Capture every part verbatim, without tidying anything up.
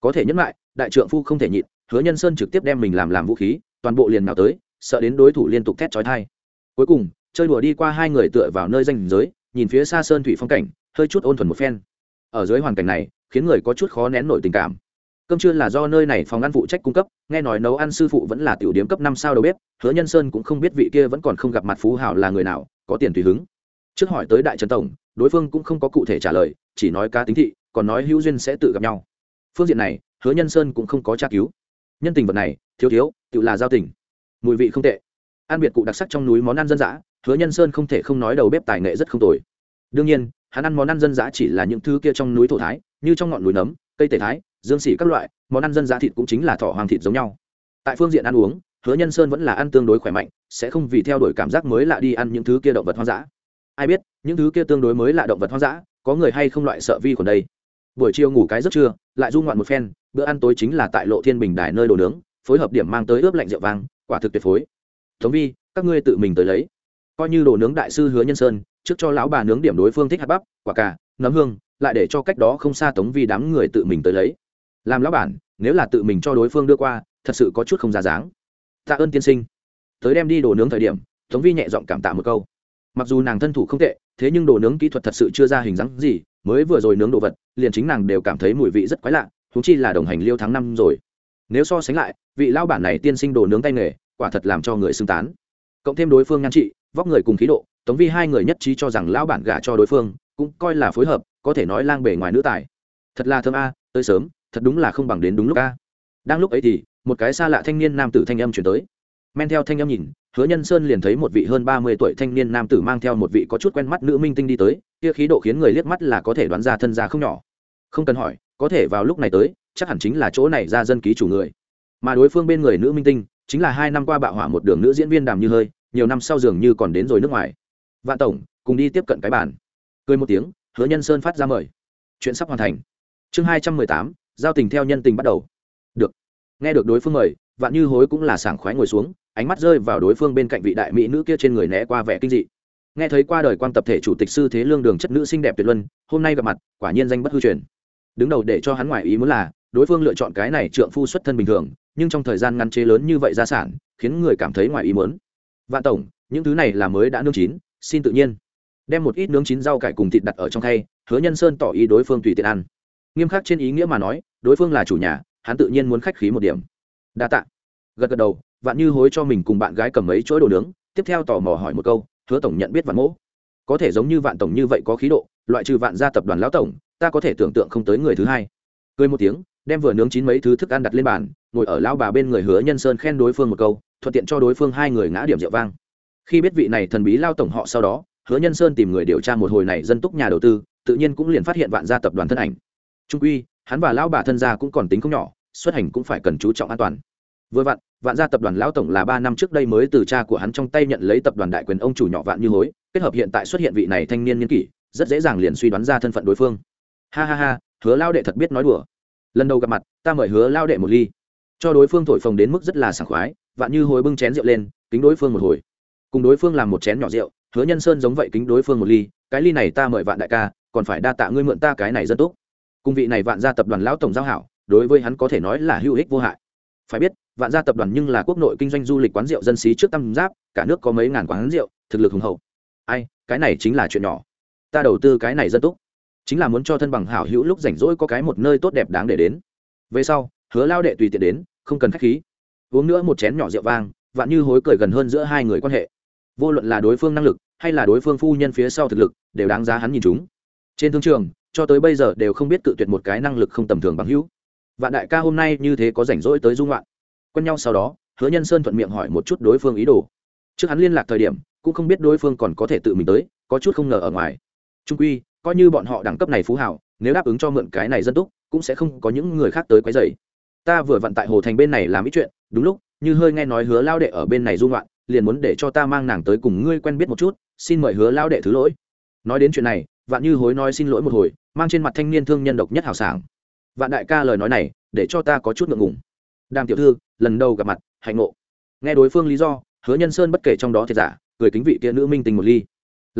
có thể nhẫn lại đại trượng phu không thể nhịn, Hứa Nhân Sơn trực tiếp đem mình làm làm vũ khí, toàn bộ liền nào tới, sợ đến đối thủ liên tục thét chói tai. Cuối cùng chơi đùa đi qua, hai người tựa vào nơi ranh giới, nhìn phía xa sơn thủy phong cảnh, hơi chút ôn thuần một phen. Ở dưới hoàn cảnh này khiến người có chút khó nén nổi tình cảm. Cơm trưa là do nơi này phòng ăn phụ trách cung cấp, nghe nói nấu ăn sư phụ vẫn là tiểu điếm cấp năm sao đầu bếp, Hứa Nhân Sơn cũng không biết vị kia vẫn còn không gặp mặt phú hào là người nào, có tiền tùy hứng. Trước hỏi tới đại trần tổng, đối phương cũng không có cụ thể trả lời, chỉ nói cá tính thị, còn nói hữu duyên sẽ tự gặp nhau. Phương diện này Hứa Nhân Sơn cũng không có tra cứu. Nhân tình vật này thiếu thiếu tự là giao tình, mùi vị không tệ. Ăn biệt cụ đặc sắc trong núi món ăn dân dã, Hứa Nhân Sơn không thể không nói đầu bếp tài nghệ rất không tồi. Đương nhiên hắn ăn món ăn dân dã chỉ là những thứ kia trong núi thổ thái, như trong ngọn núi nấm, cây tể thái, dương xỉ các loại món ăn dân dã thịt cũng chính là thỏ hoàng thịt giống nhau. Tại phương diện ăn uống, Hứa Nhân Sơn vẫn là ăn tương đối khỏe mạnh, sẽ không vì theo đuổi cảm giác mới lạ đi ăn những thứ kia động vật hoang dã. Ai biết những thứ kia tương đối mới lạ động vật hoang dã có người hay không loại sợ vi khuẩn đây. Buổi chiều ngủ cái giấc trưa, lại du ngoạn một phen, bữa ăn tối chính là tại Lộ Thiên Bình Đài nơi đồ nướng, phối hợp điểm mang tới ướp lạnh rượu vang, quả thực tuyệt phối. Tống Vi, các ngươi tự mình tới lấy. Coi như đồ nướng đại sư Hứa Nhân Sơn trước cho lão bà nướng điểm đối phương thích hạt bắp, quả cà, nấm hương, lại để cho cách đó không xa Tống Vi đám người tự mình tới lấy. Làm lão bản, nếu là tự mình cho đối phương đưa qua, thật sự có chút không ra dáng. Tạ ơn tiên sinh. Tới đem đi đồ nướng thời điểm, Tống Vi nhẹ giọng cảm tạ một câu. Mặc dù nàng thân thủ không tệ, thế nhưng đồ nướng kỹ thuật thật sự chưa ra hình dáng gì, mới vừa rồi nướng đồ vật, liền chính nàng đều cảm thấy mùi vị rất quái lạ, huống chi là đồng hành liêu tháng năm rồi. Nếu so sánh lại, vị lão bản này tiên sinh đồ nướng tay nghề, quả thật làm cho người xưng tán. Cộng thêm đối phương nhan trị, vóc người cùng khí độ, Tống Vi hai người nhất trí cho rằng lão bản gả cho đối phương, cũng coi là phối hợp, có thể nói lang bề ngoài nữ tài. Thật là thơm a, tới sớm, thật đúng là không bằng đến đúng lúc a. Đang lúc ấy thì, một cái xa lạ thanh niên nam tử thanh âm truyền tới. Men theo thanh âm nhìn, Hứa Nhân Sơn liền thấy một vị hơn ba mươi tuổi thanh niên nam tử mang theo một vị có chút quen mắt nữ minh tinh đi tới, kia khí độ khiến người liếc mắt là có thể đoán ra thân gia không nhỏ. Không cần hỏi, có thể vào lúc này tới, chắc hẳn chính là chỗ này ra dân ký chủ người. Mà đối phương bên người nữ minh tinh, chính là hai năm qua bạo hỏa một đường nữ diễn viên Đàm Như Hơi, nhiều năm sau dường như còn đến rồi nước ngoài. Vạn tổng, cùng đi tiếp cận cái bàn. Cười một tiếng, Hứa Nhân Sơn phát ra mời. Chuyện sắp hoàn thành. Chương hai trăm mười tám, giao tình theo nhân tình bắt đầu. Được. Nghe được đối phương mời, Vạn Như Hối cũng là sảng khoái ngồi xuống, ánh mắt rơi vào đối phương bên cạnh vị đại mỹ nữ kia trên người, né qua vẻ kinh dị. Nghe thấy qua đời quan tập thể chủ tịch sư Thế Lương Đường chất nữ xinh đẹp tuyệt luân, hôm nay gặp mặt, quả nhiên danh bất hư truyền. Đứng đầu để cho hắn ngoài ý muốn là, đối phương lựa chọn cái này trượng phu xuất thân bình thường, nhưng trong thời gian ngắn chế lớn như vậy gia sản, khiến người cảm thấy ngoài ý muốn. Vạn tổng, những thứ này là mới đã nướng chín, xin tự nhiên. Đem một ít nướng chín rau cải cùng thịt đặt ở trong khay, Hứa Nhân Sơn tỏ ý đối phương tùy tiện ăn. Nghiêm khắc trên ý nghĩa mà nói, đối phương là chủ nhà, hắn tự nhiên muốn khách khí một điểm. Đa tạ. Gật gật đầu, Vạn Như Hối cho mình cùng bạn gái cầm mấy chuỗi đồ nướng, tiếp theo tò mò hỏi một câu, Hứa tổng nhận biết Vạn Mỗ? Có thể giống như Vạn tổng như vậy có khí độ, loại trừ Vạn gia tập đoàn lão tổng, ta có thể tưởng tượng không tới người thứ hai. Cười một tiếng, đem vừa nướng chín mấy thứ thức ăn đặt lên bàn, ngồi ở lão bà bên người Hứa Nhân Sơn khen đối phương một câu, thuận tiện cho đối phương hai người ngã điểm rượu vang. Khi biết vị này thần bí lao tổng họ sau đó, Hứa Nhân Sơn tìm người điều tra một hồi này dân túc nhà đầu tư, tự nhiên cũng liền phát hiện Vạn gia tập đoàn thân ảnh. Trung quy, hắn và lão bà thân gia cũng còn tính không nhỏ, xuất hành cũng phải cần chú trọng an toàn. Vừa vặn, Vạn gia tập đoàn lão tổng là ba năm trước đây mới từ cha của hắn trong tay nhận lấy tập đoàn đại quyền ông chủ nhỏ Vạn Như Hối, kết hợp hiện tại xuất hiện vị này thanh niên niên kỷ, rất dễ dàng liền suy đoán ra thân phận đối phương. Ha ha ha, Hứa lao đệ thật biết nói đùa. Lần đầu gặp mặt, ta mời Hứa lao đệ một ly. Cho đối phương thổi phồng đến mức rất là sảng khoái, Vạn Như Hối bưng chén rượu lên, kính đối phương một hồi. Cùng đối phương làm một chén nhỏ rượu, Hứa Nhân Sơn giống vậy kính đối phương một ly, cái ly này ta mời Vạn đại ca, còn phải đa tạ ngươi mượn ta cái này rất tốt. Cùng vị này Vạn gia tập đoàn lão tổng giao hảo, đối với hắn có thể nói là hữu ích vô hại. Phải biết, Vạn gia tập đoàn nhưng là quốc nội kinh doanh du lịch quán rượu dân xí trước tam giáp, cả nước có mấy ngàn quán rượu, thực lực hùng hậu. Ai, cái này chính là chuyện nhỏ. Ta đầu tư cái này dân túc, chính là muốn cho thân bằng hảo hữu lúc rảnh rỗi có cái một nơi tốt đẹp đáng để đến. Về sau, Hứa lao đệ tùy tiện đến, không cần khách khí. Uống nữa một chén nhỏ rượu vang, Vạn Như Hối cười gần hơn giữa hai người quan hệ. Vô luận là đối phương năng lực, hay là đối phương phu nhân phía sau thực lực, đều đáng giá hắn nhìn chúng. Trên thương trường, cho tới bây giờ đều không biết cự tuyệt một cái năng lực không tầm thường bằng hữu. Vạn đại ca hôm nay như thế có rảnh rỗi tới dung loạn. Quen nhau sau đó, Hứa Nhân Sơn thuận miệng hỏi một chút đối phương ý đồ. Trước hắn liên lạc thời điểm, cũng không biết đối phương còn có thể tự mình tới, có chút không ngờ ở ngoài. Trung quy, coi như bọn họ đẳng cấp này phú hào, nếu đáp ứng cho mượn cái này dân túc, cũng sẽ không có những người khác tới quấy rầy. Ta vừa vặn tại Hồ Thành bên này làm ít chuyện, đúng lúc, Như Hơi nghe nói Hứa lao đệ ở bên này dung loạn, liền muốn để cho ta mang nàng tới cùng ngươi quen biết một chút, xin mời Hứa lao đệ thứ lỗi. Nói đến chuyện này, Vạn Như Hối nói xin lỗi một hồi, mang trên mặt thanh niên thương nhân độc nhất hào sảng. Vạn đại ca lời nói này, để cho ta có chút ngượng ngùng. Đàm tiểu thư, lần đầu gặp mặt, hạnh ngộ. Nghe đối phương lý do, Hứa Nhân Sơn bất kể trong đó thiệt giả, cười kính vị kia nữ minh tình một ly. Lại nói,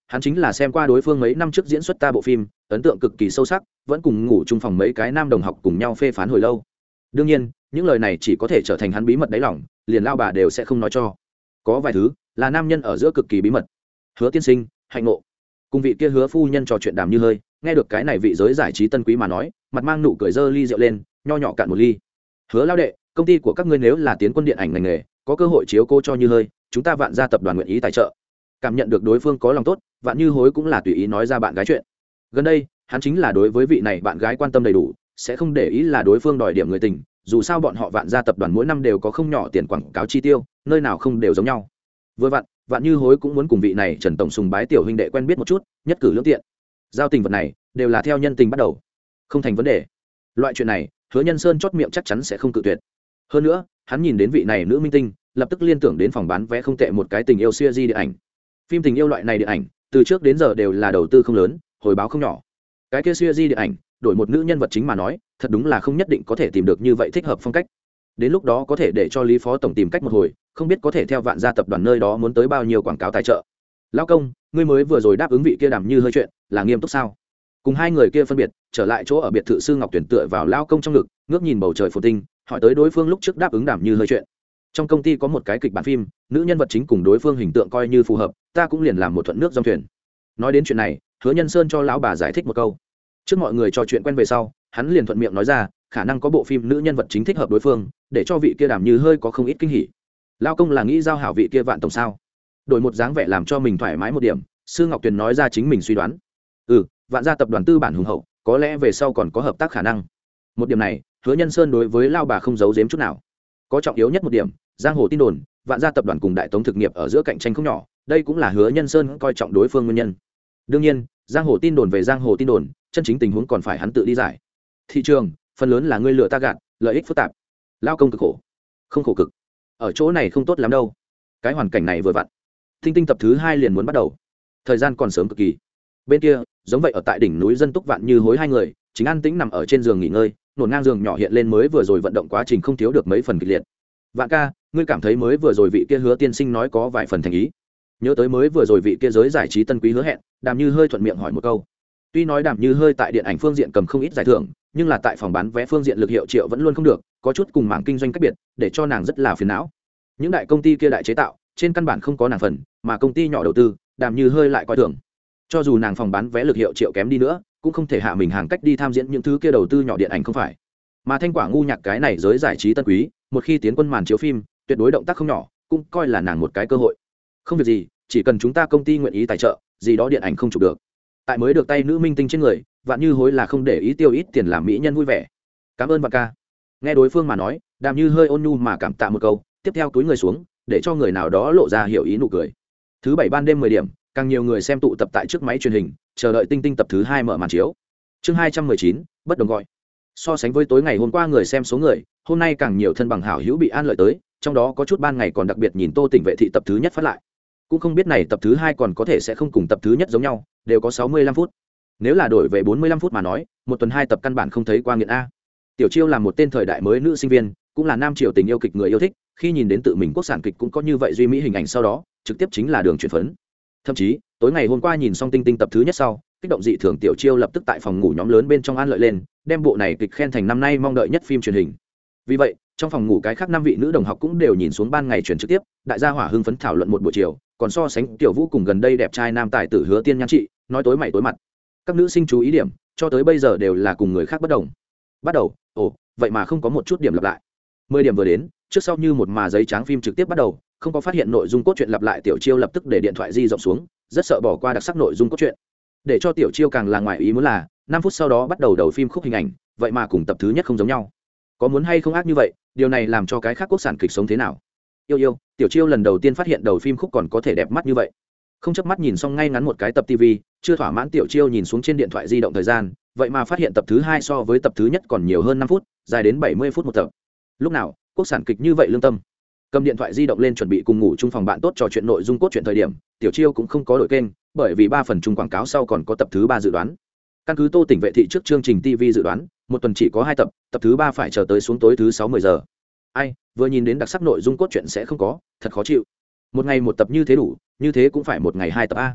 hắn chính là xem qua đối phương mấy năm trước diễn xuất ta bộ phim, ấn tượng cực kỳ sâu sắc, vẫn cùng ngủ chung phòng mấy cái nam đồng học cùng nhau phê phán hồi lâu. Đương nhiên những lời này chỉ có thể trở thành hắn bí mật đáy lòng, liền lao bà đều sẽ không nói cho. Có vài thứ là nam nhân ở giữa cực kỳ bí mật. Hứa tiên sinh hạnh ngộ. Cùng vị kia Hứa phu nhân trò chuyện đàm như hơi, nghe được cái này vị giới giải trí tân quý mà nói, mặt mang nụ cười dơ ly rượu lên, nho nhỏ cạn một ly. Hứa lao đệ, công ty của các ngươi nếu là tiến quân điện ảnh ngành nghề, có cơ hội chiếu cô cho như hơi, chúng ta Vạn Gia tập đoàn nguyện ý tài trợ. Cảm nhận được đối phương có lòng tốt, Vạn Như Hối cũng là tùy ý nói ra bạn gái chuyện. Gần đây hắn chính là đối với vị này bạn gái quan tâm đầy đủ, sẽ không để ý là đối phương đòi điểm người tình, dù sao bọn họ Vạn Gia tập đoàn mỗi năm đều có không nhỏ tiền quảng cáo chi tiêu, nơi nào không đều giống nhau. Vừa vặn Vạn Như Hối cũng muốn cùng vị này Trần tổng sùng bái tiểu huynh đệ quen biết một chút, nhất cử lưỡng tiện. Giao tình vật này đều là theo nhân tình bắt đầu, không thành vấn đề. Loại chuyện này Hứa Nhân Sơn chót miệng chắc chắn sẽ không cự tuyệt. Hơn nữa hắn nhìn đến vị này nữ minh tinh, lập tức liên tưởng đến phòng bán vé không tệ một cái tình yêu series điện ảnh. Phim tình yêu loại này điện ảnh từ trước đến giờ đều là đầu tư không lớn, hồi báo không nhỏ. Cái kia series điện ảnh đổi một nữ nhân vật chính mà nói, thật đúng là không nhất định có thể tìm được như vậy thích hợp phong cách. Đến lúc đó có thể để cho Lý phó tổng tìm cách một hồi, không biết có thể theo Vạn Gia tập đoàn nơi đó muốn tới bao nhiêu quảng cáo tài trợ. Lão công, ngươi mới vừa rồi đáp ứng vị kia Đàm Như hơi chuyện, là nghiêm túc sao? Cùng hai người kia phân biệt, trở lại chỗ ở biệt thự sư Ngọc Tuyển tựa vào lão công trong ngực, ngước nhìn bầu trời phồn tinh, hỏi tới đối phương lúc trước đáp ứng Đàm Như hơi chuyện. Trong công ty có một cái kịch bản phim, nữ nhân vật chính cùng đối phương hình tượng coi như phù hợp, ta cũng liền làm một thuận nước dòng thuyền. Nói đến chuyện này, Hứa Nhân Sơn cho lão bà giải thích một câu. Trước mọi người trò chuyện quen về sau, hắn liền thuận miệng nói ra, khả năng có bộ phim nữ nhân vật chính thích hợp đối phương, để cho vị kia Đàm Như hơi có không ít kinh hỉ. Lão công là nghĩ giao hảo vị kia Vạn tổng sao? Đổi một dáng vẻ làm cho mình thoải mái một điểm, Sư Ngọc Tuyền nói ra chính mình suy đoán. Ừ, Vạn Gia tập đoàn tư bản hùng hậu, có lẽ về sau còn có hợp tác khả năng. Một điểm này, Hứa Nhân Sơn đối với lão bà không giấu giếm chút nào. Có trọng yếu nhất một điểm, giang hồ tin đồn, Vạn Gia tập đoàn cùng Đại Tống thực nghiệp ở giữa cạnh tranh không nhỏ, đây cũng là Hứa Nhân Sơn coi trọng đối phương nguyên nhân. Đương nhiên, giang hồ tin đồn về giang hồ tin đồn, chân chính tình huống còn phải hắn tự đi giải. Thị trường phần lớn là ngươi lừa ta gạt, lợi ích phức tạp. Lao công cực khổ. Không khổ cực, ở chỗ này không tốt lắm đâu. Cái hoàn cảnh này vừa vặn. Tinh Tinh tập thứ hai liền muốn bắt đầu, thời gian còn sớm cực kỳ. Bên kia giống vậy, ở tại đỉnh núi dân túc Vạn Như Hối hai người chính an tĩnh nằm ở trên giường nghỉ ngơi, nổn ngang giường nhỏ hiện lên mới vừa rồi vận động quá trình không thiếu được mấy phần kịch liệt. Vạn ca, ngươi cảm thấy mới vừa rồi vị kia Hứa tiên sinh nói có vài phần thành ý? Nhớ tới mới vừa rồi vị kia giới giải trí tân quý hứa hẹn, Đàm Như hơi thuận miệng hỏi một câu. Tuy nói Đàm Như hơi tại điện ảnh phương diện cầm không ít giải thưởng, nhưng là tại phòng bán vé phương diện lực hiệu triệu vẫn luôn không được, có chút cùng mảng kinh doanh cách biệt, để cho nàng rất là phiền não. Những đại công ty kia đại chế tạo, trên căn bản không có nàng phần, mà công ty nhỏ đầu tư, Đàm Như hơi lại coi thường. Cho dù nàng phòng bán vé lực hiệu triệu kém đi nữa, cũng không thể hạ mình hàng cách đi tham diễn những thứ kia đầu tư nhỏ điện ảnh không phải. Mà Thanh Quả ngu nhạc cái này giới giải trí tân quý, một khi tiến quân màn chiếu phim, tuyệt đối động tác không nhỏ, cũng coi là nàng một cái cơ hội. Không việc gì, chỉ cần chúng ta công ty nguyện ý tài trợ, gì đó điện ảnh không chụp được. Tại mới được tay nữ minh tinh trên người, Vạn Như Hối là không để ý tiêu ít tiền làm mỹ nhân vui vẻ. Cảm ơn Vạn ca. Nghe đối phương mà nói, Đàm Như hơi ôn nhu mà cảm tạ một câu, tiếp theo túi người xuống, để cho người nào đó lộ ra hiểu ý nụ cười. Thứ bảy ban đêm mười điểm, càng nhiều người xem tụ tập tại trước máy truyền hình, chờ đợi Tinh Tinh tập thứ hai mở màn chiếu. Chương hai trăm mười chín, bất đồng gọi. So sánh với tối ngày hôm qua người xem số người, hôm nay càng nhiều thân bằng hảo hữu bị an lợi tới, trong đó có chút ban ngày còn đặc biệt nhìn Tô Tỉnh vệ thị tập thứ nhất phát lại. Cũng không biết này tập thứ hai còn có thể sẽ không cùng tập thứ nhất giống nhau, đều có sáu mươi lăm phút. Nếu là đổi về bốn mươi lăm phút mà nói, một tuần hai tập căn bản không thấy qua nghiện a. Tiểu Chiêu là một tên thời đại mới nữ sinh viên, cũng là nam triều tình yêu kịch người yêu thích, khi nhìn đến tự mình quốc sản kịch cũng có như vậy duy mỹ hình ảnh sau đó, trực tiếp chính là đường chuyển phấn. Thậm chí, tối ngày hôm qua nhìn xong Tinh Tinh tập thứ nhất sau, kích động dị thường Tiểu Chiêu lập tức tại phòng ngủ nhóm lớn bên trong an lợi lên, đem bộ này kịch khen thành năm nay mong đợi nhất phim truyền hình. Vì vậy, trong phòng ngủ cái khác năm vị nữ đồng học cũng đều nhìn xuống ban ngày truyền trực tiếp, đại gia hỏa hưng phấn thảo luận một buổi chiều, còn so sánh Tiểu Vũ cùng gần đây đẹp trai nam tài tử Hứa Tiên nhan trị, nói tối mày tối mặt. Các nữ sinh chú ý điểm, cho tới bây giờ đều là cùng người khác bất đồng. Bắt đầu, ồ, vậy mà không có một chút điểm lặp lại. Mười điểm vừa đến, trước sau như một mà giấy trắng phim trực tiếp bắt đầu, không có phát hiện nội dung cốt truyện lặp lại, Tiểu Chiêu lập tức để điện thoại di rộng xuống, rất sợ bỏ qua đặc sắc nội dung cốt truyện. Để cho Tiểu Chiêu càng là ngoài ý muốn là, năm phút sau đó bắt đầu đầu phim khúc hình ảnh, vậy mà cùng tập thứ nhất không giống nhau. Có muốn hay không ác như vậy, điều này làm cho cái khác quốc sản kịch sống thế nào? Yêu yêu, Tiểu Chiêu lần đầu tiên phát hiện đầu phim khúc còn có thể đẹp mắt như vậy. Không chớp mắt nhìn xong ngay ngắn một cái tập ti vi, chưa thỏa mãn Tiểu Chiêu nhìn xuống trên điện thoại di động thời gian, vậy mà phát hiện tập thứ hai so với tập thứ nhất còn nhiều hơn năm phút, dài đến bảy mươi phút một tập. Lúc nào, quốc sản kịch như vậy lương tâm. Cầm điện thoại di động lên chuẩn bị cùng ngủ chung phòng bạn tốt trò chuyện nội dung cốt truyện thời điểm, Tiểu Chiêu cũng không có đổi kênh, bởi vì ba phần chung quảng cáo sau còn có tập thứ ba dự đoán. Căn cứ Tô Tỉnh vệ thị trước chương trình ti vi dự đoán, một tuần chỉ có hai tập, tập thứ ba phải chờ tới xuống tối thứ sáu mười giờ. Ai, vừa nhìn đến đặc sắc nội dung cốt truyện sẽ không có, thật khó chịu. Một ngày một tập như thế đủ, như thế cũng phải một ngày hai tập a.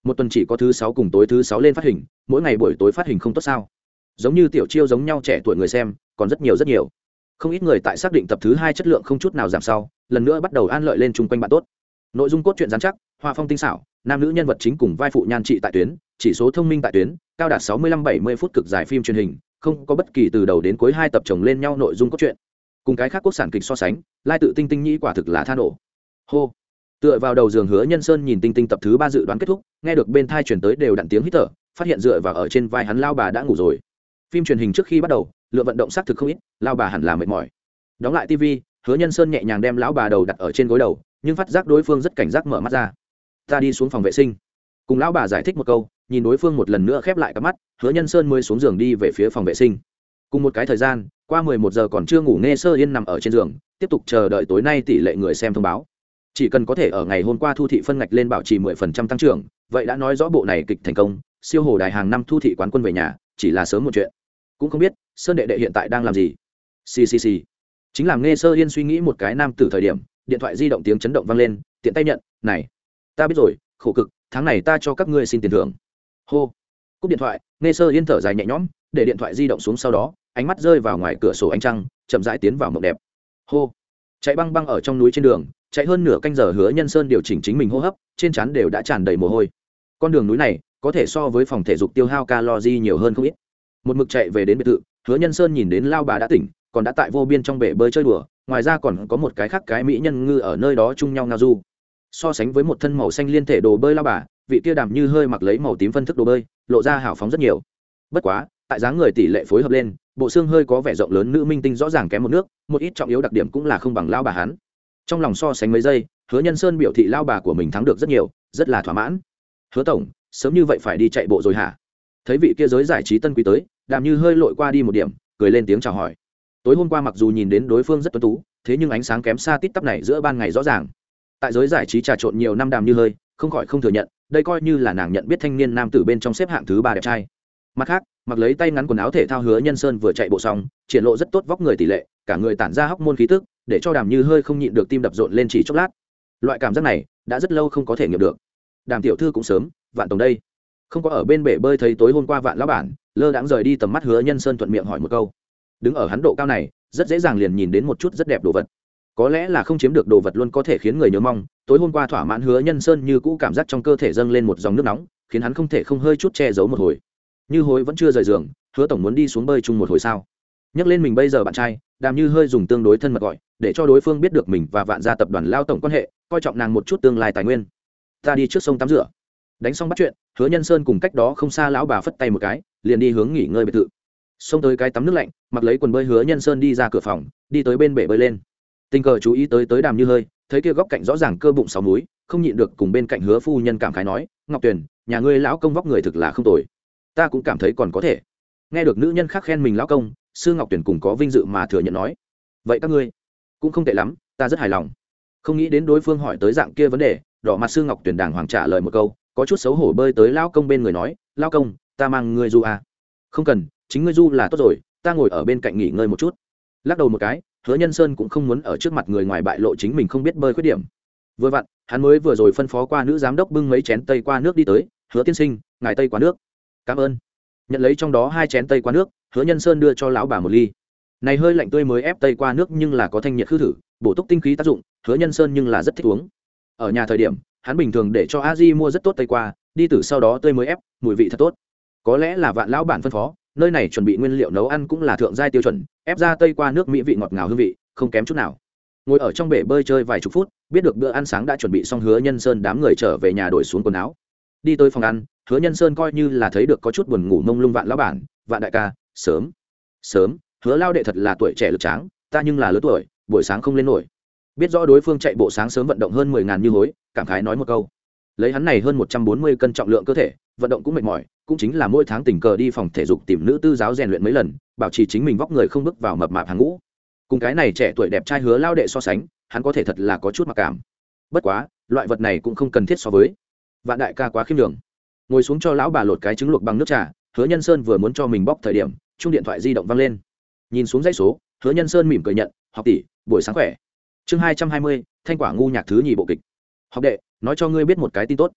một tuần chỉ có thứ sáu cùng tối thứ sáu lên phát hình, mỗi ngày buổi tối phát hình không tốt sao? Giống như tiểu chiêu giống nhau trẻ tuổi người xem còn rất nhiều rất nhiều. Không ít người tại xác định tập thứ hai chất lượng không chút nào giảm sau, lần nữa bắt đầu an lợi lên chung quanh bạn tốt. Nội dung cốt truyện rắn chắc, hoa phong tinh xảo, nam nữ nhân vật chính cùng vai phụ nhan trị tại tuyến, chỉ số thông minh tại tuyến, cao đạt sáu mươi lăm bảy mươi phút cực dài phim truyền hình, không có bất kỳ từ đầu đến cuối hai tập chồng lên nhau nội dung cốt truyện. Cùng cái khác quốc sản kịch so sánh, lai tự tinh tinh nhĩ quả thực là tha nổ. Hô. Tựa vào đầu giường Hứa Nhân Sơn nhìn tinh tinh tập thứ ba dự đoán kết thúc, nghe được bên thai truyền tới đều đặn tiếng hít thở, phát hiện dựa vào ở trên vai hắn lao bà đã ngủ rồi. Phim truyền hình trước khi bắt đầu, lượng vận động xác thực không ít, lao bà hẳn là mệt mỏi. Đóng lại tivi, Hứa Nhân Sơn nhẹ nhàng đem lão bà đầu đặt ở trên gối đầu, nhưng phát giác đối phương rất cảnh giác mở mắt ra. Ta đi xuống phòng vệ sinh, cùng lão bà giải thích một câu, nhìn đối phương một lần nữa khép lại cặp mắt, Hứa Nhân Sơn mới xuống giường đi về phía phòng vệ sinh. Cùng một cái thời gian, qua mười một giờ còn chưa ngủ Nghe Sơ Yên nằm ở trên giường, tiếp tục chờ đợi tối nay tỷ lệ người xem thông báo. Chỉ cần có thể ở ngày hôm qua thu thị phân ngạch lên bảo trì mười phần trăm tăng trưởng, vậy đã nói rõ bộ này kịch thành công, siêu hồ đài hàng năm thu thị quán quân về nhà, chỉ là sớm một chuyện. Cũng không biết Sơn đệ đệ hiện tại đang làm gì. Xì xì xì. Chính làm Nghe Sơ Yên suy nghĩ một cái nam tử thời điểm, điện thoại di động tiếng chấn động vang lên, tiện tay nhận, "Này, ta biết rồi, khổ cực, tháng này ta cho các ngươi xin tiền thưởng." Hô. Cúp điện thoại, Nghe Sơ Yên thở dài nhẹ nhõm, để điện thoại di động xuống sau đó, ánh mắt rơi vào ngoài cửa sổ ánh trăng, chậm rãi tiến vào mộng đẹp. Hô. Chạy băng băng ở trong núi trên đường, chạy hơn nửa canh giờ Hứa Nhân Sơn điều chỉnh chính mình hô hấp, trên trán đều đã tràn đầy mồ hôi. Con đường núi này có thể so với phòng thể dục tiêu hao calo nhiều hơn không ít. Một mực chạy về đến biệt thự, Hứa Nhân Sơn nhìn đến lao bà đã tỉnh, còn đã tại vô biên trong bể bơi chơi đùa, ngoài ra còn có một cái khác cái mỹ nhân ngư ở nơi đó chung nhau ngao du. So sánh với một thân màu xanh liên thể đồ bơi lao bà, vị kia Đàm Như hơi mặc lấy màu tím phân thức đồ bơi, lộ ra hào phóng rất nhiều. Bất quá, tại dáng người tỷ lệ phối hợp lên, bộ xương hơi có vẻ rộng lớn nữ minh tinh rõ ràng kém một nước, một ít trọng yếu đặc điểm cũng là không bằng lao bà hắn. Trong lòng so sánh mấy giây, Hứa Nhân Sơn biểu thị lao bà của mình thắng được rất nhiều, rất là thỏa mãn. Hứa tổng, sớm như vậy phải đi chạy bộ rồi hả? Thấy vị kia giới giải trí tân quý tới, Đàm Như hơi lội qua đi một điểm, cười lên tiếng chào hỏi. Tối hôm qua mặc dù nhìn đến đối phương rất tuấn tú, thế nhưng ánh sáng kém xa tít tắp này giữa ban ngày rõ ràng. Tại giới giải trí trà trộn nhiều năm Đàm Như hơi, không khỏi không thừa nhận, đây coi như là nàng nhận biết thanh niên nam tử bên trong xếp hạng thứ ba đẹp trai. Mặt khác, mặc lấy tay ngắn quần áo thể thao Hứa Nhân Sơn vừa chạy bộ xong, triển lộ rất tốt vóc người tỷ lệ, cả người tản ra hóc môn khí tức, để cho Đàm Như hơi không nhịn được tim đập rộn lên chỉ chốc lát. Loại cảm giác này đã rất lâu không có thể nghiệm được. Đàm tiểu thư cũng sớm, Vạn tổng đây không có ở bên bể bơi thấy tối hôm qua Vạn lão bản, lơ đãng rời đi tầm mắt Hứa Nhân Sơn thuận miệng hỏi một câu. Đứng ở hắn độ cao này, rất dễ dàng liền nhìn đến một chút rất đẹp đồ vật. Có lẽ là không chiếm được đồ vật luôn có thể khiến người nhớ mong, tối hôm qua thỏa mãn Hứa Nhân Sơn như cũ cảm giác trong cơ thể dâng lên một dòng nước nóng, khiến hắn không thể không hơi chút che giấu một hồi. Như hối vẫn chưa rời giường, Hứa tổng muốn đi xuống bơi chung một hồi sao? Nhắc lên mình bây giờ bạn trai, Đàm Như hơi dùng tương đối thân mật gọi, để cho đối phương biết được mình và Vạn gia tập đoàn lao tổng quan hệ, coi trọng nàng một chút tương lai tài nguyên. Ta đi trước sông tắm rửa. Đánh xong bắt chuyện, Hứa Nhân Sơn cùng cách đó không xa lão bà phất tay một cái, liền đi hướng nghỉ ngơi biệt thự. Xông tới cái tắm nước lạnh, mặc lấy quần bơi Hứa Nhân Sơn đi ra cửa phòng, đi tới bên bể bơi lên. Tình cờ chú ý tới tới Đàm Như hơi, thấy kia góc cạnh rõ ràng cơ bụng sáu múi, không nhịn được cùng bên cạnh Hứa phu nhân cảm khái nói, Ngọc Tuyền, nhà ngươi lão công vóc người thực là không tồi. Ta cũng cảm thấy còn có thể. Nghe được nữ nhân khác khen mình lão công, Sư Ngọc Tuyền cùng có vinh dự mà thừa nhận nói, vậy các ngươi cũng không tệ lắm, ta rất hài lòng. Không nghĩ đến đối phương hỏi tới dạng kia vấn đề, đỏ mặt Sư Ngọc Tuyền đàng hoàng trả lời một câu, có chút xấu hổ bơi tới lão công bên người nói, lão công, ta mang ngươi du à? Không cần, chính ngươi du là tốt rồi, ta ngồi ở bên cạnh nghỉ ngơi một chút. Lắc đầu một cái, Hứa Nhân Sơn cũng không muốn ở trước mặt người ngoài bại lộ chính mình không biết bơi khuyết điểm. Vừa vặn, hắn mới vừa rồi phân phó qua nữ giám đốc bưng mấy chén tây qua nước đi tới, Hứa tiên sinh, ngài tây qua nước. Cảm ơn. Nhận lấy trong đó hai chén tây qua nước, Hứa Nhân Sơn đưa cho lão bà một ly. Này hơi lạnh tươi mới ép tây qua nước nhưng là có thanh nhiệt khư thử, bổ túc tinh khí tác dụng, Hứa Nhân Sơn nhưng là rất thích uống. Ở nhà thời điểm, hắn bình thường để cho a di mua rất tốt tây qua, đi từ sau đó tươi mới ép, mùi vị thật tốt. Có lẽ là Vạn lão bản phân phó, nơi này chuẩn bị nguyên liệu nấu ăn cũng là thượng giai tiêu chuẩn, ép ra tây qua nước mỹ vị ngọt ngào hương vị, không kém chút nào. Ngồi ở trong bể bơi chơi vài chục phút, biết được bữa ăn sáng đã chuẩn bị xong, Hứa Nhân Sơn đám người trở về nhà đổi xuống quần áo. Đi tới phòng ăn, Hứa Nhân Sơn coi như là thấy được có chút buồn ngủ mông lung Vạn lão bản, Vạn đại ca, sớm, sớm, Hứa lao đệ thật là tuổi trẻ lực tráng, ta nhưng là lớn tuổi, buổi sáng không lên nổi. Biết rõ đối phương chạy bộ sáng sớm vận động hơn mười ngàn như hối, cảm khái nói một câu. Lấy hắn này hơn một trăm bốn mươi cân trọng lượng cơ thể, vận động cũng mệt mỏi, cũng chính là mỗi tháng tình cờ đi phòng thể dục tìm nữ tư giáo rèn luyện mấy lần, bảo trì chính mình vóc người không bước vào mập mạp hàng ngũ. Cùng cái này trẻ tuổi đẹp trai Hứa lao đệ so sánh, hắn có thể thật là có chút mặc cảm. Bất quá, loại vật này cũng không cần thiết so với. Vạn đại ca quá khiêm đường. Ngồi xuống cho lão bà lột cái trứng luộc bằng nước trà, Hứa Nhân Sơn vừa muốn cho mình bóc thời điểm, chuông điện thoại di động vang lên. Nhìn xuống dãy số, Hứa Nhân Sơn mỉm cười nhận, "Học tỷ, buổi sáng khỏe." Chương hai trăm hai mươi, Thanh quả ngu nhạc thứ nhì bộ kịch. "Học đệ, nói cho ngươi biết một cái tin tốt."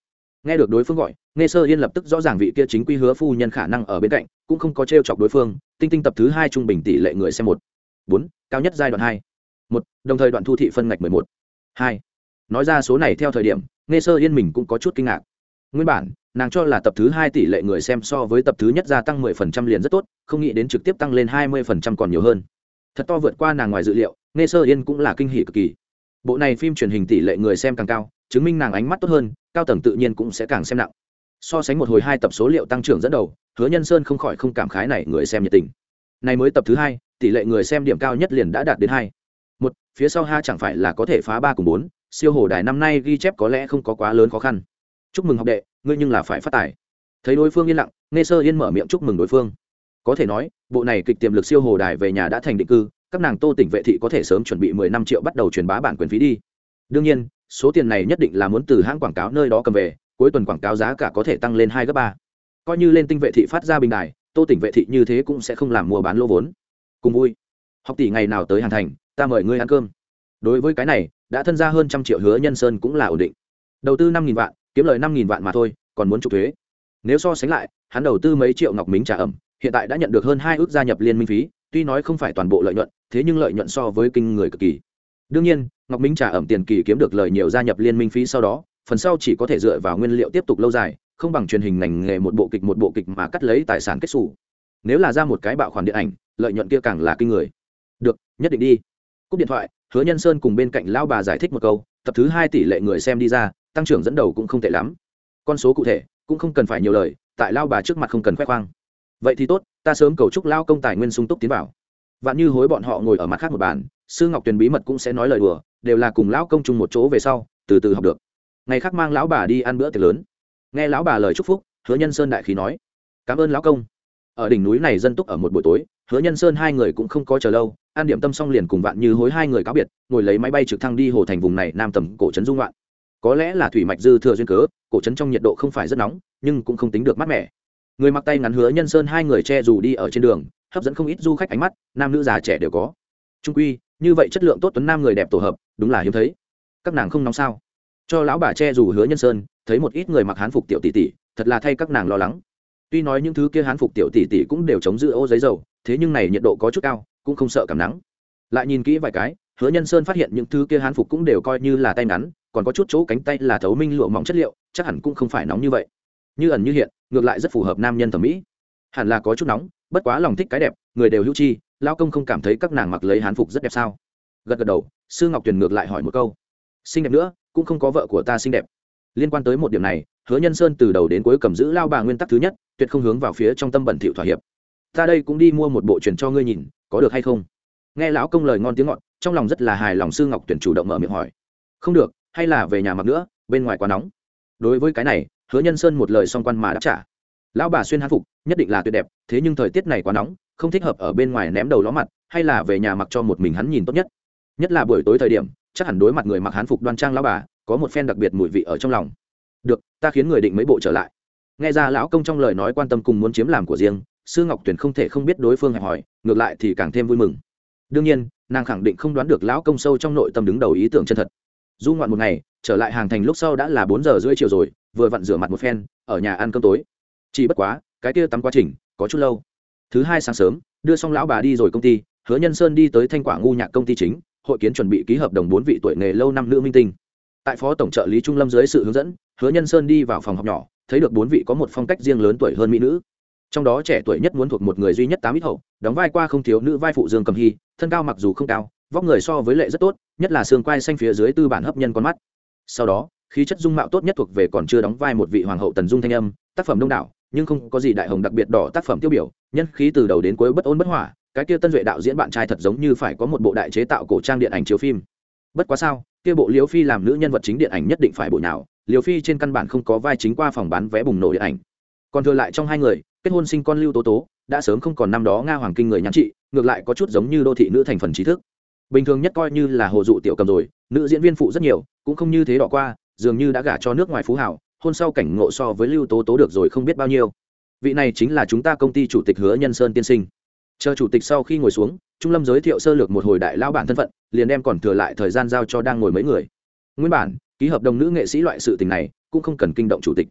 Nghe được đối phương gọi, Nghe Sơ Yên lập tức rõ ràng vị kia chính quy Hứa phu nhân khả năng ở bên cạnh, cũng không có trêu chọc đối phương. Tinh Tinh tập thứ hai trung bình tỷ lệ người xem một bốn, cao nhất giai đoạn hai một, đồng thời đoạn thu thị phân ngạch mười một hai. Nói ra số này theo thời điểm, Nghe Sơ Yên mình cũng có chút kinh ngạc. Nguyên bản nàng cho là tập thứ hai tỷ lệ người xem so với tập thứ nhất gia tăng mười phần trăm liền rất tốt, không nghĩ đến trực tiếp tăng lên hai mươi phần trăm còn nhiều hơn, thật to vượt qua nàng ngoài dự liệu. Nghe Sơ Yên cũng là kinh hỉ cực kỳ. Bộ này phim truyền hình tỷ lệ người xem càng cao, chứng minh nàng ánh mắt tốt hơn, cao tầng tự nhiên cũng sẽ càng xem nặng. So sánh một hồi hai tập số liệu tăng trưởng dẫn đầu, Hứa Nhân Sơn không khỏi không cảm khái này người xem nhiệt tình. Này mới tập thứ hai, tỷ lệ người xem điểm cao nhất liền đã đạt đến hai một, phía sau ha chẳng phải là có thể phá ba cùng bốn, siêu hồ đài năm nay ghi chép có lẽ không có quá lớn khó khăn. Chúc mừng học đệ, ngươi nhưng là phải phát tài. Thấy đối phương yên lặng, Nghe Sơ Yên mở miệng chúc mừng đối phương. Có thể nói, bộ này kịch tiềm lực siêu hồ đài về nhà đã thành định cư, các nàng Tô Tỉnh vệ thị có thể sớm chuẩn bị mười năm triệu bắt đầu truyền bá bản quyền phí đi. Đương nhiên, số tiền này nhất định là muốn từ hãng quảng cáo nơi đó cầm về, cuối tuần quảng cáo giá cả có thể tăng lên hai gấp ba. Coi như lên Tinh vệ thị phát ra bình đài, Tô Tỉnh vệ thị như thế cũng sẽ không làm mua bán lô vốn. Cùng vui. Học tỷ ngày nào tới Hàn Thành, ta mời ngươi ăn cơm. Đối với cái này, đã thân ra hơn trăm triệu Hứa Nhân Sơn cũng là ổn định. Đầu tư năm nghìn vạn, kiếm lời năm nghìn vạn mà thôi, còn muốn chụp thuế. Nếu so sánh lại, hắn đầu tư mấy triệu ngọc mính trà ẩm, hiện tại đã nhận được hơn hai ước gia nhập liên minh phí, tuy nói không phải toàn bộ lợi nhuận, thế nhưng lợi nhuận so với kinh người cực kỳ. Đương nhiên, ngọc mính trà ẩm tiền kỳ kiếm được lời nhiều gia nhập liên minh phí sau đó, phần sau chỉ có thể dựa vào nguyên liệu tiếp tục lâu dài, không bằng truyền hình ngành nghề một bộ kịch một bộ kịch mà cắt lấy tài sản kết xù. Nếu là ra một cái bạo khoản điện ảnh, lợi nhuận kia càng là kinh người. Được, nhất định đi. Cúp điện thoại, Hứa Nhân Sơn cùng bên cạnh lão bà giải thích một câu, tập thứ hai tỷ lệ người xem đi ra, tăng trưởng dẫn đầu cũng không tệ lắm. Con số cụ thể cũng không cần phải nhiều lời, tại lão bà trước mặt không cần khoe khoang. Vậy thì tốt, ta sớm cầu chúc lão công tài nguyên sung túc tiến vào. Vạn Như Hối bọn họ ngồi ở mặt khác một bàn, Sư Ngọc Tuyền bí mật cũng sẽ nói lời đùa, đều là cùng lão công chung một chỗ về sau, từ từ học được. Ngày khác mang lão bà đi ăn bữa tiệc lớn. Nghe lão bà lời chúc phúc, Hứa Nhân Sơn đại khí nói: "Cảm ơn lão công." Ở đỉnh núi này dân túc ở một buổi tối, Hứa Nhân Sơn hai người cũng không có chờ lâu, ăn điểm tâm xong liền cùng Vạn Như Hối hai người cáo biệt, ngồi lấy máy bay trực thăng đi hồ thành vùng này nam tầm cổ trấn dung loạn. Có lẽ là thủy mạch dư thừa duyên cớ, cổ trấn trong nhiệt độ không phải rất nóng, nhưng cũng không tính được mát mẻ. Người mặc tay ngắn Hứa Nhân Sơn hai người che dù đi ở trên đường, hấp dẫn không ít du khách ánh mắt, nam nữ già trẻ đều có. Trung quy, như vậy chất lượng tốt tuấn nam người đẹp tổ hợp, đúng là hiếm thấy. Các nàng không nóng sao? Cho lão bà che dù Hứa Nhân Sơn, thấy một ít người mặc hán phục tiểu tỷ tỷ, thật là thay các nàng lo lắng. Tuy nói những thứ kia hán phục tiểu tỷ tỷ cũng đều chống giữ ô giấy dầu, thế nhưng này nhiệt độ có chút cao, cũng không sợ cảm nắng. Lại nhìn kỹ vài cái, Hứa Nhân Sơn phát hiện những thứ kia hán phục cũng đều coi như là tay ngắn, còn có chút chỗ cánh tay là thấu minh lụa mỏng chất liệu, chắc hẳn cũng không phải nóng như vậy. Như ẩn như hiện, ngược lại rất phù hợp nam nhân thẩm mỹ. Hẳn là có chút nóng, bất quá lòng thích cái đẹp, người đều hữu chi, lão công không cảm thấy các nàng mặc lấy hán phục rất đẹp sao? Gật gật đầu, Sư Ngọc Tuyền ngược lại hỏi một câu: "Xinh đẹp nữa, cũng không có vợ của ta xinh đẹp." Liên quan tới một điểm này, Hứa Nhân Sơn từ đầu đến cuối cầm giữ lao bà nguyên tắc thứ nhất, tuyệt không hướng vào phía trong tâm bẩn thỉu thỏa hiệp. "Ta đây cũng đi mua một bộ truyền cho ngươi nhìn, có được hay không?" Nghe lão công lời ngon tiếng ngọt, trong lòng rất là hài lòng, Sư Ngọc Tuyền chủ động mở miệng hỏi: "Không được, hay là về nhà mặc nữa, bên ngoài quá nóng." Đối với cái này, Hứa Nhân Sơn một lời song quan mà đáp trả. Lão bà xuyên hán phục, nhất định là tuyệt đẹp, thế nhưng thời tiết này quá nóng, không thích hợp ở bên ngoài ném đầu ló mặt, hay là về nhà mặc cho một mình hắn nhìn tốt nhất. Nhất là buổi tối thời điểm, chắc hẳn đối mặt người mặc hán phục đoan trang lão bà, có một phen đặc biệt mùi vị ở trong lòng. "Được, ta khiến người định mấy bộ trở lại." Nghe ra lão công trong lời nói quan tâm cùng muốn chiếm làm của riêng, Sư Ngọc Tuyền không thể không biết đối phương hẹp hỏi, ngược lại thì càng thêm vui mừng. Đương nhiên, nàng khẳng định không đoán được lão công sâu trong nội tâm đứng đầu ý tưởng chân thật. Du ngoạn một ngày, trở lại Hàng Thành lúc sau đã là bốn giờ rưỡi chiều rồi, vừa vặn rửa mặt một phen, ở nhà ăn cơm tối. Chỉ bất quá, cái kia tắm quá trình có chút lâu. Thứ hai sáng sớm, đưa xong lão bà đi rồi công ty, Hứa Nhân Sơn đi tới Thanh Quả ngu nhạc công ty chính, hội kiến chuẩn bị ký hợp đồng bốn vị tuổi nghề lâu năm nữ minh tinh. Tại phó tổng trợ lý Trung Lâm dưới sự hướng dẫn, Hứa Nhân Sơn đi vào phòng học nhỏ, thấy được bốn vị có một phong cách riêng lớn tuổi hơn mỹ nữ. Trong đó trẻ tuổi nhất muốn thuộc một người duy nhất tám ít hậu, đóng vai qua không thiếu nữ vai phụ Dương Cầm Hy, thân cao mặc dù không cao, vóc người so với lệ rất tốt, nhất là xương quai xanh phía dưới tư bản hấp nhân con mắt. Sau đó, khí chất dung mạo tốt nhất thuộc về còn chưa đóng vai một vị hoàng hậu Tần Dung thanh âm, tác phẩm đông đảo, nhưng không có gì đại hồng đặc biệt đỏ tác phẩm tiêu biểu, nhân khí từ đầu đến cuối bất ôn bất hỏa. Cái kia Tân Duệ đạo diễn bạn trai thật giống như phải có một bộ đại chế tạo cổ trang điện ảnh chiếu phim. Bất quá sao, kia bộ Liễu Phi làm nữ nhân vật chính điện ảnh nhất định phải bộ nào, Liễu Phi trên căn bản không có vai chính qua phòng bán vé bùng nổ điện ảnh. Còn thừa lại trong hai người, kết hôn sinh con Lưu Tố Tố, đã sớm không còn năm đó Nga hoàng kinh người nhắn trị, ngược lại có chút giống như đô thị nữ thành phần trí thức. Bình thường nhất coi như là hồ dụ tiểu cầm rồi, nữ diễn viên phụ rất nhiều, cũng không như thế đỏ qua, dường như đã gả cho nước ngoài phú hào, hôn sau cảnh ngộ so với Lưu Tố Tố được rồi không biết bao nhiêu. Vị này chính là chúng ta công ty chủ tịch Hứa Nhân Sơn tiên sinh. Chờ chủ tịch sau khi ngồi xuống, Trung Lâm giới thiệu sơ lược một hồi đại lão bản thân phận, liền đem còn thừa lại thời gian giao cho đang ngồi mấy người. Nguyên bản, ký hợp đồng nữ nghệ sĩ loại sự tình này cũng không cần kinh động chủ tịch.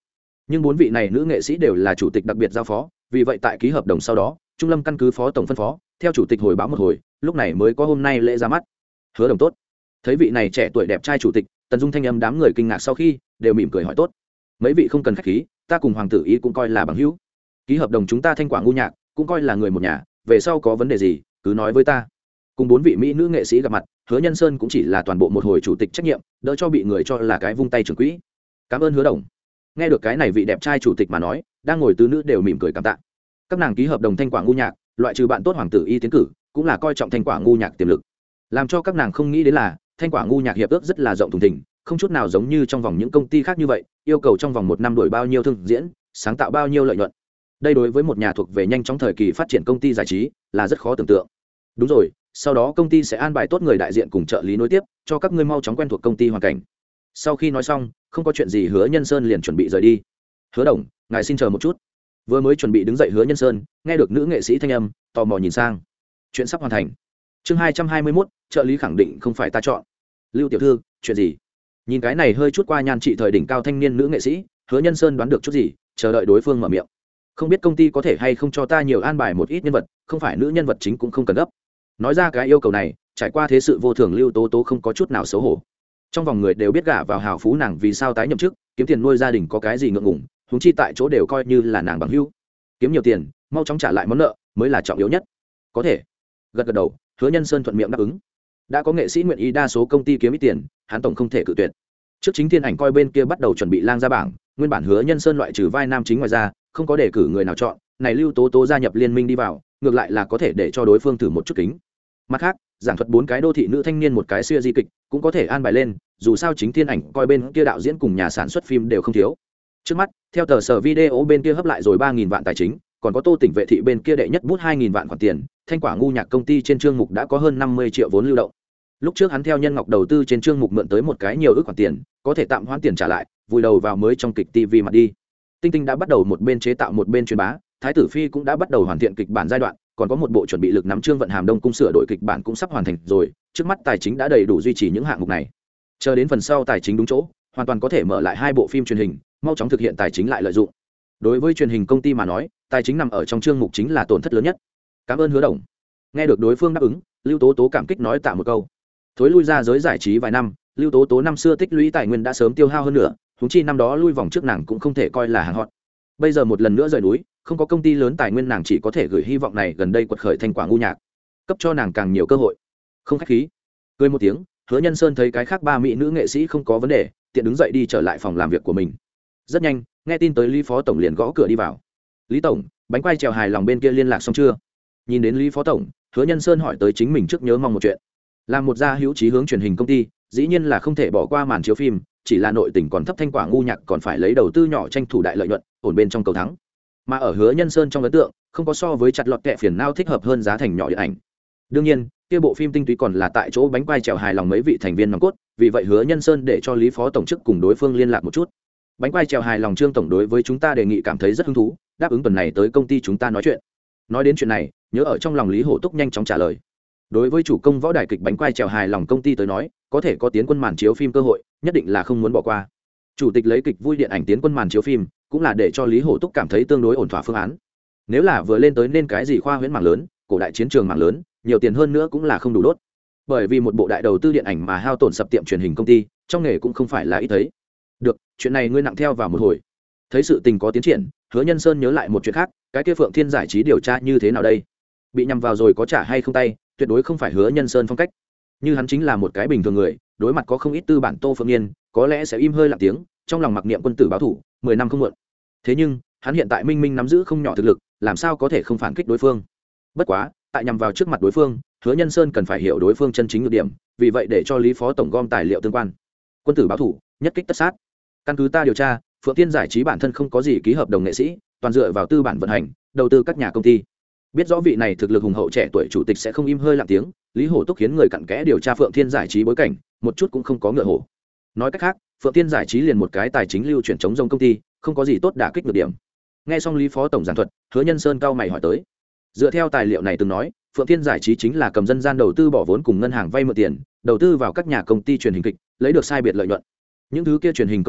nhưng bốn vị này nữ nghệ sĩ đều là chủ tịch đặc biệt giao phó, vì vậy tại ký hợp đồng sau đó Trung Lâm căn cứ phó tổng phân phó theo chủ tịch hồi báo một hồi, lúc này mới có hôm nay lễ ra mắt. Hứa Đồng tốt. Thấy vị này trẻ tuổi đẹp trai chủ tịch, Tần Dung thanh âm đám người kinh ngạc sau khi đều mỉm cười hỏi tốt. Mấy vị không cần khách khí, ta cùng hoàng tử ý cũng coi là bằng hữu, ký hợp đồng chúng ta Thanh Quả Ngu Nhạc cũng coi là người một nhà, về sau có vấn đề gì cứ nói với ta. Cùng bốn vị mỹ nữ nghệ sĩ gặp mặt, Hứa Nhân Sơn cũng chỉ là toàn bộ một hồi chủ tịch trách nhiệm, đỡ cho bị người cho là cái vung tay trưởng quỹ. Cảm ơn Hứa Đồng. Nghe được cái này vị đẹp trai chủ tịch mà nói, đang ngồi tứ nữ đều mỉm cười cảm tạ. Các nàng ký hợp đồng Thanh Quả Ngu Nhạc, loại trừ bạn tốt hoàng tử y tiến cử, cũng là coi trọng Thanh Quả Ngu Nhạc tiềm lực. Làm cho các nàng không nghĩ đến là Thanh Quả Ngu Nhạc hiệp ước rất là rộng thùng thình, không chút nào giống như trong vòng những công ty khác như vậy, yêu cầu trong vòng một năm đổi bao nhiêu thương diễn, sáng tạo bao nhiêu lợi nhuận. Đây đối với một nhà thuộc về nhanh chóng thời kỳ phát triển công ty giải trí là rất khó tưởng tượng. Đúng rồi, sau đó công ty sẽ an bài tốt người đại diện cùng trợ lý nối tiếp, cho các ngươi mau chóng quen thuộc công ty hoàn cảnh. Sau khi nói xong, không có chuyện gì, Hứa Nhân Sơn liền chuẩn bị rời đi. Hứa Đồng, ngài xin chờ một chút. Vừa mới chuẩn bị đứng dậy Hứa Nhân Sơn nghe được nữ nghệ sĩ thanh âm, tò mò nhìn sang. Chuyện sắp hoàn thành. Chương hai trăm hai mươi mốt, trợ lý khẳng định không phải ta chọn. Lưu tiểu thư, chuyện gì? Nhìn cái này hơi chút qua nhan trị thời đỉnh cao thanh niên nữ nghệ sĩ, Hứa Nhân Sơn đoán được chút gì, chờ đợi đối phương mở miệng. Không biết công ty có thể hay không cho ta nhiều an bài một ít nhân vật, không phải nữ nhân vật chính cũng không cần gấp. Nói ra cái yêu cầu này, trải qua thế sự vô thường Lưu Tố Tố không có chút nào xấu hổ. Trong vòng người đều biết gả vào hào phú nàng vì sao tái nhậm chức, kiếm tiền nuôi gia đình có cái gì ngượng ngùng, huống chi tại chỗ đều coi như là nàng bằng hữu. Kiếm nhiều tiền, mau chóng trả lại món nợ mới là trọng yếu nhất. Có thể. Gật gật đầu, Hứa Nhân Sơn thuận miệng đáp ứng. Đã có nghệ sĩ nguyện ý, đa số công ty kiếm ít tiền, hắn tổng không thể cự tuyệt. Trước chính thiên ảnh coi bên kia bắt đầu chuẩn bị lang ra bảng, nguyên bản Hứa Nhân Sơn loại trừ vai nam chính ngoài ra, không có đề cử người nào chọn, này Lưu Tố Tố gia nhập liên minh đi vào, ngược lại là có thể để cho đối phương thử một chút kính. Mặt khác, giảng thuật bốn cái đô thị nữ thanh niên một cái xưa di kịch, cũng có thể an bài lên, dù sao chính thiên ảnh coi bên kia đạo diễn cùng nhà sản xuất phim đều không thiếu. Trước mắt, theo tờ sở video bên kia hấp lại rồi ba nghìn vạn tài chính, còn có Tô Tỉnh Vệ thị bên kia đệ nhất bút hai nghìn vạn khoản tiền, Thanh Quả Ngu Nhạc công ty trên chương mục đã có hơn năm mươi triệu vốn lưu động. Lúc trước hắn theo Nhân Ngọc đầu tư trên chương mục mượn tới một cái nhiều ước khoản tiền, có thể tạm hoãn tiền trả lại, vùi đầu vào mới trong kịch ti vi mặt đi. Tinh Tinh đã bắt đầu một bên chế tạo một bên truyền bá, Thái tử Phi cũng đã bắt đầu hoàn thiện kịch bản giai đoạn, còn có một bộ chuẩn bị lực nắm Trương Vận Hàm Đông cung sửa đổi kịch bản cũng sắp hoàn thành rồi, trước mắt tài chính đã đầy đủ duy trì những hạng mục này. Chờ đến phần sau tài chính đúng chỗ, hoàn toàn có thể mở lại hai bộ phim truyền hình, mau chóng thực hiện tài chính lại lợi dụng. Đối với truyền hình công ty mà nói, tài chính nằm ở trong chương mục chính là tổn thất lớn nhất. Cảm ơn Hứa Đồng. Nghe được đối phương đáp ứng, Lưu Tố Tố cảm kích nói tạ một câu. Thối lui ra giới giải trí vài năm, Lưu Tố Tố năm xưa tích lũy tài nguyên đã sớm tiêu hao hơn nữa, huống chi năm đó lui vòng trước nàng cũng không thể coi là hàng hot. Bây giờ một lần nữa rời núi, không có công ty lớn tài nguyên, nàng chỉ có thể gửi hy vọng này gần đây quật khởi Thanh Quả Ngu Nhạc, cấp cho nàng càng nhiều cơ hội. Không khách khí. Cười một tiếng, Hứa Nhân Sơn thấy cái khác ba mỹ nữ nghệ sĩ không có vấn đề, tiện đứng dậy đi trở lại phòng làm việc của mình. Rất nhanh, nghe tin tới Lý phó tổng liền gõ cửa đi vào. Lý tổng, bánh quai trèo hài lòng bên kia liên lạc xong chưa? Nhìn đến Lý phó tổng, Hứa Nhân Sơn hỏi tới chính mình trước nhớ mong một chuyện. Làm một gia hữu trí hướng truyền hình công ty, dĩ nhiên là không thể bỏ qua màn chiếu phim, chỉ là nội tình còn thấp, Thanh Quả Ngu Nhạc còn phải lấy đầu tư nhỏ tranh thủ đại lợi nhuận, ổn bên trong cầu thắng. Mà ở Hứa Nhân Sơn trong ấn tượng, không có so với chặt lọt kẹ phiền não thích hợp hơn giá thành nhỏ điện ảnh. Đương nhiên, kia bộ phim tinh túy còn là tại chỗ bánh quai trèo hài lòng mấy vị thành viên nòng cốt, vì vậy Hứa Nhân Sơn để cho Lý phó tổng chức cùng đối phương liên lạc một chút. Bánh quai trèo hài lòng Trương tổng đối với chúng ta đề nghị cảm thấy rất hứng thú, đáp ứng tuần này tới công ty chúng ta nói chuyện. Nói đến chuyện này, nhớ ở trong lòng Lý Hổ Túc nhanh chóng trả lời. Đối với chủ công võ đài kịch bánh quai trèo hài lòng công ty tới nói, có thể có tiến quân màn chiếu phim cơ hội, nhất định là không muốn bỏ qua. Chủ tịch lấy kịch vui điện ảnh tiến quân màn chiếu phim, cũng là để cho Lý Hổ Túc cảm thấy tương đối ổn thỏa phương án. Nếu là vừa lên tới nên cái gì khoa huyễn mảng lớn, cổ đại chiến trường mảng lớn, nhiều tiền hơn nữa cũng là không đủ đốt. Bởi vì một bộ đại đầu tư điện ảnh mà hao tổn sập tiệm truyền hình công ty, trong nghề cũng không phải là ít thấy. Được, chuyện này ngươi nặng theo vào một hồi. Thấy sự tình có tiến triển, Hứa Nhân Sơn nhớ lại một chuyện khác, cái kia Phượng Thiên giải trí điều tra như thế nào đây? Bị nhằm vào rồi có trả hay không tay, tuyệt đối không phải Hứa Nhân Sơn phong cách. Như hắn chính là một cái bình thường người, đối mặt có không ít tư bản Tô Phượng Nghiên, có lẽ sẽ im hơi lặng tiếng, trong lòng mặc niệm quân tử báo thủ, mười năm không muộn. Thế nhưng, hắn hiện tại minh minh nắm giữ không nhỏ thực lực, làm sao có thể không phản kích đối phương? Bất quá, tại nhằm vào trước mặt đối phương, Hứa Nhân Sơn cần phải hiểu đối phương chân chính nhược điểm, vì vậy để cho Lý phó tổng gom tài liệu tương quan. Quân tử báo thủ, nhất kích tất sát. Căn cứ ta điều tra, Phượng Thiên giải trí bản thân không có gì ký hợp đồng nghệ sĩ, toàn dựa vào tư bản vận hành, đầu tư các nhà công ty. Biết rõ vị này thực lực hùng hậu trẻ tuổi chủ tịch sẽ không im hơi lặng tiếng, Lý Hổ Túc khiến người cặn kẽ điều tra Phượng Thiên giải trí bối cảnh, một chút cũng không có ngựa hổ. Nói cách khác, Phượng Thiên giải trí liền một cái tài chính lưu chuyển chống rông công ty, không có gì tốt đả kích được điểm. Nghe xong Lý phó tổng giảng thuật, Hứa Nhân Sơn cao mày hỏi tới. Dựa theo tài liệu này từng nói, Phượng Thiên giải trí chính là cầm dân gian đầu tư bỏ vốn cùng ngân hàng vay mượn tiền, đầu tư vào các nhà công ty truyền hình kịch, lấy được sai biệt lợi nhuận. Những thứ kia truyền hình công ty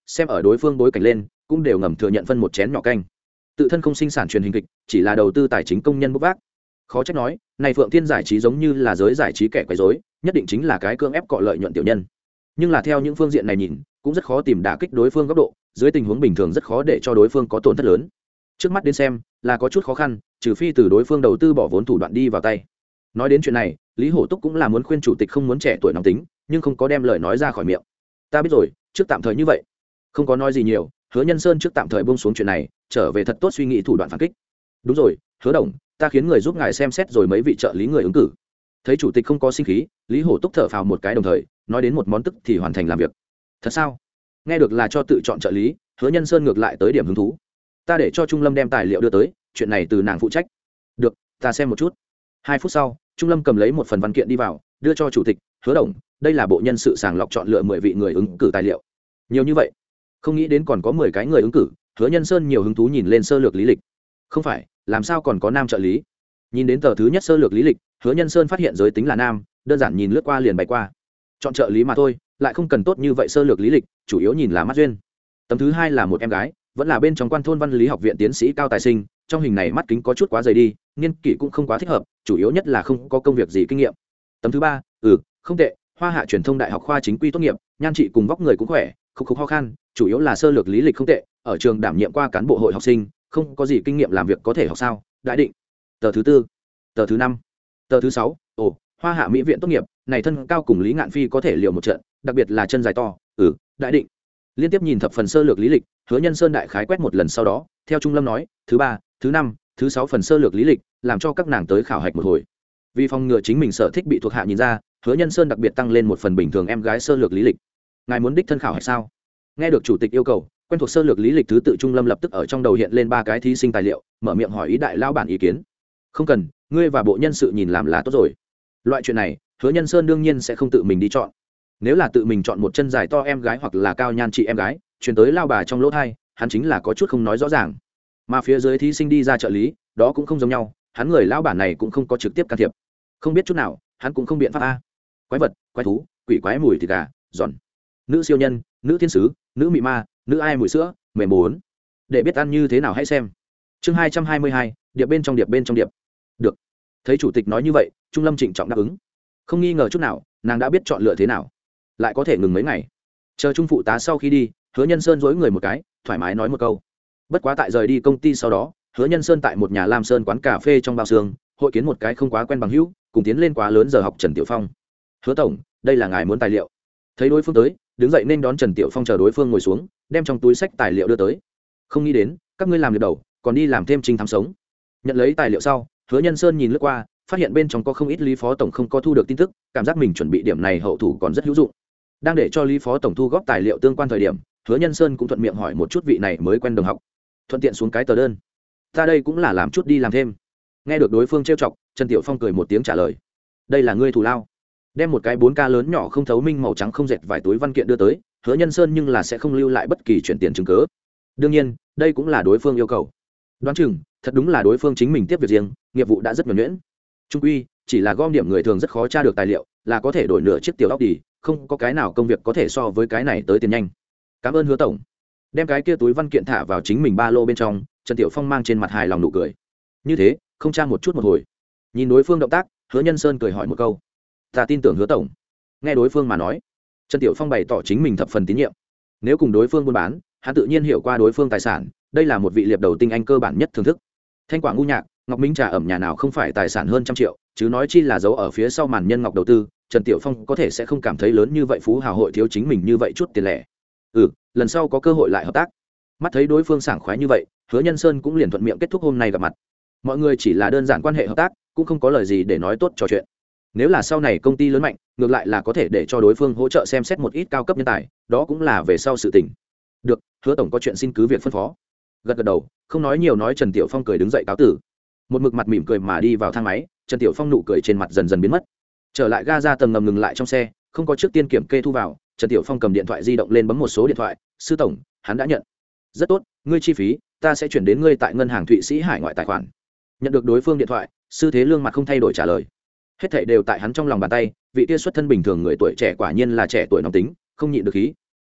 xem ở đối phương bối cảnh lên cũng đều ngầm thừa nhận phân một chén nhỏ canh. Tự thân không sinh sản truyền hình kịch, chỉ là đầu tư tài chính công nhân bốc vác. Khó trách nói này Phượng Thiên giải trí giống như là giới giải trí kẻ quấy rối, nhất định chính là cái cưỡng ép cọ lợi nhuận tiểu nhân. Nhưng là theo những phương diện này nhìn cũng rất khó tìm đả kích đối phương góc độ, dưới tình huống bình thường rất khó để cho đối phương có tổn thất lớn. Trước mắt đến xem là có chút khó khăn, trừ phi từ đối phương đầu tư bỏ vốn thủ đoạn đi vào tay. Nói đến chuyện này, Lý Hổ Túc cũng là muốn khuyên chủ tịch không muốn trẻ tuổi nóng tính, nhưng không có đem lời nói ra khỏi miệng. Ta biết rồi, trước tạm thời như vậy. Không có nói gì nhiều, Hứa Nhân Sơn trước tạm thời buông xuống chuyện này, trở về thật tốt suy nghĩ thủ đoạn phản kích. Đúng rồi, Hứa Đồng, ta khiến người giúp ngài xem xét rồi mấy vị trợ lý người ứng cử. Thấy chủ tịch không có sinh khí, Lý Hổ Túc thở phào một cái đồng thời nói đến một món tức thì hoàn thành làm việc. Thật sao? Nghe được là cho tự chọn trợ lý, Hứa Nhân Sơn ngược lại tới điểm hứng thú. Ta để cho Trung Lâm đem tài liệu đưa tới, chuyện này từ nàng phụ trách. Được, ta xem một chút. Hai phút sau, Trung Lâm cầm lấy một phần văn kiện đi vào, đưa cho chủ tịch. Hứa Đồng, đây là bộ nhân sự sàng lọc chọn lựa mười vị người ứng cử tài liệu. Nhiều như vậy? Không nghĩ đến còn có mười cái người ứng cử. Hứa Nhân Sơn nhiều hứng thú nhìn lên sơ lược lý lịch. Không phải, làm sao còn có nam trợ lý? Nhìn đến tờ thứ nhất sơ lược lý lịch, Hứa Nhân Sơn phát hiện giới tính là nam, đơn giản nhìn lướt qua liền bay qua. Chọn trợ lý mà thôi, lại không cần tốt như vậy sơ lược lý lịch, chủ yếu nhìn là mắt duyên. Tấm thứ hai là một em gái, vẫn là bên trong Quan thôn Văn lý học viện tiến sĩ cao tài sinh, trong hình này mắt kính có chút quá dày đi, niên kỷ cũng không quá thích hợp, chủ yếu nhất là không có công việc gì kinh nghiệm. Tấm thứ ba, ừ, không tệ, Hoa Hạ truyền thông đại học khoa chính quy tốt nghiệp, nhan trị cùng vóc người cũng khỏe, khúc khúc ho khan, chủ yếu là sơ lược lý lịch không tệ, ở trường đảm nhiệm qua cán bộ hội học sinh, không có gì kinh nghiệm làm việc có thể học sao? Đại định. Tờ thứ tư, tờ thứ năm, tờ thứ sáu, ồ, Hoa Hạ mỹ viện tốt nghiệp, này thân cao cùng Lý Ngạn Phi có thể liều một trận, đặc biệt là chân dài to, ừ, đại định. Liên tiếp nhìn thập phần sơ lược lý lịch, Hứa Nhân Sơn đại khái quét một lần sau đó, theo Trung Lâm nói, thứ ba, thứ năm, thứ sáu phần sơ lược lý lịch, làm cho các nàng tới khảo hạch một hồi. Vì phòng ngừa chính mình sở thích bị thuộc hạ nhìn ra, Hứa Nhân Sơn đặc biệt tăng lên một phần bình thường em gái sơ lược lý lịch. Ngài muốn đích thân khảo hạch sao? Nghe được chủ tịch yêu cầu, quen thuộc sơ lược lý lịch thứ tự Trung Lâm lập tức ở trong đầu hiện lên ba cái thí sinh tài liệu, mở miệng hỏi ý đại lao bản ý kiến. Không cần, ngươi và bộ nhân sự nhìn làm là tốt rồi. Loại chuyện này, Hứa Nhân Sơn đương nhiên sẽ không tự mình đi chọn. Nếu là tự mình chọn một chân dài to em gái hoặc là cao nhan chị em gái, chuyển tới lao bà trong lỗ thai, hắn chính là có chút không nói rõ ràng. Mà phía dưới thí sinh đi ra trợ lý, đó cũng không giống nhau, hắn người lao bản này cũng không có trực tiếp can thiệp. Không biết chút nào, hắn cũng không biện pháp a. Quái vật, quái thú, quỷ quái mùi thịt gà, giòn. Nữ siêu nhân, nữ thiên sứ, nữ mị ma, nữ ai mùi sữa, mềm bốn. Để biết ăn như thế nào hãy xem. Chương hai trăm hai mươi hai, điệp bên trong điệp bên trong điệp. Được. Thấy chủ tịch nói như vậy, Trung Lâm trịnh trọng đáp ứng. Không nghi ngờ chút nào, nàng đã biết chọn lựa thế nào. Lại có thể ngừng mấy ngày. Chờ Trung phụ tá sau khi đi, Hứa Nhân Sơn dối người một cái, thoải mái nói một câu. Bất quá tại rời đi công ty sau đó, Hứa Nhân Sơn tại một nhà Lam Sơn quán cà phê trong bao xương, hội kiến một cái không quá quen bằng hữu, cùng tiến lên quá lớn giờ học Trần Tiểu Phong. Hứa tổng, đây là ngài muốn tài liệu. Thấy đối phương tới, đứng dậy nên đón Trần Tiểu Phong chờ đối phương ngồi xuống, đem trong túi sách tài liệu đưa tới. Không nghĩ đến, các ngươi làm liệp đầu, còn đi làm thêm trinh thám sống. Nhận lấy tài liệu sau, Hứa Nhân Sơn nhìn lướt qua, phát hiện bên trong có không ít Lý phó tổng không có thu được tin tức, cảm giác mình chuẩn bị điểm này hậu thủ còn rất hữu dụng. Đang để cho Lý phó tổng thu góp tài liệu tương quan thời điểm, Hứa Nhân Sơn cũng thuận miệng hỏi một chút vị này mới quen đồng học, thuận tiện xuống cái tờ đơn. Ta đây cũng là làm chút đi làm thêm. Nghe được đối phương trêu chọc, Trần Tiểu Phong cười một tiếng trả lời. Đây là ngươi thù lao. Đem một cái bốn K lớn nhỏ không thấu minh màu trắng không dệt vài túi văn kiện đưa tới, Hứa Nhân Sơn nhưng là sẽ không lưu lại bất kỳ chuyển tiền chứng cứ. Đương nhiên, đây cũng là đối phương yêu cầu. Đoán chừng, thật đúng là đối phương chính mình tiếp việc riêng, nghiệp vụ đã rất nhuần nhuyễn. Trung quy, chỉ là gom điểm người thường rất khó tra được tài liệu, là có thể đổi nửa chiếc tiểu óc đi, không có cái nào công việc có thể so với cái này tới tiền nhanh. Cảm ơn Hứa tổng. Đem cái kia túi văn kiện thả vào chính mình ba lô bên trong, Trần Tiểu Phong mang trên mặt hài lòng nụ cười. Như thế, không tra một chút một hồi. Nhìn đối phương động tác, Hứa Nhân Sơn cười hỏi một câu. Ta tin tưởng Hứa tổng. Nghe đối phương mà nói, Trần Tiểu Phong bày tỏ chính mình thập phần tín nhiệm. Nếu cùng đối phương buôn bán, hắn tự nhiên hiểu qua đối phương tài sản, đây là một vị liệp đầu tinh anh cơ bản nhất thưởng thức. Thanh quả ngu nhạc, ngọc minh trà ẩm nhà nào không phải tài sản hơn trăm triệu, chứ nói chi là giấu ở phía sau màn nhân ngọc đầu tư, Trần Tiểu Phong có thể sẽ không cảm thấy lớn như vậy phú hào hội thiếu chính mình như vậy chút tiền lẻ. Ừ, lần sau có cơ hội lại hợp tác. Mắt thấy đối phương sảng khoái như vậy, Hứa Nhân Sơn cũng liền thuận miệng kết thúc hôm nay gặp mặt. Mọi người chỉ là đơn giản quan hệ hợp tác, cũng không có lời gì để nói tốt trò chuyện. Nếu là sau này công ty lớn mạnh, ngược lại là có thể để cho đối phương hỗ trợ xem xét một ít cao cấp nhân tài, đó cũng là về sau sự tình. Được, Hứa tổng có chuyện xin cứ việc phân phó. Gật gật đầu, không nói nhiều nói Trần Tiểu Phong cười đứng dậy cáo tử. Một mực mặt mỉm cười mà đi vào thang máy, Trần Tiểu Phong nụ cười trên mặt dần dần biến mất. Trở lại ga ra tầng ngầm ngừng lại trong xe, không có trước tiên kiểm kê thu vào, Trần Tiểu Phong cầm điện thoại di động lên bấm một số điện thoại. Sư tổng, hắn đã nhận. Rất tốt, ngươi chi phí ta sẽ chuyển đến ngươi tại ngân hàng Thụy Sĩ hải ngoại tài khoản. Nhận được đối phương điện thoại, Sư Thế Lương mặt không thay đổi trả lời. Hết thảy đều tại hắn trong lòng bàn tay, vị kia xuất thân bình thường người tuổi trẻ quả nhiên là trẻ tuổi nóng tính, không nhịn được khí.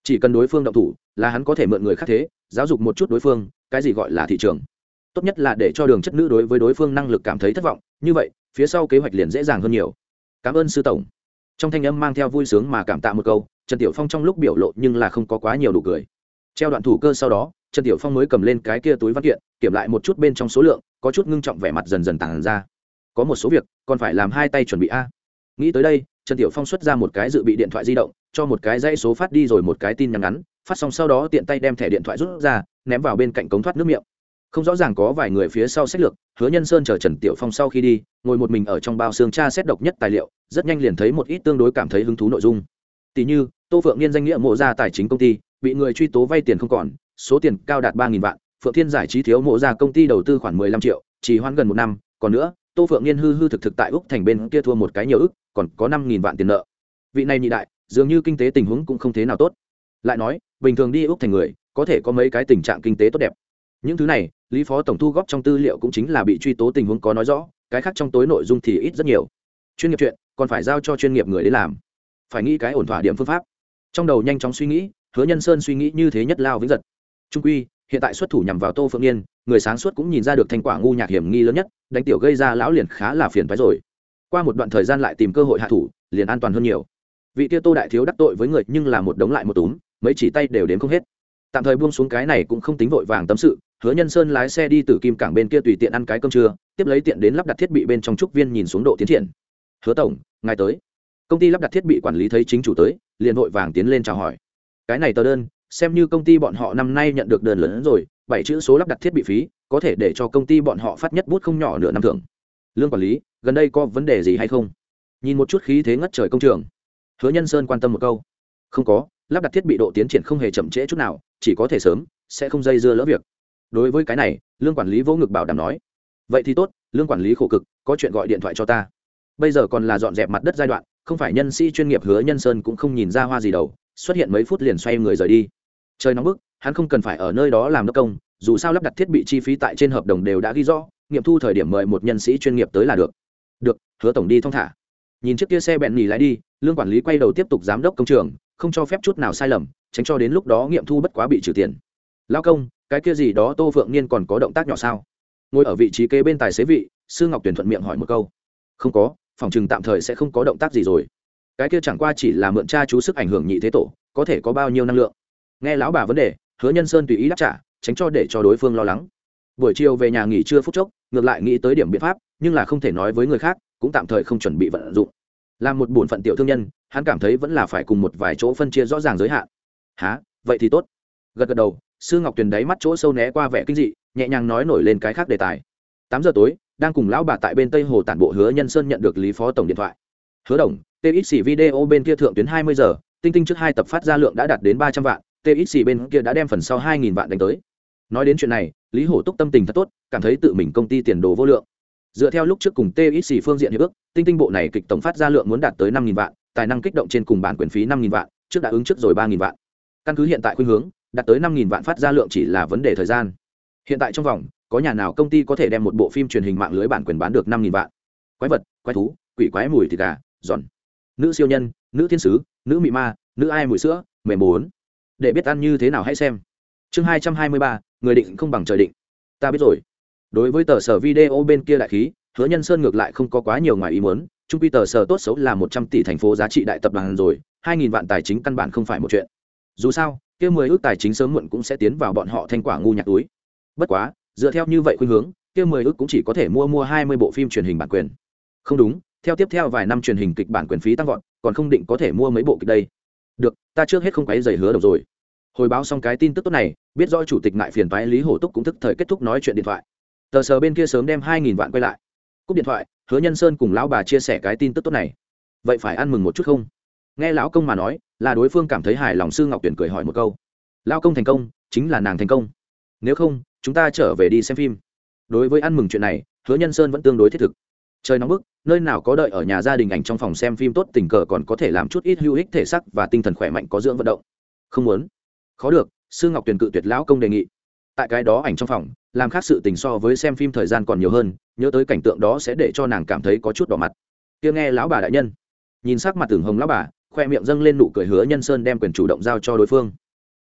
chỉ cần đối phương động thủ là hắn có thể mượn người khác thế giáo dục một chút đối phương cái gì gọi là thị trường. Tốt nhất là để cho đường chất nữ đối với đối phương năng lực cảm thấy thất vọng, như vậy phía sau kế hoạch liền dễ dàng hơn nhiều. Cảm ơn sư tổng. Trong thanh âm mang theo vui sướng mà cảm tạ một câu, Trần Tiểu Phong trong lúc biểu lộ nhưng là không có quá nhiều đủ cười. Treo đoạn thủ cơ sau đó, Trần Tiểu Phong mới cầm lên cái kia túi văn kiện, kiểm lại một chút bên trong số lượng, có chút ngưng trọng vẻ mặt dần dần tàng ra. Có một số việc còn phải làm hai tay chuẩn bị a. Nghĩ tới đây, Trần Tiểu Phong xuất ra một cái dự bị điện thoại di động, cho một cái dãy số phát đi rồi một cái tin nhắn ngắn, phát xong sau đó tiện tay đem thẻ điện thoại rút ra, ném vào bên cạnh cống thoát nước miệng. Không rõ ràng có vài người phía sau sách lược, Hứa Nhân Sơn chờ Trần Tiểu Phong sau khi đi, ngồi một mình ở trong bao xương tra xét độc nhất tài liệu, rất nhanh liền thấy một ít tương đối cảm thấy hứng thú nội dung. Tỷ như, Tô Phượng Niên danh nghĩa mộ gia tài chính công ty, bị người truy tố vay tiền không còn, số tiền cao đạt ba nghìn vạn, Phượng Thiên giải trí thiếu mộ gia công ty đầu tư khoảng mười lăm triệu, trì hoãn gần một năm, còn nữa, Tô Phượng Niên hư hư thực thực tại Úc Thành bên kia thua một cái nhiều ức, còn có năm nghìn vạn tiền nợ. Vị này nhị đại, dường như kinh tế tình huống cũng không thế nào tốt. Lại nói, bình thường đi Úc Thành người, có thể có mấy cái tình trạng kinh tế tốt đẹp. Những thứ này, Lý Phó tổng thu góp trong tư liệu cũng chính là bị truy tố tình huống có nói rõ, cái khác trong tối nội dung thì ít rất nhiều. Chuyên nghiệp chuyện, còn phải giao cho chuyên nghiệp người đến làm. Phải nghĩ cái ổn thỏa điểm phương pháp. Trong đầu nhanh chóng suy nghĩ, Hứa Nhân Sơn suy nghĩ như thế nhất lao vĩnh giật. Trung quy, hiện tại xuất thủ nhằm vào Tô Phượng Niên, người sáng suốt cũng nhìn ra được thành quả ngu nhạc hiểm nghi lớn nhất, đánh tiểu gây ra lão liền khá là phiền phái rồi. Qua một đoạn thời gian lại tìm cơ hội hạ thủ, liền an toàn hơn nhiều. Vị kia Tô đại thiếu đắc tội với người nhưng là một đống lại một túm, mấy chỉ tay đều đếm không hết. Tạm thời buông xuống cái này cũng không tính vội vàng tâm sự, Hứa Nhân Sơn lái xe đi từ Kim Cảng bên kia tùy tiện ăn cái cơm trưa, tiếp lấy tiện đến lắp đặt thiết bị bên trong trúc viên nhìn xuống độ tiến triển. Hứa tổng, ngài tới. Công ty lắp đặt thiết bị quản lý thấy chính chủ tới, liền vội vàng tiến lên chào hỏi. Cái này tờ đơn, xem như công ty bọn họ năm nay nhận được đơn lớn hơn rồi, bảy chữ số lắp đặt thiết bị phí, có thể để cho công ty bọn họ phát nhất bút không nhỏ nửa năm thưởng. Lương quản lý, gần đây có vấn đề gì hay không? Nhìn một chút khí thế ngất trời công trường, Hứa Nhân Sơn quan tâm một câu. Không có, lắp đặt thiết bị độ tiến triển không hề chậm trễ chút nào, chỉ có thể sớm, sẽ không dây dưa lỡ việc. Đối với cái này, Lương quản lý vỗ ngực bảo đảm nói. Vậy thì tốt, Lương quản lý khổ cực, có chuyện gọi điện thoại cho ta. Bây giờ còn là dọn dẹp mặt đất giai đoạn, không phải nhân sĩ chuyên nghiệp. Hứa Nhân Sơn cũng không nhìn ra hoa gì đầu, xuất hiện mấy phút liền xoay người rời đi. Trời nóng bức, hắn không cần phải ở nơi đó làm đốc công, dù sao lắp đặt thiết bị chi phí tại trên hợp đồng đều đã ghi rõ, nghiệm thu thời điểm mời một nhân sĩ chuyên nghiệp tới là được. Được, Hứa tổng đi thong thả. Nhìn chiếc kia xe bẹn nhì lái đi, Lương quản lý quay đầu tiếp tục giám đốc công trường, không cho phép chút nào sai lầm, tránh cho đến lúc đó nghiệm thu bất quá bị trừ tiền. Lão công, cái kia gì đó Tô Phượng Niên còn có động tác nhỏ sao? Ngồi ở vị trí kế bên tài xế vị, Sư Ngọc Tuyển thuận miệng hỏi một câu. Không có, phòng trừng tạm thời sẽ không có động tác gì rồi. Cái kia chẳng qua chỉ là mượn cha chú sức ảnh hưởng nhị thế tổ, có thể có bao nhiêu năng lượng. Nghe lão bà vấn đề, Hứa Nhân Sơn tùy ý đáp trả, tránh cho để cho đối phương lo lắng. Buổi chiều về nhà nghỉ trưa phút chốc, ngược lại nghĩ tới điểm biện pháp, nhưng là không thể nói với người khác, cũng tạm thời không chuẩn bị vận dụng. Làm một bổn phận tiểu thương nhân, hắn cảm thấy vẫn là phải cùng một vài chỗ phân chia rõ ràng giới hạn. Hả, vậy thì tốt. Gật gật đầu, Sư Ngọc Tuyền đáy mắt chỗ sâu né qua vẻ kinh dị, nhẹ nhàng nói nổi lên cái khác đề tài. Tám giờ tối, đang cùng lão bà tại bên Tây Hồ tản bộ, Hứa Nhân Sơn nhận được Lý Phó tổng điện thoại. Hứa đồng, tê ích xê video bên kia thượng tuyến hai mươi giờ, tinh tinh trước hai tập phát ra lượng đã đạt đến ba trăm vạn, tê ích xê bên kia đã đem phần sau hai nghìn vạn đánh tới. Nói đến chuyện này, Lý Hổ Túc tâm tình thật tốt, cảm thấy tự mình công ty tiền đồ vô lượng. Dựa theo lúc trước cùng tê ích xê phương diện hiệp ước, tinh tinh bộ này kịch tổng phát ra lượng muốn đạt tới năm nghìn vạn, tài năng kích động trên cùng bản quyền phí năm nghìn vạn, trước đã ứng trước rồi ba nghìn vạn. Căn cứ hiện tại khuynh hướng, đạt tới năm nghìn vạn phát ra lượng chỉ là vấn đề thời gian. Hiện tại trong vòng, có nhà nào công ty có thể đem một bộ phim truyền hình mạng lưới bản quyền bán được năm nghìn vạn? Quái vật, quái thú, quỷ quái mùi thịt gà, giòn. Nữ siêu nhân, nữ thiên sứ, nữ mị ma, nữ ai mùi sữa, mềm bốn. Để biết ăn như thế nào hãy xem. Chương hai trăm hai mươi ba, người định không bằng trời định. Ta biết rồi. Đối với tờ sở video bên kia đại khí, Hứa Nhân Sơn ngược lại không có quá nhiều ngoài ý muốn, chung quy tờ sở tốt xấu là một trăm tỷ thành phố giá trị đại tập đoàn rồi, hai nghìn vạn tài chính căn bản không phải một chuyện. Dù sao, kia mười ước tài chính sớm muộn cũng sẽ tiến vào bọn họ thanh quả ngu nhạc túi. Bất quá, dựa theo như vậy khuynh hướng, kia mười ước cũng chỉ có thể mua mua hai mươi bộ phim truyền hình bản quyền. Không đúng, theo tiếp theo vài năm truyền hình kịch bản quyền phí tăng vọt, còn không định có thể mua mấy bộ kịch đây. Được, ta trước hết không quấy rầy Hứa Đồng rồi. Hồi báo xong cái tin tức tốt này, biết rõ chủ tịch ngại phiền toái, Lý Hổ Túc cũng tức thời kết thúc nói chuyện điện thoại. Tờ sở bên kia sớm đem hai nghìn vạn quay lại. Cúp điện thoại, Hứa Nhân Sơn cùng lão bà chia sẻ cái tin tức tốt này. Vậy phải ăn mừng một chút không? Nghe lão công mà nói, là đối phương cảm thấy hài lòng. Sư Ngọc Tuyển cười hỏi một câu. Lão công thành công, chính là nàng thành công. Nếu không, chúng ta trở về đi xem phim. Đối với ăn mừng chuyện này, Hứa Nhân Sơn vẫn tương đối thiết thực. Trời nóng bức, nơi nào có đợi ở nhà gia đình ảnh trong phòng xem phim tốt, tình cờ còn có thể làm chút ít hữu ích thể xác và tinh thần khỏe mạnh, có dưỡng vận động. Không muốn. Khó được, Sư Ngọc Tuyển cự tuyệt lão công đề nghị. Tại cái đó ảnh trong phòng, làm khác sự tình so với xem phim thời gian còn nhiều hơn, nhớ tới cảnh tượng đó sẽ để cho nàng cảm thấy có chút đỏ mặt. Kia nghe lão bà đại nhân. Nhìn sắc mặt tưởng hồng lão bà, khoe miệng dâng lên nụ cười, Hứa Nhân Sơn đem quyền chủ động giao cho đối phương.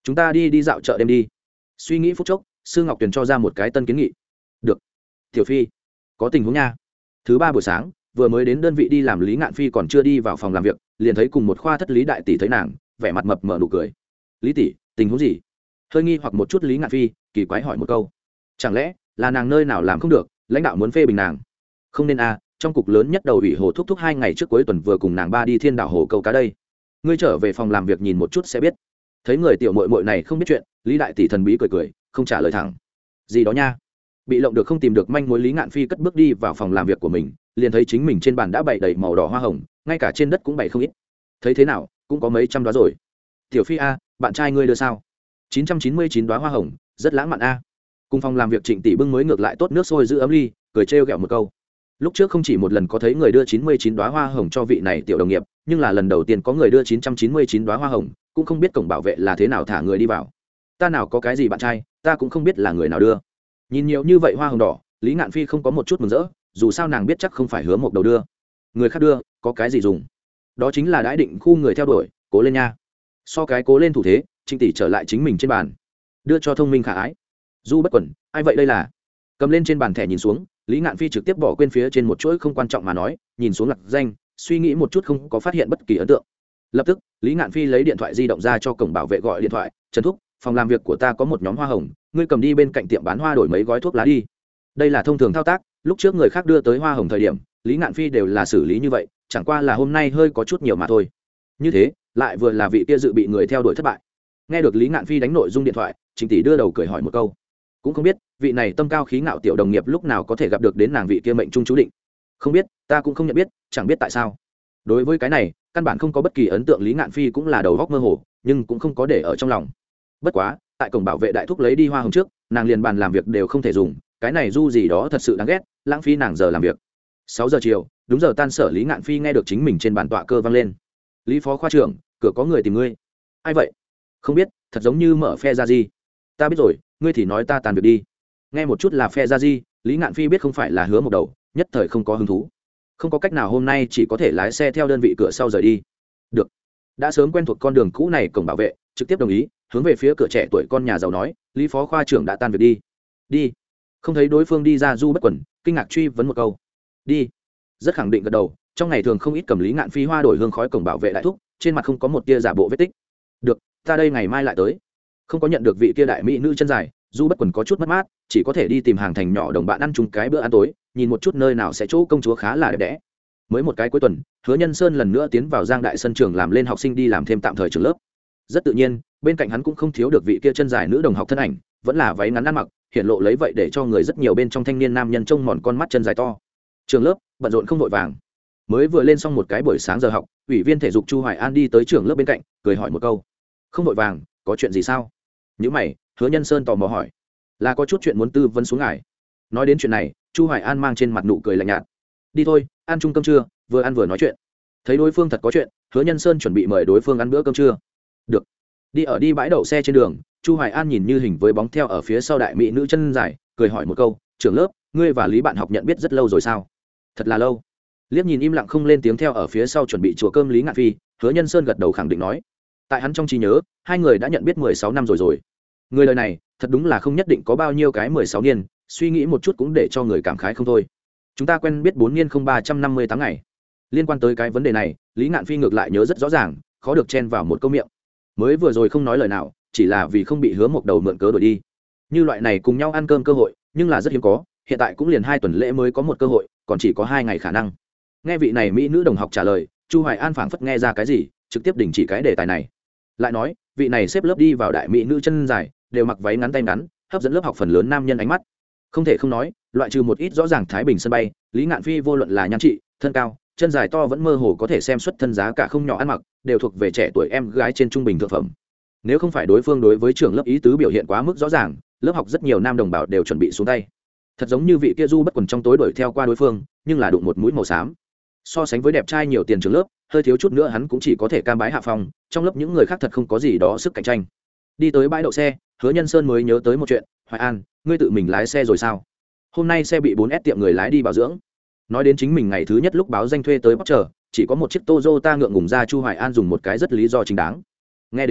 chúng ta đi đi dạo chợ đêm đi. Suy nghĩ phút chốc, Sư Ngọc Tuyền cho ra một cái tân kiến nghị. Được. Tiểu Phi, có tình huống nha. Thứ ba buổi sáng, vừa mới đến đơn vị đi làm Lý Ngạn Phi còn chưa đi vào phòng làm việc, liền thấy cùng một khoa thất Lý đại tỷ thấy nàng, vẻ mặt mập mờ nụ cười. Lý tỷ, tình huống gì? Hơi nghi hoặc một chút Lý Ngạn Phi kỳ quái hỏi một câu. Chẳng lẽ là nàng nơi nào làm không được, lãnh đạo muốn phê bình nàng? Không nên a, trong cục lớn nhất đầu ủy hồ thúc thúc hai ngày trước cuối tuần vừa cùng nàng ba đi Thiên Đảo hồ câu cá đây. Ngươi trở về phòng làm việc nhìn một chút sẽ biết. Thấy người tiểu muội muội này không biết chuyện, Lý đại tỷ thần bí cười cười, không trả lời thẳng. Gì đó nha? Bị lộng được không tìm được manh mối, Lý Ngạn Phi cất bước đi vào phòng làm việc của mình, liền thấy chính mình trên bàn đã bày đầy màu đỏ hoa hồng, ngay cả trên đất cũng bày không ít. Thấy thế nào, cũng có mấy trăm đóa rồi. Tiểu Phi a, bạn trai ngươi đưa sao? chín trăm chín mươi chín đóa hoa hồng, rất lãng mạn a. Cùng phòng làm việc Trịnh tỷ bưng mới ngược lại tốt nước sôi giữ ấm ly, cười trêu ghẹo một câu. Lúc trước không chỉ một lần có thấy người đưa chín mươi chín đóa hoa hồng cho vị này tiểu đồng nghiệp, nhưng là lần đầu tiên có người đưa chín trăm chín mươi chín đóa hoa hồng, cũng không biết cổng bảo vệ là thế nào thả người đi vào. Ta nào có cái gì bạn trai, ta cũng không biết là người nào đưa. Nhìn nhiều như vậy hoa hồng đỏ, Lý Ngạn Phi không có một chút mừng rỡ, dù sao nàng biết chắc không phải Hứa Mộc Đầu đưa. Người khác đưa, có cái gì dùng? Đó chính là đãi định khu người theo đuổi, cố lên nha. So cái cố lên thủ thế, Trịnh tỷ trở lại chính mình trên bàn, đưa cho thông minh khả ái. Du Bất Quẩn, ai vậy đây là? Cầm lên trên bàn thẻ nhìn xuống, Lý Ngạn Phi trực tiếp bỏ quên phía trên một chuỗi không quan trọng mà nói, nhìn xuống lặc danh, suy nghĩ một chút không có phát hiện bất kỳ ấn tượng. Lập tức, Lý Ngạn Phi lấy điện thoại di động ra cho cổng bảo vệ gọi điện thoại, "Trần thúc, phòng làm việc của ta có một nhóm hoa hồng, ngươi cầm đi bên cạnh tiệm bán hoa đổi mấy gói thuốc lá đi." Đây là thông thường thao tác, lúc trước người khác đưa tới hoa hồng thời điểm, Lý Ngạn Phi đều là xử lý như vậy, chẳng qua là hôm nay hơi có chút nhiều mà thôi. Như thế, lại vừa là vị kia dự bị người theo đuổi thất bại. Nghe được Lý Ngạn Phi đánh nội dung điện thoại, Trịnh tỷ đưa đầu cười hỏi một câu. Cũng không biết vị này tâm cao khí ngạo tiểu đồng nghiệp lúc nào có thể gặp được đến nàng vị kia mệnh trung chú định. Không biết, ta cũng không nhận biết, chẳng biết tại sao. Đối với cái này, căn bản không có bất kỳ ấn tượng, Lý Ngạn Phi cũng là đầu góc mơ hồ, nhưng cũng không có để ở trong lòng. Bất quá, tại cổng bảo vệ đại thúc lấy đi hoa hồng trước, nàng liền bàn làm việc đều không thể dùng, cái này du gì đó thật sự đáng ghét, lãng phí nàng giờ làm việc. Sáu giờ chiều, đúng giờ tan sở, Lý Ngạn Phi nghe được chính mình trên bàn tọa cơ vang lên. "Lý phó khoa trưởng, cửa có người tìm ngươi." "Ai vậy?" "Không biết, thật giống như mở phe ra gì." "Ta biết rồi, ngươi thì nói ta tàn việc đi." Nghe một chút là phe ra gì, Lý Ngạn Phi biết không phải là Hứa Mộc Đầu, nhất thời không có hứng thú. Không có cách nào, hôm nay chỉ có thể lái xe theo đơn vị cửa sau rời đi. Được. Đã sớm quen thuộc con đường cũ này, cổng bảo vệ trực tiếp đồng ý, hướng về phía cửa trẻ tuổi con nhà giàu nói, "Lý phó khoa trưởng đã tan việc đi." "Đi." Không thấy đối phương đi ra, Du Bất Quẩn kinh ngạc truy vấn một câu. "Đi." Rất khẳng định gật đầu, trong ngày thường không ít cầm Lý Ngạn Phi hoa đổi hương khói cổng bảo vệ đại thúc, trên mặt không có một tia giả bộ vết tích. "Được, ta đây ngày mai lại tới." Không có nhận được vị kia đại mỹ nữ chân dài, Du Bất Quẩn có chút mất mát, chỉ có thể đi tìm hàng thành nhỏ đồng bạn ăn chung cái bữa ăn tối, nhìn một chút nơi nào sẽ chỗ công chúa khá là đẹp đẽ. Mới một cái cuối tuần, Hứa Nhân Sơn lần nữa tiến vào Giang Đại sân trường làm lên học sinh đi làm thêm tạm thời trường lớp. Rất tự nhiên, bên cạnh hắn cũng không thiếu được vị kia chân dài nữ đồng học thân ảnh, vẫn là váy ngắn ăn mặc, hiện lộ lấy vậy để cho người rất nhiều bên trong thanh niên nam nhân trông mòn con mắt chân dài to. Trường lớp bận rộn không vội vàng. Mới vừa lên xong một cái buổi sáng giờ học, ủy viên thể dục Chu Hoài An đi tới trường lớp bên cạnh, cười hỏi một câu. "Không vội vàng, có chuyện gì sao?" Nhíu mày, Hứa Nhân Sơn tò mò hỏi. "Là có chút chuyện muốn tư vấn xuống ngài." Nói đến chuyện này, Chu Hoài An mang trên mặt nụ cười lạnh nhạt. "Đi thôi, ăn chung cơm trưa, vừa ăn vừa nói chuyện." Thấy đối phương thật có chuyện, Hứa Nhân Sơn chuẩn bị mời đối phương ăn bữa cơm trưa. "Được." Đi ở đi bãi đậu xe trên đường, Chu Hoài An nhìn như hình với bóng theo ở phía sau đại mỹ nữ chân dài, cười hỏi một câu, "Trưởng lớp, ngươi và Lý bạn học nhận biết rất lâu rồi sao?" "Thật là lâu." Liếc nhìn im lặng không lên tiếng theo ở phía sau chuẩn bị chùa cơm Lý Ngạn Phi, Hứa Nhân Sơn gật đầu khẳng định nói. Tại hắn trong trí nhớ, hai người đã nhận biết mười sáu năm rồi rồi. Người lời này, thật đúng là không nhất định có bao nhiêu cái mười sáu niên, suy nghĩ một chút cũng để cho người cảm khái không thôi. Chúng ta quen biết bốn niên không ba trăm năm mươi tám ngày. Liên quan tới cái vấn đề này, Lý Ngạn Phi ngược lại nhớ rất rõ ràng, khó được chen vào một câu miệng. Mới vừa rồi không nói lời nào, chỉ là vì không bị Hứa Mộc Đầu mượn cớ đuổi đi. Như loại này cùng nhau ăn cơm cơ hội, nhưng là rất hiếm có, hiện tại cũng liền hai tuần lễ mới có một cơ hội, còn chỉ có hai ngày khả năng. Nghe vị này mỹ nữ đồng học trả lời, Chu Hoài An phảng phất nghe ra cái gì, trực tiếp đình chỉ cái đề tài này. Lại nói, vị này xếp lớp đi vào đại mỹ nữ chân dài, đều mặc váy ngắn tay ngắn, hấp dẫn lớp học phần lớn nam nhân ánh mắt. Không thể không nói, loại trừ một ít rõ ràng Thái Bình sân bay, Lý Ngạn Phi vô luận là nhan trị, thân cao, chân dài to vẫn mơ hồ có thể xem xuất thân giá cả không nhỏ ăn mặc, đều thuộc về trẻ tuổi em gái trên trung bình thượng phẩm. Nếu không phải đối phương đối với trưởng lớp ý tứ biểu hiện quá mức rõ ràng, lớp học rất nhiều nam đồng bào đều chuẩn bị xuống tay. Thật giống như vị kia Du Bất Quần trong tối đuổi theo qua đối phương, nhưng là đụng một mũi màu xám. So sánh với đẹp trai nhiều tiền trường lớp, hơi thiếu chút nữa hắn cũng chỉ có thể cam bái hạ phòng, trong lớp những người khác thật không có gì đó sức cạnh tranh. Đi tới bãi đậu xe, Hứa Nhân Sơn mới nhớ tới một chuyện, "Hoài An, ngươi tự mình lái xe rồi sao? Hôm nay xe bị bốn S tiệm người lái đi bảo dưỡng." Nói đến chính mình ngày thứ nhất lúc báo danh thuê tới Porsche, chỉ có một chiếc Toyota ngượng ngùng ra, Chu Hoài An dùng một cái rất lý do chính đáng. Nghe đến đó,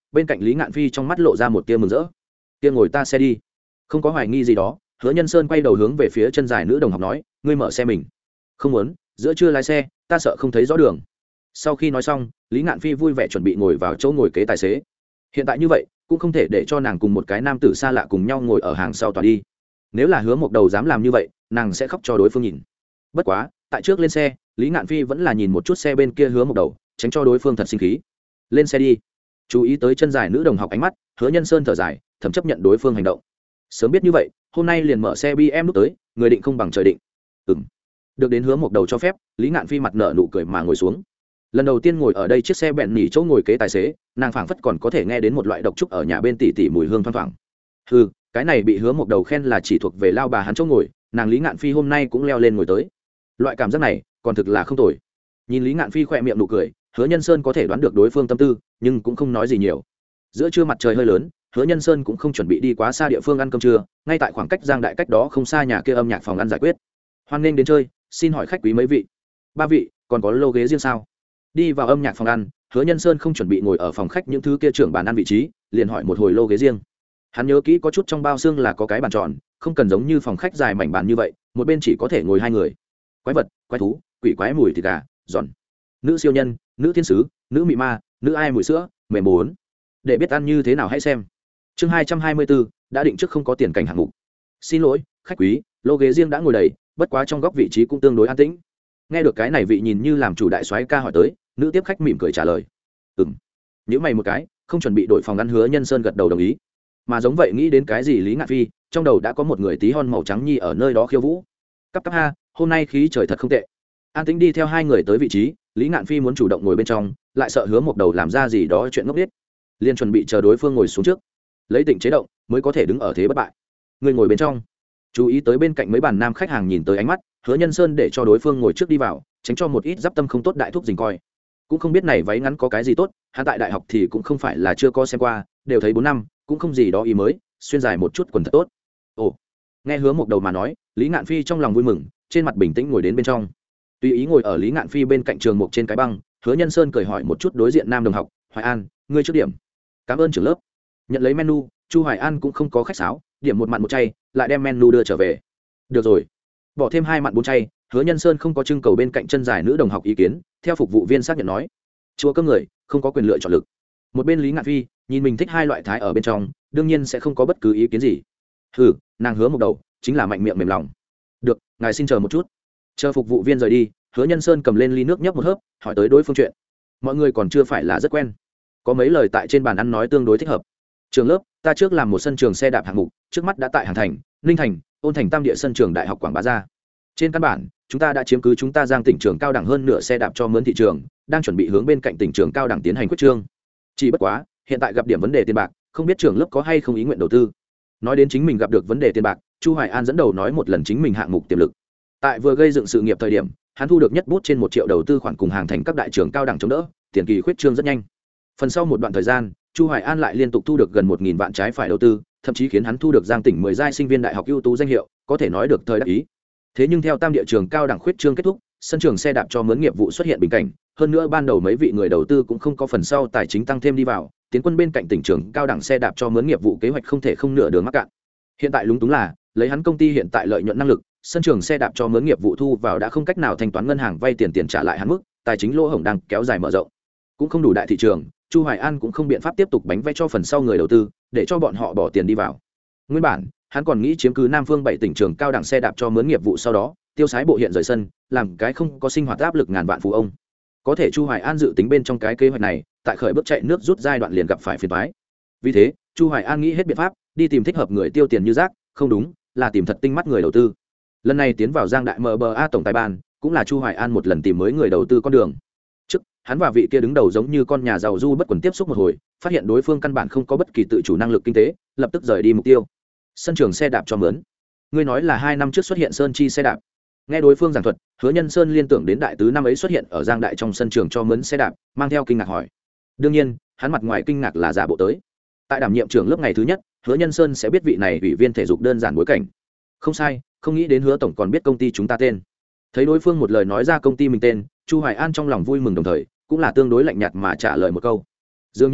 bên cạnh Lý Ngạn Phi trong mắt lộ ra một tia mừng rỡ. Kia ngồi ta xe đi. Không có hoài nghi gì đó, Hứa Nhân Sơn quay đầu hướng về phía chân dài nữ đồng học nói, ngươi mở xe mình. Không muốn, giữa trưa lái xe, ta sợ không thấy rõ đường. Sau khi nói xong, Lý Ngạn Phi vui vẻ chuẩn bị ngồi vào chỗ ngồi kế tài xế. Hiện tại như vậy, cũng không thể để cho nàng cùng một cái nam tử xa lạ cùng nhau ngồi ở hàng sau tòa đi. Nếu là Hứa Mộc Đầu dám làm như vậy, nàng sẽ khóc cho đối phương nhìn. Bất quá, tại trước lên xe, Lý Ngạn Phi vẫn là nhìn một chút xe bên kia Hứa Mộc Đầu, tránh cho đối phương thật sinh khí. Lên xe đi. Chú ý tới chân dài nữ đồng học ánh mắt, Hứa Nhân Sơn thở dài, thầm chấp nhận đối phương hành động. Sớm biết như vậy, hôm nay liền mở xe bê em lúc tới, người định không bằng trời định. Ừm. Được đến Hứa Mộc Đầu cho phép, Lý Ngạn Phi mặt nở nụ cười mà ngồi xuống. Lần đầu tiên ngồi ở đây chiếc xe bẹn nỉ chỗ ngồi kế tài xế, nàng phảng phất còn có thể nghe đến một loại độc trúc ở nhà bên tỉ tỉ mùi hương thoang thoảng. Hừ, cái này bị Hứa Mộc Đầu khen là chỉ thuộc về lao bà hắn chỗ ngồi, nàng Lý Ngạn Phi hôm nay cũng leo lên ngồi tới. Loại cảm giác này, còn thực là không tồi. Nhìn Lý Ngạn Phi khỏe miệng nụ cười, Hứa Nhân Sơn có thể đoán được đối phương tâm tư, nhưng cũng không nói gì nhiều. Giữa trưa mặt trời hơi lớn, Hứa Nhân Sơn cũng không chuẩn bị đi quá xa địa phương ăn cơm trưa, ngay tại khoảng cách Giang Đại cách đó không xa nhà kia âm nhạc phòng ăn giải quyết. Hoan nghênh đến chơi, xin hỏi khách quý mấy vị? Ba vị, còn có lô ghế riêng sao? Đi vào âm nhạc phòng ăn, Hứa Nhân Sơn không chuẩn bị ngồi ở phòng khách những thứ kia trưởng bàn ăn vị trí, liền hỏi một hồi lô ghế riêng. Hắn nhớ kỹ có chút trong bao xương là có cái bàn tròn, không cần giống như phòng khách dài mảnh bàn như vậy, một bên chỉ có thể ngồi hai người. Quái vật, quái thú, quỷ quái mùi thịt gà, giòn. Nữ siêu nhân, nữ thiên sứ, nữ mị ma, nữ ai mùi sữa, mềm bốn. Để biết ăn như thế nào hãy xem. Chương hai trăm hai mươi bốn, đã định trước không có tiền cảnh hạng mục. Xin lỗi, khách quý, lô ghế riêng đã ngồi đầy, bất quá trong góc vị trí cũng tương đối an tĩnh. Nghe được cái này vị nhìn như làm chủ đại soái ca hỏi tới, nữ tiếp khách mỉm cười trả lời. Ừm. Nhíu mày một cái, không chuẩn bị đổi phòng ăn. Hứa Nhân Sơn gật đầu đồng ý. Mà giống vậy nghĩ đến cái gì Lý Ngạn Phi, trong đầu đã có một người tí hon màu trắng nhi ở nơi đó khiêu vũ. Cắp cắp ha, hôm nay khí trời thật không tệ. An tĩnh đi theo hai người tới vị trí, Lý Ngạn Phi muốn chủ động ngồi bên trong, lại sợ Hứa Mộc Đầu làm ra gì đó chuyện ngốc nghếch, liền chuẩn bị chờ đối phương ngồi xuống trước, lấy tỉnh chế động mới có thể đứng ở thế bất bại. Người ngồi bên trong. Chú ý tới bên cạnh mấy bàn nam khách hàng nhìn tới ánh mắt, Hứa Nhân Sơn để cho đối phương ngồi trước đi vào, tránh cho một ít giáp tâm không tốt đại thúc dình coi. Cũng không biết này váy ngắn có cái gì tốt, hắn tại đại học thì cũng không phải là chưa có xem qua, đều thấy bốn năm, cũng không gì đó ý mới, xuyên dài một chút quần thật tốt. Ồ. Nghe Hứa Mộc Đầu mà nói, Lý Ngạn Phi trong lòng vui mừng, trên mặt bình tĩnh ngồi đến bên trong. Tùy ý ngồi ở Lý Ngạn Phi bên cạnh trường mục trên cái băng, Hứa Nhân Sơn cười hỏi một chút đối diện nam đồng học, Hoài An, ngươi trước điểm. Cảm ơn trưởng lớp. Nhận lấy menu, Chu Hoài An cũng không có khách sáo, điểm một mặn một chay, lại đem menu đưa trở về. Được rồi, bỏ thêm hai mặn bốn chay. Hứa Nhân Sơn không có trưng cầu bên cạnh chân dài nữ đồng học ý kiến, theo phục vụ viên xác nhận nói, chúa cơm người không có quyền lựa chọn lực. Một bên Lý Ngạn Phi nhìn mình thích hai loại thái ở bên trong, đương nhiên sẽ không có bất cứ ý kiến gì. Hừ, nàng Hứa Mộc Đầu chính là mạnh miệng mềm lòng. Được, ngài xin chờ một chút. Chờ phục vụ viên rời đi, Hứa Nhân Sơn cầm lên ly nước nhấp một hớp, hỏi tới đối phương chuyện. Mọi người còn chưa phải là rất quen, có mấy lời tại trên bàn ăn nói tương đối thích hợp. Trường lớp, ta trước làm một sân trường xe đạp hạng mục, trước mắt đã tại Hàn Thành, Ninh Thành, Ôn Thành tam địa sân trường đại học Quảng Bá ra. Trên căn bản, chúng ta đã chiếm cứ chúng ta Giang tỉnh trường cao đẳng hơn nửa xe đạp cho mướn thị trường, đang chuẩn bị hướng bên cạnh tỉnh trường cao đẳng tiến hành quyết trương. Chỉ bất quá, hiện tại gặp điểm vấn đề tiền bạc, không biết trường lớp có hay không ý nguyện đầu tư. Nói đến chính mình gặp được vấn đề tiền bạc, Chu Hoài An dẫn đầu nói một lần chính mình hạng mục tiềm lực. Tại vừa gây dựng sự nghiệp thời điểm, hắn thu được nhất bút trên một triệu đầu tư khoản cùng Hàng Thành các đại trường cao đẳng chống đỡ, tiền kỳ khuyết trương rất nhanh. Phần sau một đoạn thời gian, Chu Hoài An lại liên tục thu được gần một nghìn vạn trái phải đầu tư, thậm chí khiến hắn thu được Giang tỉnh mười giai sinh viên đại học ưu tú danh hiệu, có thể nói được thời đắc ý. Thế nhưng theo tam địa trường cao đẳng khuyết trương kết thúc, sân trường xe đạp cho mướn nghiệp vụ xuất hiện bình cảnh, hơn nữa ban đầu mấy vị người đầu tư cũng không có phần sau tài chính tăng thêm đi vào, tiến quân bên cạnh tỉnh trường cao đẳng xe đạp cho mướn nghiệp vụ kế hoạch không thể không nửa đường mắc cạn. Hiện tại lúng túng là, lấy hắn công ty hiện tại lợi nhuận năng lực, sân trường xe đạp cho mướn nghiệp vụ thu vào đã không cách nào thanh toán ngân hàng vay tiền tiền trả lại hắn mức, tài chính lỗ hổng đang kéo dài mở rộng, cũng không đủ đại thị trường. Chu Hoài An cũng không biện pháp tiếp tục bánh vẽ cho phần sau người đầu tư, để cho bọn họ bỏ tiền đi vào. Nguyên bản, hắn còn nghĩ chiếm cứ Nam Phương bảy tỉnh trường cao đẳng xe đạp cho mướn nghiệp vụ, sau đó tiêu sái bộ hiện rời sân, làm cái không có sinh hoạt áp lực ngàn vạn phú ông. Có thể Chu Hoài An dự tính bên trong cái kế hoạch này, tại khởi bước chạy nước rút giai đoạn liền gặp phải phiền toái. Vì thế, Chu Hoài An nghĩ hết biện pháp, đi tìm thích hợp người tiêu tiền như rác, không đúng, là tìm thật tinh mắt người đầu tư. Lần này tiến vào Giang đại em bê a tổng tài ban, cũng là Chu Hoài An một lần tìm mới người đầu tư con đường. Trước, hắn và vị kia đứng đầu giống như con nhà giàu du bất quần tiếp xúc một hồi, phát hiện đối phương căn bản không có bất kỳ tự chủ năng lực kinh tế, lập tức rời đi mục tiêu. Sân trường xe đạp cho mướn. Ngươi nói là hai năm trước xuất hiện Sơn Chi xe đạp. Nghe đối phương giảng thuật, Hứa Nhân Sơn liên tưởng đến đại tứ năm ấy xuất hiện ở Giang đại trong sân trường cho mướn xe đạp, mang theo kinh ngạc hỏi. Đương nhiên, hắn mặt ngoài kinh ngạc là giả bộ tới. Tại đảm nhiệm trưởng lớp ngày thứ nhất, Hứa Nhân Sơn sẽ biết vị này ủy viên thể dục đơn giản bối cảnh. Không sai, không nghĩ đến Hứa tổng còn biết công ty chúng ta tên. Thấy đối phương một lời nói ra công ty mình tên, Chu Hoài An trong lòng vui mừng, đồng thời cũng là tương đối lạnh nhạt mà trả lời một câu. Dường như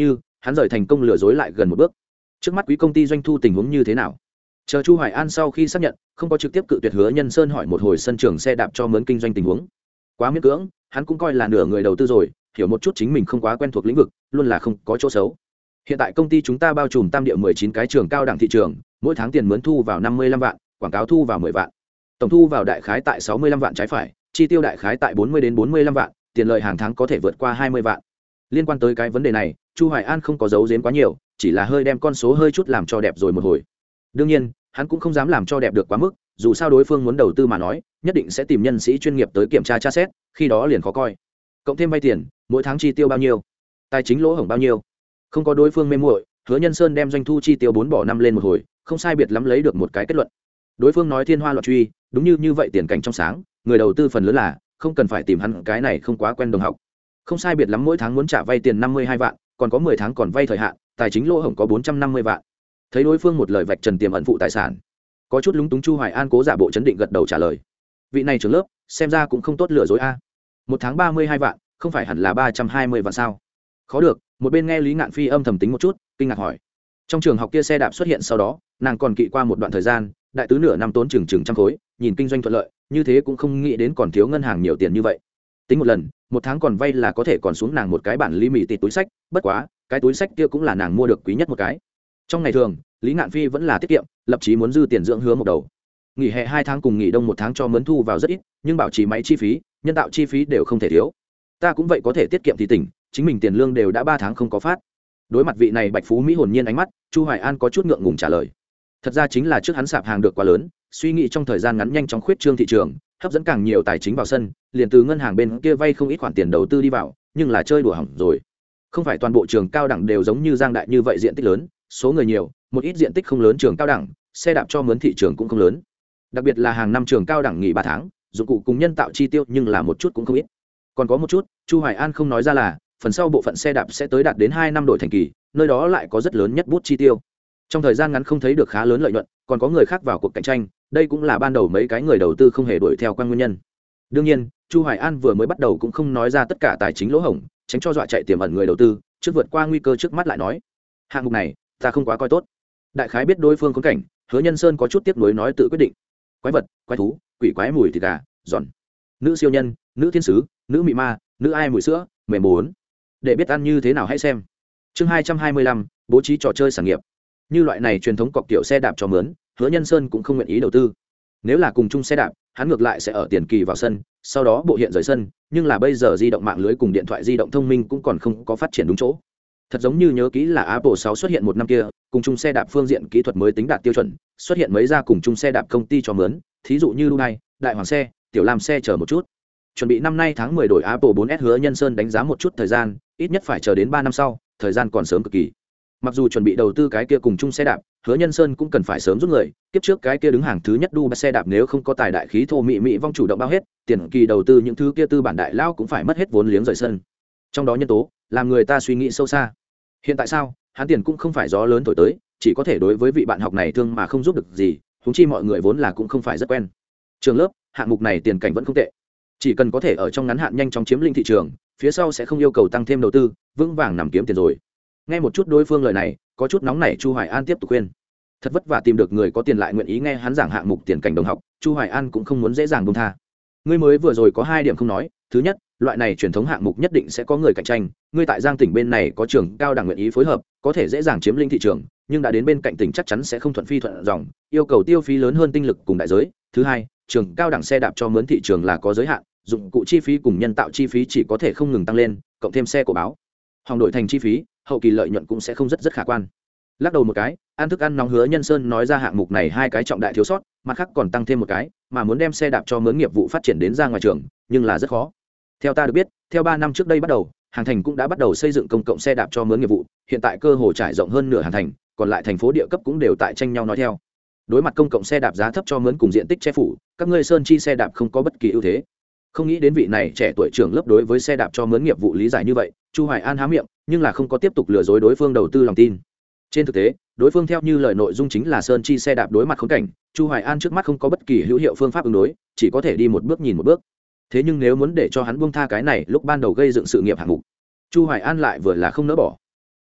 hắn rời thành công lừa dối lại gần một bước. Trước mắt quý công ty doanh thu tình huống như thế nào? Chờ Chu Hoài An sau khi xác nhận, không có trực tiếp cự tuyệt Hứa Nhân Sơn hỏi một hồi sân trường xe đạp cho mướn kinh doanh tình huống. Quá miễn cưỡng, hắn cũng coi là nửa người đầu tư rồi, hiểu một chút chính mình không quá quen thuộc lĩnh vực, luôn là không có chỗ xấu. Hiện tại công ty chúng ta bao trùm tam địa mười chín cái trường cao đẳng thị trường, mỗi tháng tiền mướn thu vào năm mươi lăm vạn, quảng cáo thu vào mười vạn. Tổng thu vào đại khái tại sáu mươi lăm vạn trái phải, chi tiêu đại khái tại bốn mươi đến bốn mươi lăm vạn, tiền lợi hàng tháng có thể vượt qua hai mươi vạn. Liên quan tới cái vấn đề này, Chu Hoài An không có giấu giếm quá nhiều, chỉ là hơi đem con số hơi chút làm cho đẹp rồi một hồi. Đương nhiên, hắn cũng không dám làm cho đẹp được quá mức, dù sao đối phương muốn đầu tư mà nói, nhất định sẽ tìm nhân sĩ chuyên nghiệp tới kiểm tra tra xét, khi đó liền khó coi. Cộng thêm vay tiền, mỗi tháng chi tiêu bao nhiêu, tài chính lỗ hổng bao nhiêu. Không có đối phương mê muội, Hứa Nhân Sơn đem doanh thu chi tiêu bốn bỏ năm lên một hồi, không sai biệt lắm lấy được một cái kết luận. Đối phương nói thiên hoa loạn truy, đúng như như vậy tiền cảnh trong sáng, người đầu tư phần lớn là không cần phải tìm hắn cái này không quá quen đồng học. Không sai biệt lắm mỗi tháng muốn trả vay tiền năm mươi hai vạn, còn có mười tháng còn vay thời hạn, tài chính lỗ hổng có bốn trăm năm mươi vạn. Thấy đối phương một lời vạch trần tiềm ẩn phụ tài sản, có chút lúng túng, Chu Hoài An cố giả bộ chấn định gật đầu trả lời. Vị này trưởng lớp, xem ra cũng không tốt lừa dối a. Một tháng ba mươi hai vạn, không phải hẳn là ba trăm hai mươi vạn sao? Khó được. Một bên nghe Lý Ngạn Phi âm thầm tính một chút, kinh ngạc hỏi. Trong trường học kia xe đạp xuất hiện sau đó, nàng còn kỵ qua một đoạn thời gian, đại tứ nửa năm tốn chừng chừng trăm khối, nhìn kinh doanh thuận lợi, như thế cũng không nghĩ đến còn thiếu ngân hàng nhiều tiền như vậy. Tính một lần, một tháng còn vay là có thể còn xuống nàng một cái bản lý mì tịt túi sách, bất quá, cái túi sách kia cũng là nàng mua được quý nhất một cái. Trong ngày thường, Lý Ngạn Phi vẫn là tiết kiệm, lập chí muốn dư tiền dưỡng Hứa một đầu. Nghỉ hè hai tháng cùng nghỉ đông một tháng cho mướn thu vào rất ít, nhưng bảo trì máy chi phí, nhân tạo chi phí đều không thể thiếu. Ta cũng vậy có thể tiết kiệm thì tỉnh, chính mình tiền lương đều đã ba tháng không có phát. Đối mặt vị này bạch phú mỹ hồn nhiên ánh mắt, Chu Hoài An có chút ngượng ngùng trả lời. Thật ra chính là trước hắn sạp hàng được quá lớn, suy nghĩ trong thời gian ngắn nhanh chóng khuyết trương thị trường, hấp dẫn càng nhiều tài chính vào sân, liền từ ngân hàng bên kia vay không ít khoản tiền đầu tư đi vào, nhưng là chơi đùa hỏng rồi. Không phải toàn bộ trường cao đẳng đều giống như Giang Đại như vậy diện tích lớn, số người nhiều, một ít diện tích không lớn trường cao đẳng, xe đạp cho mướn thị trường cũng không lớn. Đặc biệt là hàng năm trường cao đẳng nghỉ ba tháng, dụng cụ cùng nhân tạo chi tiêu nhưng là một chút cũng không ít. Còn có một chút, Chu Hoài An không nói ra là, phần sau bộ phận xe đạp sẽ tới đạt đến hai năm đổi thành kỳ, nơi đó lại có rất lớn nhất bút chi tiêu. Trong thời gian ngắn không thấy được khá lớn lợi nhuận, còn có người khác vào cuộc cạnh tranh, đây cũng là ban đầu mấy cái người đầu tư không hề đuổi theo quan nguyên nhân. Đương nhiên, Chu Hoài An vừa mới bắt đầu cũng không nói ra tất cả tài chính lỗ hổng, tránh cho dọa chạy tiềm ẩn người đầu tư, trước vượt qua nguy cơ trước mắt lại nói, hạng mục này, ta không quá coi tốt. Đại khái biết đối phương khốn cảnh, Hứa Nhân Sơn có chút tiếc nuối nói tự quyết định. Quái vật, quái thú, quỷ quái mùi thịt gà, giòn. Nữ siêu nhân, nữ thiên sứ, nữ mị ma, nữ ai mùi sữa, mềm bốn. Để biết ăn như thế nào hãy xem. Chương hai trăm hai mươi lăm, bố trí trò chơi sản nghiệp. Như loại này truyền thống cọc tiểu xe đạp cho mướn, Hứa Nhân Sơn cũng không nguyện ý đầu tư. Nếu là cùng chung xe đạp, hắn ngược lại sẽ ở tiền kỳ vào sân, sau đó bộ hiện rời sân, nhưng là bây giờ di động mạng lưới cùng điện thoại di động thông minh cũng còn không có phát triển đúng chỗ. Thật giống như nhớ kỹ là Apple sáu xuất hiện một năm kia, cùng chung xe đạp phương diện kỹ thuật mới tính đạt tiêu chuẩn, xuất hiện mấy gia cùng chung xe đạp công ty cho mướn, thí dụ như Lunai, Đại Hoàng xe, Tiểu Lam xe chờ một chút. Chuẩn bị năm nay tháng mười đổi Apple bốn S, Hứa Nhân Sơn đánh giá một chút thời gian, ít nhất phải chờ đến ba năm sau, thời gian còn sớm cực kỳ. Mặc dù chuẩn bị đầu tư cái kia cùng chung xe đạp, Hứa Nhân Sơn cũng cần phải sớm rút người, kiếp trước cái kia đứng hàng thứ nhất đu xe đạp nếu không có tài đại khí thô mị mị vong chủ động bao hết, tiền kỳ đầu tư những thứ kia tư bản đại lao cũng phải mất hết vốn liếng rời sân. Trong đó nhân tố, làm người ta suy nghĩ sâu xa. Hiện tại sao, hắn tiền cũng không phải gió lớn thổi tới, chỉ có thể đối với vị bạn học này thương mà không giúp được gì, huống chi mọi người vốn là cũng không phải rất quen. Trường lớp, hạng mục này tiền cảnh vẫn không tệ. Chỉ cần có thể ở trong ngắn hạn nhanh chóng chiếm lĩnh thị trường, phía sau sẽ không yêu cầu tăng thêm đầu tư, vững vàng nằm kiếm tiền rồi. Nghe một chút đối phương lời này, có chút nóng nảy, Chu Hoài An tiếp tục khuyên. Thật vất vả tìm được người có tiền lại nguyện ý nghe hắn giảng hạng mục tiền cảnh đồng học, Chu Hoài An cũng không muốn dễ dàng buông tha. Ngươi mới vừa rồi có hai điểm không nói, thứ nhất, loại này truyền thống hạng mục nhất định sẽ có người cạnh tranh, ngươi tại Giang tỉnh bên này có trường cao đẳng nguyện ý phối hợp, có thể dễ dàng chiếm lĩnh thị trường, nhưng đã đến bên cạnh tỉnh chắc chắn sẽ không thuận phi thuận dòng, yêu cầu tiêu phí lớn hơn tinh lực cùng đại giới. Thứ hai, trường cao đẳng xe đạp cho mướn thị trường là có giới hạn, dụng cụ chi phí cùng nhân tạo chi phí chỉ có thể không ngừng tăng lên, cộng thêm xe của báo, hòng đổi thành chi phí, hậu kỳ lợi nhuận cũng sẽ không rất rất khả quan. Lắc đầu một cái, ăn thức ăn nóng, Hứa Nhân Sơn nói ra hạng mục này hai cái trọng đại thiếu sót, mặt khác còn tăng thêm một cái, mà muốn đem xe đạp cho mướn nghiệp vụ phát triển đến ra ngoài trường, nhưng là rất khó. Theo ta được biết, theo ba năm trước đây bắt đầu, Hàng Thành cũng đã bắt đầu xây dựng công cộng xe đạp cho mướn nghiệp vụ, hiện tại cơ hồ trải rộng hơn nửa Hàng Thành, còn lại thành phố địa cấp cũng đều tại tranh nhau nói theo. Đối mặt công cộng xe đạp giá thấp cho mướn cùng diện tích che phủ, các ngươi Sơn chi xe đạp không có bất kỳ ưu thế. Không nghĩ đến vị này trẻ tuổi trưởng lớp đối với xe đạp cho mướn nghiệp vụ lý giải như vậy, Chu Hoài An há miệng, nhưng là không có tiếp tục lừa dối đối phương đầu tư lòng tin. Trên thực tế, đối phương theo như lời nội dung chính là Sơn chi xe đạp đối mặt khốn cảnh, Chu Hoài An trước mắt không có bất kỳ hữu hiệu phương pháp ứng đối, chỉ có thể đi một bước nhìn một bước. Thế nhưng nếu muốn để cho hắn buông tha cái này lúc ban đầu gây dựng sự nghiệp hạng mục, Chu Hoài An lại vừa là không nỡ bỏ.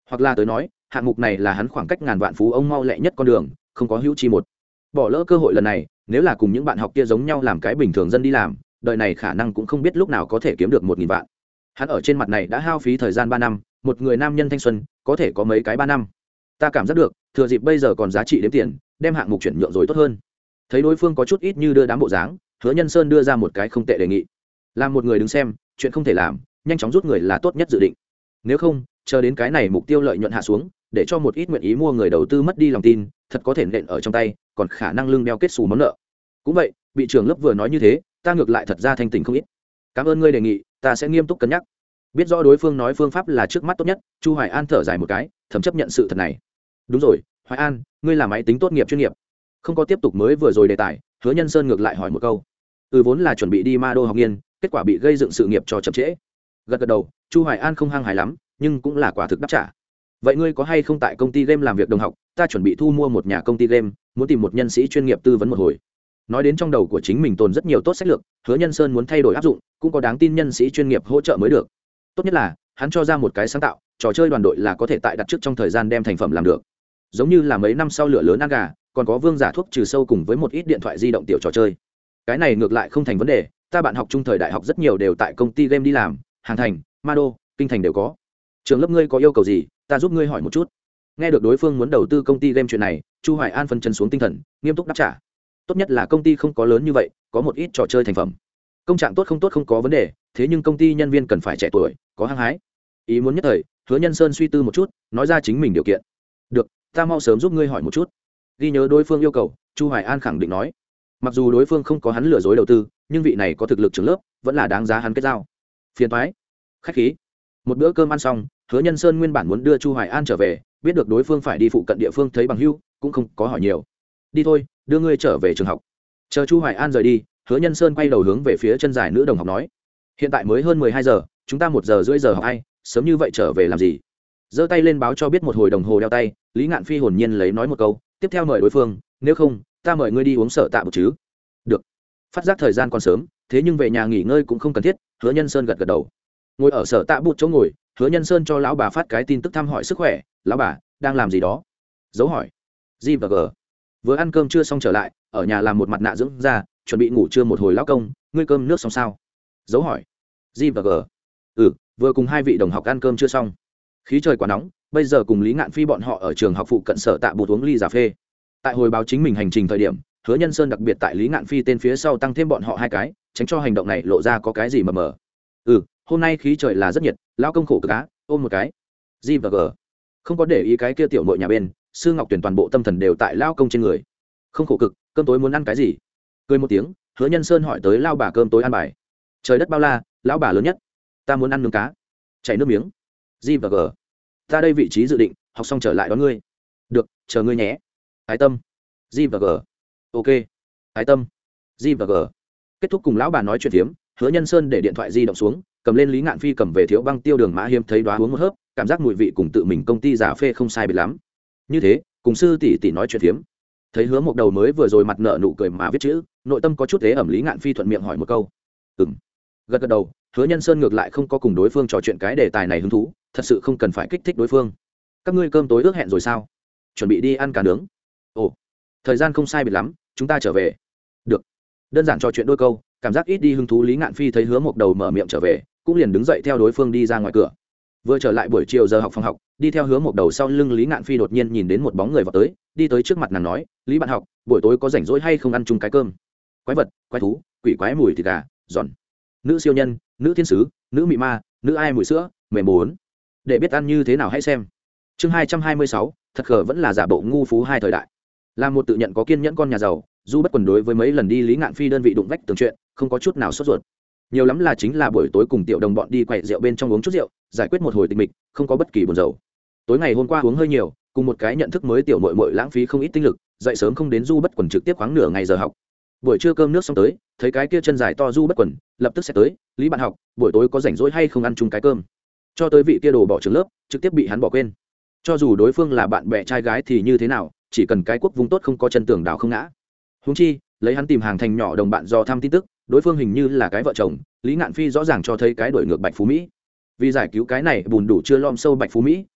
hoặc là tới nói hạng mục này là hắn khoảng cách ngàn vạn phú ông mau lẹ nhất con đường, không có hữu chi một. Bỏ lỡ cơ hội lần này, nếu là cùng những bạn học kia giống nhau làm cái bình thường dân đi làm, đời này khả năng cũng không biết lúc nào có thể kiếm được một nghìn vạn. Hắn ở trên mặt này đã hao phí thời gian ba năm, một người nam nhân thanh xuân có thể có mấy cái ba năm. Ta cảm giác được thừa dịp bây giờ còn giá trị đếm tiền, đem hạng mục chuyển nhượng rồi tốt hơn. Thấy đối phương có chút ít như đưa đám bộ dáng, Hứa Nhân Sơn đưa ra một cái không tệ đề nghị. Làm một người đứng xem chuyện không thể làm, nhanh chóng rút người là tốt nhất dự định. Nếu không chờ đến cái này mục tiêu lợi nhuận hạ xuống, để cho một ít nguyện ý mua người đầu tư mất đi lòng tin, thật có thể nện ở trong tay, còn khả năng lưng đeo kết xù món nợ. Cũng vậy, bị trưởng lớp vừa nói như thế, ta ngược lại thật ra thanh tỉnh không ít. Cảm ơn ngươi đề nghị, ta sẽ nghiêm túc cân nhắc. Biết rõ đối phương nói phương pháp là trước mắt tốt nhất, Chu Hoài An thở dài một cái, thầm chấp nhận sự thật này. Đúng rồi, Hoài An, ngươi là máy tính tốt nghiệp chuyên nghiệp, không có tiếp tục mới vừa rồi đề tài. Hứa Nhân Sơn ngược lại hỏi một câu. Ừ, vốn là chuẩn bị đi ma đô học nghiên, kết quả bị gây dựng sự nghiệp cho chậm trễ. Gật gật đầu, Chu Hoài An không hăng hài lắm, nhưng cũng là quả thực đáp trả. Vậy ngươi có hay không tại công ty game làm việc đồng học? Ta chuẩn bị thu mua một nhà công ty game, muốn tìm một nhân sĩ chuyên nghiệp tư vấn một hồi. Nói đến trong đầu của chính mình tồn rất nhiều tốt sách lược, Hứa Nhân Sơn muốn thay đổi áp dụng, cũng có đáng tin nhân sĩ chuyên nghiệp hỗ trợ mới được. Tốt nhất là hắn cho ra một cái sáng tạo trò chơi đoàn đội là có thể tại đặt trước trong thời gian đem thành phẩm làm được, giống như là mấy năm sau lửa lớn ăn gà, còn có vương giả thuốc trừ sâu cùng với một ít điện thoại di động tiểu trò chơi. Cái này ngược lại không thành vấn đề, ta bạn học trung thời đại học rất nhiều đều tại công ty game đi làm, Hàng Thành, Ma Đô, Kinh Thành đều có. Trường lớp ngươi có yêu cầu gì, ta giúp ngươi hỏi một chút. Nghe được đối phương muốn đầu tư công ty game chuyện này, Chu Hoài An phân chân xuống tinh thần, nghiêm túc đáp trả. Tốt nhất là công ty không có lớn như vậy, có một ít trò chơi thành phẩm. Công trạng tốt không tốt không có vấn đề, thế nhưng công ty nhân viên cần phải trẻ tuổi, có hăng hái. Ý muốn nhất thời, Hứa Nhân Sơn suy tư một chút, nói ra chính mình điều kiện. Được, ta mau sớm giúp ngươi hỏi một chút. Ghi nhớ đối phương yêu cầu, Chu Hoài An khẳng định nói. Mặc dù đối phương không có hắn lừa dối đầu tư, nhưng vị này có thực lực trưởng lớp, vẫn là đáng giá hắn kết giao. Phiền toái, khách khí. Một bữa cơm ăn xong, Hứa Nhân Sơn nguyên bản muốn đưa Chu Hoài An trở về, biết được đối phương phải đi phụ cận địa phương thấy bằng hữu, cũng không có hỏi nhiều. Đi thôi, đưa ngươi trở về trường học. Chờ Chu Hoài An rời đi, Hứa Nhân Sơn quay đầu hướng về phía chân dài nữ đồng học nói: hiện tại mới hơn mười hai giờ, chúng ta một giờ rưỡi giờ học ai, sớm như vậy trở về làm gì? Giơ tay lên báo cho biết một hồi đồng hồ đeo tay, Lý Ngạn Phi hồn nhiên lấy nói một câu, tiếp theo mời đối phương, nếu không, ta mời ngươi đi uống sở tạ một chứ. Được. Phát giác thời gian còn sớm, thế nhưng về nhà nghỉ ngơi cũng không cần thiết, Hứa Nhân Sơn gật gật đầu. Ngồi ở sở tạ bụt chỗ ngồi, Hứa Nhân Sơn cho lão bà phát cái tin tức thăm hỏi sức khỏe, lão bà đang làm gì đó? Dấu hỏi. G và G. Vừa ăn cơm chưa xong trở lại, ở nhà làm một mặt nạ dưỡng da, chuẩn bị ngủ trưa một hồi lão công, ngươi cơm nước xong sao? Dấu hỏi. G và G. Ừ, vừa cùng hai vị đồng học ăn cơm chưa xong. Khí trời quá nóng, bây giờ cùng Lý Ngạn Phi bọn họ ở trường học phụ cận sở tạ bụt uống ly cà phê. Tại hồi báo chính mình hành trình thời điểm, Hứa Nhân Sơn đặc biệt tại Lý Ngạn Phi tên phía sau tăng thêm bọn họ hai cái, tránh cho hành động này lộ ra có cái gì mờ mờ. Ừ, hôm nay khí trời là rất nhiệt, lão công khổ cực á, ôm một cái. G và G. Không có để ý cái kia tiểu muội nhà bên, Sư Ngọc Tuyển toàn bộ tâm thần đều tại lão công trên người. Không khổ cực, cơm tối muốn ăn cái gì? Cười một tiếng, Hứa Nhân Sơn hỏi tới lão bà cơm tối ăn bài. Trời đất bao la, lão bà lớn nhất. Ta muốn ăn nướng cá. Chảy nước miếng. G và G. Ta đây vị trí dự định, học xong trở lại đón ngươi. Được, chờ ngươi nhé. Ái tâm. G và G. Ok. Ái tâm. G và G. Kết thúc cùng lão bà nói chuyện phiếm, Hứa Nhân Sơn để điện thoại di động xuống, cầm lên Lý Ngạn Phi cầm về thiếu băng tiêu đường mã hiếm thấy đoá uống một hớp, cảm giác mùi vị cùng tự mình công ty giả phê không sai biệt lắm. Như thế, cùng sư tỷ tỷ nói chuyện phiếm. Thấy Hứa Mộc Đầu mới vừa rồi mặt nợ nụ cười mà viết chữ, nội tâm có chút thế ẩm. Lý Ngạn Phi thuận miệng hỏi một câu. Ừm. Gật gật đầu, Hứa Nhân Sơn ngược lại không có cùng đối phương trò chuyện cái đề tài này hứng thú, thật sự không cần phải kích thích đối phương. Các ngươi cơm tối ước hẹn rồi sao? Chuẩn bị đi ăn cá nướng. Ồ, thời gian không sai biệt lắm, chúng ta trở về. Được. Đơn giản trò chuyện đôi câu, cảm giác ít đi hứng thú. Lý Ngạn Phi thấy Hứa Mộc Đầu mở miệng trở về, cũng liền đứng dậy theo đối phương đi ra ngoài cửa. Vừa trở lại buổi chiều giờ học phòng học, đi theo Hứa Mộc Đầu sau lưng Lý Ngạn Phi đột nhiên nhìn đến một bóng người vào tới, đi tới trước mặt nàng nói: Lý bạn học, buổi tối có rảnh rỗi hay không ăn chung cái cơm? Quái vật, quái thú, quỷ quái mùi thịt gà, giòn. Nữ siêu nhân, nữ thiên sứ, nữ mị ma, nữ ai mùi sữa, mềm bốn. Để biết ăn như thế nào hãy xem. Chương hai trăm hai mươi sáu, thật khờ vẫn là giả bộ ngu phú hai thời đại. Là một tự nhận có kiên nhẫn con nhà giàu, Du Bất Quần đối với mấy lần đi Lý Ngạn Phi đơn vị đụng vách tường chuyện, không có chút nào sốt ruột. Nhiều lắm là chính là buổi tối cùng tiểu đồng bọn đi quậy rượu bên trong uống chút rượu, giải quyết một hồi tịch mịch, không có bất kỳ buồn rầu. Tối ngày hôm qua uống hơi nhiều, cùng một cái nhận thức mới tiểu muội muội lãng phí không ít tinh lực, dậy sớm không đến Du Bất Quần trực tiếp khoáng nửa ngày giờ học. Buổi trưa cơm nước xong tới, thấy cái kia chân dài to Du Bất Quần, lập tức sẽ tới, Lý bạn học, buổi tối có rảnh rỗi hay không ăn chung cái cơm? Cho tới vị kia đồ bỏ trường lớp, trực tiếp bị hắn bỏ quên. Cho dù đối phương là bạn bè trai gái thì như thế nào, chỉ cần cái quốc vùng tốt không có chân tường đảo không ngã. Huống chi, lấy hắn tìm Hàng Thành nhỏ đồng bạn do thăm tin tức, đối phương hình như là cái vợ chồng, Lý Ngạn Phi rõ ràng cho thấy cái đổi ngược Bạch Phú Mỹ. Vì giải cứu cái này bùn đủ chưa lom sâu Bạch Phú Mỹ,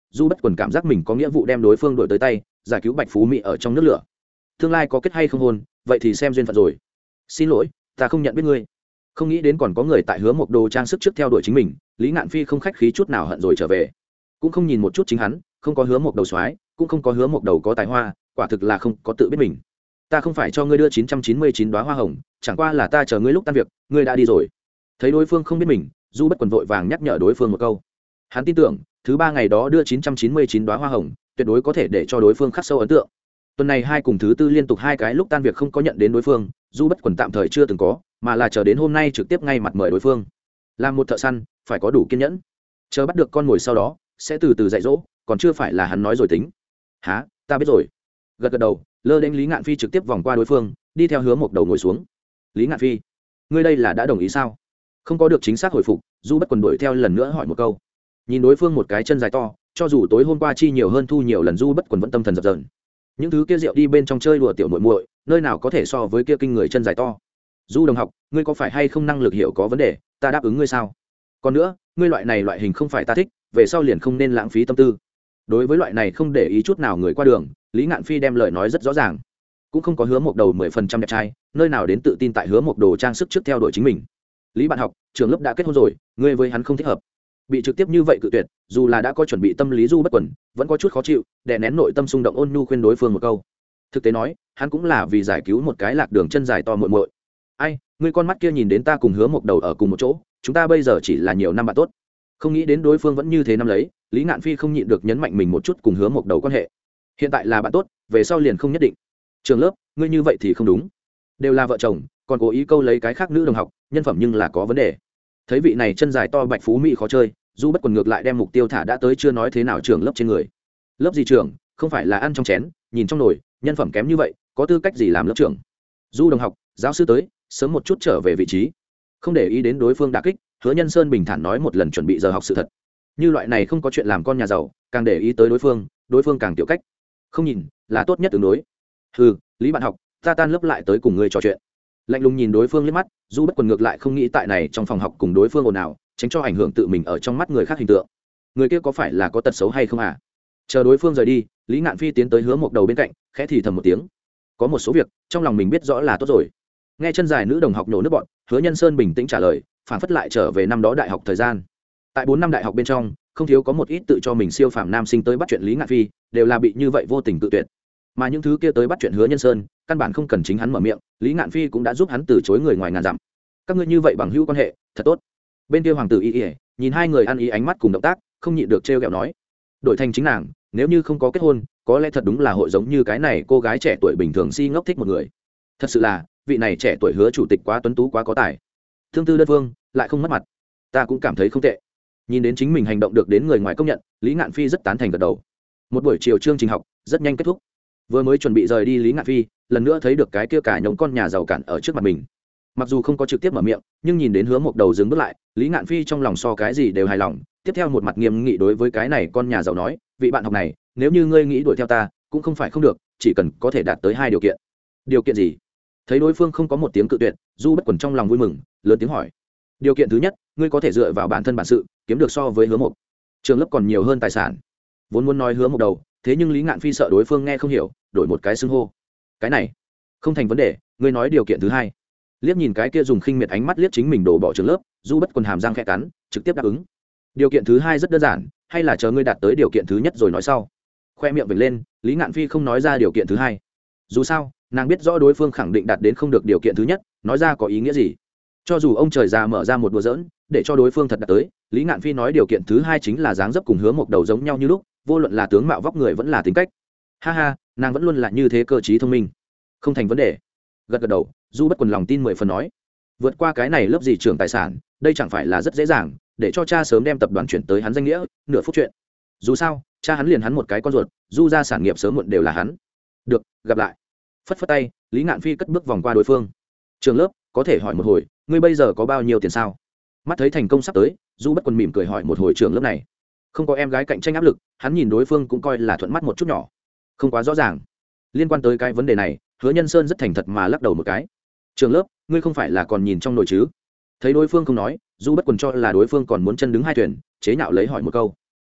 Du Bất Quần cảm giác mình có nghĩa vụ đem đối phương đổi tới tay, giải cứu Bạch Phú Mỹ ở trong nước lửa. Tương lai có kết hay không hôn, vậy thì xem duyên phận rồi. Xin lỗi, ta không nhận biết ngươi. Không nghĩ đến còn có người tại Hứa Mộc Đồ trang sức trước theo đuổi chính mình, Lý Ngạn Phi không khách khí chút nào hận rồi trở về. Cũng không nhìn một chút chính hắn, không có Hứa Mộc Đầu soái, cũng không có Hứa Mộc Đầu có tài hoa, quả thực là không có tự biết mình. Ta không phải cho ngươi đưa chín trăm chín mươi chín đóa hoa hồng, chẳng qua là ta chờ ngươi lúc tan việc, ngươi đã đi rồi. Thấy đối phương không biết mình, Du Bất Quần vội vàng nhắc nhở đối phương một câu. Hắn tin tưởng, thứ ba ngày đó đưa chín trăm chín mươi chín đóa hoa hồng, tuyệt đối có thể để cho đối phương khắc sâu ấn tượng. Tuần này hai cùng thứ tư liên tục hai cái lúc tan việc không có nhận đến đối phương, Du Bất Quần tạm thời chưa từng có, mà là chờ đến hôm nay trực tiếp ngay mặt mời đối phương. Làm một thợ săn, phải có đủ kiên nhẫn. Chờ bắt được con mồi sau đó, sẽ từ từ dạy dỗ, còn chưa phải là hắn nói rồi tính. Hả, ta biết rồi. Gật gật đầu, lơ đến Lý Ngạn Phi trực tiếp vòng qua đối phương, đi theo Hứa Mộc Đầu ngồi xuống. Lý Ngạn Phi, ngươi đây là đã đồng ý sao? Không có được chính xác hồi phục, Du Bất Quần đuổi theo lần nữa hỏi một câu. Nhìn đối phương một cái chân dài to, cho dù tối hôm qua chi nhiều hơn thu nhiều lần, Du Bất Quần vẫn tâm thần dập dờn. Những thứ kia rượu đi bên trong chơi đùa tiểu muội muội, nơi nào có thể so với kia kinh người chân dài to. Du đồng học, ngươi có phải hay không năng lực hiểu có vấn đề, ta đáp ứng ngươi sao? Còn nữa, ngươi loại này loại hình không phải ta thích, về sau liền không nên lãng phí tâm tư. Đối với loại này không để ý chút nào người qua đường, Lý Ngạn Phi đem lời nói rất rõ ràng. Cũng không có Hứa Mộc Đầu mười phần trăm đẹp trai, nơi nào đến tự tin tại Hứa Mộc Đồ trang sức trước theo đuổi chính mình. Lý bạn học, trường lớp đã kết hôn rồi, ngươi với hắn không thích hợp. Bị trực tiếp như vậy cự tuyệt, dù là đã có chuẩn bị tâm lý Du Bất Quần, vẫn có chút khó chịu, đè nén nội tâm xung động ôn nhu khuyên đối phương một câu. Thực tế nói, hắn cũng là vì giải cứu một cái lạc đường chân dài to muội muội. Ai, ngươi con mắt kia nhìn đến ta cùng Hứa Mộc Đầu ở cùng một chỗ, chúng ta bây giờ chỉ là nhiều năm bạn tốt. Không nghĩ đến đối phương vẫn như thế năm lấy, Lý Ngạn Phi không nhịn được nhấn mạnh mình một chút cùng Hứa Mộc Đầu quan hệ. Hiện tại là bạn tốt, về sau liền không nhất định. Trường lớp, ngươi như vậy thì không đúng. Đều là vợ chồng, còn cố ý câu lấy cái khác nữ đồng học, nhân phẩm nhưng là có vấn đề. Thấy vị này chân dài to Bạch Phú Mỹ khó chơi, Du Bất Quần ngược lại đem mục tiêu thả đã tới chưa nói thế nào trường lớp trên người. Lớp gì trưởng, không phải là ăn trong chén, nhìn trong nồi, nhân phẩm kém như vậy, có tư cách gì làm lớp trưởng? Du đồng học, giáo sư tới, sớm một chút trở về vị trí. Không để ý đến đối phương đả kích, Hứa Nhân Sơn bình thản nói một lần chuẩn bị giờ học sự thật. Như loại này không có chuyện làm con nhà giàu, càng để ý tới đối phương, đối phương càng tiểu cách. Không nhìn, là tốt nhất tương đối. Hừ, Lý bạn học, ta tan lớp lại tới cùng ngươi trò chuyện. Lạnh lùng nhìn đối phương liếc mắt, Du Bất Quần ngược lại không nghĩ tại này trong phòng học cùng đối phương ồn ào, tránh cho ảnh hưởng tự mình ở trong mắt người khác hình tượng. Người kia có phải là có tật xấu hay không à? Chờ đối phương rời đi, Lý Ngạn Phi tiến tới Hứa Mộc Đầu bên cạnh, khẽ thì thầm một tiếng. Có một số việc, trong lòng mình biết rõ là tốt rồi. Nghe chân dài nữ đồng học nổ nước bọn, Hứa Nhân Sơn bình tĩnh trả lời, phản phất lại trở về năm đó đại học thời gian. Tại bốn năm đại học bên trong, không thiếu có một ít tự cho mình siêu phàm nam sinh tới bắt chuyện Lý Ngạn Phi, đều là bị như vậy vô tình tự tuyệt. Mà những thứ kia tới bắt chuyện Hứa Nhân Sơn, căn bản không cần chính hắn mở miệng, Lý Ngạn Phi cũng đã giúp hắn từ chối người ngoài ngàn dặm. Các ngươi như vậy bằng hữu quan hệ, thật tốt. Bên kia hoàng tử y y, nhìn hai người ăn ý ánh mắt cùng động tác, không nhịn được trêu ghẹo nói. Đổi thành chính nàng, nếu như không có kết hôn, có lẽ thật đúng là hội giống như cái này cô gái trẻ tuổi bình thường si ngốc thích một người. Thật sự là, vị này trẻ tuổi Hứa chủ tịch quá tuấn tú quá có tài. Thương tư đơn phương, lại không mất mặt. Ta cũng cảm thấy không tệ. Nhìn đến chính mình hành động được đến người ngoài công nhận, Lý Ngạn Phi rất tán thành gật đầu. Một buổi chiều chương trình học rất nhanh kết thúc. Vừa mới chuẩn bị rời đi Lý Ngạn Phi, lần nữa thấy được cái kia cả nhóm con nhà giàu cản ở trước mặt mình. Mặc dù không có trực tiếp mở miệng, nhưng nhìn đến Hứa Mộc Đầu dừng bước lại, Lý Ngạn Phi trong lòng so cái gì đều hài lòng. Tiếp theo một mặt nghiêm nghị đối với cái này con nhà giàu nói, vị bạn học này, nếu như ngươi nghĩ đuổi theo ta, cũng không phải không được, chỉ cần có thể đạt tới hai điều kiện. Điều kiện gì? Thấy đối phương không có một tiếng cự tuyệt, Du Bất Quần trong lòng vui mừng, lớn tiếng hỏi. Điều kiện thứ nhất, ngươi có thể dựa vào bản thân bản sự, kiếm được so với Hứa Mộc trường lớp còn nhiều hơn tài sản. Vốn muốn nói Hứa Mộc Đầu, thế nhưng Lý Ngạn Phi sợ đối phương nghe không hiểu, đổi một cái xưng hô. Cái này không thành vấn đề, ngươi nói điều kiện thứ hai. Liếc nhìn cái kia dùng khinh miệt ánh mắt liếc chính mình đổ bỏ trường lớp, Du Bất Quần hàm răng khẽ cắn, trực tiếp đáp ứng. Điều kiện thứ hai rất đơn giản, hay là chờ ngươi đạt tới điều kiện thứ nhất rồi nói sau. Khoe miệng vểnh lên, Lý Ngạn Phi không nói ra điều kiện thứ hai. Dù sao, nàng biết rõ đối phương khẳng định đạt đến không được điều kiện thứ nhất, nói ra có ý nghĩa gì. Cho dù ông trời già mở ra một đùa giỡn, để cho đối phương thật đạt tới, Lý Ngạn Phi nói điều kiện thứ hai chính là dáng dấp cùng Hứa Mộc Đầu giống nhau như lúc, vô luận là tướng mạo vóc người vẫn là tính cách. Ha ha, nàng vẫn luôn là như thế, cơ trí thông minh. Không thành vấn đề. Gật gật đầu, Du Bất Quần lòng tin mười phần nói. Vượt qua cái này lớp gì trưởng tài sản, đây chẳng phải là rất dễ dàng, để cho cha sớm đem tập đoàn chuyển tới hắn danh nghĩa, nửa phút chuyện. Dù sao, cha hắn liền hắn một cái con ruột, Du ra sản nghiệp sớm muộn đều là hắn. Được, gặp lại. Phất phất tay, Lý Ngạn Phi cất bước vòng qua đối phương. Trường lớp, có thể hỏi một hồi, ngươi bây giờ có bao nhiêu tiền sao? Mắt thấy thành công sắp tới, Du Bất Quần mỉm cười hỏi một hồi trường lớp này. Không có em gái cạnh tranh áp lực, hắn nhìn đối phương cũng coi là thuận mắt một chút nhỏ. Không quá rõ ràng. Liên quan tới cái vấn đề này, Hứa Nhân Sơn rất thành thật mà lắc đầu một cái. Trường lớp, ngươi không phải là còn nhìn trong nồi chứ? Thấy đối phương không nói, Du Bất Quần cho là đối phương còn muốn chân đứng hai thuyền, chế nhạo lấy hỏi một câu.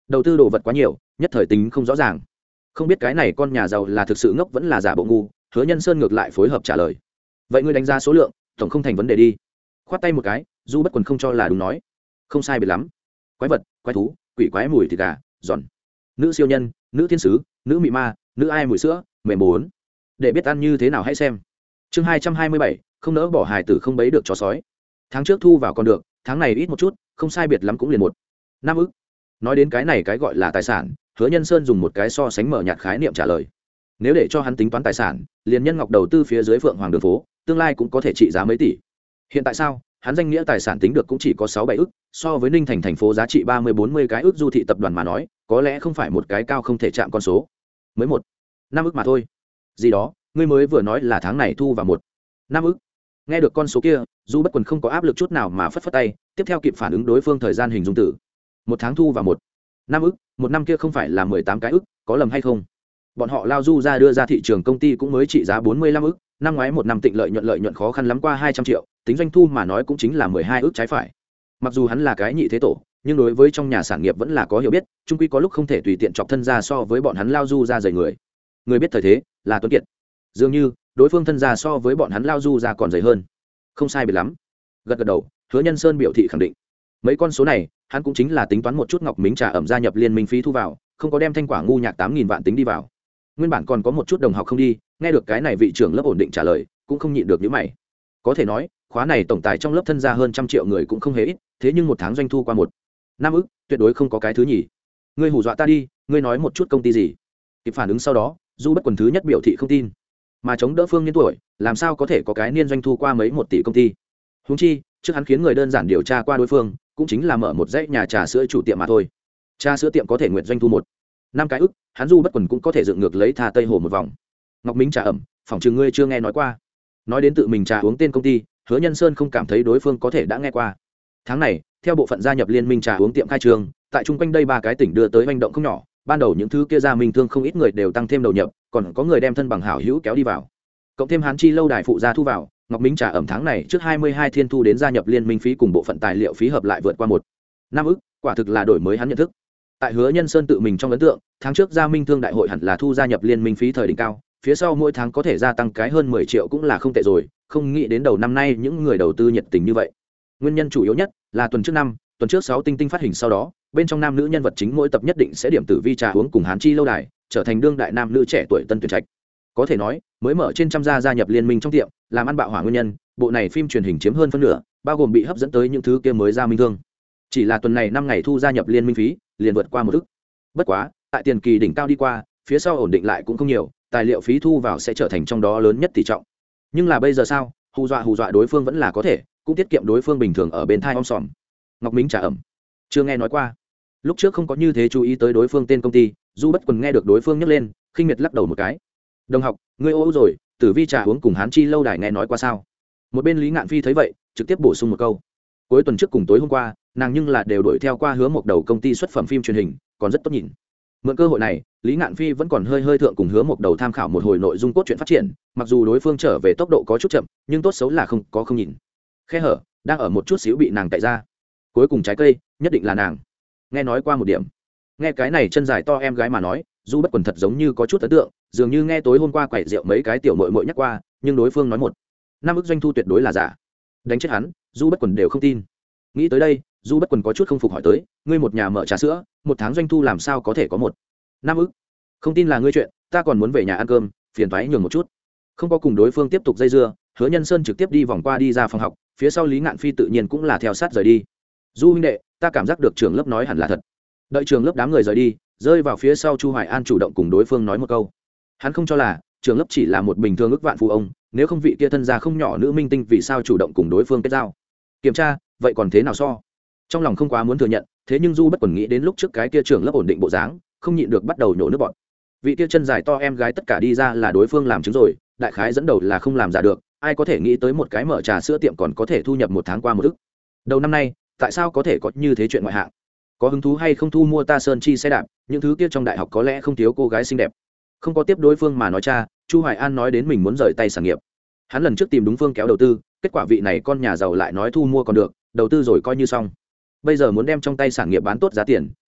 đầu tư đồ vật quá nhiều, nhất thời tính không rõ ràng. Không biết cái này con nhà giàu là thực sự ngốc vẫn là giả bộ ngu. Hứa Nhân Sơn ngược lại phối hợp trả lời. Vậy ngươi đánh giá số lượng, tổng không thành vấn đề đi. Khoát tay một cái, Du Bất Quần không cho là đúng nói. Không sai biệt lắm. Quái vật, quái thú, quỷ quái mùi thịt gà, giòn. Nữ siêu nhân, nữ thiên sứ, nữ mị ma, nữ ai mùi sữa, mềm bốn. Để biết ăn như thế nào hãy xem. Chương hai trăm hai mươi bảy, không nỡ bỏ hài tử không bấy được chó sói. Tháng trước thu vào còn được, tháng này ít một chút, không sai biệt lắm cũng liền một năm ức. Nói đến cái này cái gọi là tài sản, Hứa Nhân Sơn dùng một cái so sánh mở nhạt khái niệm trả lời. Nếu để cho hắn tính toán tài sản, liền Nhân Ngọc đầu tư phía dưới Phượng Hoàng đường phố, tương lai cũng có thể trị giá mấy tỷ. Hiện tại sao? Hắn danh nghĩa tài sản tính được cũng chỉ có sáu bảy ức, so với Ninh Thành thành phố giá trị ba mươi bốn mươi cái ức du thị tập đoàn mà nói, có lẽ không phải một cái cao không thể chạm con số. Mới một năm ức mà thôi. Gì đó, ngươi mới vừa nói là tháng này thu vào một năm ức. Nghe được con số kia, Du Bất Quần không có áp lực chút nào mà phất phất tay, tiếp theo kịp phản ứng đối phương thời gian hình dung tử. Một tháng thu vào một năm ức, một năm kia không phải là mười tám cái ức, có lầm hay không? Bọn họ lao Du ra đưa ra thị trường công ty cũng mới trị giá bốn mươi lăm ức, năm ngoái một năm tịnh lợi nhuận lợi nhuận khó khăn lắm qua hai trăm triệu, tính doanh thu mà nói cũng chính là mười hai ức trái phải. Mặc dù hắn là cái nhị thế tổ, nhưng đối với trong nhà sản nghiệp vẫn là có hiểu biết, chung quy có lúc không thể tùy tiện chọc thân ra so với bọn hắn lao Du ra dày người. Người biết thời thế là tuấn kiệt. Dường như đối phương thân ra so với bọn hắn lao Du ra còn dày hơn. Không sai biệt lắm. Gật gật đầu, Hứa Nhân Sơn biểu thị khẳng định. Mấy con số này, hắn cũng chính là tính toán một chút Ngọc Mính trà ẩm gia nhập liên minh phí thu vào, không có đem thanh quả ngu nhạc tám nghìn vạn tính đi vào. Nguyên bản còn có một chút đồng học không đi, nghe được cái này vị trưởng lớp ổn định trả lời, cũng không nhịn được những mày. Có thể nói, khóa này tổng tài trong lớp thân gia hơn trăm triệu người cũng không hề ít, thế nhưng một tháng doanh thu qua một năm ức, tuyệt đối không có cái thứ nhì. Ngươi hù dọa ta đi, ngươi nói một chút công ty gì? Kịp phản ứng sau đó, Du Bất Quần thứ nhất biểu thị không tin. Mà chống đỡ Phương Niên tuổi, làm sao có thể có cái niên doanh thu qua mấy một tỷ công ty? Huống chi, trước hắn khiến người đơn giản điều tra qua đối phương, cũng chính là mở một dãy nhà trà sữa chủ tiệm mà thôi. Trà sữa tiệm có thể nguyện doanh thu một năm cái ức, hắn Du Bất Quần cũng có thể dựng ngược lấy Tha Tây Hồ một vòng. Ngọc Mính trà ẩm, phòng trường ngươi chưa nghe nói qua. Nói đến tự mình trà uống tên công ty, Hứa Nhân Sơn không cảm thấy đối phương có thể đã nghe qua. Tháng này, theo bộ phận gia nhập liên minh trà uống tiệm khai trường, tại chung quanh đây ba cái tỉnh đưa tới hành động không nhỏ, ban đầu những thứ kia gia minh thương không ít người đều tăng thêm đầu nhập, còn có người đem thân bằng hảo hữu kéo đi vào. Cộng thêm Hán Chi lâu đài phụ gia thu vào, Ngọc Mính trà ẩm tháng này trước hai mươi hai thiên thu đến gia nhập liên minh phí cùng bộ phận tài liệu phí hợp lại vượt qua một năm ức, quả thực là đổi mới hắn nhận thức. Tại Hứa Nhân Sơn tự mình trong ấn tượng, tháng trước gia minh thương đại hội hẳn là thu gia nhập liên minh phí thời đỉnh cao, phía sau mỗi tháng có thể gia tăng cái hơn mười triệu cũng là không tệ rồi, không nghĩ đến đầu năm nay những người đầu tư nhiệt tình như vậy. Nguyên nhân chủ yếu nhất là tuần trước năm, tuần trước sáu tinh tinh phát hình sau đó, bên trong nam nữ nhân vật chính mỗi tập nhất định sẽ điểm tử vi trà uống cùng Hán Chi lâu đài, trở thành đương đại nam nữ trẻ tuổi tân tuyển trạch. Có thể nói, mới mở trên trăm gia gia nhập liên minh trong tiệm, làm ăn bạo hỏa nguyên nhân, bộ này phim truyền hình chiếm hơn phân nửa, bao gồm bị hấp dẫn tới những thứ kia mới gia minh thương. Chỉ là tuần này năm ngày thu gia nhập liên minh phí, liền vượt qua một ức. Bất quá, tại tiền kỳ đỉnh cao đi qua, phía sau ổn định lại cũng không nhiều, tài liệu phí thu vào sẽ trở thành trong đó lớn nhất tỷ trọng. Nhưng là bây giờ sao, hù dọa hù dọa đối phương vẫn là có thể, cũng tiết kiệm đối phương bình thường ở bên thai om sòm. Ngọc Mính trà ẩm, chưa nghe nói qua. Lúc trước không có như thế chú ý tới đối phương tên công ty, Du Bất Quần nghe được đối phương nhắc lên, khinh miệt lắc đầu một cái. Đồng học, ngươi ô rồi, Tử Vi trà uống cùng Hán Chi lâu đài nghe nói qua sao? Một bên Lý Ngạn Phi thấy vậy, trực tiếp bổ sung một câu. Cuối tuần trước cùng tối hôm qua, nàng nhưng là đều đuổi theo qua Hứa Mộc Đầu công ty xuất phẩm phim truyền hình, còn rất tốt nhìn. Mượn cơ hội này, Lý Ngạn Phi vẫn còn hơi hơi thượng cùng Hứa Mộc Đầu tham khảo một hồi nội dung cốt truyện phát triển, mặc dù đối phương trở về tốc độ có chút chậm, nhưng tốt xấu là không có không nhìn. Khe hở đang ở một chút xíu bị nàng tại ra. Cuối cùng trái cây, nhất định là nàng. Nghe nói qua một điểm. Nghe cái này chân dài to em gái mà nói, Du Bất Quần thật giống như có chút ấn tượng, dường như nghe tối hôm qua quẩy rượu mấy cái tiểu muội muội nhắc qua, nhưng đối phương nói một năm ức doanh thu tuyệt đối là giả. Đánh chết hắn, Du Bất Quần đều không tin. Nghĩ tới đây, Du Bất Quần có chút không phục hỏi tới, ngươi một nhà mở trà sữa, một tháng doanh thu làm sao có thể có một năm ức? Không tin là ngươi chuyện, ta còn muốn về nhà ăn cơm, phiền toái nhường một chút. Không có cùng đối phương tiếp tục dây dưa, Hứa Nhân Sơn trực tiếp đi vòng qua đi ra phòng học, phía sau Lý Ngạn Phi tự nhiên cũng là theo sát rời đi. Du huynh đệ, ta cảm giác được trưởng lớp nói hẳn là thật. Đợi trường lớp đám người rời đi, rơi vào phía sau Chu Hoài An chủ động cùng đối phương nói một câu. Hắn không cho là trường lớp chỉ là một bình thường ức vạn phụ ông, nếu không vị kia thân gia không nhỏ nữ minh tinh vì sao chủ động cùng đối phương kết giao. Kiểm tra, vậy còn thế nào so? Trong lòng không quá muốn thừa nhận, thế nhưng Du Bất Quần nghĩ đến lúc trước cái kia trường lớp ổn định bộ dáng, không nhịn được bắt đầu nhổ nước bọt. Vị kia chân dài to em gái tất cả đi ra là đối phương làm chứng rồi, đại khái dẫn đầu là không làm giả được, ai có thể nghĩ tới một cái mở trà sữa tiệm còn có thể thu nhập một tháng qua một ức. Đầu năm nay, tại sao có thể có như thế chuyện ngoại hạng? Có hứng thú hay không thu mua ta Sơn Chi xe đạp, những thứ kia trong đại học có lẽ không thiếu cô gái xinh đẹp. Không có tiếp đối phương mà nói cha, Chu Hoài An nói đến mình muốn rời tay sản nghiệp. Hắn lần trước tìm đúng phương kéo đầu tư, kết quả vị này con nhà giàu lại nói thu mua còn được, đầu tư rồi coi như xong. Bây giờ muốn đem trong tay sản nghiệp bán tốt giá tiền,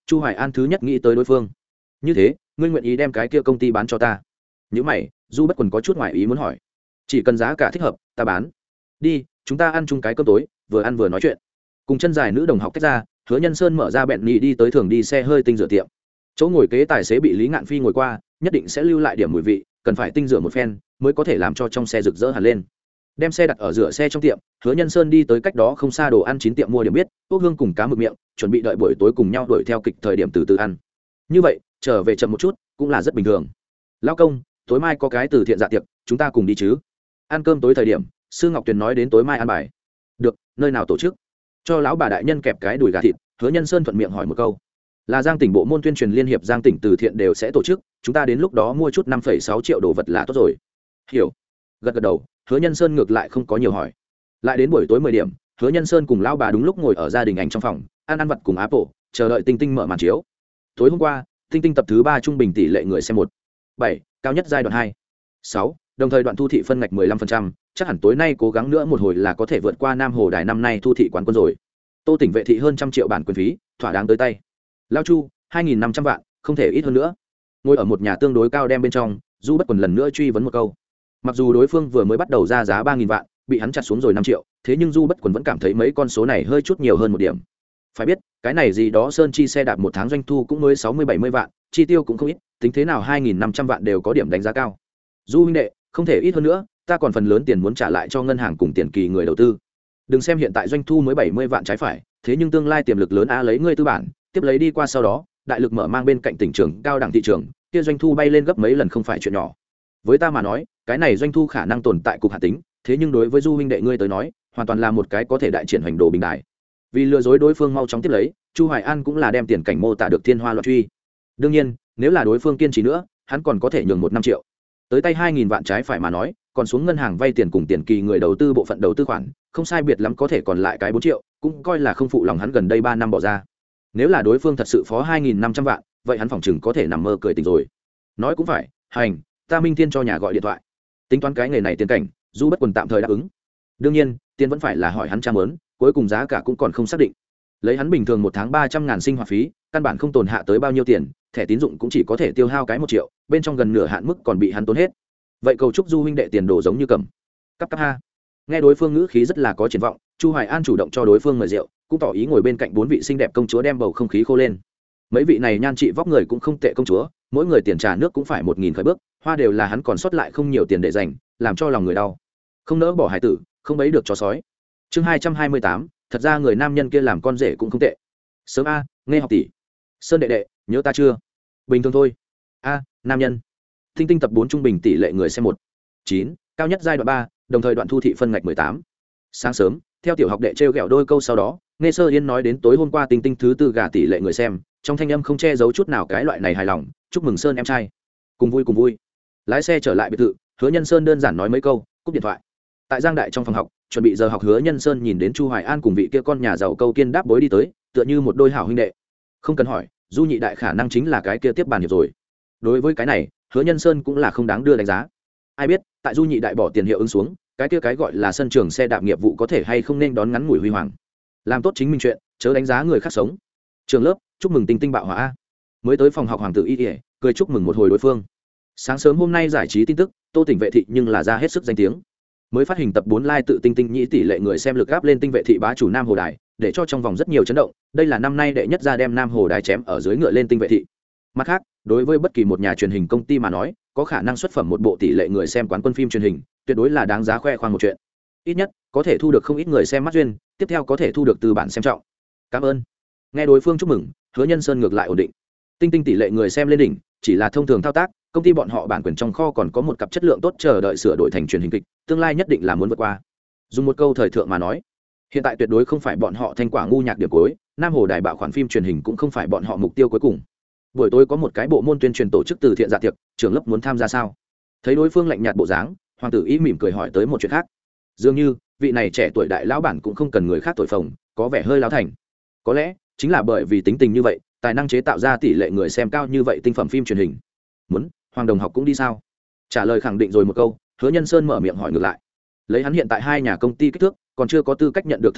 Chu Hoài An thứ nhất nghĩ tới đối phương. Như thế ngươi nguyện ý đem cái kia công ty bán cho ta? Nếu mày, Du Bất Quần có chút ngoài ý muốn hỏi. Chỉ cần giá cả thích hợp ta bán. Đi, chúng ta ăn chung cái cơm tối, vừa ăn vừa nói chuyện. Cùng chân dài nữ đồng học tách ra, Hứa Nhân Sơn mở ra bẹn nhì đi tới thường đi xe hơi tinh rửa tiệm. Chỗ ngồi kế tài xế bị Lý Ngạn Phi ngồi qua, nhất định sẽ lưu lại điểm mùi vị, cần phải tinh rửa một phen mới có thể làm cho trong xe rực rỡ hẳn lên. Đem xe đặt ở rửa xe trong tiệm, Hứa Nhân Sơn đi tới cách đó không xa đồ ăn chín tiệm mua điểm biết, ốc hương cùng cá mực miệng, chuẩn bị đợi buổi tối cùng nhau đuổi theo kịch thời điểm từ từ ăn. Như vậy, trở về chậm một chút cũng là rất bình thường. Lão công, tối mai có cái từ thiện dạ tiệc, chúng ta cùng đi chứ? Ăn cơm tối thời điểm, Sư Ngọc Tuyền nói đến tối mai ăn bài. Được, nơi nào tổ chức? Cho lão bà đại nhân kẹp cái đùi gà thịt, Hứa Nhân Sơn thuận miệng hỏi một câu. Là Giang tỉnh bộ môn tuyên truyền liên hiệp Giang tỉnh từ thiện đều sẽ tổ chức, chúng ta đến lúc đó mua chút năm phẩy sáu triệu đồ vật là tốt rồi. Hiểu. Gật gật đầu, Hứa Nhân Sơn ngược lại không có nhiều hỏi. Lại đến buổi tối mười điểm, Hứa Nhân Sơn cùng lão bà đúng lúc ngồi ở gia đình ảnh trong phòng, ăn ăn vặt cùng Apple, chờ đợi Tinh Tinh mở màn chiếu. Tối hôm qua, Tinh Tinh tập thứ ba trung bình tỷ lệ người xem một bảy, cao nhất giai đoạn hai sáu, đồng thời đoạn thu thị phân ngạch mười lăm phần trăm, chắc hẳn tối nay cố gắng nữa một hồi là có thể vượt qua Nam Hồ Đài năm nay thu thị quán quân rồi. Tô Tỉnh vệ thị hơn trăm triệu bản quyền phí, thỏa đáng tới tay. Lao Chu, hai nghìn năm trăm vạn, không thể ít hơn nữa. Ngồi ở một nhà tương đối cao đem bên trong, Du Bất Quần lần nữa truy vấn một câu. Mặc dù đối phương vừa mới bắt đầu ra giá ba nghìn vạn, bị hắn chặt xuống rồi năm triệu, thế nhưng Du Bất Quần vẫn cảm thấy mấy con số này hơi chút nhiều hơn một điểm. Phải biết, cái này gì đó Sơn Chi xe đạp một tháng doanh thu cũng mới sáu mươi bảy mươi vạn, chi tiêu cũng không ít, tính thế nào hai nghìn năm trăm vạn đều có điểm đánh giá cao. Du huynh đệ, không thể ít hơn nữa, ta còn phần lớn tiền muốn trả lại cho ngân hàng cùng tiền kỳ người đầu tư. Đừng xem hiện tại doanh thu mới bảy mươi vạn trái phải, thế nhưng tương lai tiềm lực lớn a lấy ngươi tư bản, tiếp lấy đi qua sau đó, đại lực mở mang bên cạnh tỉnh trường, cao đẳng thị trường, kia doanh thu bay lên gấp mấy lần không phải chuyện nhỏ. Với ta mà nói, cái này doanh thu khả năng tồn tại cục hạ tính, thế nhưng đối với Du huynh đệ ngươi tới nói, hoàn toàn là một cái có thể đại triển hành đồ bình đại. Vì lừa dối đối phương mau chóng tiếp lấy, Chu Hoài An cũng là đem tiền cảnh mô tả được thiên hoa loạn truy. Đương nhiên, nếu là đối phương kiên trì nữa, hắn còn có thể nhường một năm triệu. Tới tay hai nghìn vạn trái phải mà nói, còn xuống ngân hàng vay tiền cùng tiền kỳ người đầu tư bộ phận đầu tư khoản, không sai biệt lắm có thể còn lại cái bốn triệu, cũng coi là không phụ lòng hắn gần đây ba năm bỏ ra. Nếu là đối phương thật sự phó hai nghìn năm trăm vạn, vậy hắn phỏng chừng có thể nằm mơ cười tỉnh rồi. Nói cũng phải, hành, ta minh thiên cho nhà gọi điện thoại. Tính toán cái nghề này tiền cảnh, Du Bất Quần tạm thời đáp ứng. Đương nhiên, tiền vẫn phải là hỏi hắn cha mớn, cuối cùng giá cả cũng còn không xác định. Lấy hắn bình thường một tháng ba trăm ngàn sinh hoạt phí, căn bản không tồn hạ tới bao nhiêu tiền, thẻ tín dụng cũng chỉ có thể tiêu hao cái một triệu, bên trong gần nửa hạn mức còn bị hắn tốn hết. Vậy cầu chúc Du huynh đệ tiền đồ giống như cầm. Cắp cắp ha. Nghe đối phương ngữ khí rất là có triển vọng, Chu Hoài An chủ động cho đối phương mời rượu, cũng tỏ ý ngồi bên cạnh bốn vị xinh đẹp công chúa đem bầu không khí khô lên. Mấy vị này nhan trị vóc người cũng không tệ công chúa, mỗi người tiền trà nước cũng phải một nghìn khởi bước, hoa đều là hắn còn sót lại không nhiều tiền để dành, làm cho lòng người đau. Không nỡ bỏ hải tử, không bấy được chó sói. Chương hai trăm hai mươi tám, thật ra người nam nhân kia làm con rể cũng không tệ. Sớm a, nghe học tỷ. Sơn đệ đệ, nhớ ta chưa? Bình thường thôi. A, nam nhân. Tinh Tinh tập bốn trung bình tỷ lệ người xem một chín, cao nhất giai đoạn ba, đồng thời đoạn thu thị phân ngạch mười tám. Sáng sớm, theo tiểu học đệ trêu ghẹo đôi câu sau đó, nghe Sơ Yên nói đến tối hôm qua Tinh Tinh thứ tư gả tỷ lệ người xem, trong thanh âm không che giấu chút nào cái loại này hài lòng, chúc mừng Sơn em trai. Cùng vui cùng vui. Lái xe trở lại biệt thự, Hứa Nhân Sơn đơn giản nói mấy câu, cúp điện thoại. Tại Giang Đại trong phòng học, chuẩn bị giờ học, Hứa Nhân Sơn nhìn đến Chu Hoài An cùng vị kia con nhà giàu câu kiên đáp bối đi tới, tựa như một đôi hảo huynh đệ. Không cần hỏi, Du nhị đại khả năng chính là cái kia tiếp bàn hiệp rồi. Đối với cái này, Hứa Nhân Sơn cũng là không đáng đưa đánh giá. Ai biết, tại Du nhị đại bỏ tiền hiệu ứng xuống, cái kia cái gọi là sân trường xe đạp nghiệp vụ có thể hay không nên đón ngắn ngủi huy hoàng. Làm tốt chính mình chuyện, chớ đánh giá người khác sống. Trường lớp, chúc mừng Tinh Tinh bạo hỏa. Mới tới phòng học hoàng tử y y, cười chúc mừng một hồi đối phương. Sáng sớm hôm nay giải trí tin tức, Tô Tỉnh vệ thị nhưng là ra hết sức danh tiếng. Mới phát hình tập bốn live tự Tinh Tinh nhĩ tỷ lệ người xem lực gáp lên Tinh vệ thị bá chủ Nam Hồ Đài, để cho trong vòng rất nhiều chấn động. Đây là năm nay đệ nhất ra đem Nam Hồ Đài chém ở dưới ngựa lên Tinh vệ thị. Mặt khác, đối với bất kỳ một nhà truyền hình công ty mà nói, có khả năng xuất phẩm một bộ tỷ lệ người xem quán quân phim truyền hình, tuyệt đối là đáng giá khoe khoang một chuyện. Ít nhất có thể thu được không ít người xem mắt duyên, tiếp theo có thể thu được từ bản xem trọng. Cảm ơn. Nghe đối phương chúc mừng, Hứa Nhân Sơn ngược lại ổn định. Tinh Tinh tỷ lệ người xem lên đỉnh, chỉ là thông thường thao tác, công ty bọn họ bản quyền trong kho còn có một cặp chất lượng tốt chờ đợi sửa đổi thành truyền hình kịch, tương lai nhất định là muốn vượt qua. Dùng một câu thời thượng mà nói, hiện tại tuyệt đối không phải bọn họ thành quả ngu nhạc điểm cuối, Nam Hồ Đài bạo khoản phim truyền hình cũng không phải bọn họ mục tiêu cuối cùng. Buổi tối có một cái bộ môn tuyên truyền tổ chức từ thiện dạ tiệc, trưởng lớp muốn tham gia sao? Thấy đối phương lạnh nhạt bộ dáng, hoàng tử ý mỉm cười hỏi tới một chuyện khác. Dường như vị này trẻ tuổi đại lão bản cũng không cần người khác thổi phồng, có vẻ hơi láo thành. Có lẽ chính là bởi vì tính tình như vậy, tài năng chế tạo ra tỷ lệ người xem cao như vậy tinh phẩm phim truyền hình. Muốn Hoàng đồng học cũng đi sao? Trả lời khẳng định rồi một câu, Hứa Nhân Sơn mở miệng hỏi ngược lại. Lấy hắn hiện tại hai nhà công ty kích thước, còn chưa có tư cách nhận được thư mời,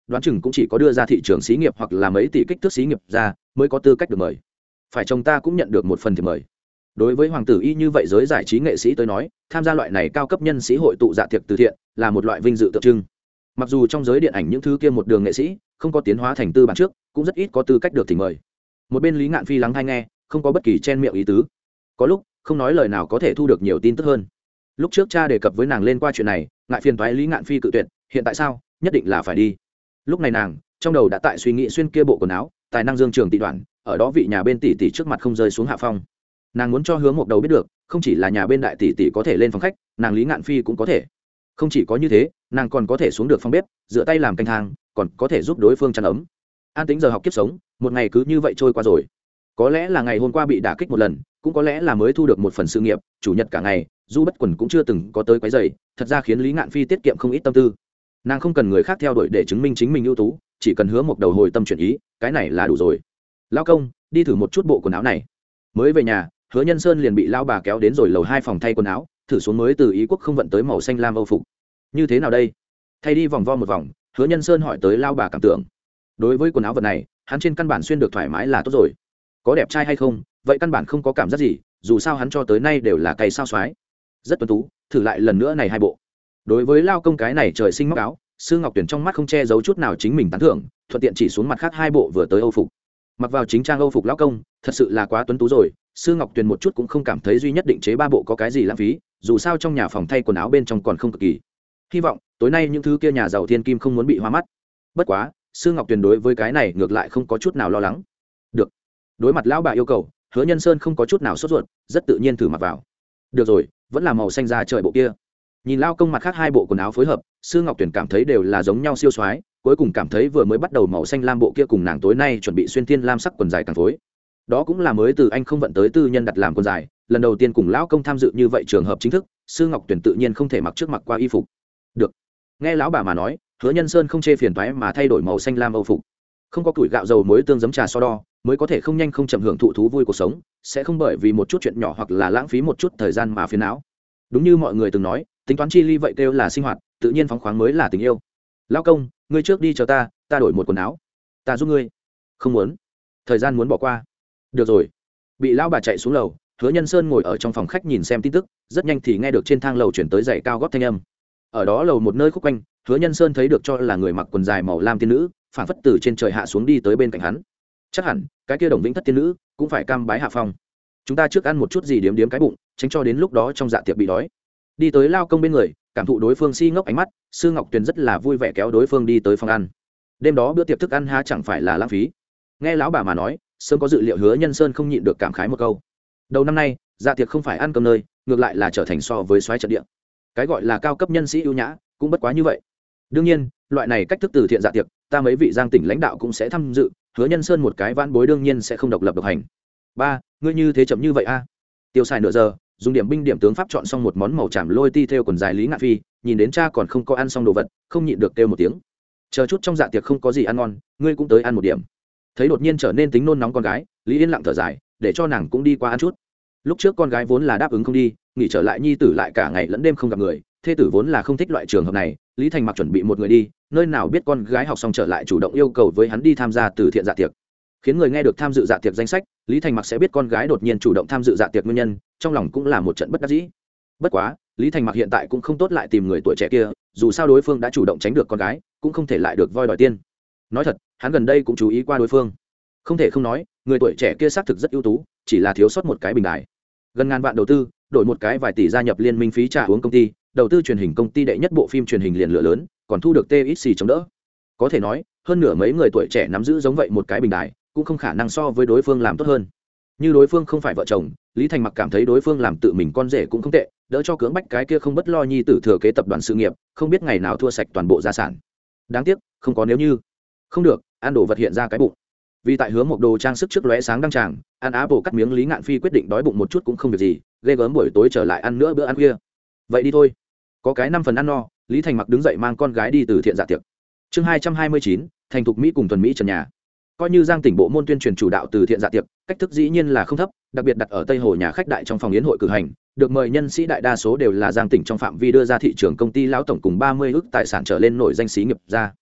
đoán chừng cũng chỉ có đưa ra thị trường xí nghiệp hoặc là mấy tỷ kích thước xí nghiệp ra mới có tư cách được mời. Phải chồng ta cũng nhận được một phần thì mời. Đối với hoàng tử y như vậy giới giải trí nghệ sĩ tới nói, tham gia loại này cao cấp nhân sĩ hội tụ dạ tiệc từ thiện là một loại vinh dự tượng trưng. Mặc dù trong giới điện ảnh những thứ kia một đường nghệ sĩ không có tiến hóa thành tư bản trước, cũng rất ít có tư cách được thỉnh mời. Một bên Lý Ngạn Phi lắng tai nghe, không có bất kỳ chen miệng ý tứ. Có lúc không nói lời nào có thể thu được nhiều tin tức hơn. Lúc trước cha đề cập với nàng lên qua chuyện này, ngại phiền toái Lý Ngạn Phi cự tuyệt, hiện tại sao nhất định là phải đi. Lúc này nàng trong đầu đã tại suy nghĩ xuyên kia bộ quần áo, tài năng dương trường tỷ đoạn, ở đó vị nhà bên tỷ tỷ trước mặt không rơi xuống hạ phong. Nàng muốn cho Hướng Mộc Đầu biết được, không chỉ là nhà bên đại tỷ tỷ có thể lên phòng khách, nàng Lý Ngạn Phi cũng có thể. Không chỉ có như thế, nàng còn có thể xuống được phòng bếp, dựa tay làm canh thang, còn có thể giúp đối phương chăn ấm. An tính giờ học kiếp sống, một ngày cứ như vậy trôi qua rồi. Có lẽ là ngày hôm qua bị đả kích một lần, cũng có lẽ là mới thu được một phần sự nghiệp, chủ nhật cả ngày, Du Bất Quần cũng chưa từng có tới quấy rầy, thật ra khiến Lý Ngạn Phi tiết kiệm không ít tâm tư. Nàng không cần người khác theo đuổi để chứng minh chính mình ưu tú, chỉ cần Hướng Mộc Đầu hồi tâm chuyển ý, cái này là đủ rồi. Lão công, đi thử một chút bộ quần áo này. Mới về nhà, Hứa Nhân Sơn liền bị lão bà kéo đến rồi lầu hai phòng thay quần áo, thử xuống mới từ Ý Quốc không vận tới màu xanh lam Âu phục. Như thế nào đây? Thay đi vòng vo một vòng, Hứa Nhân Sơn hỏi tới lão bà cảm tưởng. Đối với quần áo vật này, hắn trên căn bản xuyên được thoải mái là tốt rồi. Có đẹp trai hay không, vậy căn bản không có cảm giác gì, dù sao hắn cho tới nay đều là cày sao xoái. Rất tuấn tú, thử lại lần nữa này hai bộ. Đối với lao công cái này trời sinh móc áo, Sư Ngọc Tuyền trong mắt không che giấu chút nào chính mình tán thưởng, thuận tiện chỉ xuống mặt khác hai bộ vừa tới Âu phục. Mặc vào chính trang Âu phục lão công, thật sự là quá tuấn tú rồi, Sư Ngọc Tuyền một chút cũng không cảm thấy duy nhất định chế ba bộ có cái gì lãng phí, dù sao trong nhà phòng thay quần áo bên trong còn không cực kỳ. Hy vọng tối nay những thứ kia nhà giàu thiên kim không muốn bị hoa mắt. Bất quá, Sư Ngọc Tuyền đối với cái này ngược lại không có chút nào lo lắng. Được. Đối mặt lão bà yêu cầu, Hứa Nhân Sơn không có chút nào sốt ruột, rất tự nhiên thử mặc vào. Được rồi, vẫn là màu xanh da trời bộ kia. Nhìn lao công mặt khác hai bộ quần áo phối hợp, Sư Ngọc Tuyền cảm thấy đều là giống nhau siêu xoái, cuối cùng cảm thấy vừa mới bắt đầu màu xanh lam bộ kia cùng nàng tối nay chuẩn bị xuyên thiên lam sắc quần dài càng phối. Đó cũng là mới từ anh không vận tới tư nhân đặt làm quần dài, lần đầu tiên cùng lão công tham dự như vậy trường hợp chính thức, Sư Ngọc Tuyền tự nhiên không thể mặc trước mặc qua y phục. Được. Nghe lão bà mà nói, Hứa Nhân Sơn không chê phiền toái mà thay đổi màu xanh lam Âu phục. Không có củi gạo dầu muối tương giấm trà so đo, mới có thể không nhanh không chậm hưởng thụ thú vui cuộc sống, sẽ không bởi vì một chút chuyện nhỏ hoặc là lãng phí một chút thời gian mà phiền não. Đúng như mọi người từng nói, tính toán chi ly vậy kêu là sinh hoạt, tự nhiên phóng khoáng mới là tình yêu. Lão công, ngươi trước đi chờ ta, ta đổi một quần áo. Ta giúp ngươi. Không muốn. Thời gian muốn bỏ qua. Được rồi. Bị lão bà chạy xuống lầu, Hứa Nhân Sơn ngồi ở trong phòng khách nhìn xem tin tức, rất nhanh thì nghe được trên thang lầu chuyển tới giày cao gót thanh âm. Ở đó lầu một nơi khúc quanh, Hứa Nhân Sơn thấy được cho là người mặc quần dài màu lam tiên nữ, phản phất từ trên trời hạ xuống đi tới bên cạnh hắn. Chắc hẳn cái kia Đồng Vĩnh Thất tiên nữ cũng phải cam bái hạ phong. Chúng ta trước ăn một chút gì điếm điếm cái bụng, tránh cho đến lúc đó trong dạ tiệc bị đói. Đi tới lao công bên người, cảm thụ đối phương si ngốc ánh mắt, Sư Ngọc Tuyền rất là vui vẻ kéo đối phương đi tới phòng ăn. Đêm đó bữa tiệc thức ăn há chẳng phải là lãng phí. Nghe lão bà mà nói, sớm có dự liệu Hứa Nhân Sơn không nhịn được cảm khái một câu. Đầu năm nay, dạ tiệc không phải ăn cơm nơi, ngược lại là trở thành so với xoáy trận địa. Cái gọi là cao cấp nhân sĩ ưu nhã, cũng bất quá như vậy. Đương nhiên, loại này cách thức từ thiện dạ tiệc, ta mấy vị Giang tỉnh lãnh đạo cũng sẽ tham dự, Hứa Nhân Sơn một cái vãn bối đương nhiên sẽ không độc lập độc hành. Ba, ngươi như thế chậm như vậy a? Tiêu xài nửa giờ, dùng điểm binh điểm tướng pháp chọn xong một món màu tràm lôi ti theo quần dài Lý Ngạn Phi, nhìn đến cha còn không có ăn xong đồ vật, không nhịn được kêu một tiếng. Chờ chút trong dạ tiệc không có gì ăn ngon, ngươi cũng tới ăn một điểm. Thấy đột nhiên trở nên tính nôn nóng con gái, Lý Yên lặng thở dài, để cho nàng cũng đi qua ăn chút. Lúc trước con gái vốn là đáp ứng không đi, nghỉ trở lại nhi tử lại cả ngày lẫn đêm không gặp người, thê tử vốn là không thích loại trường hợp này, Lý Thành Mặc chuẩn bị một người đi, nơi nào biết con gái học xong trở lại chủ động yêu cầu với hắn đi tham gia từ thiện dạ tiệc. Khiến người nghe được tham dự dạ tiệc danh sách, Lý Thành Mặc sẽ biết con gái đột nhiên chủ động tham dự dạ tiệc nguyên nhân, trong lòng cũng là một trận bất đắc dĩ. Bất quá, Lý Thành Mặc hiện tại cũng không tốt lại tìm người tuổi trẻ kia, dù sao đối phương đã chủ động tránh được con gái, cũng không thể lại được voi đòi tiên. Nói thật, hắn gần đây cũng chú ý qua đối phương. Không thể không nói, người tuổi trẻ kia xác thực rất ưu tú, chỉ là thiếu sót một cái bình đài. Gần ngàn vạn đầu tư, đổi một cái vài tỷ gia nhập liên minh phí trả uống công ty, đầu tư truyền hình công ty đệ nhất bộ phim truyền hình liền lửa lớn, còn thu được tê ích xê chống đỡ. Có thể nói, hơn nửa mấy người tuổi trẻ nắm giữ giống vậy một cái bình đài, cũng không khả năng so với đối phương làm tốt hơn. Như đối phương không phải vợ chồng, Lý Thành Mặc cảm thấy đối phương làm tự mình con rể cũng không tệ, đỡ cho cưỡng bách cái kia không bất lo nhi tử thừa kế tập đoàn sự nghiệp, không biết ngày nào thua sạch toàn bộ gia sản. Đáng tiếc, không có nếu như. Không được, ăn đồ vật hiện ra cái bụng. Vì tại Hứa Mộc Đồ trang sức trước lóe sáng đăng tràng, ăn á bổ cắt miếng Lý Ngạn Phi quyết định đói bụng một chút cũng không việc gì, ghê gớm buổi tối trở lại ăn nữa bữa ăn khuya. Vậy đi thôi. Có cái năm phần ăn no, Lý Thành Mặc đứng dậy mang con gái đi từ thiện dạ tiệc. Chương hai trăm hai mươi chín, thành thục Mỹ cùng thuần Mỹ trần nhà. Coi như Giang tỉnh bộ môn tuyên truyền chủ đạo từ thiện dạ tiệc, cách thức dĩ nhiên là không thấp, đặc biệt đặt ở Tây Hồ nhà khách đại trong phòng yến hội cử hành, được mời nhân sĩ đại đa số đều là Giang tỉnh trong phạm vi đưa ra thị trường công ty lão tổng cùng ba mươi ức tài sản trở lên nổi danh xí nghiệp ra.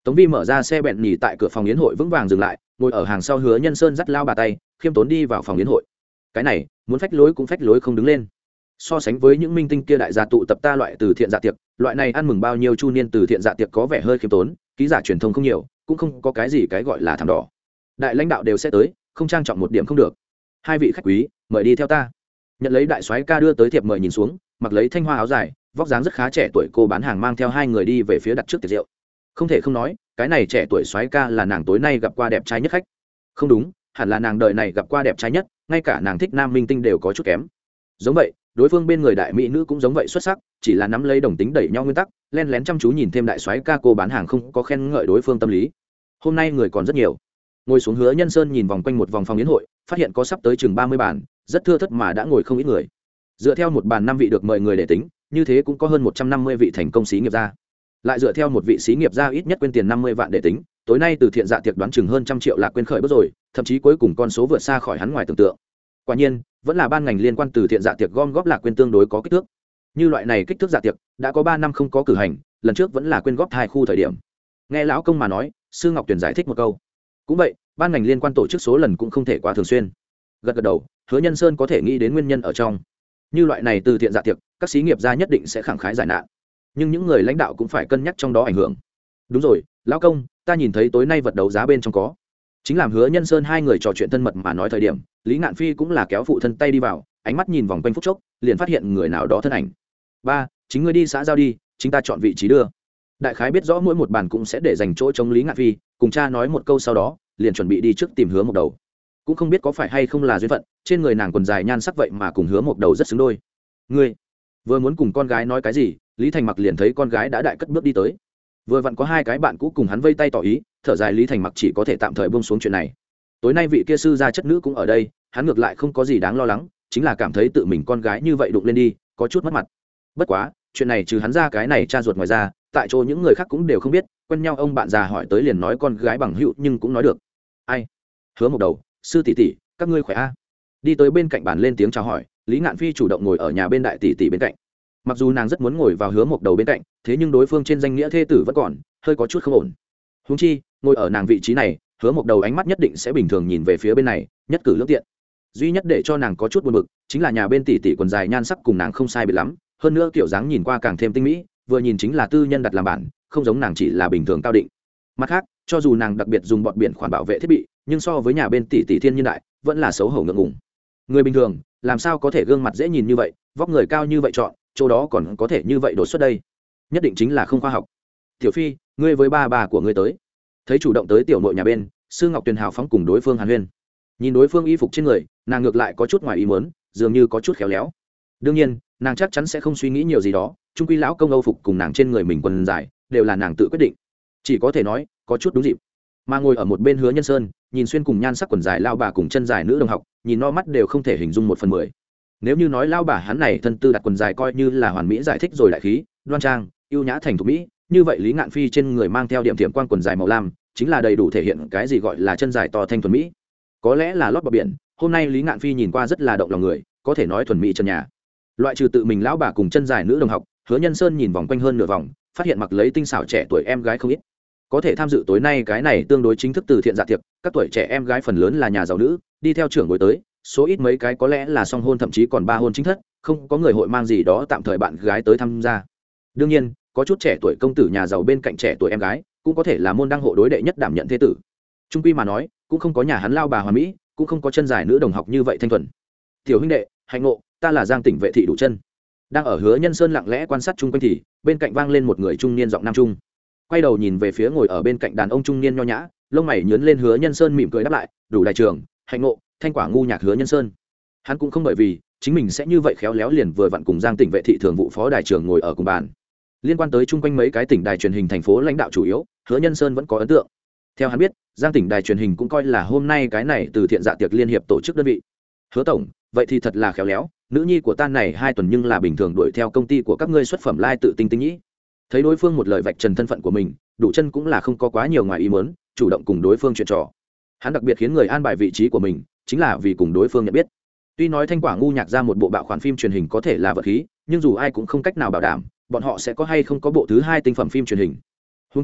Tống Vi mở ra xe bẹn nhì tại cửa phòng yến hội vững vàng dừng lại, ngồi ở hàng sau Hứa Nhân Sơn dắt lao bà tay, khiêm tốn đi vào phòng yến hội. Cái này, muốn phách lối cũng phách lối không đứng lên. So sánh với những minh tinh kia đại gia tụ tập ta loại từ thiện dạ tiệc, loại này ăn mừng bao nhiêu chu niên từ thiện dạ tiệc có vẻ hơi khiêm tốn, ký giả truyền thông không nhiều, cũng không có cái gì cái gọi là thảm đỏ. Đại lãnh đạo đều sẽ tới, không trang trọng một điểm không được. Hai vị khách quý, mời đi theo ta. Nhận lấy đại soái ca đưa tới thiệp mời nhìn xuống, mặc lấy thanh hoa áo dài, vóc dáng rất khá trẻ tuổi cô bán hàng mang theo hai người đi về phía đặt trước tiệc rượu. Không thể không nói, cái này trẻ tuổi soái ca là nàng tối nay gặp qua đẹp trai nhất khách. Không đúng, hẳn là nàng đời này gặp qua đẹp trai nhất, ngay cả nàng thích nam minh tinh đều có chút kém. Giống vậy, đối phương bên người đại mỹ nữ cũng giống vậy xuất sắc, chỉ là nắm lấy đồng tính đẩy nhau nguyên tắc, len lén chăm chú nhìn thêm đại soái ca cô bán hàng không có khen ngợi đối phương tâm lý. Hôm nay người còn rất nhiều. Ngồi xuống Hứa Nhân Sơn nhìn vòng quanh một vòng phòng yến hội, phát hiện có sắp tới chừng ba mươi bàn, rất thưa thớt mà đã ngồi không ít người. Dựa theo một bàn năm vị được mời người để tính, như thế cũng có hơn một trăm năm mươi vị thành công xí nghiệp gia. Lại dựa theo một vị xí nghiệp gia ít nhất quên tiền năm mươi vạn để tính, tối nay từ thiện dạ tiệc đoán chừng hơn trăm triệu là quên khởi bước rồi, thậm chí cuối cùng con số vượt xa khỏi hắn ngoài tưởng tượng. Quả nhiên, vẫn là ban ngành liên quan từ thiện dạ tiệc gom góp lạc quên tương đối có kích thước. Như loại này kích thước dạ tiệc, đã có ba năm không có cử hành, lần trước vẫn là quên góp hai khu thời điểm. Nghe lão công mà nói, Sư Ngọc Tuyền giải thích một câu. Cũng vậy, ban ngành liên quan tổ chức số lần cũng không thể quá thường xuyên. Gật gật đầu, Hứa Nhân Sơn có thể nghĩ đến nguyên nhân ở trong. Như loại này từ thiện dạ tiệc, các xí nghiệp gia nhất định sẽ khẳng khái giải nạn, nhưng những người lãnh đạo cũng phải cân nhắc trong đó ảnh hưởng. Đúng rồi, lão công, ta nhìn thấy tối nay vật đấu giá bên trong có. Chính làm Hứa Nhân Sơn hai người trò chuyện thân mật mà nói thời điểm, Lý Ngạn Phi cũng là kéo phụ thân tay đi vào, ánh mắt nhìn vòng quanh phút chốc, liền phát hiện người nào đó thân ảnh. Ba, chính ngươi đi xã giao đi, chính ta chọn vị trí đưa. Đại khái biết rõ mỗi một bàn cũng sẽ để dành chỗ chống Lý Ngạn Phi, cùng cha nói một câu sau đó, liền chuẩn bị đi trước tìm Hứa Mộc Đầu. Cũng không biết có phải hay không là duyên phận, trên người nàng quần dài nhan sắc vậy mà cùng Hứa Mộc Đầu rất xứng đôi. Ngươi vừa muốn cùng con gái nói cái gì, Lý Thành Mặc liền thấy con gái đã đại cất bước đi tới. Vừa vặn có hai cái bạn cũ cùng hắn vây tay tỏ ý, thở dài Lý Thành Mặc chỉ có thể tạm thời buông xuống chuyện này. Tối nay vị kia sư gia chất nữ cũng ở đây, hắn ngược lại không có gì đáng lo lắng, chính là cảm thấy tự mình con gái như vậy đụng lên đi, có chút mất mặt. Bất quá, chuyện này trừ hắn ra cái này cha ruột ngoài ra, tại chỗ những người khác cũng đều không biết, quen nhau ông bạn già hỏi tới liền nói con gái bằng hữu nhưng cũng nói được. Ai? Hứa Mộc Đầu, sư tỷ tỷ, các ngươi khỏe a? Đi tới bên cạnh bàn lên tiếng chào hỏi, Lý Ngạn Phi chủ động ngồi ở nhà bên đại tỷ tỷ bên cạnh. Mặc dù nàng rất muốn ngồi vào Hứa Mộc Đầu bên cạnh, thế nhưng đối phương trên danh nghĩa thê tử vẫn còn, hơi có chút không ổn. Huống chi, ngồi ở nàng vị trí này, Hứa Mộc Đầu ánh mắt nhất định sẽ bình thường nhìn về phía bên này, nhất cử lưỡng tiện. Duy nhất để cho nàng có chút buồn bực, chính là nhà bên tỷ tỷ quần dài nhan sắc cùng nàng không sai biệt lắm, hơn nữa kiểu dáng nhìn qua càng thêm tinh mỹ, vừa nhìn chính là tư nhân đặt làm bản, không giống nàng chỉ là bình thường cao định. Mặt khác, cho dù nàng đặc biệt dùng bọt biển khoản bảo vệ thiết bị, nhưng so với nhà bên tỷ tỷ thiên nhiên đại, vẫn là xấu hổ ngượng ngùng. Người bình thường, làm sao có thể gương mặt dễ nhìn như vậy, vóc người cao như vậy chọn, chỗ đó còn có thể như vậy đột xuất đây, nhất định chính là không khoa học. Tiểu Phi, ngươi với ba bà của ngươi tới. Thấy chủ động tới tiểu nội nhà bên, Sư Ngọc Tuyền hào phóng cùng đối phương hàn huyên. Nhìn đối phương y phục trên người, nàng ngược lại có chút ngoài ý muốn, dường như có chút khéo léo. Đương nhiên, nàng chắc chắn sẽ không suy nghĩ nhiều gì đó, trung quy lão công Âu phục cùng nàng trên người mình quần dài, đều là nàng tự quyết định. Chỉ có thể nói, có chút đúng dịp. Mà ngồi ở một bên Hứa Nhân Sơn, nhìn xuyên cùng nhan sắc quần dài lao bà cùng chân dài nữ đồng học, nhìn no mắt đều không thể hình dung một phần mười. Nếu như nói lao bà hắn này thân tư đặt quần dài coi như là hoàn mỹ giải thích rồi đại khí, đoan trang, yêu nhã thành thục mỹ, như vậy Lý Ngạn Phi trên người mang theo điểm tiệm quan quần dài màu lam, chính là đầy đủ thể hiện cái gì gọi là chân dài to thanh thuần mỹ. Có lẽ là lót bờ biển, hôm nay Lý Ngạn Phi nhìn qua rất là động lòng người, có thể nói thuần mỹ chân nhà. Loại trừ tự mình lão bà cùng chân dài nữ đồng học, Hứa Nhân Sơn nhìn vòng quanh hơn nửa vòng, phát hiện mặc lấy tinh xảo trẻ tuổi em gái không ít. Có thể tham dự tối nay cái này tương đối chính thức từ thiện dạ tiệc, các tuổi trẻ em gái phần lớn là nhà giàu nữ, đi theo trưởng bối tới, số ít mấy cái có lẽ là song hôn thậm chí còn ba hôn chính thất, không có người hội mang gì đó tạm thời bạn gái tới tham gia. Đương nhiên, có chút trẻ tuổi công tử nhà giàu bên cạnh trẻ tuổi em gái, cũng có thể là môn đăng hộ đối đệ nhất đảm nhận thế tử. Trung quy mà nói, cũng không có nhà hắn lao bà hoàn mỹ, cũng không có chân dài nữ đồng học như vậy thanh thuần. Tiểu huynh đệ, hạnh ngộ, ta là Giang Tỉnh vệ thị đủ chân. Đang ở Hứa Nhân Sơn lặng lẽ quan sát chung quanh thì, bên cạnh vang lên một người trung niên giọng nam trung. Quay đầu nhìn về phía ngồi ở bên cạnh đàn ông trung niên nho nhã, lông mày nhướng lên Hứa Nhân Sơn mỉm cười đáp lại, đủ đại trưởng, hạnh ngộ, thanh quả ngu nhạc Hứa Nhân Sơn. Hắn cũng không bởi vì chính mình sẽ như vậy khéo léo liền vừa vặn cùng Giang Tỉnh vệ thị thường vụ phó đài trưởng ngồi ở cùng bàn. Liên quan tới chung quanh mấy cái tỉnh đài truyền hình thành phố lãnh đạo chủ yếu, Hứa Nhân Sơn vẫn có ấn tượng. Theo hắn biết, Giang Tỉnh đài truyền hình cũng coi là hôm nay cái này từ thiện dạ tiệc liên hiệp tổ chức đơn vị. Hứa tổng, vậy thì thật là khéo léo, nữ nhi của ta này hai tuần nhưng là bình thường đuổi theo công ty của các ngươi xuất phẩm lai tự tinh tinh nhĩ. Thấy đối phương một lời vạch trần thân phận của mình, đủ chân cũng là không có quá nhiều ngoài ý muốn, chủ động cùng đối phương chuyện trò. Hắn đặc biệt khiến người an bài vị trí của mình, chính là vì cùng đối phương nhận biết. Tuy nói Thanh Quả ngu nhạc ra một bộ bạo khoản phim truyền hình có thể là vật khí, nhưng dù ai cũng không cách nào bảo đảm bọn họ sẽ có hay không có bộ thứ hai tinh phẩm phim truyền hình. Huống chi,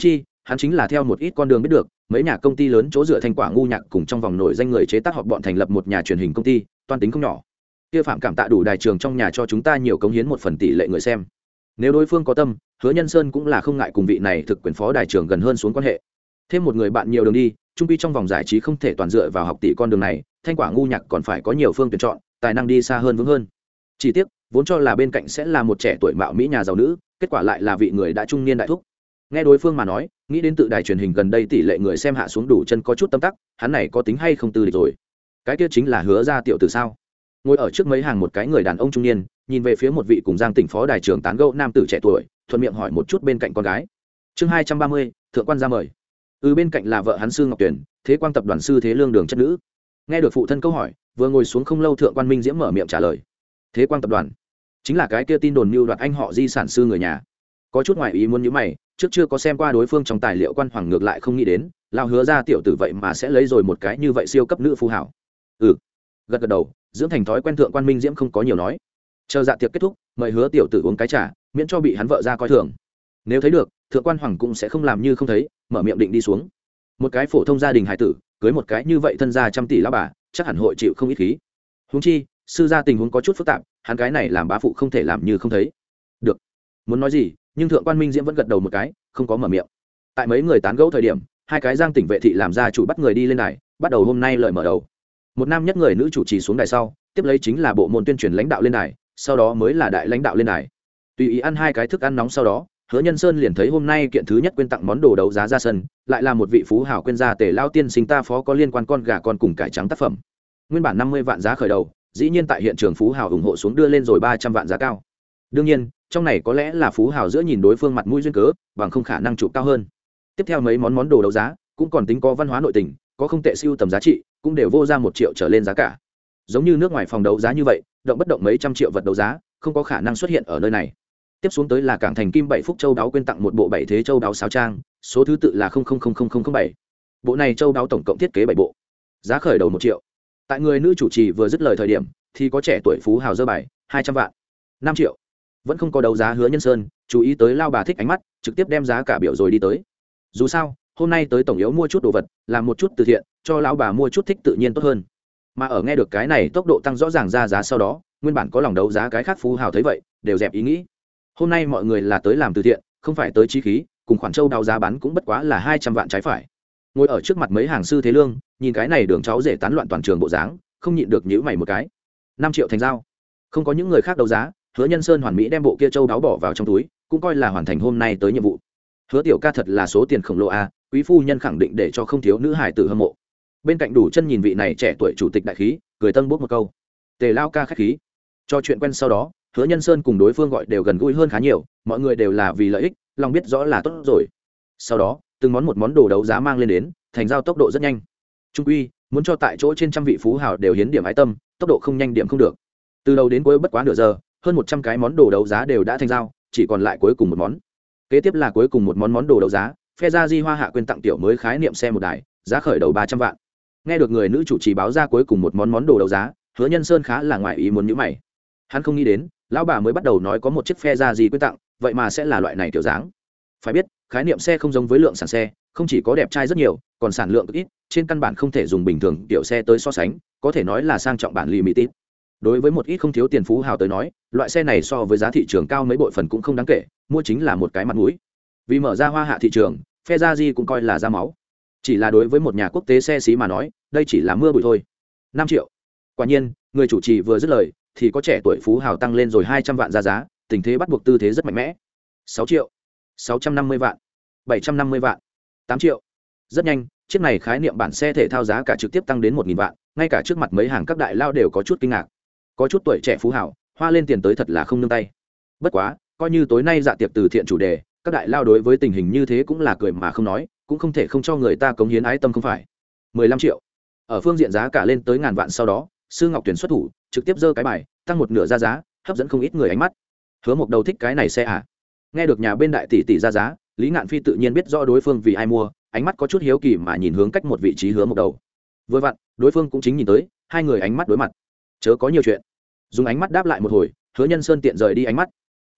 hắn chính là theo một ít con đường biết được mấy nhà công ty lớn chỗ dựa thành quả ngu nhạc cùng trong vòng nổi danh người chế tác họp bọn thành lập một nhà truyền hình công ty toan tính không nhỏ. Kia Phạm cảm tạ đủ đài trường trong nhà cho chúng ta nhiều cống hiến một phần tỷ lệ người xem. Nếu đối phương có tâm, Hứa Nhân Sơn cũng là không ngại cùng vị này thực quyền phó đài trường gần hơn xuống quan hệ. Thêm một người bạn nhiều đường đi, trung quy trong vòng giải trí không thể toàn dựa vào học tỷ con đường này, thanh quả ngu nhạc còn phải có nhiều phương tuyển chọn, tài năng đi xa hơn vững hơn. Chỉ tiếc, vốn cho là bên cạnh sẽ là một trẻ tuổi mạo mỹ nhà giàu nữ, kết quả lại là vị người đã trung niên đại thúc. Nghe đối phương mà nói, nghĩ đến tự đài truyền hình gần đây tỷ lệ người xem hạ xuống đủ chân có chút tâm tắc, hắn này có tính hay không từ địch rồi. Cái kia chính là Hứa gia tiểu tử sao? Ngồi ở trước mấy hàng một cái người đàn ông trung niên, nhìn về phía một vị cùng Giang Tỉnh phó đài trưởng tán gẫu nam tử trẻ tuổi, thuận miệng hỏi một chút bên cạnh con gái. Chương hai trăm ba mươi, thượng quan ra mời. Ừ, bên cạnh là vợ hắn Sư Ngọc Tuyển, Thế Quang tập đoàn sư Thế Lương đường chất nữ. Nghe được phụ thân câu hỏi, vừa ngồi xuống không lâu thượng quan Minh Diễm mở miệng trả lời. Thế Quang tập đoàn chính là cái kia tin đồn mưu đoạt anh họ di sản sư người nhà. Có chút ngoại ý muốn như mày, trước chưa có xem qua đối phương trong tài liệu quan hoàng ngược lại không nghĩ đến, lao Hứa ra tiểu tử vậy mà sẽ lấy rồi một cái như vậy siêu cấp nữ phú hảo. Ừ, gật gật đầu, dưỡng thành thói quen thượng quan Minh Diễm không có nhiều nói. Chờ dạ tiệc kết thúc, mời Hứa tiểu tử uống cái trà, miễn cho bị hắn vợ ra coi thường. Nếu thấy được, thượng quan hoàng cũng sẽ không làm như không thấy, mở miệng định đi xuống. Một cái phổ thông gia đình hải tử, cưới một cái như vậy thân gia trăm tỷ lão bà, chắc hẳn hội chịu không ít khí. Huống chi, sư gia tình huống có chút phức tạp, hắn cái này làm bá phụ không thể làm như không thấy. Được. Muốn nói gì, nhưng thượng quan Minh Diễm vẫn gật đầu một cái, không có mở miệng. Tại mấy người tán gẫu thời điểm, hai cái Giang Tỉnh vệ thị làm gia chủ bắt người đi lên đài, bắt đầu hôm nay lời mở đầu. Một nam nhất người nữ chủ trì xuống đài sau, tiếp lấy chính là bộ môn tuyên truyền lãnh đạo lên đài, sau đó mới là đại lãnh đạo lên đài. Tùy ý ăn hai cái thức ăn nóng sau đó, Hứa Nhân Sơn liền thấy hôm nay kiện thứ nhất quên tặng món đồ đấu giá ra sân, lại là một vị phú hảo quên gia tề lao tiên sinh ta phó có liên quan con gà con cùng cải trắng tác phẩm. Nguyên bản năm mươi vạn giá khởi đầu, dĩ nhiên tại hiện trường phú hảo ủng hộ xuống đưa lên rồi ba trăm vạn giá cao. Đương nhiên, trong này có lẽ là phú hảo giữa nhìn đối phương mặt mũi duyên cớ, bằng không khả năng chụp cao hơn. Tiếp theo mấy món món đồ đấu giá, cũng còn tính có văn hóa nội tình, có không tệ siêu tầm giá trị, cũng đều vô ra một triệu trở lên giá cả. Giống như nước ngoài phòng đấu giá như vậy, động bất động mấy trăm triệu vật đấu giá, không có khả năng xuất hiện ở nơi này. Tiếp xuống tới là cảng thành kim bảy phúc châu đáo quên tặng một bộ bảy thế châu đáo sáo trang, số thứ tự là không không không không không không bảy. Bộ này châu đáo tổng cộng thiết kế bảy bộ, giá khởi đầu một triệu. Tại người nữ chủ trì vừa dứt lời thời điểm, thì có trẻ tuổi phú hào dơ bài hai trăm vạn, năm triệu. Vẫn không có đấu giá Hứa Nhân Sơn, chú ý tới lao bà thích ánh mắt, trực tiếp đem giá cả biểu rồi đi tới. Dù sao, hôm nay tới tổng yếu mua chút đồ vật, làm một chút từ thiện, cho lão bà mua chút thích tự nhiên tốt hơn. Mà ở nghe được cái này tốc độ tăng rõ ràng ra giá sau đó, nguyên bản có lòng đấu giá cái khác phú hào thấy vậy, đều dẹp ý nghĩ. Hôm nay mọi người là tới làm từ thiện, không phải tới chí khí, cùng khoản châu đào giá bán cũng bất quá là hai trăm vạn trái phải. Ngồi ở trước mặt mấy hàng sư Thế Lương, nhìn cái này đường cháu rể tán loạn toàn trường bộ dáng, không nhịn được nhíu mày một cái. năm triệu thành giao. Không có những người khác đấu giá, Hứa Nhân Sơn hoàn mỹ đem bộ kia châu đáo bỏ vào trong túi, cũng coi là hoàn thành hôm nay tới nhiệm vụ. Hứa tiểu ca thật là số tiền khổng lồ a, quý phu nhân khẳng định để cho không thiếu nữ hải tử hâm mộ. Bên cạnh đủ chân nhìn vị này trẻ tuổi chủ tịch đại khí, cười tân bốc một câu. Tề lao ca khách khí. Cho chuyện quen sau đó, Hứa Nhân Sơn cùng đối phương gọi đều gần gũi hơn khá nhiều, mọi người đều là vì lợi ích, lòng biết rõ là tốt rồi. Sau đó, từng món một món đồ đấu giá mang lên đến, thành giao tốc độ rất nhanh. Trung quy, muốn cho tại chỗ trên trăm vị phú hào đều hiến điểm ái tâm, tốc độ không nhanh điểm không được. Từ đầu đến cuối bất quá nửa giờ, hơn một trăm cái món đồ đấu giá đều đã thành giao, chỉ còn lại cuối cùng một món. Kế tiếp là cuối cùng một món món đồ đấu giá, phe gia di hoa hạ quên tặng tiểu mới khái niệm xe một đài, giá khởi đầu ba trăm vạn. Nghe được người nữ chủ trì báo ra cuối cùng một món món đồ đấu giá, Hứa Nhân Sơn khá là ngoài ý muốn nhíu mày. Hắn không nghĩ đến, lão bà mới bắt đầu nói có một chiếc phe gia di quên tặng, vậy mà sẽ là loại này kiểu dáng. Phải biết, khái niệm xe không giống với lượng sản xe, không chỉ có đẹp trai rất nhiều, còn sản lượng cực ít, trên căn bản không thể dùng bình thường tiểu xe tới so sánh, có thể nói là sang trọng bản limited. Đối với một ít không thiếu tiền phú hào tới nói, loại xe này so với giá thị trường cao mấy bội phần cũng không đáng kể, mua chính là một cái mặt mũi. Vì mở ra hoa hạ thị trường, phe gia di cũng coi là ra máu. Chỉ là đối với một nhà quốc tế xe xí mà nói, đây chỉ là mưa bụi thôi. năm triệu. Quả nhiên, người chủ trì vừa dứt lời, thì có trẻ tuổi phú hào tăng lên rồi hai trăm vạn ra giá, tình thế bắt buộc tư thế rất mạnh mẽ. sáu triệu, sáu trăm năm mươi vạn, bảy trăm năm mươi vạn, tám triệu. Rất nhanh, chiếc này khái niệm bản xe thể thao giá cả trực tiếp tăng đến một nghìn vạn, ngay cả trước mặt mấy hàng các đại lao đều có chút kinh ngạc. Có chút tuổi trẻ phú hào, hoa lên tiền tới thật là không nương tay. Bất quá, coi như tối nay dạ tiệc từ thiện chủ đề, các đại lao đối với tình hình như thế cũng là cười mà không nói, cũng không thể không cho người ta cống hiến ái tâm không phải. mười lăm triệu. Ở phương diện giá cả lên tới ngàn vạn sau đó, Sư Ngọc Tuyển xuất thủ, trực tiếp giơ cái bài, tăng một nửa ra giá, hấp dẫn không ít người ánh mắt. Hứa Mộc Đầu thích cái này xe à? Nghe được nhà bên đại tỷ tỷ ra giá, Lý Ngạn Phi tự nhiên biết rõ đối phương vì ai mua, ánh mắt có chút hiếu kỳ mà nhìn hướng cách một vị trí Hứa Mộc Đầu. Vừa vặn, đối phương cũng chính nhìn tới, hai người ánh mắt đối mặt. Chớ có nhiều chuyện. Dùng ánh mắt đáp lại một hồi, Hứa Nhân Sơn tiện rời đi ánh mắt.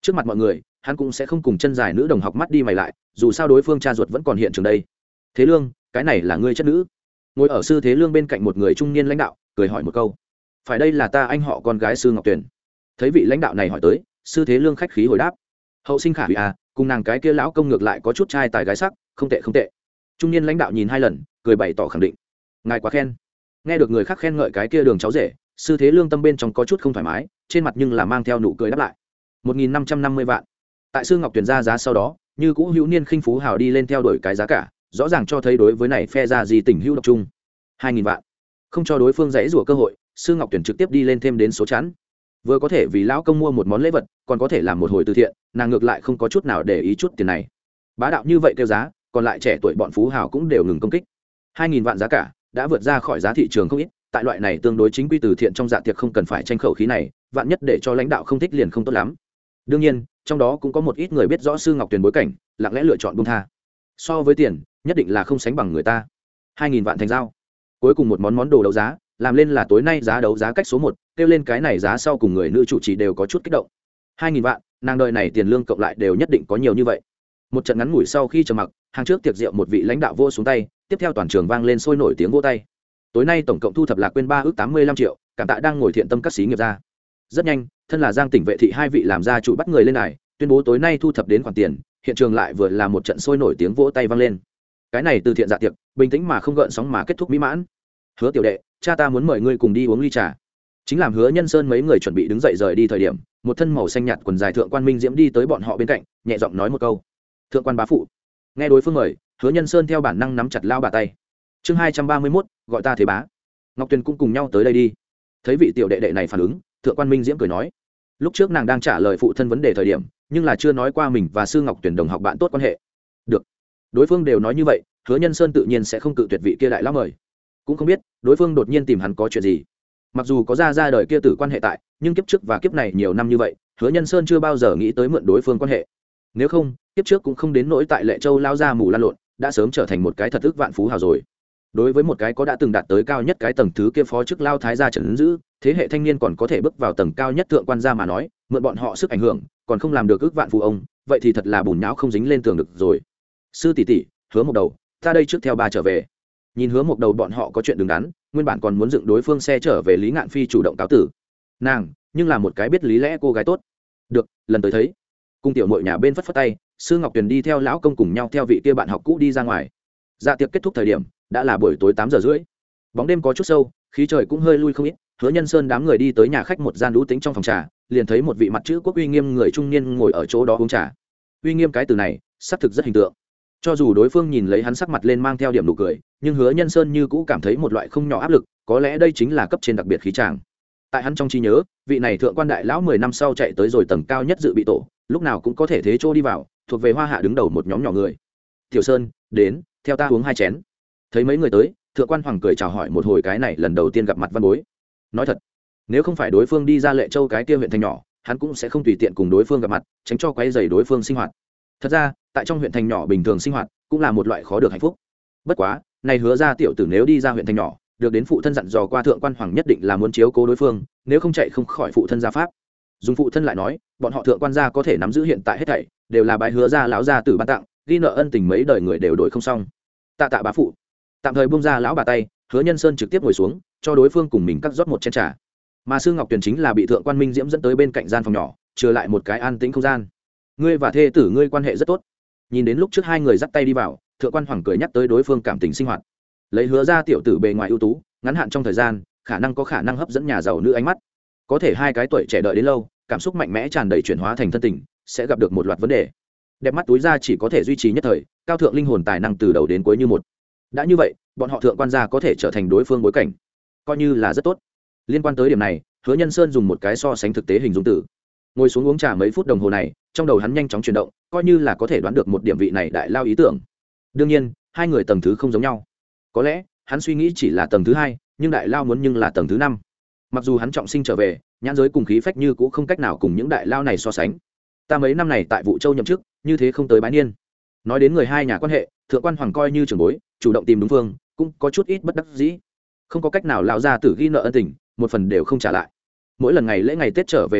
trước mặt mọi người hắn cũng sẽ không cùng chân dài nữ đồng học mắt đi mày lại, dù sao đối phương cha ruột vẫn còn hiện trường đây. Thế Lương, cái này là ngươi chất nữ? Ngồi ở Sư Thế Lương bên cạnh một người trung niên lãnh đạo cười hỏi một câu. Phải, đây là ta anh họ con gái Sư Ngọc Tuyền. Thấy vị lãnh đạo này hỏi tới, Sư Thế Lương khách khí hồi đáp. Hậu sinh khả hủy à, cùng nàng cái kia lão công ngược lại có chút trai tài gái sắc, không tệ không tệ. Trung niên lãnh đạo nhìn hai lần, cười bày tỏ khẳng định. Ngài quá khen. Nghe được người khác khen ngợi cái kia đường cháu rể, Sư Thế Lương tâm bên trong có chút không thoải mái, trên mặt nhưng là mang theo nụ cười đáp lại. một nghìn năm trăm năm mươi vạn. Tại Sư Ngọc Tuyền ra giá sau đó, như cũ hữu niên khinh phú hào đi lên theo đuổi cái giá cả, rõ ràng cho thấy đối với này phe ra gì tình hữu độc chung. hai nghìn vạn. Không cho đối phương dãy rủa cơ hội, Sư Ngọc Tuyền trực tiếp đi lên thêm đến số chẵn. Vừa có thể vì lão công mua một món lễ vật, còn có thể làm một hồi từ thiện, nàng ngược lại không có chút nào để ý chút tiền này. Bá đạo như vậy kêu giá, còn lại trẻ tuổi bọn phú hào cũng đều ngừng công kích. hai nghìn vạn giá cả đã vượt ra khỏi giá thị trường không ít, tại loại này tương đối chính quy từ thiện trong dạ tiệc không cần phải tranh khẩu khí này, vạn nhất để cho lãnh đạo không thích liền không tốt lắm. Đương nhiên, trong đó cũng có một ít người biết rõ Sư Ngọc Tuyền bối cảnh, lặng lẽ lựa chọn buông tha. So với tiền, nhất định là không sánh bằng người ta. hai nghìn vạn thành giao. Cuối cùng một món món đồ đấu giá, làm lên là tối nay giá đấu giá cách số một, kêu lên cái này giá sau cùng người nữ chủ trì đều có chút kích động. hai nghìn vạn, nàng đời này tiền lương cộng lại đều nhất định có nhiều như vậy. Một trận ngắn ngủi sau khi trầm mặc, hàng trước tiệc rượu một vị lãnh đạo vô xuống tay, tiếp theo toàn trường vang lên sôi nổi tiếng vỗ tay. Tối nay tổng cộng thu thập lạc quên ba ước tám mươi lăm triệu, cảm tạ đang ngồi thiện tâm các xí nghiệp ra. Rất nhanh, thân là Giang Tỉnh vệ thị hai vị làm gia chủ bắt người lên này, tuyên bố tối nay thu thập đến khoản tiền, hiện trường lại vừa là một trận sôi nổi tiếng vỗ tay vang lên. Cái này từ thiện dạ tiệc, bình tĩnh mà không gợn sóng mà kết thúc mỹ mãn. Hứa tiểu đệ, cha ta muốn mời ngươi cùng đi uống ly trà. Chính làm Hứa Nhân Sơn mấy người chuẩn bị đứng dậy rời đi thời điểm, một thân màu xanh nhạt quần dài thượng quan Minh Diễm đi tới bọn họ bên cạnh, nhẹ giọng nói một câu. Thượng quan bá phụ. Nghe đối phương mời, Hứa Nhân Sơn theo bản năng nắm chặt lao bà tay. Chương hai trăm ba mươi mốt, gọi ta thế bá. Ngọc Tuyền cũng cùng nhau tới đây đi. Thấy vị tiểu đệ đệ này phản ứng, thượng quan Minh Diễm cười nói. Lúc trước nàng đang trả lời phụ thân vấn đề thời điểm, nhưng là chưa nói qua mình và Sư Ngọc Tuyền đồng học bạn tốt quan hệ. Được. Đối phương đều nói như vậy, Hứa Nhân Sơn tự nhiên sẽ không cự tuyệt vị kia đại lão mời. Cũng không biết đối phương đột nhiên tìm hắn có chuyện gì. Mặc dù có ra ra đời kia tử quan hệ tại, nhưng kiếp trước và kiếp này nhiều năm như vậy, Hứa Nhân Sơn chưa bao giờ nghĩ tới mượn đối phương quan hệ. Nếu không, kiếp trước cũng không đến nỗi tại Lệ Châu lao ra mù lan lộn, đã sớm trở thành một cái thật ức vạn phú hào rồi. Đối với một cái có đã từng đạt tới cao nhất cái tầng thứ kia phó chức lao thái gia trấn giữ, thế hệ thanh niên còn có thể bước vào tầng cao nhất thượng quan gia mà nói, mượn bọn họ sức ảnh hưởng, còn không làm được ức vạn phú ông, vậy thì thật là bùn nhão không dính lên tường được rồi. Sư tỷ tỷ, Hứa Mộc Đầu, ta đây trước theo bà trở về. Nhìn Hứa Mộc Đầu bọn họ có chuyện đứng đắn, nguyên bản còn muốn dựng đối phương xe trở về, Lý Ngạn Phi chủ động cáo tử. Nàng, nhưng là một cái biết lý lẽ cô gái tốt. Được, lần tới thấy. Cung tiểu muội nhà bên phất phất tay, Sư Ngọc Tuyền đi theo lão công cùng nhau theo vị kia bạn học cũ đi ra ngoài. Dạ tiệc kết thúc thời điểm, đã là buổi tối tám giờ rưỡi. Bóng đêm có chút sâu, khí trời cũng hơi lui không ít. Hứa Nhân Sơn đám người đi tới nhà khách một gian lũ tính trong phòng trà, liền thấy một vị mặt chữ quốc uy nghiêm người trung niên ngồi ở chỗ đó uống trà. Uy nghiêm cái từ này, xác thực rất hình tượng. Cho dù đối phương nhìn lấy hắn sắc mặt lên mang theo điểm nụ cười, nhưng Hứa Nhân Sơn như cũ cảm thấy một loại không nhỏ áp lực, có lẽ đây chính là cấp trên đặc biệt khí tràng. Tại hắn trong trí nhớ, vị này thượng quan đại lão mười năm sau chạy tới rồi tầng cao nhất dự bị tổ, lúc nào cũng có thể thế chỗ đi vào, thuộc về Hoa Hạ đứng đầu một nhóm nhỏ người. Tiểu Sơn, đến, theo ta uống hai chén. Thấy mấy người tới, thượng quan Hoàng cười chào hỏi một hồi, cái này lần đầu tiên gặp mặt văn bối. Nói thật, nếu không phải đối phương đi ra Lệ Châu cái kia huyện thành nhỏ, hắn cũng sẽ không tùy tiện cùng đối phương gặp mặt, tránh cho quấy rầy đối phương sinh hoạt. Thật ra, tại trong huyện thành nhỏ bình thường sinh hoạt cũng là một loại khó được hạnh phúc. Bất quá, này Hứa ra tiểu tử nếu đi ra huyện thành nhỏ, được đến phụ thân dặn dò qua thượng quan Hoàng nhất định là muốn chiếu cố đối phương, nếu không chạy không khỏi phụ thân gia pháp. Dùng phụ thân lại nói, bọn họ thượng quan gia có thể nắm giữ hiện tại hết thảy, đều là bái Hứa ra lão gia tử ban tặng, ghi nợ ân tình mấy đời người đều đổi không xong. Tạ tạ bá phụ. Tạm thời buông ra lão bà tay, Hứa Nhân Sơn trực tiếp ngồi xuống, cho đối phương cùng mình cắt rót một chén trà. Mà Sư Ngọc Tuyền chính là bị thượng quan Minh Diễm dẫn tới bên cạnh gian phòng nhỏ, trừ lại một cái an tĩnh không gian. Ngươi và thê tử ngươi quan hệ rất tốt. Nhìn đến lúc trước hai người dắt tay đi vào, thượng quan Hoàng cười nhắc tới đối phương cảm tình sinh hoạt. Lấy Hứa ra tiểu tử bề ngoài ưu tú, ngắn hạn trong thời gian, khả năng có khả năng hấp dẫn nhà giàu nữ ánh mắt. Có thể hai cái tuổi trẻ đợi đến lâu, cảm xúc mạnh mẽ tràn đầy chuyển hóa thành thân tình, sẽ gặp được một loạt vấn đề. Đẹp mắt túi ra chỉ có thể duy trì nhất thời, cao thượng linh hồn tài năng từ đầu đến cuối như một. Đã như vậy, bọn họ thượng quan gia có thể trở thành đối phương bối cảnh, coi như là rất tốt. Liên quan tới điểm này, Hứa Nhân Sơn dùng một cái so sánh thực tế hình dung từ. Ngồi xuống uống trà mấy phút đồng hồ này, trong đầu hắn nhanh chóng chuyển động, coi như là có thể đoán được một điểm vị này đại lao ý tưởng. Đương nhiên, hai người tầng thứ không giống nhau. Có lẽ, hắn suy nghĩ chỉ là tầng thứ hai, nhưng đại lao muốn nhưng là tầng thứ năm. Mặc dù hắn trọng sinh trở về, nhãn giới cùng khí phách như cũng không cách nào cùng những đại lao này so sánh. Ta mấy năm này tại Vũ Châu nhậm chức, như thế không tới bái niên. Nói đến người hai nhà quan hệ, thượng quan Hoàng coi như trưởng bối, chủ động tìm đúng phương, cũng có chút ít bất đắc dĩ. Không có cách nào lão gia tử ghi nợ ân tình, một phần đều không trả lại. Mỗi lần ngày lễ ngày Tết trở về đoàn tụ,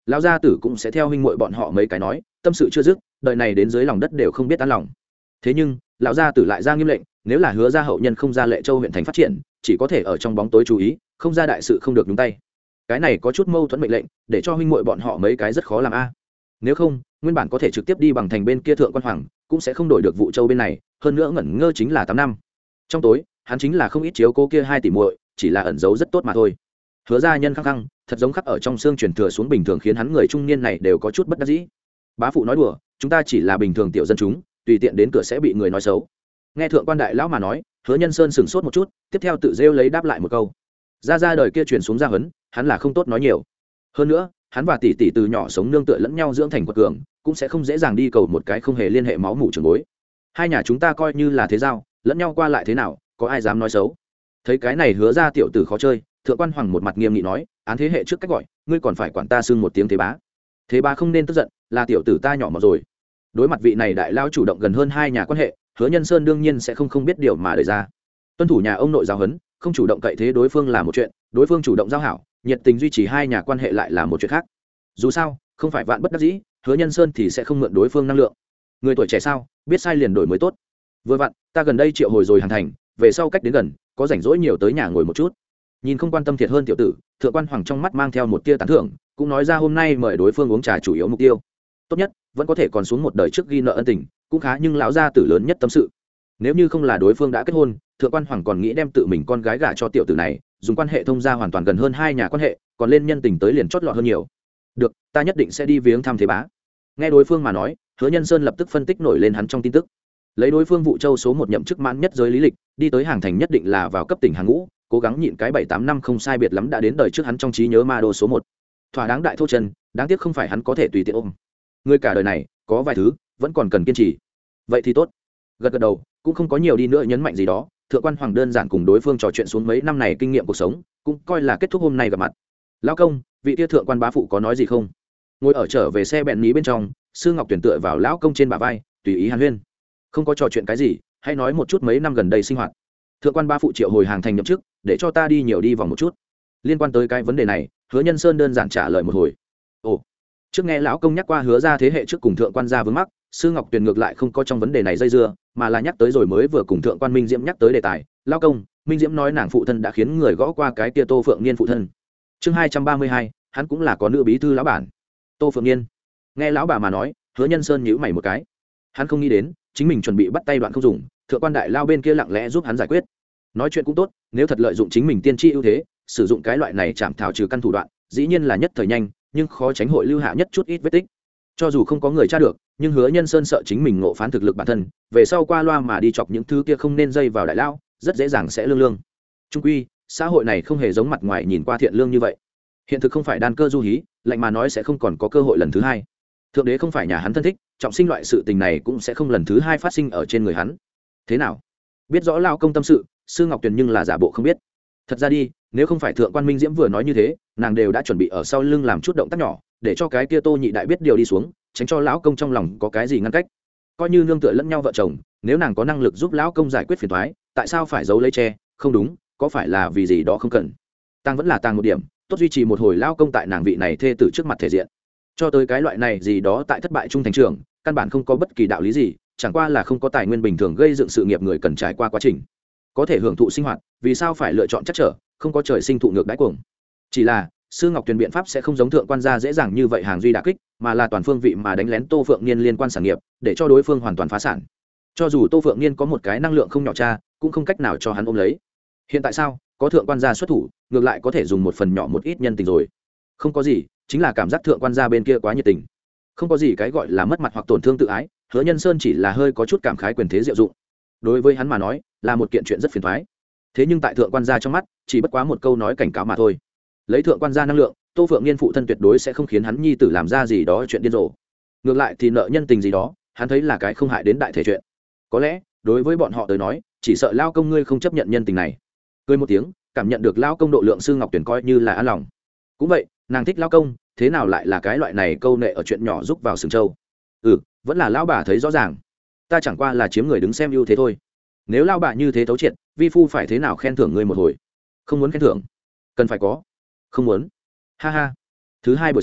lão gia tử cũng sẽ theo huynh muội bọn họ mấy cái nói tâm sự chưa dứt, đợi này đến dưới lòng đất đều không biết tan lòng. Thế nhưng lão gia tử lại ra nghiêm lệnh, nếu là Hứa gia hậu nhân không ra Lệ Châu huyện thành phát triển, chỉ có thể ở trong bóng tối chú ý, không ra đại sự không được nhúng tay. Cái này có chút mâu thuẫn mệnh lệnh, để cho huynh muội bọn họ mấy cái rất khó làm a. Nếu không, nguyên bản có thể trực tiếp đi bằng thành bên kia thượng quan hoàng, cũng sẽ không đổi được vụ Châu bên này, hơn nữa ngẩn ngơ chính là tám năm. Trong tối, hắn chính là không ít chiếu cố kia hai tỷ muội, chỉ là ẩn giấu rất tốt mà thôi. Hứa gia nhân khăng khăng, thật giống khắc ở trong xương truyền thừa xuống bình thường, khiến hắn người trung niên này đều có chút bất đắc dĩ. Bá phụ nói đùa, chúng ta chỉ là bình thường tiểu dân chúng, tùy tiện đến cửa sẽ bị người nói xấu. Nghe thượng quan đại lão mà nói, Hứa Nhân Sơn sững sốt một chút, tiếp theo tự rêu lấy đáp lại một câu. Gia gia đời kia truyền xuống gia huấn, hắn là không tốt nói nhiều. Hơn nữa, hắn và tỷ tỷ từ nhỏ sống nương tựa lẫn nhau dưỡng thành quật cường, cũng sẽ không dễ dàng đi cầu một cái không hề liên hệ máu mủ trường bối. Hai nhà chúng ta coi như là thế giao, lẫn nhau qua lại thế nào, có ai dám nói xấu. Thấy cái này Hứa gia tiểu tử khó chơi, thượng quan hoàng một mặt nghiêm nghị nói, án thế hệ trước cách gọi, ngươi còn phải quản ta xưng một tiếng thế bá. Thế bá không nên tức giận, là tiểu tử ta nhỏ mà rồi. Đối mặt vị này đại lao chủ động gần hơn hai nhà quan hệ, Hứa Nhân Sơn đương nhiên sẽ không không biết điều mà đời ra. Tuân thủ nhà ông nội giáo huấn, không chủ động cậy thế đối phương là một chuyện, đối phương chủ động giao hảo, nhiệt tình duy trì hai nhà quan hệ lại là một chuyện khác. Dù sao, không phải vạn bất đắc dĩ, Hứa Nhân Sơn thì sẽ không mượn đối phương năng lượng. Người tuổi trẻ sao, biết sai liền đổi mới tốt. Vừa vặn, ta gần đây triệu hồi rồi Hàn Thành, về sau cách đến gần, có rảnh rỗi nhiều tới nhà ngồi một chút. Nhìn không quan tâm thiệt hơn tiểu tử, thượng quan hoàng trong mắt mang theo một tia tán thưởng, cũng nói ra hôm nay mời đối phương uống trà chủ yếu mục tiêu. Tốt nhất, vẫn có thể còn xuống một đời trước ghi nợ ân tình, cũng khá, nhưng lão gia tử lớn nhất tâm sự. Nếu như không là đối phương đã kết hôn, thượng quan hoàng còn nghĩ đem tự mình con gái gả cho tiểu tử này, dùng quan hệ thông gia hoàn toàn gần hơn hai nhà quan hệ, còn lên nhân tình tới liền chót lọt hơn nhiều. Được, ta nhất định sẽ đi viếng thăm thế bá. Nghe đối phương mà nói, Hứa Nhân Sơn lập tức phân tích nổi lên hắn trong tin tức. Lấy đối phương vụ Châu số một nhậm chức mãn nhất giới lý lịch, đi tới hàng thành nhất định là vào cấp tỉnh hàng ngũ, cố gắng nhịn cái bảy tám năm không sai biệt lắm đã đến đời trước hắn trong trí nhớ ma đô số một. Thỏa đáng đại thô chân, đáng tiếc không phải hắn có thể tùy tiện ôm. Người cả đời này, có vài thứ vẫn còn cần kiên trì. Vậy thì tốt. Gật gật đầu, cũng không có nhiều đi nữa nhấn mạnh gì đó, thượng quan hoàng đơn giản cùng đối phương trò chuyện xuống mấy năm này kinh nghiệm cuộc sống, cũng coi là kết thúc hôm nay gặp mặt. Lão công, vị tia thượng quan bá phụ có nói gì không? Ngồi ở trở về xe bẹn ní bên trong, Sư Ngọc tuyển tựa vào lão công trên bả vai, tùy ý hàn huyên. Không có trò chuyện cái gì, hãy nói một chút mấy năm gần đây sinh hoạt. Thượng quan bá phụ triệu hồi hàng thành nhậm chức, để cho ta đi nhiều đi vòng một chút. Liên quan tới cái vấn đề này, Hứa Nhân Sơn đơn giản trả lời một hồi. Ồ, trước nghe lão công nhắc qua Hứa gia thế hệ trước cùng thượng quan gia vướng mắc, Sư Ngọc Tuyền ngược lại không có trong vấn đề này dây dưa, mà là nhắc tới rồi mới vừa cùng thượng quan Minh Diễm nhắc tới đề tài. Lão công, Minh Diễm nói nàng phụ thân đã khiến người gõ qua cái kia Tô Phượng Niên phụ thân. Chương hai trăm ba mươi hai, hắn cũng là có nữ bí thư lão bản. Tô Phượng Niên. Nghe lão bà mà nói, Hứa Nhân Sơn nhíu mày một cái. Hắn không nghĩ đến, chính mình chuẩn bị bắt tay đoạn không dùng, thượng quan đại lao bên kia lặng lẽ giúp hắn giải quyết. Nói chuyện cũng tốt, nếu thật lợi dụng chính mình tiên tri ưu thế, sử dụng cái loại này chạm thảo trừ căn thủ đoạn, dĩ nhiên là nhất thời nhanh, nhưng khó tránh hội lưu hạ nhất chút ít vết tích. Cho dù không có người tra được, nhưng Hứa Nhân Sơn sợ chính mình ngộ phán thực lực bản thân, về sau qua loa mà đi chọc những thứ kia không nên dây vào đại lao, rất dễ dàng sẽ lương lương. Trung quy, xã hội này không hề giống mặt ngoài nhìn qua thiện lương như vậy. Hiện thực không phải đan cơ du hí, lạnh mà nói sẽ không còn có cơ hội lần thứ hai. Thượng đế không phải nhà hắn thân thích, trọng sinh loại sự tình này cũng sẽ không lần thứ hai phát sinh ở trên người hắn. Thế nào? Biết rõ lao công tâm sự, Sư Ngọc Tuyền nhưng là giả bộ không biết. Thật ra đi, nếu không phải thượng quan Minh Diễm vừa nói như thế, nàng đều đã chuẩn bị ở sau lưng làm chút động tác nhỏ, để cho cái kia Tô nhị đại biết điều đi xuống, tránh cho lão công trong lòng có cái gì ngăn cách. Coi như nương tựa lẫn nhau vợ chồng, nếu nàng có năng lực giúp lão công giải quyết phiền toái, tại sao phải giấu lấy che? Không đúng, có phải là vì gì đó không cần? Tăng vẫn là tăng một điểm, tốt duy trì một hồi lão công tại nàng vị này thê tử trước mặt thể diện. Cho tới cái loại này gì đó tại thất bại trung thành trường, căn bản không có bất kỳ đạo lý gì, chẳng qua là không có tài nguyên bình thường gây dựng sự nghiệp người cần trải qua quá trình. Có thể hưởng thụ sinh hoạt, vì sao phải lựa chọn chắc trở, không có trời sinh thụ ngược đãi cuồng. Chỉ là Sư Ngọc Tuyền biện pháp sẽ không giống thượng quan gia dễ dàng như vậy hàng duy đả kích, mà là toàn phương vị mà đánh lén Tô Phượng Niên liên quan sản nghiệp, để cho đối phương hoàn toàn phá sản. Cho dù Tô Phượng Niên có một cái năng lượng không nhỏ cha, cũng không cách nào cho hắn ôm lấy. Hiện tại sao? Có thượng quan gia xuất thủ, ngược lại có thể dùng một phần nhỏ một ít nhân tình rồi. Không có gì, chính là cảm giác thượng quan gia bên kia quá nhiệt tình. Không có gì cái gọi là mất mặt hoặc tổn thương tự ái, Hứa Nhân Sơn chỉ là hơi có chút cảm khái quyền thế diệu dụng. Đối với hắn mà nói, là một kiện chuyện rất phiền toái. Thế nhưng tại thượng quan gia trong mắt, chỉ bất quá một câu nói cảnh cáo mà thôi. Lấy thượng quan gia năng lượng, Tô Phượng Niên phụ thân tuyệt đối sẽ không khiến hắn nhi tử làm ra gì đó chuyện điên rồ. Ngược lại thì nợ nhân tình gì đó, hắn thấy là cái không hại đến đại thể chuyện. Có lẽ, đối với bọn họ tới nói, chỉ sợ lao công ngươi không chấp nhận nhân tình này. Cười một tiếng, cảm nhận được lao công độ lượng, Sư Ngọc Tuyển coi như là an lòng. Cũng vậy, nàng thích lao công, thế nào lại là cái loại này câu nệ ở chuyện nhỏ giúp vào sừng châu. Ừ, vẫn là lão bà thấy rõ ràng. Ta chẳng qua là chiếm người đứng xem ưu thế thôi. Nếu lao bà như thế thấu triệt, vi phu phải thế nào khen thưởng ngươi một hồi? Không muốn khen thưởng, cần phải có. Không muốn. Ha ha. Thứ hai buổi sáng,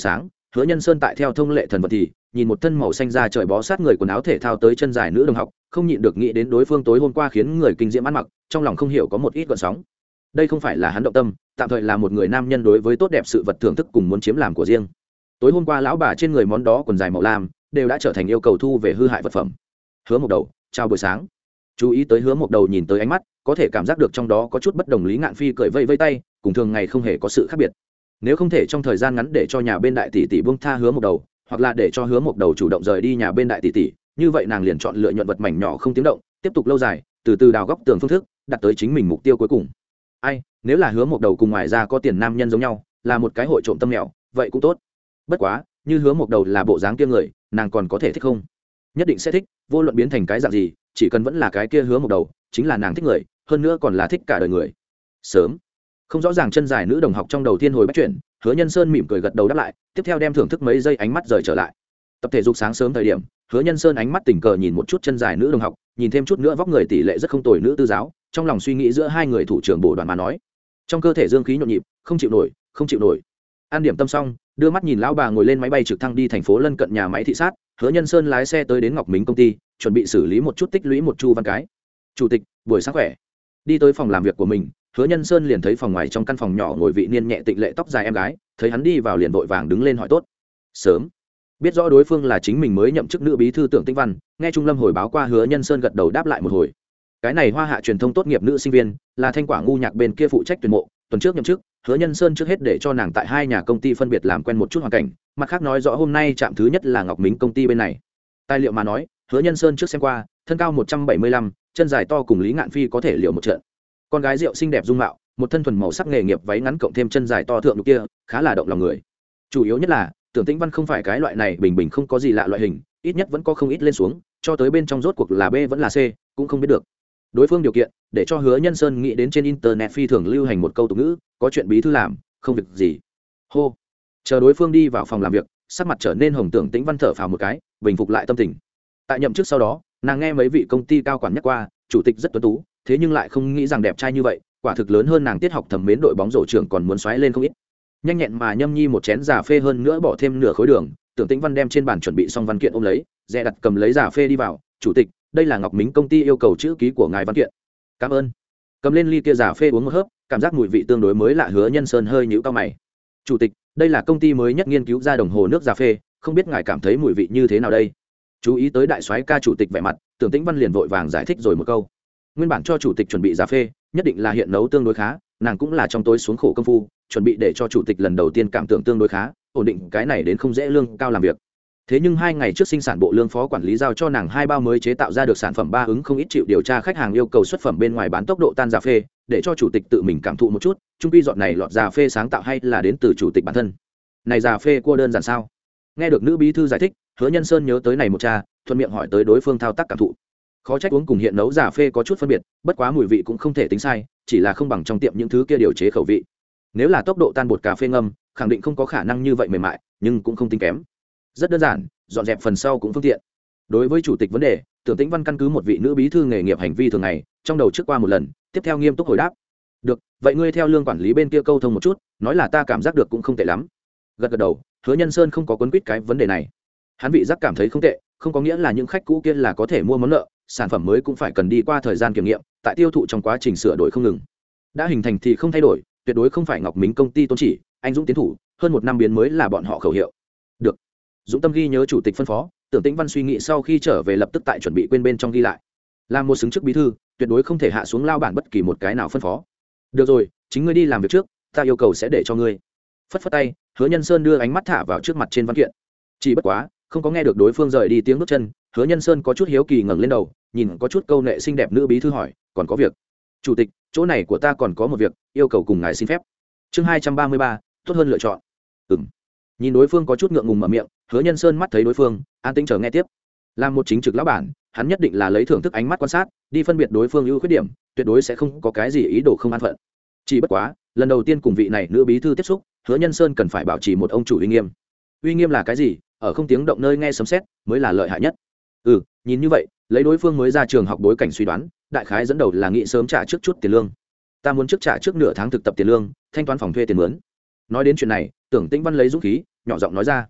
Hứa Nhân Sơn tại theo thông lệ thần vật thì nhìn một thân màu xanh da trời bó sát người quần áo thể thao tới chân dài nữ đồng học, không nhịn được nghĩ đến đối phương tối hôm qua khiến người kinh diễm ăn mặc, trong lòng không hiểu có một ít gợn sóng. Đây không phải là hắn động tâm, tạm thời là một người nam nhân đối với tốt đẹp sự vật thưởng thức cùng muốn chiếm làm của riêng. Tối hôm qua lão bà trên người món đó quần dài màu lam đều đã trở thành yêu cầu thu về hư hại vật phẩm. Hứa Mộc Đầu, chào buổi sáng. Chú ý tới Hứa Mộc Đầu nhìn tới ánh mắt, có thể cảm giác được trong đó có chút bất đồng. Lý Ngạn Phi cười vây vây tay, cùng thường ngày không hề có sự khác biệt. Nếu không thể trong thời gian ngắn để cho nhà bên đại tỷ tỷ buông tha Hứa Mộc Đầu, hoặc là để cho Hứa Mộc Đầu chủ động rời đi nhà bên đại tỷ tỷ, như vậy nàng liền chọn lựa nhuận vật mảnh nhỏ không tiếng động, tiếp tục lâu dài, từ từ đào góc tường phương thức, đặt tới chính mình mục tiêu cuối cùng. Ai, nếu là Hứa Mộc Đầu cùng ngoài ra có tiền nam nhân giống nhau, là một cái hội trộm tâm mèo, vậy cũng tốt. Bất quá, như Hứa Mộc Đầu là bộ dáng kia người, nàng còn có thể thích không? Nhất định sẽ thích, vô luận biến thành cái dạng gì, chỉ cần vẫn là cái kia Hứa Mộc Đầu, chính là nàng thích người, hơn nữa còn là thích cả đời người. Sớm, không rõ ràng chân dài nữ đồng học trong đầu tiên hồi bách chuyển, Hứa Nhân Sơn mỉm cười gật đầu đáp lại, tiếp theo đem thưởng thức mấy giây ánh mắt rời trở lại. Tập thể dục sáng sớm thời điểm, Hứa Nhân Sơn ánh mắt tình cờ nhìn một chút chân dài nữ đồng học, nhìn thêm chút nữa vóc người tỷ lệ rất không tồi nữ tư giáo, trong lòng suy nghĩ giữa hai người thủ trưởng bộ đoàn mà nói, trong cơ thể dương khí nhộn nhịp, không chịu nổi, không chịu nổi. An điểm tâm xong, đưa mắt nhìn lão bà ngồi lên máy bay trực thăng đi thành phố lân cận nhà máy thị sát, Hứa Nhân Sơn lái xe tới đến Ngọc Mính công ty, chuẩn bị xử lý một chút tích lũy một chu văn cái. Chủ tịch, buổi sáng khỏe. Đi tới phòng làm việc của mình, Hứa Nhân Sơn liền thấy phòng ngoài trong căn phòng nhỏ ngồi vị niên nhẹ tịnh lệ tóc dài em gái, thấy hắn đi vào liền vội vàng đứng lên hỏi tốt. Sớm biết rõ đối phương là chính mình mới nhậm chức nữ bí thư Tưởng Tĩnh Văn, nghe Trung Lâm hồi báo qua, Hứa Nhân Sơn gật đầu đáp lại một hồi. Cái này Hoa Hạ truyền thông tốt nghiệp nữ sinh viên, là Thanh Quả ngu nhạc bên kia phụ trách tuyển mộ, tuần trước nhậm chức, Hứa Nhân Sơn trước hết để cho nàng tại hai nhà công ty phân biệt làm quen một chút hoàn cảnh, mặt khác nói rõ hôm nay trạm thứ nhất là Ngọc Mính công ty bên này. Tài liệu mà nói, Hứa Nhân Sơn trước xem qua, thân cao một trăm bảy mươi lăm, chân dài to cùng Lý Ngạn Phi có thể liệu một trận. Con gái rượu xinh đẹp dung mạo, một thân thuần màu sắc nghề nghiệp váy ngắn cộng thêm chân dài to thượng nhục kia, khá là động lòng người. Chủ yếu nhất là, Tưởng Tĩnh Văn không phải cái loại này bình bình không có gì lạ loại hình, ít nhất vẫn có không ít lên xuống, cho tới bên trong rốt cuộc là B vẫn là C, cũng không biết được. Đối phương điều kiện, để cho Hứa Nhân Sơn nghĩ đến trên internet phi thường lưu hành một câu tục ngữ, có chuyện bí thư làm, không việc gì. Hô. Chờ đối phương đi vào phòng làm việc, sắc mặt trở nên hồng. Tưởng Tĩnh Văn thở phào một cái, bình phục lại tâm tình. Tại nhậm chức sau đó, nàng nghe mấy vị công ty cao quản nhắc qua, chủ tịch rất tuấn tú, thế nhưng lại không nghĩ rằng đẹp trai như vậy, quả thực lớn hơn nàng tiết học thẩm mến đội bóng rổ trưởng còn muốn xoáy lên không ít. Nhanh nhẹn mà nhâm nhi một chén cà phê, hơn nữa bỏ thêm nửa khối đường, Tưởng Tĩnh Văn đem trên bàn chuẩn bị xong văn kiện ôm lấy, dè đặt cầm lấy cà phê đi vào. Chủ tịch, đây là Ngọc Mính công ty yêu cầu chữ ký của ngài văn kiện. Cảm ơn. Cầm lên ly kia cà phê uống một hớp, cảm giác mùi vị tương đối mới lạ. Hứa Nhân Sơn hơi nhíu cau mày. Chủ tịch, đây là công ty mới nhất nghiên cứu ra đồng hồ nước cà phê, không biết ngài cảm thấy mùi vị như thế nào đây? Chú ý tới đại soái ca chủ tịch vẻ mặt, Tưởng Tĩnh Văn liền vội vàng giải thích rồi một câu. Nguyên bản cho chủ tịch chuẩn bị cà phê, nhất định là hiện nấu tương đối khá, nàng cũng là trong tối xuống khổ công phu, chuẩn bị để cho chủ tịch lần đầu tiên cảm tưởng tương đối khá, ổn định cái này đến không dễ lương cao làm việc. Thế nhưng hai ngày trước sinh sản bộ lương phó quản lý giao cho nàng hai bao mới chế tạo ra được sản phẩm ba ứng không ít chịu điều tra khách hàng yêu cầu xuất phẩm bên ngoài bán tốc độ tan cà phê, để cho chủ tịch tự mình cảm thụ một chút, chung quy dọn này lọt cà phê sáng tạo hay là đến từ chủ tịch bản thân. Này cà phê cua đơn giản sao? Nghe được nữ bí thư giải thích, Hứa Nhân Sơn nhớ tới này một cha, thuận miệng hỏi tới đối phương thao tác cảm thụ. Khó trách uống cùng hiện nấu cà phê có chút phân biệt, bất quá mùi vị cũng không thể tính sai, chỉ là không bằng trong tiệm những thứ kia điều chế khẩu vị. Nếu là tốc độ tan bột cà phê ngâm, khẳng định không có khả năng như vậy mềm mại, nhưng cũng không tính kém. Rất đơn giản, dọn dẹp phần sau cũng phương tiện. Đối với chủ tịch vấn đề, Tưởng Tĩnh Văn căn cứ một vị nữ bí thư nghề nghiệp hành vi thường ngày, trong đầu trước qua một lần, tiếp theo nghiêm túc hồi đáp. Được, vậy ngươi theo lương quản lý bên kia câu thông một chút, nói là ta cảm giác được cũng không tệ lắm. Gật gật đầu, Hứa Nhân Sơn không có quấn quýt cái vấn đề này. Hắn vị giác cảm thấy không tệ, không có nghĩa là những khách cũ kia là có thể mua món nợ, sản phẩm mới cũng phải cần đi qua thời gian kiểm nghiệm, tại tiêu thụ trong quá trình sửa đổi không ngừng. Đã hình thành thì không thay đổi, tuyệt đối không phải Ngọc Mính công ty tôn chỉ, anh dũng tiến thủ, hơn một năm biến mới là bọn họ khẩu hiệu. Được. Dũng tâm ghi nhớ chủ tịch phân phó, Tưởng Tĩnh Văn suy nghĩ sau khi trở về lập tức tại chuẩn bị quên bên trong ghi lại. Làm một xứng chức bí thư, tuyệt đối không thể hạ xuống lao bản bất kỳ một cái nào phân phó. Được rồi, chính ngươi đi làm việc trước, ta yêu cầu sẽ để cho ngươi. Phất phất tay, Hứa Nhân Sơn đưa ánh mắt thả vào trước mặt trên văn kiện. Chỉ bất quá, không có nghe được đối phương rời đi tiếng bước chân, Hứa Nhân Sơn có chút hiếu kỳ ngẩng lên đầu, nhìn có chút câu nệ xinh đẹp nữ bí thư hỏi, còn có việc? Chủ tịch, chỗ này của ta còn có một việc, yêu cầu cùng ngài xin phép. Chương hai trăm ba mươi ba, tốt hơn lựa chọn. Ừm. Nhìn đối phương có chút ngượng ngùng mở miệng, Hứa Nhân Sơn mắt thấy đối phương, an tĩnh chờ nghe tiếp. Làm một chính trực lão bản, hắn nhất định là lấy thưởng thức ánh mắt quan sát, đi phân biệt đối phương ưu khuyết điểm, tuyệt đối sẽ không có cái gì ý đồ không an phận. Chỉ bất quá, lần đầu tiên cùng vị này nữ bí thư tiếp xúc, Hứa Nhân Sơn cần phải bảo trì một ông chủ uy nghiêm. Uy nghiêm là cái gì? Ở không tiếng động nơi nghe sấm sét mới là lợi hại nhất. Ừ, nhìn như vậy, lấy đối phương mới ra trường học bối cảnh suy đoán, đại khái dẫn đầu là nghĩ sớm trả trước chút tiền lương. Ta muốn trước trả trước nửa tháng thực tập tiền lương, thanh toán phòng thuê tiền mướn. Nói đến chuyện này, Tưởng Tĩnh Văn lấy dũng khí, nhỏ giọng nói ra.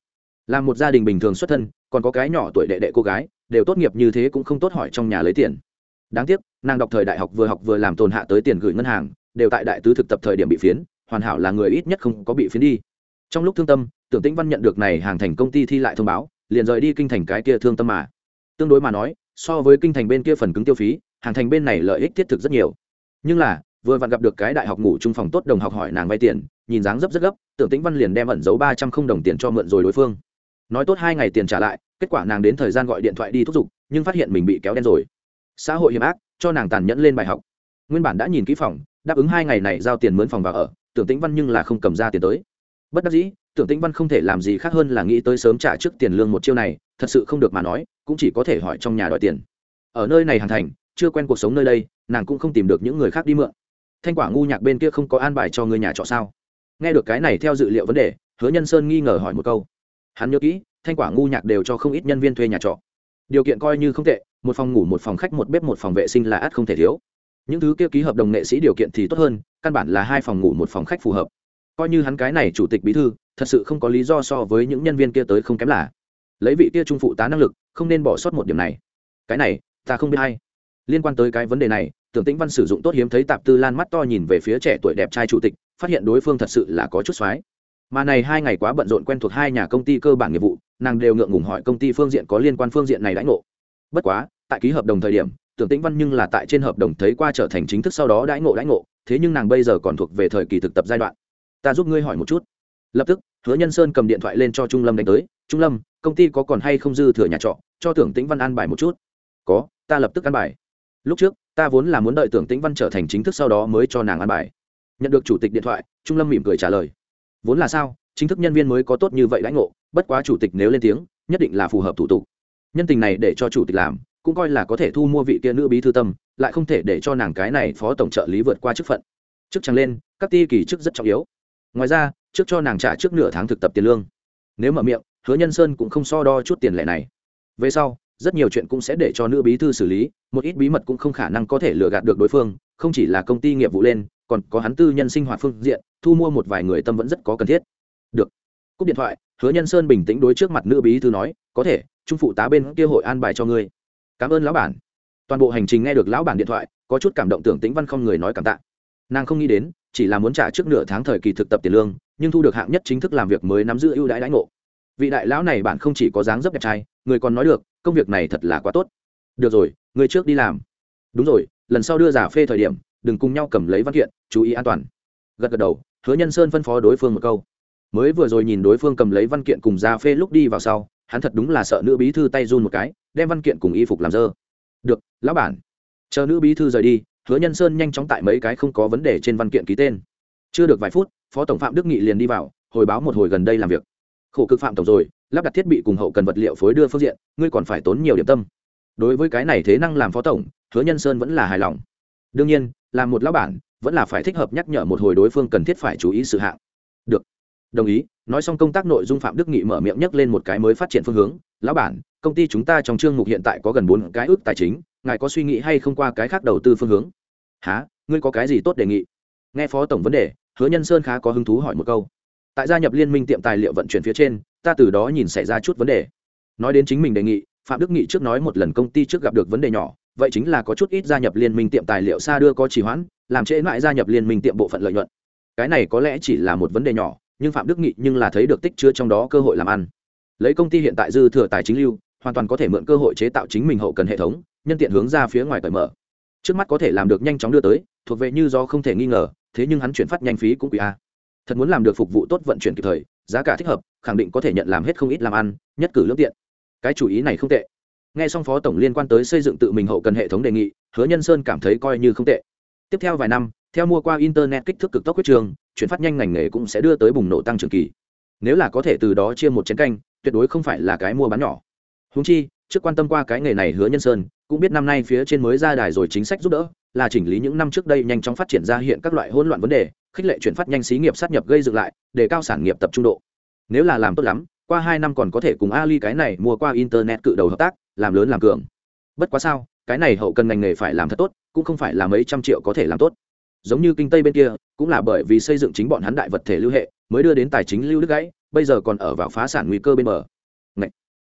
Là một gia đình bình thường xuất thân, còn có cái nhỏ tuổi đệ đệ cô gái, đều tốt nghiệp như thế cũng không tốt hỏi trong nhà lấy tiền. Đáng tiếc, nàng đọc thời đại học vừa học vừa làm tồn hạ tới tiền gửi ngân hàng, đều tại đại tứ thực tập thời điểm bị phiến, hoàn hảo là người ít nhất không có bị phiến đi. Trong lúc thương tâm, Tưởng Tĩnh Văn nhận được này hàng thành công ty thi lại thông báo, liền rời đi kinh thành cái kia thương tâm mà. Tương đối mà nói, so với kinh thành bên kia phần cứng tiêu phí, hàng thành bên này lợi ích thiết thực rất nhiều. Nhưng là, vừa vặn gặp được cái đại học ngủ chung phòng tốt đồng học hỏi nàng vay tiền, nhìn dáng dấp rất gấp, Tưởng Tĩnh Văn liền đem ẩn giấu ba trăm không đồng tiền cho mượn rồi đối phương. Nói tốt hai ngày tiền trả lại, kết quả nàng đến thời gian gọi điện thoại đi thúc giục, nhưng phát hiện mình bị kéo đen rồi. Xã hội hiểm ác, cho nàng tàn nhẫn lên bài học. Nguyên bản đã nhìn kỹ phòng, đáp ứng hai ngày này giao tiền mướn phòng vào ở, Tưởng Tĩnh Văn nhưng là không cầm ra tiền tới. Bất đắc dĩ, Tưởng Tĩnh Văn không thể làm gì khác hơn là nghĩ tới sớm trả trước tiền lương một chiêu này, thật sự không được mà nói, cũng chỉ có thể hỏi trong nhà đòi tiền. Ở nơi này hàng thành, chưa quen cuộc sống nơi đây, nàng cũng không tìm được những người khác đi mượn. Thanh Quả ngu nhạc bên kia không có an bài cho người nhà trọ sao? Nghe được cái này theo dự liệu vấn đề, Hứa Nhân Sơn nghi ngờ hỏi một câu. Hắn nhớ kỹ, Thanh Quả ngu nhạc đều cho không ít nhân viên thuê nhà trọ. Điều kiện coi như không tệ, một phòng ngủ, một phòng khách, một bếp, một phòng vệ sinh là ắt không thể thiếu. Những thứ kia ký hợp đồng nghệ sĩ điều kiện thì tốt hơn, căn bản là hai phòng ngủ một phòng khách phù hợp. Coi như hắn cái này chủ tịch bí thư, thật sự không có lý do so với những nhân viên kia tới không kém là. Lấy vị kia trung phụ tá năng lực, không nên bỏ sót một điểm này. Cái này, ta không biết hay. Liên quan tới cái vấn đề này, Tưởng Tĩnh Văn sử dụng tốt hiếm thấy tạp tư lan mắt to nhìn về phía trẻ tuổi đẹp trai chủ tịch, phát hiện đối phương thật sự là có chút xoái. Mà này hai ngày quá bận rộn quen thuộc hai nhà công ty cơ bản nghiệp vụ, nàng đều ngượng ngùng hỏi công ty phương diện có liên quan phương diện này đãi ngộ. Bất quá, tại ký hợp đồng thời điểm, Tưởng Tĩnh Văn nhưng là tại trên hợp đồng thấy qua trở thành chính thức sau đó đãi ngộ đãi ngộ, thế nhưng nàng bây giờ còn thuộc về thời kỳ thực tập giai đoạn. Ta giúp ngươi hỏi một chút. Lập tức, Hứa Nhân Sơn cầm điện thoại lên cho Trung Lâm đánh tới. Trung Lâm, công ty có còn hay không dư thừa nhà trọ, cho Tưởng Tĩnh Văn an bài một chút. Có, ta lập tức an bài. Lúc trước, ta vốn là muốn đợi Tưởng Tĩnh Văn trở thành chính thức sau đó mới cho nàng an bài. Nhận được chủ tịch điện thoại, Trung Lâm mỉm cười trả lời. Vốn là sao, chính thức nhân viên mới có tốt như vậy đãi ngộ, bất quá chủ tịch nếu lên tiếng, nhất định là phù hợp thủ tục. Nhân tình này để cho chủ tịch làm, cũng coi là có thể thu mua vị kia nữ bí thư tâm, lại không thể để cho nàng cái này phó tổng trợ lý vượt qua chức phận. Chức chẳng lên, các ty kỳ chức rất trọng yếu. Ngoài ra, trước cho nàng trả trước nửa tháng thực tập tiền lương. Nếu mở miệng, Hứa Nhân Sơn cũng không so đo chút tiền lệ này. Về sau, rất nhiều chuyện cũng sẽ để cho nữ bí thư xử lý, một ít bí mật cũng không khả năng có thể lừa gạt được đối phương, không chỉ là công ty nghiệp vụ lên, còn có hắn tư nhân sinh hoạt phương diện, thu mua một vài người tâm vẫn rất có cần thiết. Được. Cúp điện thoại, Hứa Nhân Sơn bình tĩnh đối trước mặt nữ bí thư nói, có thể, trung phụ tá bên kia hội an bài cho ngươi. Cảm ơn lão bản. Toàn bộ hành trình nghe được lão bản điện thoại, có chút cảm động, Tưởng Tĩnh Văn không người nói cảm tạ. Nàng không nghĩ đến, chỉ là muốn trả trước nửa tháng thời kỳ thực tập tiền lương, nhưng thu được hạng nhất chính thức làm việc mới nắm giữ ưu đãi đãi ngộ. Vị đại lão này bạn không chỉ có dáng dấp đẹp trai, người còn nói được, công việc này thật là quá tốt. Được rồi, người trước đi làm. Đúng rồi, lần sau đưa giả phê thời điểm, đừng cùng nhau cầm lấy văn kiện, chú ý an toàn. Gật gật đầu, Hứa Nhân Sơn phân phó đối phương một câu. Mới vừa rồi nhìn đối phương cầm lấy văn kiện cùng giả phê lúc đi vào sau, hắn thật đúng là sợ nữ bí thư tay run một cái, đem văn kiện cùng y phục làm dơ. Được, lão bản. Chờ nữ bí thư rời đi, Hứa Nhân Sơn nhanh chóng tại mấy cái không có vấn đề trên văn kiện ký tên. Chưa được vài phút, phó tổng Phạm Đức Nghị liền đi vào, hồi báo một hồi gần đây làm việc. Khổ cực Phạm tổng rồi, lắp đặt thiết bị cùng hậu cần vật liệu phối đưa phương diện, ngươi còn phải tốn nhiều điểm tâm. Đối với cái này thế năng làm phó tổng, Hứa Nhân Sơn vẫn là hài lòng. Đương nhiên, làm một lão bản, vẫn là phải thích hợp nhắc nhở một hồi đối phương cần thiết phải chú ý sự hạng. Được, đồng ý. Nói xong công tác nội dung, Phạm Đức Nghị mở miệng nhắc lên một cái mới phát triển phương hướng. Lão bản, công ty chúng ta trong chương mục hiện tại có gần bốn cái ước tài chính, ngài có suy nghĩ hay không qua cái khác đầu tư phương hướng? Hả, ngươi có cái gì tốt đề nghị? Nghe phó tổng vấn đề, Hứa Nhân Sơn khá có hứng thú hỏi một câu. Tại gia nhập liên minh tiệm tài liệu vận chuyển phía trên, ta từ đó nhìn xảy ra chút vấn đề. Nói đến chính mình đề nghị, Phạm Đức Nghị trước nói một lần công ty trước gặp được vấn đề nhỏ, vậy chính là có chút ít gia nhập liên minh tiệm tài liệu xa đưa có trì hoãn, làm trễ mãi gia nhập liên minh tiệm bộ phận lợi nhuận. Cái này có lẽ chỉ là một vấn đề nhỏ, nhưng Phạm Đức Nghị nhưng là thấy được tích chứa trong đó cơ hội làm ăn. Lấy công ty hiện tại dư thừa tài chính lưu, hoàn toàn có thể mượn cơ hội chế tạo chính mình hậu cần hệ thống, nhân tiện hướng ra phía ngoài cởi mở. Trước mắt có thể làm được nhanh chóng đưa tới, thuộc về như do không thể nghi ngờ, thế nhưng hắn chuyển phát nhanh phí cũng quý a. Thật muốn làm được phục vụ tốt, vận chuyển kịp thời, giá cả thích hợp, khẳng định có thể nhận làm hết không ít làm ăn, nhất cử lưỡng tiện. Cái chủ ý này không tệ. Nghe xong phó tổng liên quan tới xây dựng tự mình hậu cần hệ thống đề nghị, Hứa Nhân Sơn cảm thấy coi như không tệ. Tiếp theo vài năm, theo mua qua internet kích thước cực tốc huyết trường, chuyển phát nhanh ngành nghề cũng sẽ đưa tới bùng nổ tăng trưởng kỳ. Nếu là có thể từ đó chia một chén canh, tuyệt đối không phải là cái mua bán nhỏ. Huống chi, trước quan tâm qua cái nghề này Hứa Nhân Sơn cũng biết năm nay phía trên mới ra đài rồi chính sách giúp đỡ, là chỉnh lý những năm trước đây nhanh chóng phát triển ra hiện các loại hỗn loạn vấn đề, khích lệ chuyển phát nhanh xí nghiệp sát nhập gây dựng lại, để cao sản nghiệp tập trung độ. Nếu là làm tốt lắm, qua hai năm còn có thể cùng Ali cái này mua qua internet cự đầu hợp tác, làm lớn làm cường. Bất quá sao, cái này hậu cần ngành nghề phải làm thật tốt, cũng không phải là mấy trăm triệu có thể làm tốt. Giống như kinh Tây bên kia, cũng là bởi vì xây dựng chính bọn hắn đại vật thể lưu hệ, mới đưa đến tài chính lưu đứt gãy, bây giờ còn ở vào phá sản nguy cơ bên bờ.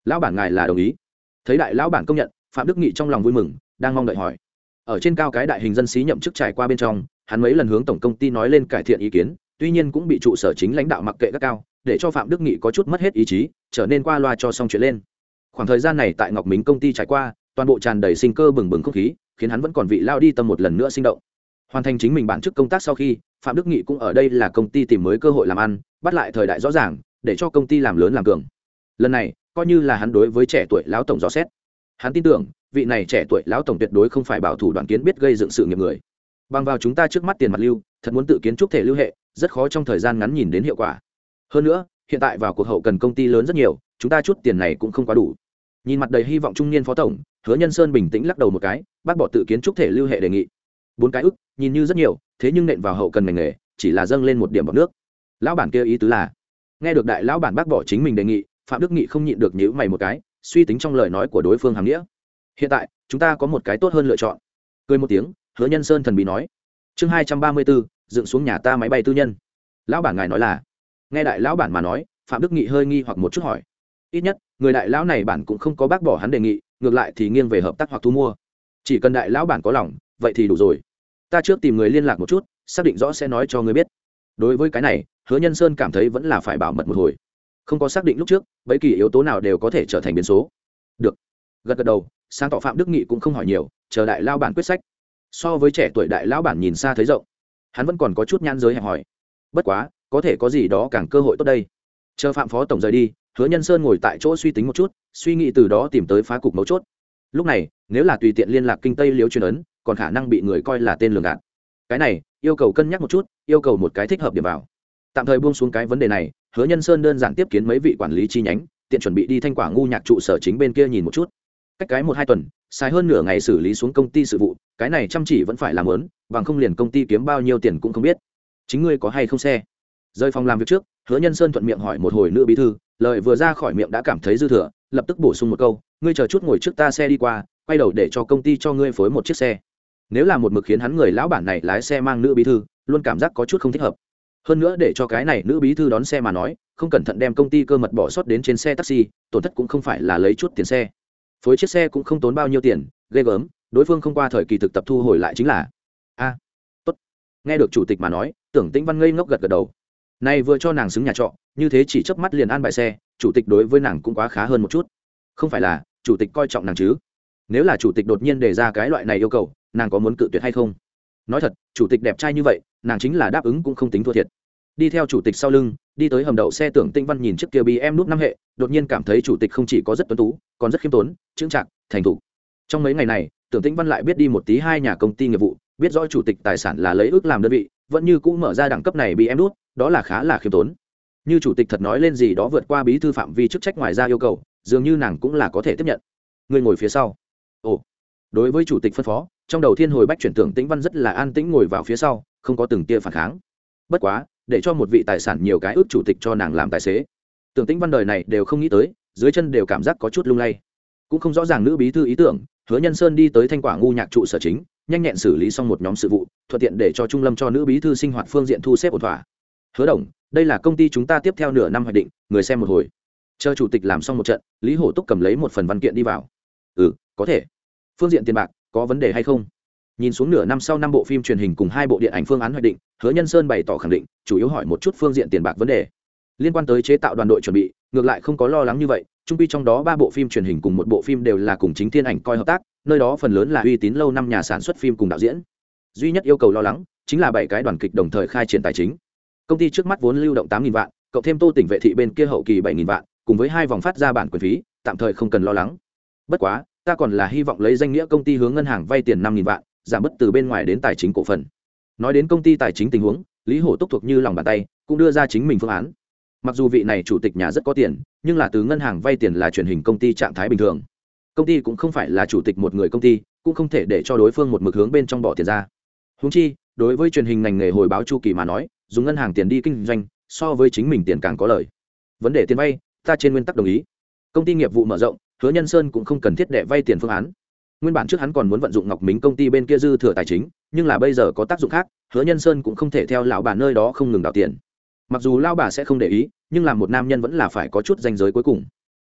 lão bản ngài là đồng ý. Thấy đại lão bản công nhận, Phạm Đức Nghị trong lòng vui mừng, đang mong đợi hỏi. Ở trên cao cái đại hình dân xí nhậm chức trải qua bên trong, hắn mấy lần hướng tổng công ty nói lên cải thiện ý kiến, tuy nhiên cũng bị trụ sở chính lãnh đạo mặc kệ gắt cao, để cho Phạm Đức Nghị có chút mất hết ý chí, trở nên qua loa cho xong chuyện lên. Khoảng thời gian này tại Ngọc Mính công ty trải qua, toàn bộ tràn đầy sinh cơ bừng bừng không khí, khiến hắn vẫn còn vị lao đi tâm một lần nữa sinh động. Hoàn thành chính mình bản chức công tác sau khi, Phạm Đức Nghị cũng ở đây là công ty tìm mới cơ hội làm ăn, bắt lại thời đại rõ ràng, để cho công ty làm lớn làm cường. Lần này coi như là hắn đối với trẻ tuổi lão tổng dò xét. Hắn tin tưởng vị này trẻ tuổi lão tổng tuyệt đối không phải bảo thủ đoàn kiến biết gây dựng sự nghiệp người. Bằng vào chúng ta trước mắt tiền mặt lưu, thật muốn tự kiến trúc thể lưu hệ, rất khó trong thời gian ngắn nhìn đến hiệu quả. Hơn nữa, hiện tại vào cuộc hậu cần công ty lớn rất nhiều, chúng ta chút tiền này cũng không quá đủ. Nhìn mặt đầy hy vọng trung niên phó tổng, Hứa Nhân Sơn bình tĩnh lắc đầu một cái, bác bỏ tự kiến trúc thể lưu hệ đề nghị. Bốn cái ức, nhìn như rất nhiều, thế nhưng nện vào hậu cần ngành nghề, chỉ là dâng lên một điểm bọt nước. Lão bản kia ý tứ là, nghe được đại lão bản bác bỏ chính mình đề nghị, Phạm Đức Nghị không nhịn được nhíu mày một cái, suy tính trong lời nói của đối phương hàm nghĩa. Hiện tại, chúng ta có một cái tốt hơn lựa chọn. Cười một tiếng, Hứa Nhân Sơn thần bí nói. Chương hai trăm ba mươi bốn, dựng xuống nhà ta máy bay tư nhân. Lão bản ngài nói là? Nghe đại lão bản mà nói, Phạm Đức Nghị hơi nghi hoặc một chút hỏi. Ít nhất, người đại lão này bản cũng không có bác bỏ hắn đề nghị, ngược lại thì nghiêng về hợp tác hoặc thu mua. Chỉ cần đại lão bản có lòng, vậy thì đủ rồi. Ta trước tìm người liên lạc một chút, xác định rõ sẽ nói cho người biết. Đối với cái này, Hứa Nhân Sơn cảm thấy vẫn là phải bảo mật một hồi. Không có xác định lúc trước, bất kỳ yếu tố nào đều có thể trở thành biến số. Được. Gật gật đầu, sáng tỏ Phạm Đức Nghị cũng không hỏi nhiều, chờ đại lão bản quyết sách. So với trẻ tuổi đại lão bản nhìn xa thấy rộng, hắn vẫn còn có chút nhãn giới hẹp hỏi. Bất quá, có thể có gì đó càng cơ hội tốt đây. Chờ Phạm phó tổng rời đi, Hứa Nhân Sơn ngồi tại chỗ suy tính một chút, suy nghĩ từ đó tìm tới phá cục mấu chốt. Lúc này, nếu là tùy tiện liên lạc kinh tây liếu truyền ấn, còn khả năng bị người coi là tên lường gạt. Cái này, yêu cầu cân nhắc một chút, yêu cầu một cái thích hợp điểm vào. Tạm thời buông xuống cái vấn đề này, Hứa Nhân Sơn đơn giản tiếp kiến mấy vị quản lý chi nhánh, tiện chuẩn bị đi Thanh Quả ngu nhạc trụ sở chính bên kia nhìn một chút. Cách cái một hai tuần, xài hơn nửa ngày xử lý xuống công ty sự vụ, cái này chăm chỉ vẫn phải làm lớn, bằng không liền công ty kiếm bao nhiêu tiền cũng không biết. Chính ngươi có hay không xe? Rời phòng làm việc trước, Hứa Nhân Sơn thuận miệng hỏi một hồi nữ bí thư, lời vừa ra khỏi miệng đã cảm thấy dư thừa, lập tức bổ sung một câu, ngươi chờ chút ngồi trước ta xe đi qua, quay đầu để cho công ty cho ngươi phối một chiếc xe. Nếu là một mực khiến hắn người lão bản này lái xe mang nữ bí thư, luôn cảm giác có chút không thích hợp. Hơn nữa để cho cái này nữ bí thư đón xe mà nói, không cẩn thận đem công ty cơ mật bỏ sót đến trên xe taxi, tổn thất cũng không phải là lấy chút tiền xe. Phối chiếc xe cũng không tốn bao nhiêu tiền, ghê gớm, đối phương không qua thời kỳ thực tập thu hồi lại chính là. A, tốt. Nghe được chủ tịch mà nói, Tưởng Tĩnh Văn ngây ngốc gật gật đầu. Này vừa cho nàng xứng nhà trọ, như thế chỉ chớp mắt liền an bài xe, chủ tịch đối với nàng cũng quá khá hơn một chút. Không phải là chủ tịch coi trọng nàng chứ? Nếu là chủ tịch đột nhiên đề ra cái loại này yêu cầu, nàng có muốn cự tuyệt hay không? Nói thật, chủ tịch đẹp trai như vậy, nàng chính là đáp ứng cũng không tính thua thiệt. Đi theo chủ tịch sau lưng, đi tới hầm đậu xe, Tưởng Tĩnh Văn nhìn chiếc kia bê em nút năm hệ, đột nhiên cảm thấy chủ tịch không chỉ có rất tuấn tú, còn rất khiêm tốn, chững chạc, thành thục. Trong mấy ngày này, Tưởng Tĩnh Văn lại biết đi một tí hai nhà công ty nghiệp vụ, biết rõ chủ tịch tài sản là lấy ước làm đơn vị, vẫn như cũ mở ra đẳng cấp này bê em nút, đó là khá là khiêm tốn. Như chủ tịch thật nói lên gì đó vượt qua bí thư phạm vi chức trách ngoài ra yêu cầu, dường như nàng cũng là có thể tiếp nhận. Người ngồi phía sau. Ồ, đối với chủ tịch phân phó, trong đầu thiên hồi bách chuyển, Tưởng Tĩnh Văn rất là an tĩnh ngồi vào phía sau, không có từng tia phản kháng. Bất quá, để cho một vị tài sản nhiều cái ước chủ tịch cho nàng làm tài xế, Tưởng Tĩnh Văn đời này đều không nghĩ tới, dưới chân đều cảm giác có chút lung lay. Cũng không rõ ràng nữ bí thư ý tưởng, Hứa Nhân Sơn đi tới Thanh Quả ngu nhạc trụ sở chính, nhanh nhẹn xử lý xong một nhóm sự vụ, thuận tiện để cho Trung Lâm cho nữ bí thư sinh hoạt phương diện thu xếp ổn thỏa. Hứa đồng, đây là công ty chúng ta tiếp theo nửa năm hoạch định, người xem một hồi. Chờ chủ tịch làm xong một trận, Lý Hổ Túc cầm lấy một phần văn kiện đi vào. Ừ, có thể. Phương diện tiền bạc có vấn đề hay không? Nhìn xuống nửa năm sau năm bộ phim truyền hình cùng hai bộ điện ảnh phương án hoạch định, Hứa Nhân Sơn bày tỏ khẳng định, chủ yếu hỏi một chút phương diện tiền bạc vấn đề. Liên quan tới chế tạo đoàn đội chuẩn bị, ngược lại không có lo lắng như vậy, chung quy trong đó ba bộ phim truyền hình cùng một bộ phim đều là cùng Chính Thiên Ảnh coi hợp tác, nơi đó phần lớn là uy tín lâu năm nhà sản xuất phim cùng đạo diễn. Duy nhất yêu cầu lo lắng chính là bảy cái đoàn kịch đồng thời khai triển tài chính. Công ty trước mắt vốn lưu động tám nghìn vạn, cộng thêm Tô Tỉnh vệ thị bên kia hậu kỳ bảy nghìn vạn, cùng với hai vòng phát ra bản quyền phí, tạm thời không cần lo lắng. Bất quá, ta còn là hy vọng lấy danh nghĩa công ty hướng ngân hàng vay tiền năm nghìn vạn, giảm bớt từ bên ngoài đến tài chính cổ phần. Nói đến công ty tài chính tình huống, Lý Hổ Túc thuộc như lòng bàn tay, cũng đưa ra chính mình phương án. Mặc dù vị này chủ tịch nhà rất có tiền, nhưng là từ ngân hàng vay tiền là truyền hình công ty trạng thái bình thường. Công ty cũng không phải là chủ tịch một người công ty, cũng không thể để cho đối phương một mực hướng bên trong bỏ tiền ra. Huống chi, đối với truyền hình ngành nghề hồi báo chu kỳ mà nói, dùng ngân hàng tiền đi kinh doanh, so với chính mình tiền càng có lợi. Vấn đề tiền vay, ta trên nguyên tắc đồng ý. Công ty nghiệp vụ mở rộng, Hứa Nhân Sơn cũng không cần thiết để vay tiền phương án. Nguyên bản trước hắn còn muốn vận dụng Ngọc Mính công ty bên kia dư thừa tài chính, nhưng là bây giờ có tác dụng khác, Hứa Nhân Sơn cũng không thể theo lão bà nơi đó không ngừng đào tiền. Mặc dù lão bà sẽ không để ý, nhưng làm một nam nhân vẫn là phải có chút danh giới cuối cùng.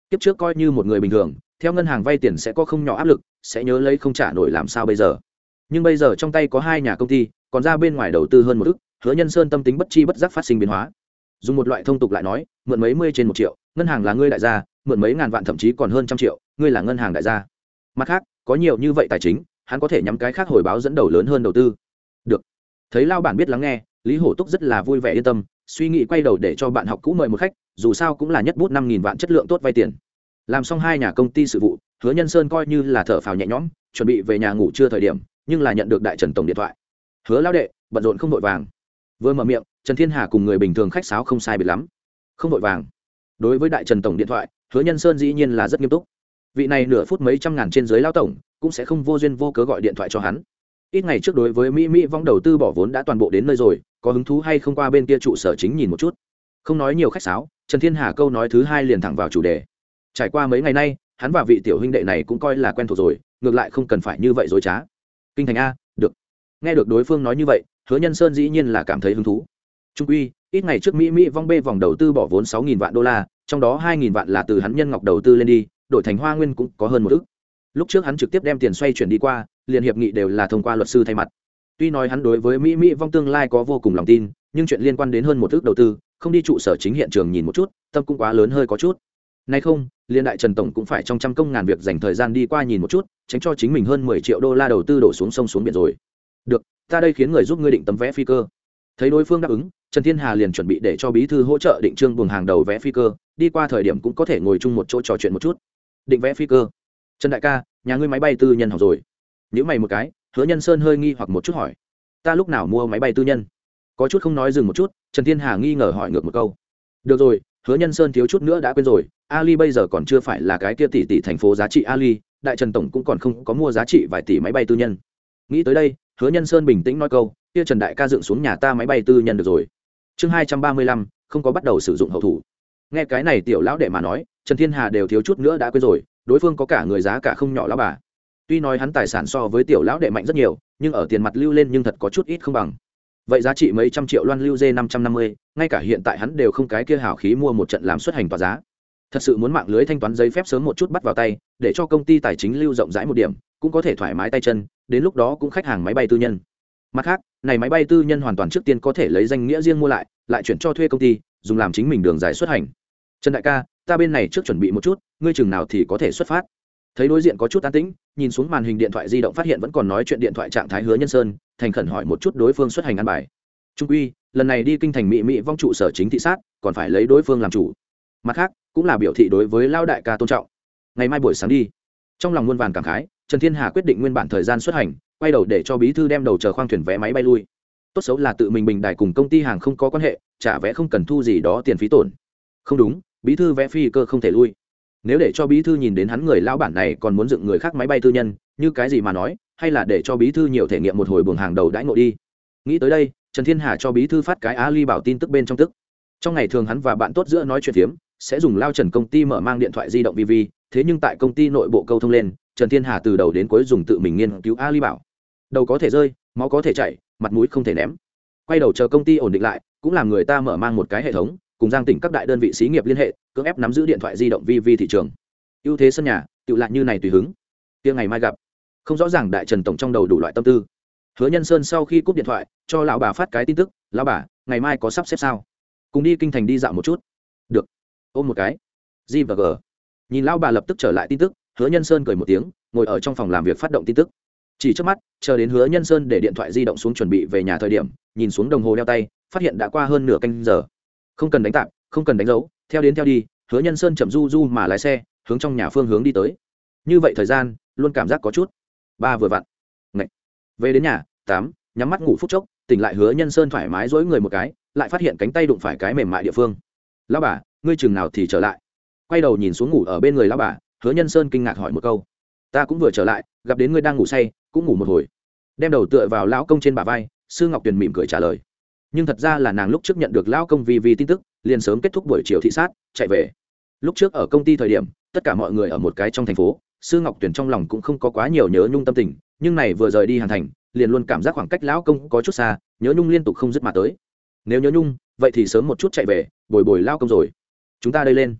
kiếp trước coi như một người bình thường theo ngân hàng vay tiền sẽ có không nhỏ áp lực, sẽ nhớ lấy không trả nổi làm sao bây giờ. Nhưng bây giờ trong tay có hai nhà công ty, còn ra bên ngoài đầu tư hơn một ức, Hứa Nhân Sơn tâm tính bất chi bất giác phát sinh biến hóa. Dùng một loại thông tục lại nói, mượn mấy mươi trên một triệu, ngân hàng là ngươi đại gia, mượn mấy ngàn vạn thậm chí còn hơn trăm triệu, ngươi là ngân hàng đại gia. Mặt khác, có nhiều như vậy tài chính, hắn có thể nhắm cái khác hồi báo dẫn đầu lớn hơn đầu tư. Được. Thấy lao bản biết lắng nghe, Lý Hổ Túc rất là vui vẻ yên tâm, suy nghĩ quay đầu để cho bạn học cũ mời một khách, dù sao cũng là nhất bút năm nghìn vạn chất lượng tốt vay tiền. Làm xong hai nhà công ty sự vụ, Hứa Nhân Sơn coi như là thở phào nhẹ nhõm, chuẩn bị về nhà ngủ trưa thời điểm, nhưng là nhận được đại Trần tổng điện thoại. Hứa lão đệ, bận rộn không vội vàng. Vừa mở miệng, Trần Thiên Hà cùng người bình thường khách sáo không sai biệt lắm. Không vội vàng. Đối với đại Trần tổng điện thoại, Hứa Nhân Sơn dĩ nhiên là rất nghiêm túc. Vị này nửa phút mấy trăm ngàn trên dưới lão tổng, cũng sẽ không vô duyên vô cớ gọi điện thoại cho hắn. Ít ngày trước đối với Mỹ Mỹ vong đầu tư bỏ vốn đã toàn bộ đến nơi rồi, có hứng thú hay không qua bên kia trụ sở chính nhìn một chút. Không nói nhiều khách sáo, Trần Thiên Hà câu nói thứ hai liền thẳng vào chủ đề. Trải qua mấy ngày nay, hắn và vị tiểu huynh đệ này cũng coi là quen thuộc rồi, ngược lại không cần phải như vậy dối trá. Kinh thành a, được. Nghe được đối phương nói như vậy, Hứa Nhân Sơn dĩ nhiên là cảm thấy hứng thú. Trung quy, ít ngày trước Mỹ Mỹ vong B vòng đầu tư bỏ vốn sáu nghìn vạn đô la, trong đó hai nghìn vạn là từ hắn Nhân Ngọc đầu tư lên đi, đổi thành Hoa Nguyên cũng có hơn một ức. Lúc trước hắn trực tiếp đem tiền xoay chuyển đi qua, liền hiệp nghị đều là thông qua luật sư thay mặt. Tuy nói hắn đối với Mỹ Mỹ vong tương lai có vô cùng lòng tin, nhưng chuyện liên quan đến hơn một ức đầu tư, không đi trụ sở chính hiện trường nhìn một chút, tâm cũng quá lớn hơi có chút. Nay không, liên đại Trần tổng cũng phải trong trăm công ngàn việc dành thời gian đi qua nhìn một chút, tránh cho chính mình hơn mười triệu đô la đầu tư đổ xuống sông xuống biển rồi. Được, ta đây khiến người giúp ngươi định tấm vé phi cơ. Thấy đối phương đáp ứng, Trần Thiên Hà liền chuẩn bị để cho bí thư hỗ trợ định trương buồng hàng đầu vé phi cơ, đi qua thời điểm cũng có thể ngồi chung một chỗ trò chuyện một chút. Định vé phi cơ. Trần đại ca, nhà ngươi máy bay tư nhân học rồi. Nhíu mày một cái, Hứa Nhân Sơn hơi nghi hoặc một chút hỏi, ta lúc nào mua máy bay tư nhân? Có chút không nói dừng một chút, Trần Thiên Hà nghi ngờ hỏi ngược một câu. Được rồi, Hứa Nhân Sơn thiếu chút nữa đã quên rồi, Ali bây giờ còn chưa phải là cái kia tỷ tỷ thành phố giá trị Ali, đại Trần tổng cũng còn không có mua giá trị vài tỷ máy bay tư nhân. Nghĩ tới đây, Hứa Nhân Sơn bình tĩnh nói câu, kia Trần đại ca dựng xuống nhà ta máy bay tư nhân được rồi. Chương hai trăm ba mươi lăm, không có bắt đầu sử dụng hậu thủ. Nghe cái này tiểu lão đệ mà nói, Trần Thiên Hà đều thiếu chút nữa đã quên rồi, đối phương có cả người giá cả không nhỏ lão bà. Tuy nói hắn tài sản so với tiểu lão đệ mạnh rất nhiều, nhưng ở tiền mặt lưu lên nhưng thật có chút ít không bằng. Vậy giá trị mấy trăm triệu loan lưu dê năm trăm năm mươi, ngay cả hiện tại hắn đều không cái kia hào khí mua một trận làm xuất hành tỏa giá. Thật sự muốn mạng lưới thanh toán giấy phép sớm một chút bắt vào tay, để cho công ty tài chính lưu rộng rãi một điểm, cũng có thể thoải mái tay chân, đến lúc đó cũng khách hàng máy bay tư nhân. Mặt khác, này máy bay tư nhân hoàn toàn trước tiên có thể lấy danh nghĩa riêng mua lại, lại chuyển cho thuê công ty, dùng làm chính mình đường dài xuất hành. Trần đại ca, ta bên này trước chuẩn bị một chút, ngươi chừng nào thì có thể xuất phát. Thấy đối diện có chút an tĩnh, nhìn xuống màn hình điện thoại di động phát hiện vẫn còn nói chuyện điện thoại trạng thái Hứa Nhân Sơn, thành khẩn hỏi một chút đối phương xuất hành ăn bài. Trung quy, lần này đi kinh thành Mỹ Mỹ vong trụ sở chính thị sát, còn phải lấy đối phương làm chủ. Mặt khác, cũng là biểu thị đối với lao đại ca tôn trọng. Ngày mai buổi sáng đi. Trong lòng muôn vàn cảm khái, Trần Thiên Hà quyết định nguyên bản thời gian xuất hành, quay đầu để cho bí thư đem đầu chờ khoang thuyền vé máy bay lui. Tốt xấu là tự mình bình đài cùng công ty hàng không có quan hệ, trả vé không cần thu gì đó tiền phí tổn. Không đúng, bí thư vé phi cơ không thể lui. Nếu để cho bí thư nhìn đến hắn người lão bản này còn muốn dựng người khác máy bay tư nhân, như cái gì mà nói, hay là để cho bí thư nhiều thể nghiệm một hồi buồng hàng đầu đãi ngộ đi. Nghĩ tới đây, Trần Thiên Hà cho bí thư phát cái Ali bảo tin tức bên trong tức. Trong ngày thường hắn và bạn tốt giữa nói chuyện phiếm, sẽ dùng lao Trần công ty mở mang điện thoại di động vi vi, thế nhưng tại công ty nội bộ câu thông lên, Trần Thiên Hà từ đầu đến cuối dùng tự mình nghiên cứu Ali bảo. Đầu có thể rơi, máu có thể chảy, mặt mũi không thể ném. Quay đầu chờ công ty ổn định lại, cũng làm người ta mở mang một cái hệ thống, cùng Giang tỉnh các đại đơn vị xí nghiệp liên hệ, cưỡng ép nắm giữ điện thoại di động vi vi thị trường. Ưu thế sân nhà, tự lại như này tùy hứng. Kia ngày mai gặp. Không rõ ràng đại Trần tổng trong đầu đủ loại tâm tư. Hứa Nhân Sơn sau khi cúp điện thoại, cho lão bà phát cái tin tức, "Lão bà, ngày mai có sắp xếp sao? Cùng đi kinh thành đi dạo một chút." "Được." Ôm một cái. G và G. Nhìn lão bà lập tức trở lại tin tức, Hứa Nhân Sơn cười một tiếng, ngồi ở trong phòng làm việc phát động tin tức. Chỉ trước mắt, chờ đến Hứa Nhân Sơn để điện thoại di động xuống chuẩn bị về nhà thời điểm, nhìn xuống đồng hồ đeo tay, phát hiện đã qua hơn nửa canh giờ. Không cần đánh tạm, không cần đánh dấu, theo đến theo đi, Hứa Nhân Sơn chậm du du mà lái xe, hướng trong nhà phương hướng đi tới. Như vậy thời gian, luôn cảm giác có chút ba vừa vặn. Ngậy. Về đến nhà, tám, nhắm mắt ngủ phút chốc, tỉnh lại Hứa Nhân Sơn thoải mái duỗi người một cái, lại phát hiện cánh tay đụng phải cái mềm mại địa phương. "Lão bà, ngươi chừng nào thì trở lại?" Quay đầu nhìn xuống ngủ ở bên người lão bà, Hứa Nhân Sơn kinh ngạc hỏi một câu. "Ta cũng vừa trở lại, gặp đến ngươi đang ngủ say, cũng ngủ một hồi." Đem đầu tựa vào lão công trên bả vai, Sư Ngọc Tuyền mỉm cười trả lời. Nhưng thật ra là nàng lúc trước nhận được lão công vì vì tin tức, liền sớm kết thúc buổi chiều thị sát, chạy về. Lúc trước ở công ty thời điểm, tất cả mọi người ở một cái trong thành phố, Sư Ngọc Tuyền trong lòng cũng không có quá nhiều nhớ nhung tâm tình, nhưng này vừa rời đi Hàn Thành, liền luôn cảm giác khoảng cách lão công có chút xa, nhớ nhung liên tục không dứt mà tới. Nếu nhớ nhung, vậy thì sớm một chút chạy về, bồi bồi lão công rồi. "Chúng ta đây lên."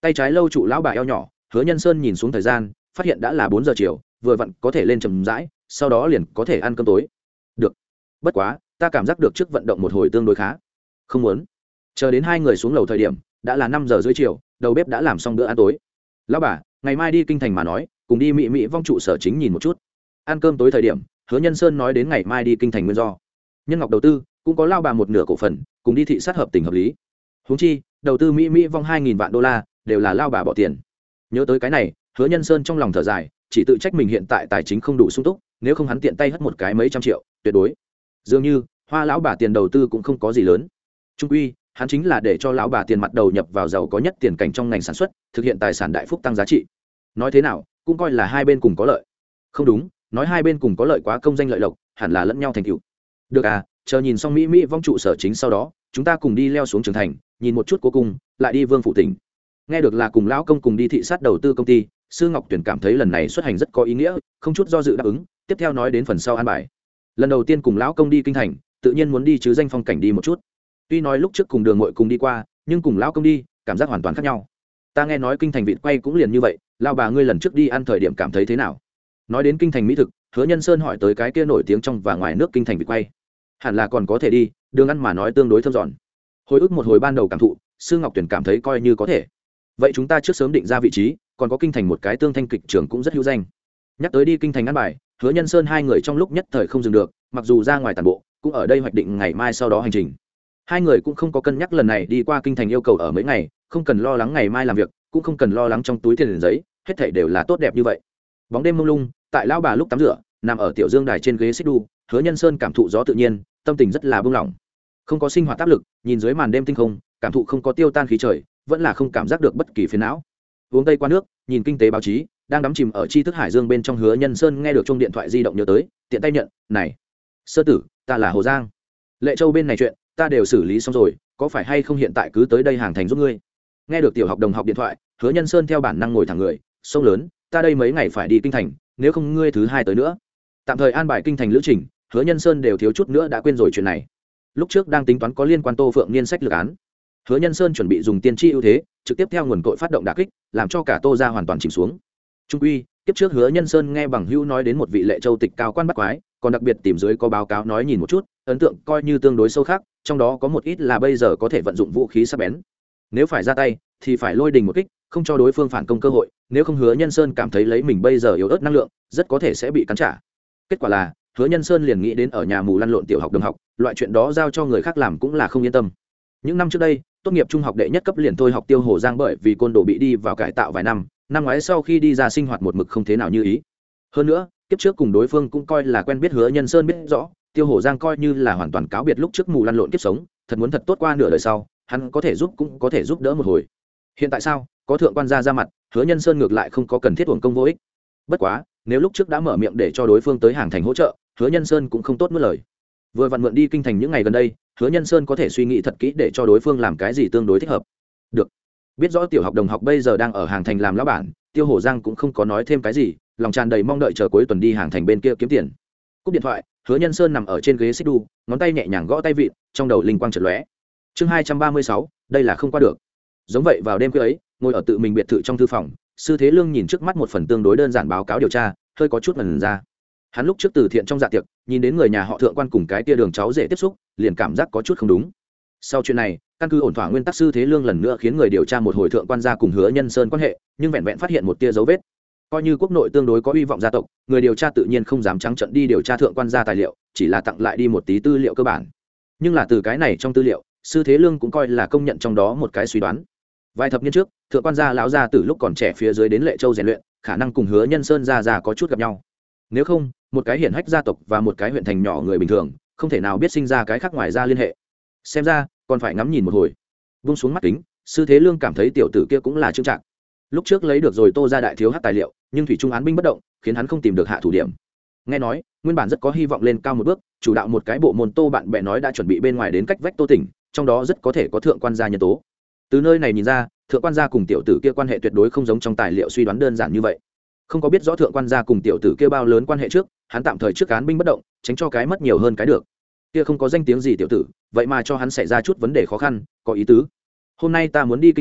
tay trái lâu trụ lão bà eo nhỏ. Hứa Nhân Sơn nhìn xuống thời gian, phát hiện đã là bốn giờ chiều, vừa vặn có thể lên chậm rãi, sau đó liền có thể ăn cơm tối. Được. Bất quá, ta cảm giác được trước vận động một hồi tương đối khá. Không muốn. Chờ đến hai người xuống lầu thời điểm, đã là năm giờ rưỡi chiều, đầu bếp đã làm xong bữa ăn tối. Lão bà, ngày mai đi kinh thành mà nói, cùng đi Mỹ Mỹ vong trụ sở chính nhìn một chút. Ăn cơm tối thời điểm, Hứa Nhân Sơn nói đến ngày mai đi kinh thành nguyên do. Nhân Ngọc đầu tư, cũng có lao bà một nửa cổ phần, cùng đi thị sát hợp tình hợp lý. Huống chi, đầu tư Mỹ Mỹ vong hai nghìn vạn đô la, đều là lao bà bỏ tiền. Nhớ tới cái này, Hứa Nhân Sơn trong lòng thở dài, chỉ tự trách mình hiện tại tài chính không đủ sung túc, nếu không hắn tiện tay hất một cái mấy trăm triệu, tuyệt đối. Dường như, Hoa lão bà tiền đầu tư cũng không có gì lớn. Trung quy, hắn chính là để cho lão bà tiền mặt đầu nhập vào giàu có nhất tiền cảnh trong ngành sản xuất, thực hiện tài sản đại phúc tăng giá trị. Nói thế nào, cũng coi là hai bên cùng có lợi. Không đúng, nói hai bên cùng có lợi quá công danh lợi lộc, hẳn là lẫn nhau thành tựu. Được à, chờ nhìn xong Mỹ Mỹ vong trụ sở chính sau đó, chúng ta cùng đi leo xuống trường thành, nhìn một chút cố cung, lại đi Vương phủ tỉnh. Nghe được là cùng lão công cùng đi thị sát đầu tư công ty, Sư Ngọc Tuyển cảm thấy lần này xuất hành rất có ý nghĩa, không chút do dự đáp ứng. Tiếp theo nói đến phần sau an bài. Lần đầu tiên cùng lão công đi kinh thành, tự nhiên muốn đi chứ danh phong cảnh đi một chút. Tuy nói lúc trước cùng Đường Ngụy cùng đi qua, nhưng cùng lão công đi, cảm giác hoàn toàn khác nhau. Ta nghe nói kinh thành vịt quay cũng liền như vậy, lão bà ngươi lần trước đi ăn thời điểm cảm thấy thế nào? Nói đến kinh thành mỹ thực, Hứa Nhân Sơn hỏi tới cái kia nổi tiếng trong và ngoài nước kinh thành vịt quay. Hẳn là còn có thể đi, đường ăn mà nói tương đối thơm giòn. Hồi ức một hồi ban đầu cảm thụ, Sư Ngọc Tuyển cảm thấy coi như có thể. Vậy chúng ta trước sớm định ra vị trí, còn có kinh thành một cái tương thanh kịch trường cũng rất hữu danh. Nhắc tới đi kinh thành ăn bài, Hứa Nhân Sơn hai người trong lúc nhất thời không dừng được, mặc dù ra ngoài tản bộ, cũng ở đây hoạch định ngày mai sau đó hành trình. Hai người cũng không có cân nhắc lần này đi qua kinh thành yêu cầu ở mấy ngày, không cần lo lắng ngày mai làm việc, cũng không cần lo lắng trong túi tiền giấy, hết thảy đều là tốt đẹp như vậy. Bóng đêm mông lung, tại lão bà lúc tắm rửa, nằm ở tiểu dương đài trên ghế xích đu, Hứa Nhân Sơn cảm thụ gió tự nhiên, tâm tình rất là buông lỏng. Không có sinh hoạt áp lực, nhìn dưới màn đêm tinh không, cảm thụ không có tiêu tan khí trời, vẫn là không cảm giác được bất kỳ phiền não. Uống tây qua nước, nhìn kinh tế báo chí, đang đắm chìm ở tri thức hải dương bên trong. Hứa Nhân Sơn nghe được chuông điện thoại di động nhớ tới, tiện tay nhận, "Này, sơ tử, ta là Hồ Giang. Lệ Châu bên này chuyện, ta đều xử lý xong rồi, có phải hay không hiện tại cứ tới đây hàng thành giúp ngươi?" Nghe được tiểu học đồng học điện thoại, Hứa Nhân Sơn theo bản năng ngồi thẳng người, "Sông lớn, ta đây mấy ngày phải đi kinh thành, nếu không ngươi thứ hai tới nữa." Tạm thời an bài kinh thành lữ trình, Hứa Nhân Sơn đều thiếu chút nữa đã quên rồi chuyện này. Lúc trước đang tính toán có liên quan Tô Phượng Niên sách lược án, Hứa Nhân Sơn chuẩn bị dùng tiên tri ưu thế, trực tiếp theo nguồn cội phát động đả kích, làm cho cả Tô gia hoàn toàn chìm xuống. Trung quy, tiếp trước Hứa Nhân Sơn nghe bằng hữu nói đến một vị Lệ Châu tịch cao quan bắt quái, còn đặc biệt tìm dưới có báo cáo nói nhìn một chút, ấn tượng coi như tương đối sâu khác, trong đó có một ít là bây giờ có thể vận dụng vũ khí sắc bén. Nếu phải ra tay, thì phải lôi đình một kích, không cho đối phương phản công cơ hội, nếu không Hứa Nhân Sơn cảm thấy lấy mình bây giờ yếu ớt năng lượng, rất có thể sẽ bị cắn trả. Kết quả là, Hứa Nhân Sơn liền nghĩ đến ở nhà mù lăn lộn tiểu học đồng học, loại chuyện đó giao cho người khác làm cũng là không yên tâm. Những năm trước đây, tốt nghiệp trung học đệ nhất cấp liền thôi học Tiêu Hồ Giang bởi vì côn đồ bị đi vào cải tạo vài năm, năm ngoái sau khi đi ra sinh hoạt một mực không thế nào như ý. Hơn nữa, kiếp trước cùng đối phương cũng coi là quen biết. Hứa Nhân Sơn biết rõ, Tiêu Hồ Giang coi như là hoàn toàn cáo biệt lúc trước mù lăn lộn kiếp sống, thật muốn thật tốt qua nửa đời sau, hắn có thể giúp cũng có thể giúp đỡ một hồi. Hiện tại sao, có thượng quan gia ra mặt, Hứa Nhân Sơn ngược lại không có cần thiết uổng công vô ích. Bất quá, nếu lúc trước đã mở miệng để cho đối phương tới hàng thành hỗ trợ, Hứa Nhân Sơn cũng không tốt nuốt lời. Vừa vặn mượn đi kinh thành những ngày gần đây, Hứa Nhân Sơn có thể suy nghĩ thật kỹ để cho đối phương làm cái gì tương đối thích hợp. Được. Biết rõ tiểu học đồng học bây giờ đang ở hàng thành làm lão bản, Tiêu Hổ Giang cũng không có nói thêm cái gì, lòng tràn đầy mong đợi chờ cuối tuần đi hàng thành bên kia kiếm tiền. Cúp điện thoại, Hứa Nhân Sơn nằm ở trên ghế xích đu, ngón tay nhẹ nhàng gõ tay vịn, trong đầu linh quang chợt lóe. Chương hai trăm ba mươi sáu, đây là không qua được. Giống vậy vào đêm khuya ấy, ngồi ở tự mình biệt thự trong thư phòng, Sư Thế Lương nhìn trước mắt một phần tương đối đơn giản báo cáo điều tra, hơi có chút ngẩn ra. Hắn lúc trước từ thiện trong dạ tiệc, nhìn đến người nhà họ Thượng quan cùng cái tia đường cháu rể tiếp xúc, liền cảm giác có chút không đúng. Sau chuyện này, căn cứ ổn thỏa nguyên tắc, Sư Thế Lương lần nữa khiến người điều tra một hồi Thượng quan gia cùng Hứa Nhân Sơn quan hệ, nhưng vẹn vẹn phát hiện một tia dấu vết. Coi như quốc nội tương đối có uy vọng gia tộc, người điều tra tự nhiên không dám trắng trợn đi điều tra Thượng quan gia tài liệu, chỉ là tặng lại đi một tí tư liệu cơ bản. Nhưng là từ cái này trong tư liệu, Sư Thế Lương cũng coi là công nhận trong đó một cái suy đoán. Vài thập niên trước, Thượng quan gia lão gia từ lúc còn trẻ phía dưới đến Lệ Châu rèn luyện, khả năng cùng Hứa Nhân Sơn gia già có chút gặp nhau. Nếu không, một cái hiển hách gia tộc và một cái huyện thành nhỏ người bình thường, không thể nào biết sinh ra cái khác ngoài ra liên hệ. Xem ra, còn phải ngắm nhìn một hồi. Vung xuống mắt kính, Sư Thế Lương cảm thấy tiểu tử kia cũng là trương trạng. Lúc trước lấy được rồi Tô gia đại thiếu hắc tài liệu, nhưng thủy trung án binh bất động, khiến hắn không tìm được hạ thủ điểm. Nghe nói, nguyên bản rất có hy vọng lên cao một bước, chủ đạo một cái bộ môn Tô bạn bè nói đã chuẩn bị bên ngoài đến cách vách Tô tỉnh, trong đó rất có thể có thượng quan gia nhân tố. Từ nơi này nhìn ra, thượng quan gia cùng tiểu tử kia quan hệ tuyệt đối không giống trong tài liệu suy đoán đơn giản như vậy. Không có biết rõ thượng quan gia cùng tiểu tử kia bao lớn quan hệ trước, hắn tạm thời trước án binh bất động, tránh cho cái mất nhiều hơn cái được. Kia không có danh tiếng gì tiểu tử, vậy mà cho hắn xảy ra chút vấn đề khó khăn, có ý tứ. Hôm nay ta muốn đi kinh thành,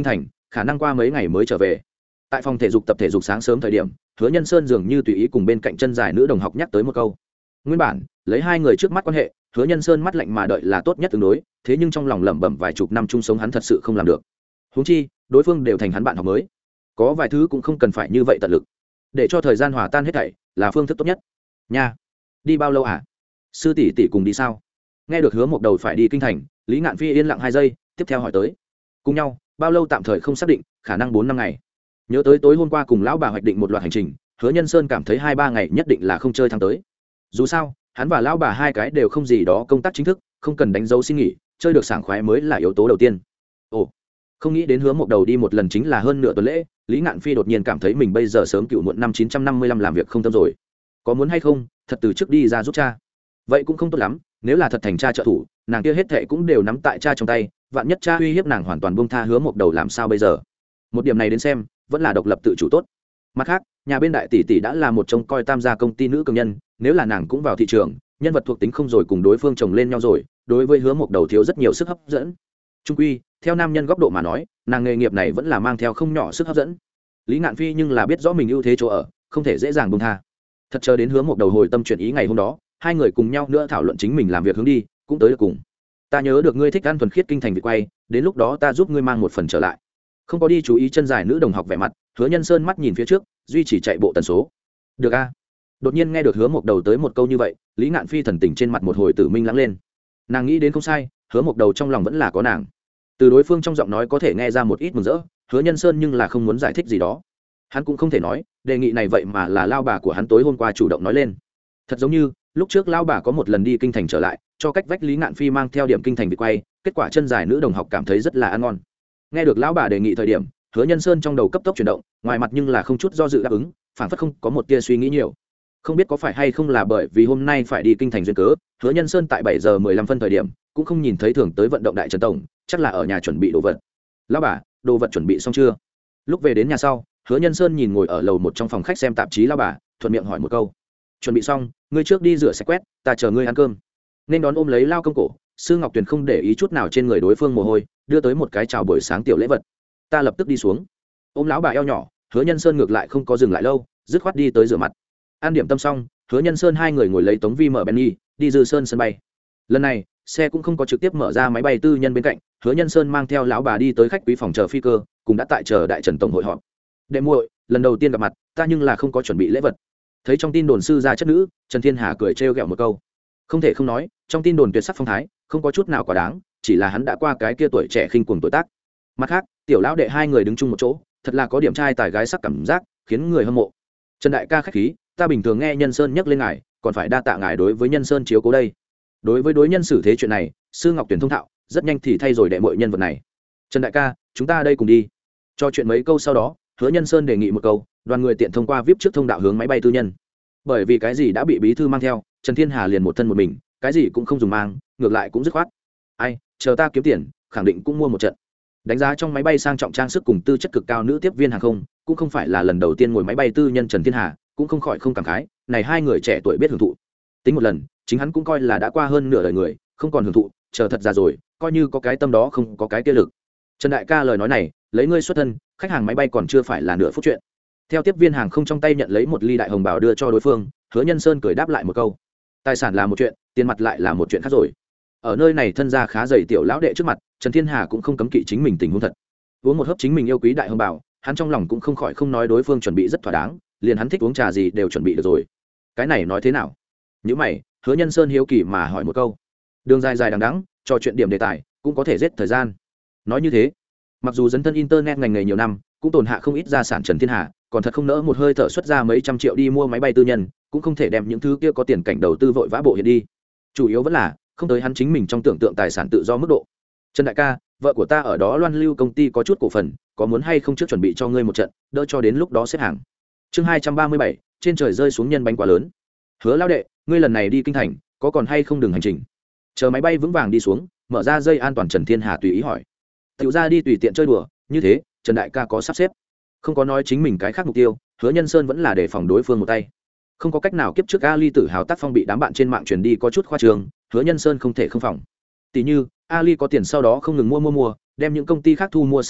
khả năng qua mấy ngày mới trở về. Tại phòng thể dục tập thể dục sáng sớm thời điểm, Hứa Nhân Sơn dường như tùy ý cùng bên cạnh chân dài nữ đồng học nhắc tới một câu. Nguyên bản lấy hai người trước mắt quan hệ, Hứa Nhân Sơn mắt lạnh mà đợi là tốt nhất tương đối, thế nhưng trong lòng lẩm bẩm vài chục năm chung sống hắn thật sự không làm được. Huống chi đối phương đều thành hắn bạn học mới, có vài thứ cũng không cần phải như vậy tận lực, để cho thời gian hòa tan hết thảy là phương thức tốt nhất nha. Đi bao lâu à? Sư tỷ tỷ cùng đi sao? Nghe được Hứa Mộc Đầu phải đi kinh thành, Lý Ngạn Phi yên lặng hai giây, tiếp theo hỏi tới. Cùng nhau, bao lâu tạm thời không xác định, khả năng bốn năm ngày. Nhớ tới tối hôm qua cùng lão bà hoạch định một loạt hành trình, Hứa Nhân Sơn cảm thấy hai ba ngày nhất định là không chơi thắng tới. Dù sao hắn và lão bà hai cái đều không gì đó công tác chính thức, không cần đánh dấu xin nghỉ, chơi được sảng khoái mới là yếu tố đầu tiên. Ồ, không nghĩ đến Hứa Mộc Đầu đi một lần chính là hơn nửa tuần lễ. Lý Ngạn Phi đột nhiên cảm thấy mình bây giờ sớm cựu muộn năm chín trăm năm mươi lăm làm việc không tâm rồi. Có muốn hay không thật từ trước đi ra giúp cha? Vậy cũng không tốt lắm, nếu là thật thành cha trợ thủ, nàng kia hết thệ cũng đều nắm tại cha trong tay, vạn nhất cha uy hiếp nàng hoàn toàn buông tha Hứa Mộc Đầu làm sao bây giờ? Một điểm này đến xem vẫn là độc lập tự chủ tốt. Mặt khác, nhà bên đại tỷ tỷ đã là một trông coi tam gia công ty nữ cường nhân, nếu là nàng cũng vào thị trường, nhân vật thuộc tính không rồi cùng đối phương chồng lên nhau rồi, đối với Hứa Mộc Đầu thiếu rất nhiều sức hấp dẫn. Trung quy theo nam nhân góc độ mà nói, nàng nghề nghiệp này vẫn là mang theo không nhỏ sức hấp dẫn. Lý Ngạn Phi nhưng là biết rõ mình ưu thế chỗ ở, không thể dễ dàng buông tha. Thật chờ đến Hứa Mộc Đầu hồi tâm chuyển ý ngày hôm đó, hai người cùng nhau nữa thảo luận chính mình làm việc hướng đi, cũng tới được cùng. Ta nhớ được ngươi thích ăn thuần khiết kinh thành vịt quay, đến lúc đó ta giúp ngươi mang một phần trở lại. Không có đi chú ý chân dài nữ đồng học vẻ mặt, Hứa Nhân Sơn mắt nhìn phía trước, duy trì chạy bộ tần số. Được a. Đột nhiên nghe được Hứa Mộc Đầu tới một câu như vậy, Lý Ngạn Phi thần tình trên mặt một hồi tử minh lắng lên. Nàng nghĩ đến không sai, Hứa Mộc Đầu trong lòng vẫn là có nàng. Từ đối phương trong giọng nói có thể nghe ra một ít mừng rỡ, Hứa Nhân Sơn nhưng là không muốn giải thích gì đó. Hắn cũng không thể nói, đề nghị này vậy mà là lao bà của hắn tối hôm qua chủ động nói lên. Thật giống như lúc trước lao bà có một lần đi kinh thành trở lại, cho cách vách Lý Ngạn Phi mang theo điểm kinh thành vịt quay, kết quả chân dài nữ đồng học cảm thấy rất là ăn ngon. Nghe được lão bà đề nghị thời điểm, Hứa Nhân Sơn trong đầu cấp tốc chuyển động, ngoài mặt nhưng là không chút do dự đáp ứng, phản phất không có một tia suy nghĩ nhiều. Không biết có phải hay không là bởi vì hôm nay phải đi kinh thành duyên cớ, Hứa Nhân Sơn tại bảy giờ mười lăm phân thời điểm cũng không nhìn thấy thường tới vận động đại trần tổng, chắc là ở nhà chuẩn bị đồ vật. Lão bà, đồ vật chuẩn bị xong chưa? Lúc về đến nhà sau, Hứa Nhân Sơn nhìn ngồi ở lầu một trong phòng khách xem tạp chí lão bà, thuận miệng hỏi một câu. Chuẩn bị xong, ngươi trước đi rửa sạch quét, ta chờ ngươi ăn cơm. Nên đón ôm lấy lao công cổ, Sư Ngọc Tuyền không để ý chút nào trên người đối phương mồ hôi, đưa tới một cái chào buổi sáng tiểu lễ vật. Ta lập tức đi xuống. Ôm lão bà eo nhỏ, Hứa Nhân Sơn ngược lại không có dừng lại lâu, dứt khoát đi tới rửa mặt. Ăn điểm tâm xong, Hứa Nhân Sơn hai người ngồi lấy Tống Vi mở Benny, đi Dư Sơn sân bay. Lần này, xe cũng không có trực tiếp mở ra máy bay tư nhân bên cạnh, Hứa Nhân Sơn mang theo lão bà đi tới khách quý phòng chờ phi cơ, cùng đã tại chờ đại Trần tổng hội họp. Đệ muội, lần đầu tiên gặp mặt, ta nhưng là không có chuẩn bị lễ vật. Thấy trong tin đồn sư gia chất nữ, Trần Thiên Hà cười trêu ghẹo một câu. Không thể không nói, trong tin đồn tuyệt sắc phong thái, không có chút nào quá đáng, chỉ là hắn đã qua cái kia tuổi trẻ khinh cuồng tuổi tác. Mặt khác, tiểu lão đệ hai người đứng chung một chỗ, thật là có điểm trai tài gái sắc cảm giác, khiến người hâm mộ. Trần đại ca khách khí, ta bình thường nghe Nhân Sơn nhắc lên ngài, còn phải đa tạ ngài đối với Nhân Sơn chiếu cố đây. Đối với đối nhân xử thế chuyện này, Sư Ngọc Tuyền thông thạo, rất nhanh thì thay rồi đệ muội nhân vật này. Trần đại ca, chúng ta đây cùng đi. Cho chuyện mấy câu sau đó, Hứa Nhân Sơn đề nghị một câu, đoàn người tiện thông qua vê i pê trước thông đạo hướng máy bay tư nhân. Bởi vì cái gì đã bị bí thư mang theo, Trần Thiên Hà liền một thân một mình, cái gì cũng không dùng mang, ngược lại cũng dứt khoát. Ai, chờ ta kiếm tiền, khẳng định cũng mua một trận. Đánh giá trong máy bay sang trọng trang sức cùng tư chất cực cao nữ tiếp viên hàng không, cũng không phải là lần đầu tiên ngồi máy bay tư nhân Trần Thiên Hà, cũng không khỏi không cảm khái, này hai người trẻ tuổi biết hưởng thụ. Tính một lần, chính hắn cũng coi là đã qua hơn nửa đời người, không còn hưởng thụ, chờ thật ra rồi, coi như có cái tâm đó không có cái kia lực. Trần đại ca lời nói này, lấy ngươi xuất thân, khách hàng máy bay còn chưa phải là nửa phút chuyện. Theo tiếp viên hàng không trong tay nhận lấy một ly đại hồng bảo đưa cho đối phương, Hứa Nhân Sơn cười đáp lại một câu. Tài sản là một chuyện, tiền mặt lại là một chuyện khác rồi. Ở nơi này thân gia khá dày tiểu lão đệ trước mặt, Trần Thiên Hà cũng không cấm kỵ chính mình tình huống thật. Uống một hớp chính mình yêu quý đại hồng bảo, hắn trong lòng cũng không khỏi không nói đối phương chuẩn bị rất thỏa đáng, liền hắn thích uống trà gì đều chuẩn bị được rồi. Cái này nói thế nào? Nhíu mày, Hứa Nhân Sơn hiếu kỳ mà hỏi một câu. Đường dài dài đằng đẵng, trò chuyện điểm đề tài, cũng có thể giết thời gian. Nói như thế, mặc dù dấn thân internet ngành nghề nhiều năm, cũng tổn hạ không ít gia sản Trần Thiên Hà, còn thật không nỡ một hơi thở xuất ra mấy trăm triệu đi mua máy bay tư nhân, cũng không thể đem những thứ kia có tiền cảnh đầu tư vội vã bộ hiện đi. Chủ yếu vẫn là không tới hắn chính mình trong tưởng tượng tài sản tự do mức độ. Trần đại ca, vợ của ta ở đó loan lưu công ty có chút cổ phần, có muốn hay không trước chuẩn bị cho ngươi một trận, đỡ cho đến lúc đó xếp hàng. Chương hai trăm ba mươi bảy, trên trời rơi xuống nhân bánh quá lớn. Hứa lão đệ, ngươi lần này đi kinh thành, có còn hay không đường hành trình? Chờ máy bay vững vàng đi xuống, mở ra dây an toàn, Trần Thiên Hà tùy ý hỏi. Tiểu ra đi tùy tiện chơi đùa, như thế, Trần đại ca có sắp xếp? Không có nói chính mình cái khác mục tiêu, Hứa Nhân Sơn vẫn là để phòng đối phương một tay. Không có cách nào, kiếp trước Ali tự hào tác phong bị đám bạn trên mạng truyền đi có chút khoa trương, Hứa Nhân Sơn không thể không phòng. Tỷ như Ali có tiền sau đó không ngừng mua mua mua, đem những công ty khác thu mua sau đó,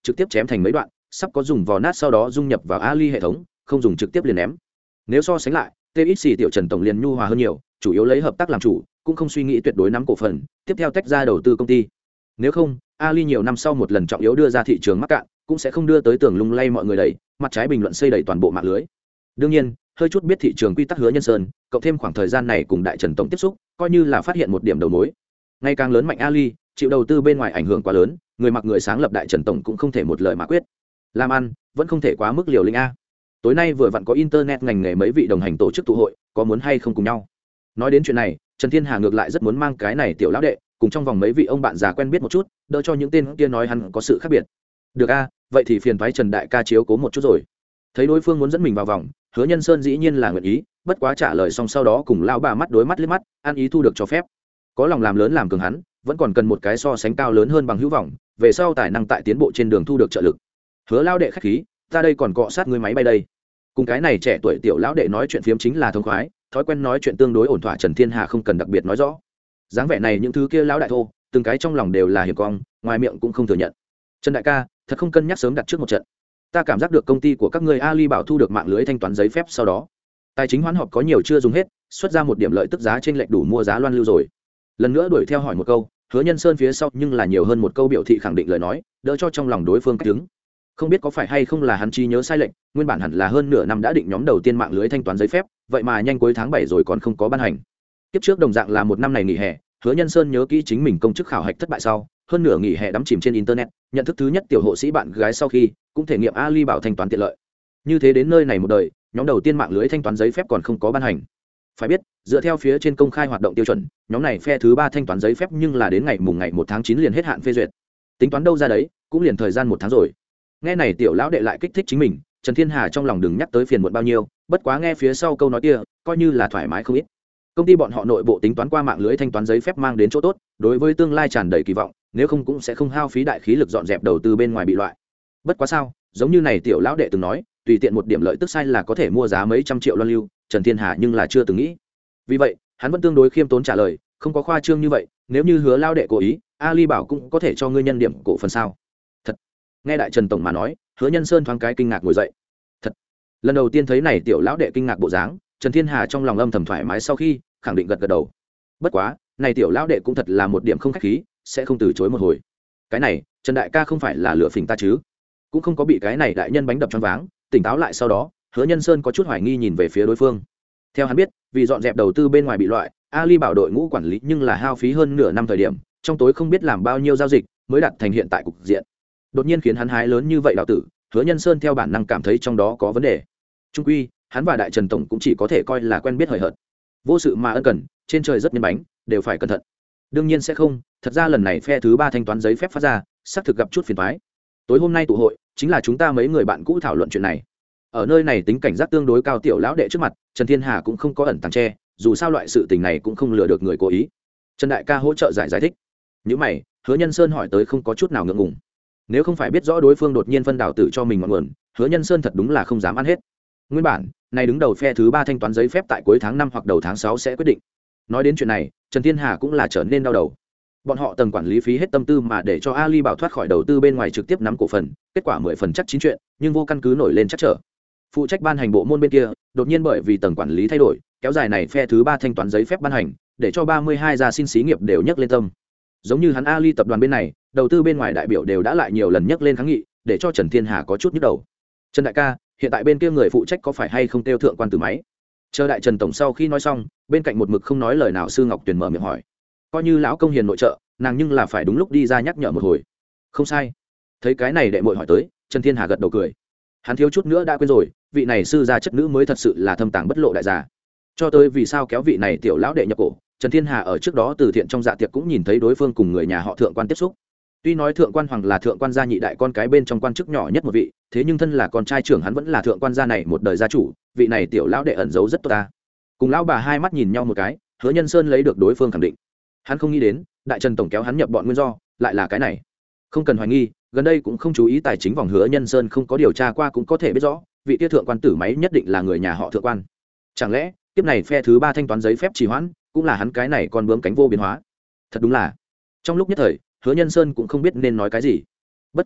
trực tiếp chém thành mấy đoạn, sắp có dùng vò nát sau đó dung nhập vào Ali hệ thống, không dùng trực tiếp liền ném. Nếu so sánh lại, tê ích xì tiểu Trần tổng liền nhu hòa hơn nhiều, chủ yếu lấy hợp tác làm chủ, cũng không suy nghĩ tuyệt đối nắm cổ phần, tiếp theo tách ra đầu tư công ty. Nếu không, Ali nhiều năm sau một lần trọng yếu đưa ra thị trường mắc cạn, cũng sẽ không đưa tới tường lung lay mọi người đẩy, mặt trái bình luận xây đầy toàn bộ mạng lưới. Đương nhiên, hơi chút biết thị trường quy tắc Hứa Nhân Sơn, cộng thêm khoảng thời gian này cùng Đại Trần tổng tiếp xúc, coi như là phát hiện một điểm đầu mối. Ngày càng lớn mạnh Ali, chịu đầu tư bên ngoài ảnh hưởng quá lớn, người mặc người sáng lập Đại Trần tổng cũng không thể một lời mà quyết. Làm ăn, vẫn không thể quá mức liều lĩnh a. Tối nay vừa vặn có internet ngành nghề mấy vị đồng hành tổ chức tụ hội, có muốn hay không cùng nhau? Nói đến chuyện này, Trần Thiên Hà ngược lại rất muốn mang cái này tiểu lão đệ, cùng trong vòng mấy vị ông bạn già quen biết một chút, đỡ cho những tên kia nói hắn có sự khác biệt. Được a, vậy thì phiền toái Trần đại ca chiếu cố một chút rồi. Thấy đối phương muốn dẫn mình vào vòng, Hứa Nhân Sơn dĩ nhiên là nguyện ý, bất quá trả lời xong sau đó cùng lão bà mắt đối mắt liếc mắt, ăn ý thu được cho phép. Có lòng làm lớn làm cường hắn, vẫn còn cần một cái so sánh cao lớn hơn bằng hữu vọng, về sau tài năng tại tiến bộ trên đường thu được trợ lực. Hứa lão đệ khách khí, ta đây còn cọ sát người máy bay đây. Cùng cái này trẻ tuổi tiểu lão đệ nói chuyện phiếm chính là thông khoái, thói quen nói chuyện tương đối ổn thỏa, Trần Thiên Hà không cần đặc biệt nói rõ. Dáng vẻ này những thứ kia lão đại thô, từng cái trong lòng đều là hiểm cong, ngoài miệng cũng không thừa nhận. Trần đại ca, thật không cân nhắc sớm đặt trước một trận. Ta cảm giác được công ty của các ngươi Ali bảo thu được mạng lưới thanh toán giấy phép sau đó, tài chính hoán họp có nhiều chưa dùng hết, xuất ra một điểm lợi tức giá trên lệch đủ mua giá loan lưu rồi. Lần nữa đuổi theo hỏi một câu, Hứa Nhân Sơn phía sau nhưng là nhiều hơn một câu biểu thị khẳng định lời nói, đỡ cho trong lòng đối phương cách đứng. Không biết có phải hay không là hắn trí nhớ sai lệch, nguyên bản hẳn là hơn nửa năm đã định nhóm đầu tiên mạng lưới thanh toán giấy phép, vậy mà nhanh cuối tháng bảy rồi còn không có ban hành. Kiếp trước đồng dạng là một năm này nghỉ hè, Hứa Nhân Sơn nhớ kỹ chính mình công chức khảo hạch thất bại sau, hơn nửa nghỉ hè đắm chìm trên internet, nhận thức thứ nhất tiểu hộ sĩ bạn gái sau khi, cũng thể nghiệm Ali bảo thanh toán tiện lợi. Như thế đến nơi này một đời, nhóm đầu tiên mạng lưới thanh toán giấy phép còn không có ban hành. Phải biết, dựa theo phía trên công khai hoạt động tiêu chuẩn, nhóm này phe thứ ba thanh toán giấy phép nhưng là đến ngày mùng ngày một tháng chín liền hết hạn phê duyệt. Tính toán đâu ra đấy, cũng liền thời gian một tháng rồi. Nghe này tiểu lão đệ lại kích thích chính mình, Trần Thiên Hà trong lòng đừng nhắc tới phiền muộn bao nhiêu, bất quá nghe phía sau câu nói kia, coi như là thoải mái không ít. Công ty bọn họ nội bộ tính toán qua mạng lưới thanh toán giấy phép mang đến chỗ tốt, đối với tương lai tràn đầy kỳ vọng, nếu không cũng sẽ không hao phí đại khí lực dọn dẹp đầu tư bên ngoài bị loại. Bất quá sao, giống như này tiểu lão đệ từng nói, tùy tiện một điểm lợi tức sai là có thể mua giá mấy trăm triệu loan lưu, Trần Thiên Hà nhưng là chưa từng nghĩ. Vì vậy, hắn vẫn tương đối khiêm tốn trả lời, không có khoa trương như vậy, nếu như Hứa lão đệ cố ý, Ali bảo cũng có thể cho ngươi nhân điểm cổ phần sao? Thật. Nghe Đại Trần tổng mà nói, Hứa Nhân Sơn thoáng cái kinh ngạc ngồi dậy. Thật. Lần đầu tiên thấy này tiểu lão đệ kinh ngạc bộ dáng, Trần Thiên Hà trong lòng âm thầm thoải mái, sau khi khẳng định gật gật đầu. Bất quá, này tiểu lão đệ cũng thật là một điểm không khách khí, sẽ không từ chối một hồi. Cái này, Trần đại ca không phải là lừa phỉnh ta chứ? Cũng không có bị cái này đại nhân bánh đập choáng váng, tỉnh táo lại sau đó, Hứa Nhân Sơn có chút hoài nghi nhìn về phía đối phương. Theo hắn biết, vì dọn dẹp đầu tư bên ngoài bị loại, Ali bảo đội ngũ quản lý nhưng là hao phí hơn nửa năm thời điểm, trong tối không biết làm bao nhiêu giao dịch, mới đạt thành hiện tại cục diện. Đột nhiên khiến hắn hái lớn như vậy đạo tử, Hứa Nhân Sơn theo bản năng cảm thấy trong đó có vấn đề. Trung quy, hắn và Đại Trần tổng cũng chỉ có thể coi là quen biết hời hợt. Vô sự mà ân cần, trên trời rất nhân bánh, đều phải cẩn thận. Đương nhiên sẽ không, thật ra lần này phe thứ ba thanh toán giấy phép phát ra, xác thực gặp chút phiền toái. Tối hôm nay tụ hội, chính là chúng ta mấy người bạn cũ thảo luận chuyện này. Ở nơi này tính cảnh giác tương đối cao tiểu lão đệ trước mặt, Trần Thiên Hà cũng không có ẩn tàng che, dù sao loại sự tình này cũng không lừa được người cố ý. Trần đại ca hỗ trợ giải giải thích. Những mày, Hứa Nhân Sơn hỏi tới không có chút nào ngượng ngùng. Nếu không phải biết rõ đối phương đột nhiên phân đào tử cho mình ngọn nguồn, Hứa Nhân Sơn thật đúng là không dám ăn hết. Nguyên bản, này đứng đầu phe thứ ba thanh toán giấy phép tại cuối tháng năm hoặc đầu tháng sáu sẽ quyết định. Nói đến chuyện này, Trần Thiên Hà cũng là trở nên đau đầu. Bọn họ tầng quản lý phí hết tâm tư mà để cho Ali bảo thoát khỏi đầu tư bên ngoài trực tiếp nắm cổ phần, kết quả mười phần chắc chín chuyện, nhưng vô căn cứ nổi lên chắc trở. Phụ trách ban hành bộ môn bên kia, đột nhiên bởi vì tầng quản lý thay đổi, kéo dài này phe thứ ba thanh toán giấy phép ban hành, để cho ba mươi hai gia xin xí nghiệp đều nhấc lên tâm. Giống như hắn Ali tập đoàn bên này, đầu tư bên ngoài đại biểu đều đã lại nhiều lần nhấc lên kháng nghị, để cho Trần Thiên Hà có chút nhức đầu. Trần đại ca, hiện tại bên kia người phụ trách có phải hay không tiêu thượng quan từ máy? Chờ Đại Trần tổng sau khi nói xong, bên cạnh một mực không nói lời nào Sư Ngọc Tuyền mở miệng hỏi. Coi như lão công hiền nội trợ, nàng nhưng là phải đúng lúc đi ra nhắc nhở một hồi. Không sai. Thấy cái này đệ muội hỏi tới, Trần Thiên Hà gật đầu cười. Hắn thiếu chút nữa đã quên rồi, vị này sư gia chất nữ mới thật sự là thâm tàng bất lộ đại gia. Cho tới vì sao kéo vị này tiểu lão đệ nhập cổ, Trần Thiên Hà ở trước đó từ thiện trong dạ tiệc cũng nhìn thấy đối phương cùng người nhà họ thượng quan tiếp xúc. Tuy nói thượng quan hoàng là thượng quan gia nhị đại con cái bên trong quan chức nhỏ nhất một vị, thế nhưng thân là con trai trưởng hắn vẫn là thượng quan gia này một đời gia chủ, vị này tiểu lão đệ ẩn giấu rất tốt ta. Cùng lão bà hai mắt nhìn nhau một cái, Hứa Nhân Sơn lấy được đối phương khẳng định. Hắn không nghĩ đến, Đại Trần tổng kéo hắn nhập bọn nguyên do, lại là cái này. Không cần hoài nghi, gần đây cũng không chú ý tài chính vòng Hứa Nhân Sơn không có điều tra qua cũng có thể biết rõ, vị kia thượng quan tử máy nhất định là người nhà họ thượng quan. Chẳng lẽ, kiếp này phe thứ ba thanh toán giấy phép trì hoãn, cũng là hắn cái này còn bướm cánh vô biến hóa. Thật đúng là. Trong lúc nhất thời, Hứa Nhân Sơn cũng không biết nên nói cái gì. Bất quá,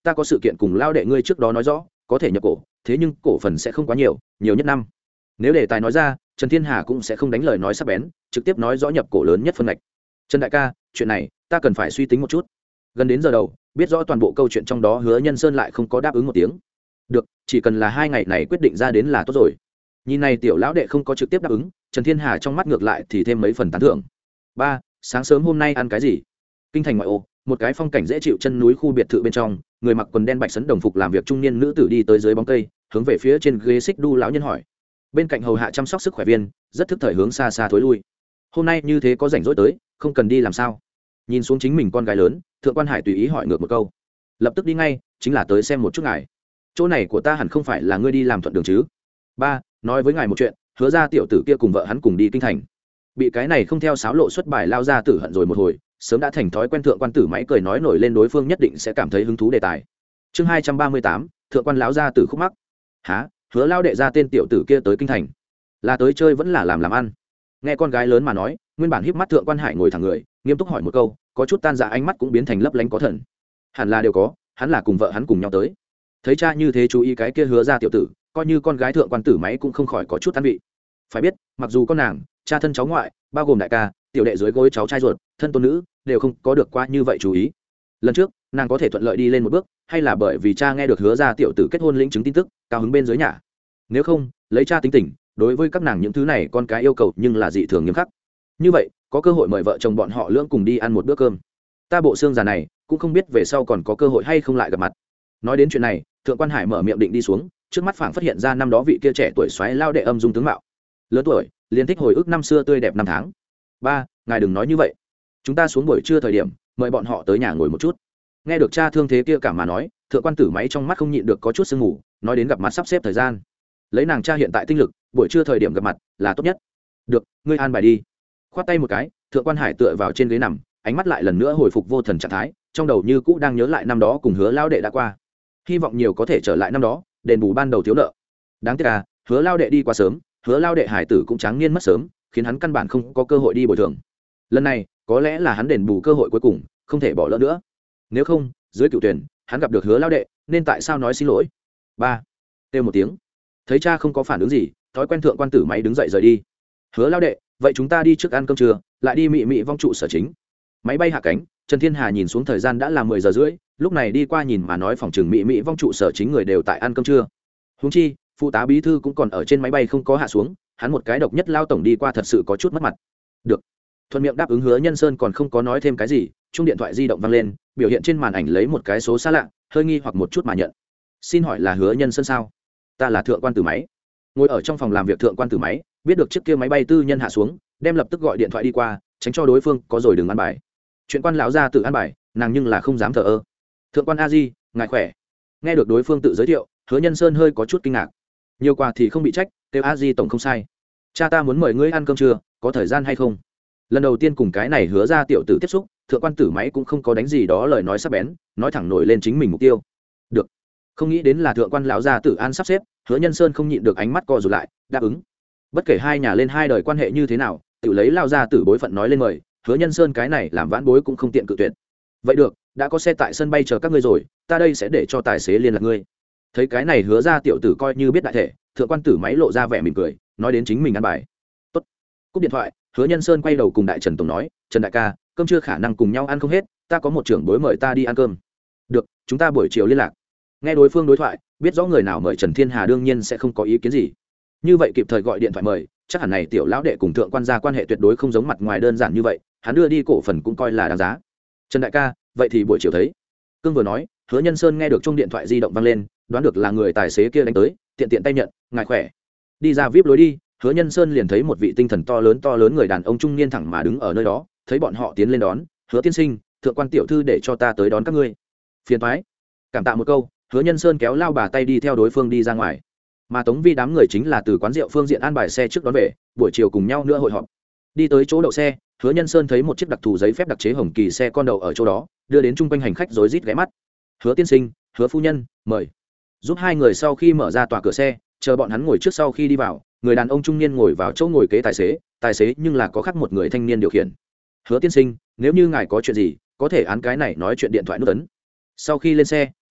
ta có sự kiện cùng lao đệ ngươi trước đó nói rõ có thể nhập cổ, thế nhưng cổ phần sẽ không quá nhiều, nhiều nhất năm. Nếu đề tài nói ra, Trần Thiên Hà cũng sẽ không đánh lời nói sắc bén, trực tiếp nói rõ nhập cổ lớn nhất phân ngạch. Trần đại ca, chuyện này ta cần phải suy tính một chút. Gần đến giờ đầu, biết rõ toàn bộ câu chuyện trong đó, Hứa Nhân Sơn lại không có đáp ứng một tiếng. Được, chỉ cần là hai ngày này quyết định ra đến là tốt rồi. Nhìn này tiểu lão đệ không có trực tiếp đáp ứng, Trần Thiên Hà trong mắt ngược lại thì thêm mấy phần tán thưởng. Ba, sáng sớm hôm nay ăn cái gì? Kinh thành ngoại ô, một cái phong cảnh dễ chịu chân núi khu biệt thự bên trong, người mặc quần đen bạch sấn đồng phục làm việc trung niên nữ tử đi tới dưới bóng cây, hướng về phía trên ghế xích đu lão nhân hỏi. Bên cạnh hầu hạ chăm sóc sức khỏe viên rất thức thời hướng xa xa thối lui. Hôm nay như thế có rảnh rỗi tới, không cần đi làm sao? Nhìn xuống chính mình con gái lớn, Thượng quan Hải tùy ý hỏi ngược một câu. Lập tức đi ngay, chính là tới xem một chút ngài. Chỗ này của ta hẳn không phải là ngươi đi làm thuận đường chứ? Ba, nói với ngài một chuyện, Hứa ra tiểu tử kia cùng vợ hắn cùng đi kinh thành. Bị cái này không theo sáo lộ xuất bài lao ra tử hận rồi một hồi, sớm đã thành thói quen thượng quan tử máy cười nói nổi lên đối phương nhất định sẽ cảm thấy hứng thú đề tài. Chương hai trăm ba mươi tám, thượng quan lão gia tử khúc mắc. Hả? Hứa lao đệ ra tên tiểu tử kia tới kinh thành, là tới chơi vẫn là làm làm ăn? Nghe con gái lớn mà nói, nguyên bản híp mắt Thượng quan Hải ngồi thẳng người, nghiêm túc hỏi một câu, có chút tan dạ ánh mắt cũng biến thành lấp lánh có thần. Hẳn là đều có, hắn là cùng vợ hắn cùng nhau tới. Thấy cha như thế chú ý cái kia Hứa ra tiểu tử, coi như con gái thượng quan tử máy cũng không khỏi có chút tan vị. Phải biết, mặc dù con nàng, cha thân cháu ngoại, bao gồm đại ca, tiểu đệ dưới gối cháu trai ruột, thân tôn nữ, đều không có được qua như vậy chú ý. Lần trước, nàng có thể thuận lợi đi lên một bước, hay là bởi vì cha nghe được Hứa ra tiểu tử kết hôn lĩnh chứng tin tức, cao hứng bên dưới nhà. Nếu không, lấy cha tính tình, đối với các nàng những thứ này con cái yêu cầu nhưng là dị thường nghiêm khắc. Như vậy, có cơ hội mời vợ chồng bọn họ lưỡng cùng đi ăn một bữa cơm. Ta bộ xương già này, cũng không biết về sau còn có cơ hội hay không lại gặp mặt. Nói đến chuyện này, Thượng quan Hải mở miệng định đi xuống, trước mắt phảng phát hiện ra năm đó vị kia trẻ tuổi xoáy lao đệ âm dung tướng mạo. Lớn tuổi, liền thích hồi ức năm xưa tươi đẹp năm tháng. Ba, ngài đừng nói như vậy. Chúng ta xuống buổi trưa thời điểm, mời bọn họ tới nhà ngồi một chút. Nghe được cha thương thế kia cả mà nói, Thượng quan tử máy trong mắt không nhịn được có chút sương ngủ, nói đến gặp mặt sắp xếp thời gian. Lấy nàng cha hiện tại tinh lực, buổi trưa thời điểm gặp mặt là tốt nhất. Được, ngươi an bài đi. Khoát tay một cái, Thượng quan Hải tựa vào trên ghế nằm, ánh mắt lại lần nữa hồi phục vô thần trạng thái, trong đầu như cũ đang nhớ lại năm đó cùng Hứa lao đệ đã qua, hy vọng nhiều có thể trở lại năm đó, đền bù ban đầu thiếu nợ. Đáng tiếc à, Hứa lao đệ đi quá sớm, Hứa lao đệ hải tử cũng tráng niên mất sớm, khiến hắn căn bản không có cơ hội đi bồi thường. Lần này, có lẽ là hắn đền bù cơ hội cuối cùng, không thể bỏ lỡ nữa. Nếu không, dưới cựu tuyển, hắn gặp được Hứa lao đệ, nên tại sao nói xin lỗi? Ba, kêu một tiếng. Thấy cha không có phản ứng gì, thói quen thượng quan tử máy đứng dậy rời đi. Hứa lao đệ, vậy chúng ta đi trước ăn cơm trưa, lại đi mị mị vong trụ sở chính. Máy bay hạ cánh, Trần Thiên Hà nhìn xuống thời gian đã là mười giờ rưỡi, lúc này đi qua nhìn mà nói phòng trường mị mị vong trụ sở chính người đều tại ăn cơm trưa. Huống chi, phụ tá bí thư cũng còn ở trên máy bay không có hạ xuống, hắn một cái độc nhất lao tổng đi qua thật sự có chút mất mặt. Được. Thuận miệng đáp ứng Hứa Nhân Sơn còn không có nói thêm cái gì, chuông điện thoại di động vang lên, biểu hiện trên màn ảnh lấy một cái số xa lạ, hơi nghi hoặc một chút mà nhận. Xin hỏi là Hứa Nhân Sơn sao? Ta là thượng quan tử máy. Ngồi ở trong phòng làm việc thượng quan tử máy, biết được chiếc kia máy bay tư nhân hạ xuống, đem lập tức gọi điện thoại đi qua, tránh cho đối phương có rồi đừng ăn bài. Chuyện quan lão gia tự ăn bài, nàng nhưng là không dám thờ ơ. Thượng quan a di, ngài khỏe. Nghe được đối phương tự giới thiệu, Hứa Nhân Sơn hơi có chút kinh ngạc. Nhiều quà thì không bị trách, kêu a di tổng không sai. Cha ta muốn mời ngươi ăn cơm trưa, có thời gian hay không? Lần đầu tiên cùng cái này Hứa ra tiểu tử tiếp xúc, thượng quan tử máy cũng không có đánh gì đó lời nói sắc bén, nói thẳng nổi lên chính mình mục tiêu. Được. Không nghĩ đến là thượng quan lão gia tử an sắp xếp, Hứa Nhân Sơn không nhịn được ánh mắt co rụt lại, đáp ứng. Bất kể hai nhà lên hai đời quan hệ như thế nào, tự lấy lao gia tử bối phận nói lên mời, Hứa Nhân Sơn cái này làm vãn bối cũng không tiện cự tuyệt. Vậy được, đã có xe tại sân bay chờ các ngươi rồi, ta đây sẽ để cho tài xế liên lạc ngươi. Thấy cái này Hứa ra tiểu tử coi như biết đại thể, thượng quan tử máy lộ ra vẻ mỉm cười, nói đến chính mình ăn bài. Tốt. Cúp điện thoại, Hứa Nhân Sơn quay đầu cùng đại Trần tổng nói, Trần đại ca, cơm trưa khả năng cùng nhau ăn không hết, ta có một trưởng bối mời ta đi ăn cơm. Được, chúng ta buổi chiều liên lạc. Nghe đối phương đối thoại, biết rõ người nào mời Trần Thiên Hà đương nhiên sẽ không có ý kiến gì. Như vậy kịp thời gọi điện thoại mời, chắc hẳn này tiểu lão đệ cùng thượng quan gia quan hệ tuyệt đối không giống mặt ngoài đơn giản như vậy, hắn đưa đi cổ phần cũng coi là đáng giá. Trần đại ca, vậy thì buổi chiều thấy. Cương vừa nói, Hứa Nhân Sơn nghe được chuông điện thoại di động vang lên, đoán được là người tài xế kia đánh tới, tiện tiện tay nhận, ngài khỏe. Đi ra vip lối đi, Hứa Nhân Sơn liền thấy một vị tinh thần to lớn to lớn người đàn ông trung niên thẳng mà đứng ở nơi đó, thấy bọn họ tiến lên đón, Hứa tiên sinh, thượng quan tiểu thư để cho ta tới đón các ngươi. Phiền toái. Cảm tạ một câu, Hứa Nhân Sơn kéo lao bà tay đi theo đối phương đi ra ngoài. Mà Tống Vi đám người chính là từ quán rượu phương diện an bài xe trước đón về, buổi chiều cùng nhau nữa hội họp. Đi tới chỗ đậu xe, Hứa Nhân Sơn thấy một chiếc đặc thù giấy phép đặc chế hồng kỳ xe con đậu ở chỗ đó, đưa đến chung quanh hành khách rối rít ghé mắt. Hứa tiên sinh, Hứa phu nhân, mời. Giúp hai người sau khi mở ra tòa cửa xe, chờ bọn hắn ngồi trước sau khi đi vào, người đàn ông trung niên ngồi vào chỗ ngồi kế tài xế, tài xế nhưng là có khác một người thanh niên điều khiển. Hứa tiên sinh, nếu như ngài có chuyện gì, có thể án cái này nói chuyện điện thoại nút ấn. Sau khi lên xe,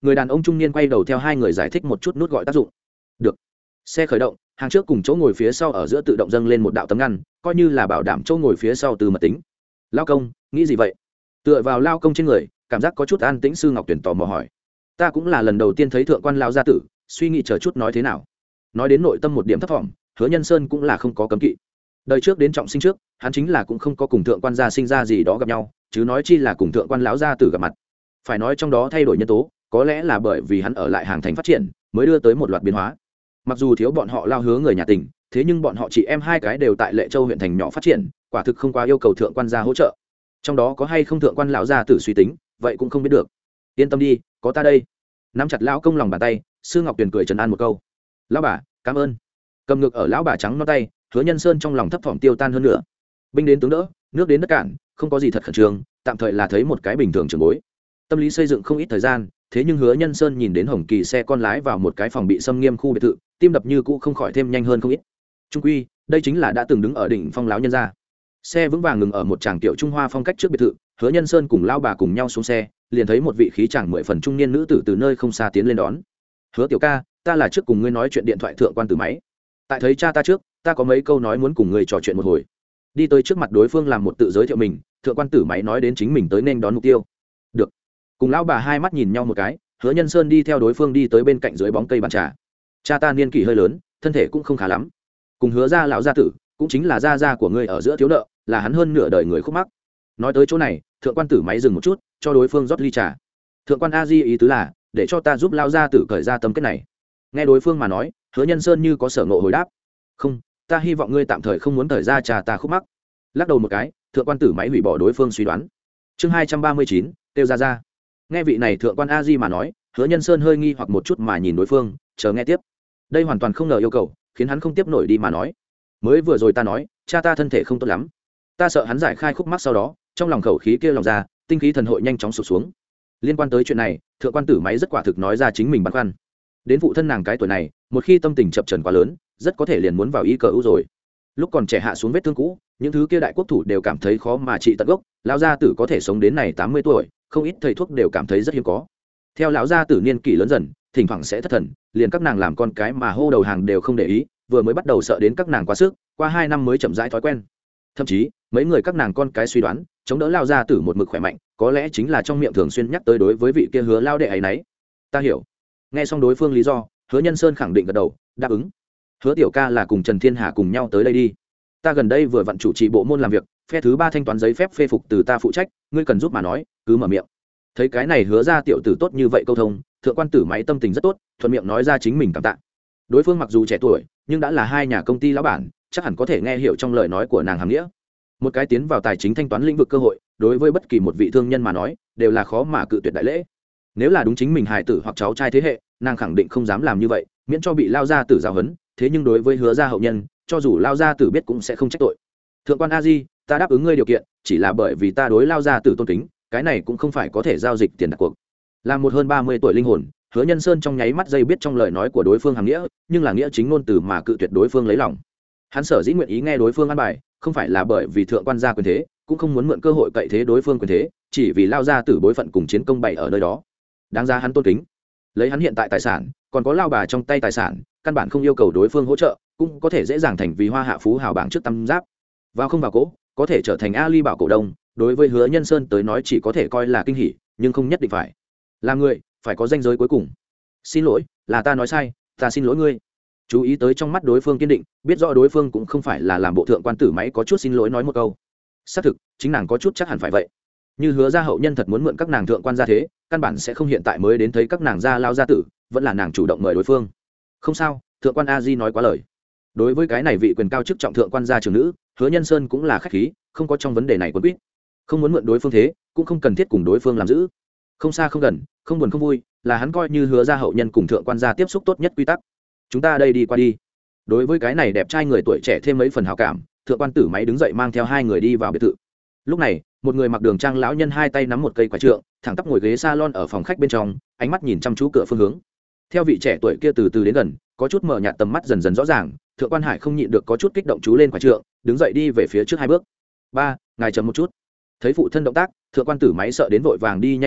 người đàn ông trung niên quay đầu theo hai người giải thích một chút nút gọi tác dụng. Được. Xe khởi động, hàng trước cùng chỗ ngồi phía sau ở giữa tự động dâng lên một đạo tấm ngăn, coi như là bảo đảm chỗ ngồi phía sau từ mật tính. Lao công, nghĩ gì vậy? Tựa vào lao công trên người, cảm giác có chút an tĩnh. Sư Ngọc Tuyển tò mò hỏi. Ta cũng là lần đầu tiên thấy thượng quan lao gia tử, suy nghĩ chờ chút nói thế nào. Nói đến nội tâm một điểm thấp thỏm, Hứa Nhân Sơn cũng là không có cấm kỵ. Đời trước đến trọng sinh trước, hắn chính là cũng không có cùng thượng quan gia sinh ra gì đó gặp nhau, chứ nói chi là cùng thượng quan lão gia tử gặp mặt. Phải nói trong đó thay đổi nhân tố, có lẽ là bởi vì hắn ở lại hàng thành phát triển, mới đưa tới một loạt biến hóa. Mặc dù thiếu bọn họ lao Hứa người nhà tình, thế nhưng bọn họ chị em hai cái đều tại Lệ Châu huyện thành nhỏ phát triển, quả thực không quá yêu cầu thượng quan gia hỗ trợ. Trong đó có hay không thượng quan lão gia tử suy tính, vậy cũng không biết được. Yên tâm đi, có ta đây. Nắm chặt lão công lòng bàn tay, Sư Ngọc Tuyền cười trấn an một câu. Lão bà, cảm ơn. Cầm ngược ở lão bà trắng non tay, Hứa Nhân Sơn trong lòng thấp thỏm tiêu tan hơn nữa. Binh đến tướng đỡ, nước đến đất cản, không có gì thật khẩn trương, tạm thời là thấy một cái bình thường trường bối. Tâm lý xây dựng không ít thời gian, thế nhưng Hứa Nhân Sơn nhìn đến Hồng Kỳ xe con lái vào một cái phòng bị xâm nghiêm khu biệt thự, tim đập như cũ không khỏi thêm nhanh hơn không ít. Trung quy, đây chính là đã từng đứng ở đỉnh phong lão nhân gia. Xe vững vàng ngừng ở một tràng tiểu Trung Hoa phong cách trước biệt thự, Hứa Nhân Sơn cùng lão bà cùng nhau xuống xe, liền thấy một vị khí chàng mười phần trung niên nữ tử từ nơi không xa tiến lên đón. Hứa tiểu ca, ta là trước cùng ngươi nói chuyện điện thoại thượng quan tử máy. Tại thấy cha ta trước, ta có mấy câu nói muốn cùng ngươi trò chuyện một hồi. Đi tới trước mặt đối phương làm một tự giới thiệu mình, thượng quan tử máy nói đến chính mình tới nên đón mục tiêu. Được. Cùng lão bà hai mắt nhìn nhau một cái, Hứa Nhân Sơn đi theo đối phương đi tới bên cạnh dưới bóng cây bàn trà. Cha ta niên kỷ hơi lớn, thân thể cũng không khá lắm. Cùng Hứa gia lão gia tử, cũng chính là gia gia của ngươi ở giữa thiếu nợ, là hắn hơn nửa đời người khúc mắc. Nói tới chỗ này, thượng quan tử máy dừng một chút, cho đối phương rót ly trà. Thượng quan a di ý tứ là để cho ta giúp lão gia tử cởi ra tâm kết này. Nghe đối phương mà nói, Hứa Nhân Sơn như có sở ngộ hồi đáp. Không, ta hy vọng ngươi tạm thời không muốn cởi ra trà ta khúc mắc. Lắc đầu một cái, thượng quan tử máy hủy bỏ đối phương suy đoán. Chương hai trăm ba mươi chín, tiêu ra ra. Nghe vị này thượng quan a di mà nói, Hứa Nhân Sơn hơi nghi hoặc một chút mà nhìn đối phương, chờ nghe tiếp. Đây hoàn toàn không ngờ yêu cầu, khiến hắn không tiếp nổi đi mà nói. Mới vừa rồi ta nói, cha ta thân thể không tốt lắm, ta sợ hắn giải khai khúc mắc sau đó, trong lòng khẩu khí kia lòng ra, tinh khí thần hội nhanh chóng sụt xuống. Liên quan tới chuyện này, thượng quan tử máy rất quả thực nói ra chính mình băn khoăn. Đến phụ thân nàng cái tuổi này, một khi tâm tình chập trần quá lớn, rất có thể liền muốn vào y cờ u rồi. Lúc còn trẻ hạ xuống vết thương cũ, những thứ kia đại quốc thủ đều cảm thấy khó mà trị tận gốc, lão gia tử có thể sống đến này tám mươi tuổi, không ít thầy thuốc đều cảm thấy rất hiếm có. Theo lão gia tử niên kỷ lớn dần, thỉnh thoảng sẽ thất thần, liền các nàng làm con cái mà hô đầu hàng đều không để ý, vừa mới bắt đầu sợ đến các nàng quá sức, qua hai năm mới chậm rãi thói quen. Thậm chí, mấy người các nàng con cái suy đoán, chống đỡ lão gia tử một mực khỏe mạnh, có lẽ chính là trong miệng thường xuyên nhắc tới đối với vị kia Hứa lao đệ ấy nấy. Ta hiểu. Nghe xong đối phương lý do, Hứa Nhân Sơn khẳng định gật đầu, đáp ứng. Hứa tiểu ca là cùng Trần Thiên Hà cùng nhau tới đây đi. Ta gần đây vừa vặn chủ trì bộ môn làm việc, phe thứ ba thanh toán giấy phép phê phục từ ta phụ trách, ngươi cần giúp mà nói, cứ mở miệng. Thấy cái này Hứa ra tiểu tử tốt như vậy câu thông, thượng quan tử máy tâm tình rất tốt, thuận miệng nói ra chính mình cảm tạ. Đối phương mặc dù trẻ tuổi, nhưng đã là hai nhà công ty lão bản, chắc hẳn có thể nghe hiểu trong lời nói của nàng hàm nghĩa. Một cái tiến vào tài chính thanh toán lĩnh vực cơ hội, đối với bất kỳ một vị thương nhân mà nói, đều là khó mà cự tuyệt đại lễ. Nếu là đúng chính mình hài tử hoặc cháu trai thế hệ, nàng khẳng định không dám làm như vậy, miễn cho bị lao gia tử giáo huấn. Thế nhưng đối với Hứa gia hậu nhân, cho dù lao gia tử biết cũng sẽ không trách tội. Thượng quan a di, ta đáp ứng ngươi điều kiện, chỉ là bởi vì ta đối lao gia tử tôn kính, cái này cũng không phải có thể giao dịch tiền đặt cuộc. Là một hơn ba mươi tuổi linh hồn, Hứa Nhân Sơn trong nháy mắt dây biết trong lời nói của đối phương hàm nghĩa, nhưng là nghĩa chính ngôn từ mà cự tuyệt đối phương lấy lòng. Hắn sở dĩ nguyện ý nghe đối phương ăn bài, không phải là bởi vì thượng quan gia quyền thế, cũng không muốn mượn cơ hội cậy thế đối phương quyền thế, chỉ vì lao gia tử bối phận cùng chiến công bày ở nơi đó. Đáng ra hắn tôn kính. Lấy hắn hiện tại tài sản, còn có lao bà trong tay tài sản, căn bản không yêu cầu đối phương hỗ trợ, cũng có thể dễ dàng thành vì hoa hạ phú hào bảng trước tam giáp. Vào không vào cố, có thể trở thành Ali bảo cổ đông, đối với Hứa Nhân Sơn tới nói chỉ có thể coi là kinh hỉ, nhưng không nhất định phải. Làm người, phải có ranh giới cuối cùng. Xin lỗi, là ta nói sai, ta xin lỗi ngươi. Chú ý tới trong mắt đối phương kiên định, biết rõ đối phương cũng không phải là làm bộ thượng quan tử máy có chút xin lỗi nói một câu. Xác thực, chính nàng có chút chắc hẳn phải vậy. Như Hứa gia hậu nhân thật muốn mượn các nàng thượng quan gia thế, căn bản sẽ không hiện tại mới đến thấy các nàng gia lao gia tử, vẫn là nàng chủ động mời đối phương. Không sao, thượng quan a di nói quá lời. Đối với cái này vị quyền cao chức trọng thượng quan gia trưởng nữ, Hứa Nhân Sơn cũng là khách khí, không có trong vấn đề này quân quyết. Không muốn mượn đối phương thế, cũng không cần thiết cùng đối phương làm giữ. Không xa không gần, không buồn không vui, là hắn coi như Hứa gia hậu nhân cùng thượng quan gia tiếp xúc tốt nhất quy tắc. Chúng ta đây đi qua đi. Đối với cái này đẹp trai người tuổi trẻ thêm mấy phần hảo cảm, thượng quan tử máy đứng dậy mang theo hai người đi vào biệt thự. Lúc này, một người mặc đường trang lão nhân hai tay nắm một cây quả trượng, thẳng tắp ngồi ghế salon ở phòng khách bên trong, ánh mắt nhìn chăm chú cửa phương hướng. Theo vị trẻ tuổi kia từ từ đến gần, có chút mờ nhạt tầm mắt dần dần rõ ràng, thượng quan hải không nhịn được có chút kích động chú lên quả trượng, đứng dậy đi về phía trước hai bước. Ba, ngài chậm một chút. Thấy phụ thân động tác, thượng quan tử máy sợ đến vội vàng đi nhanh hai bước,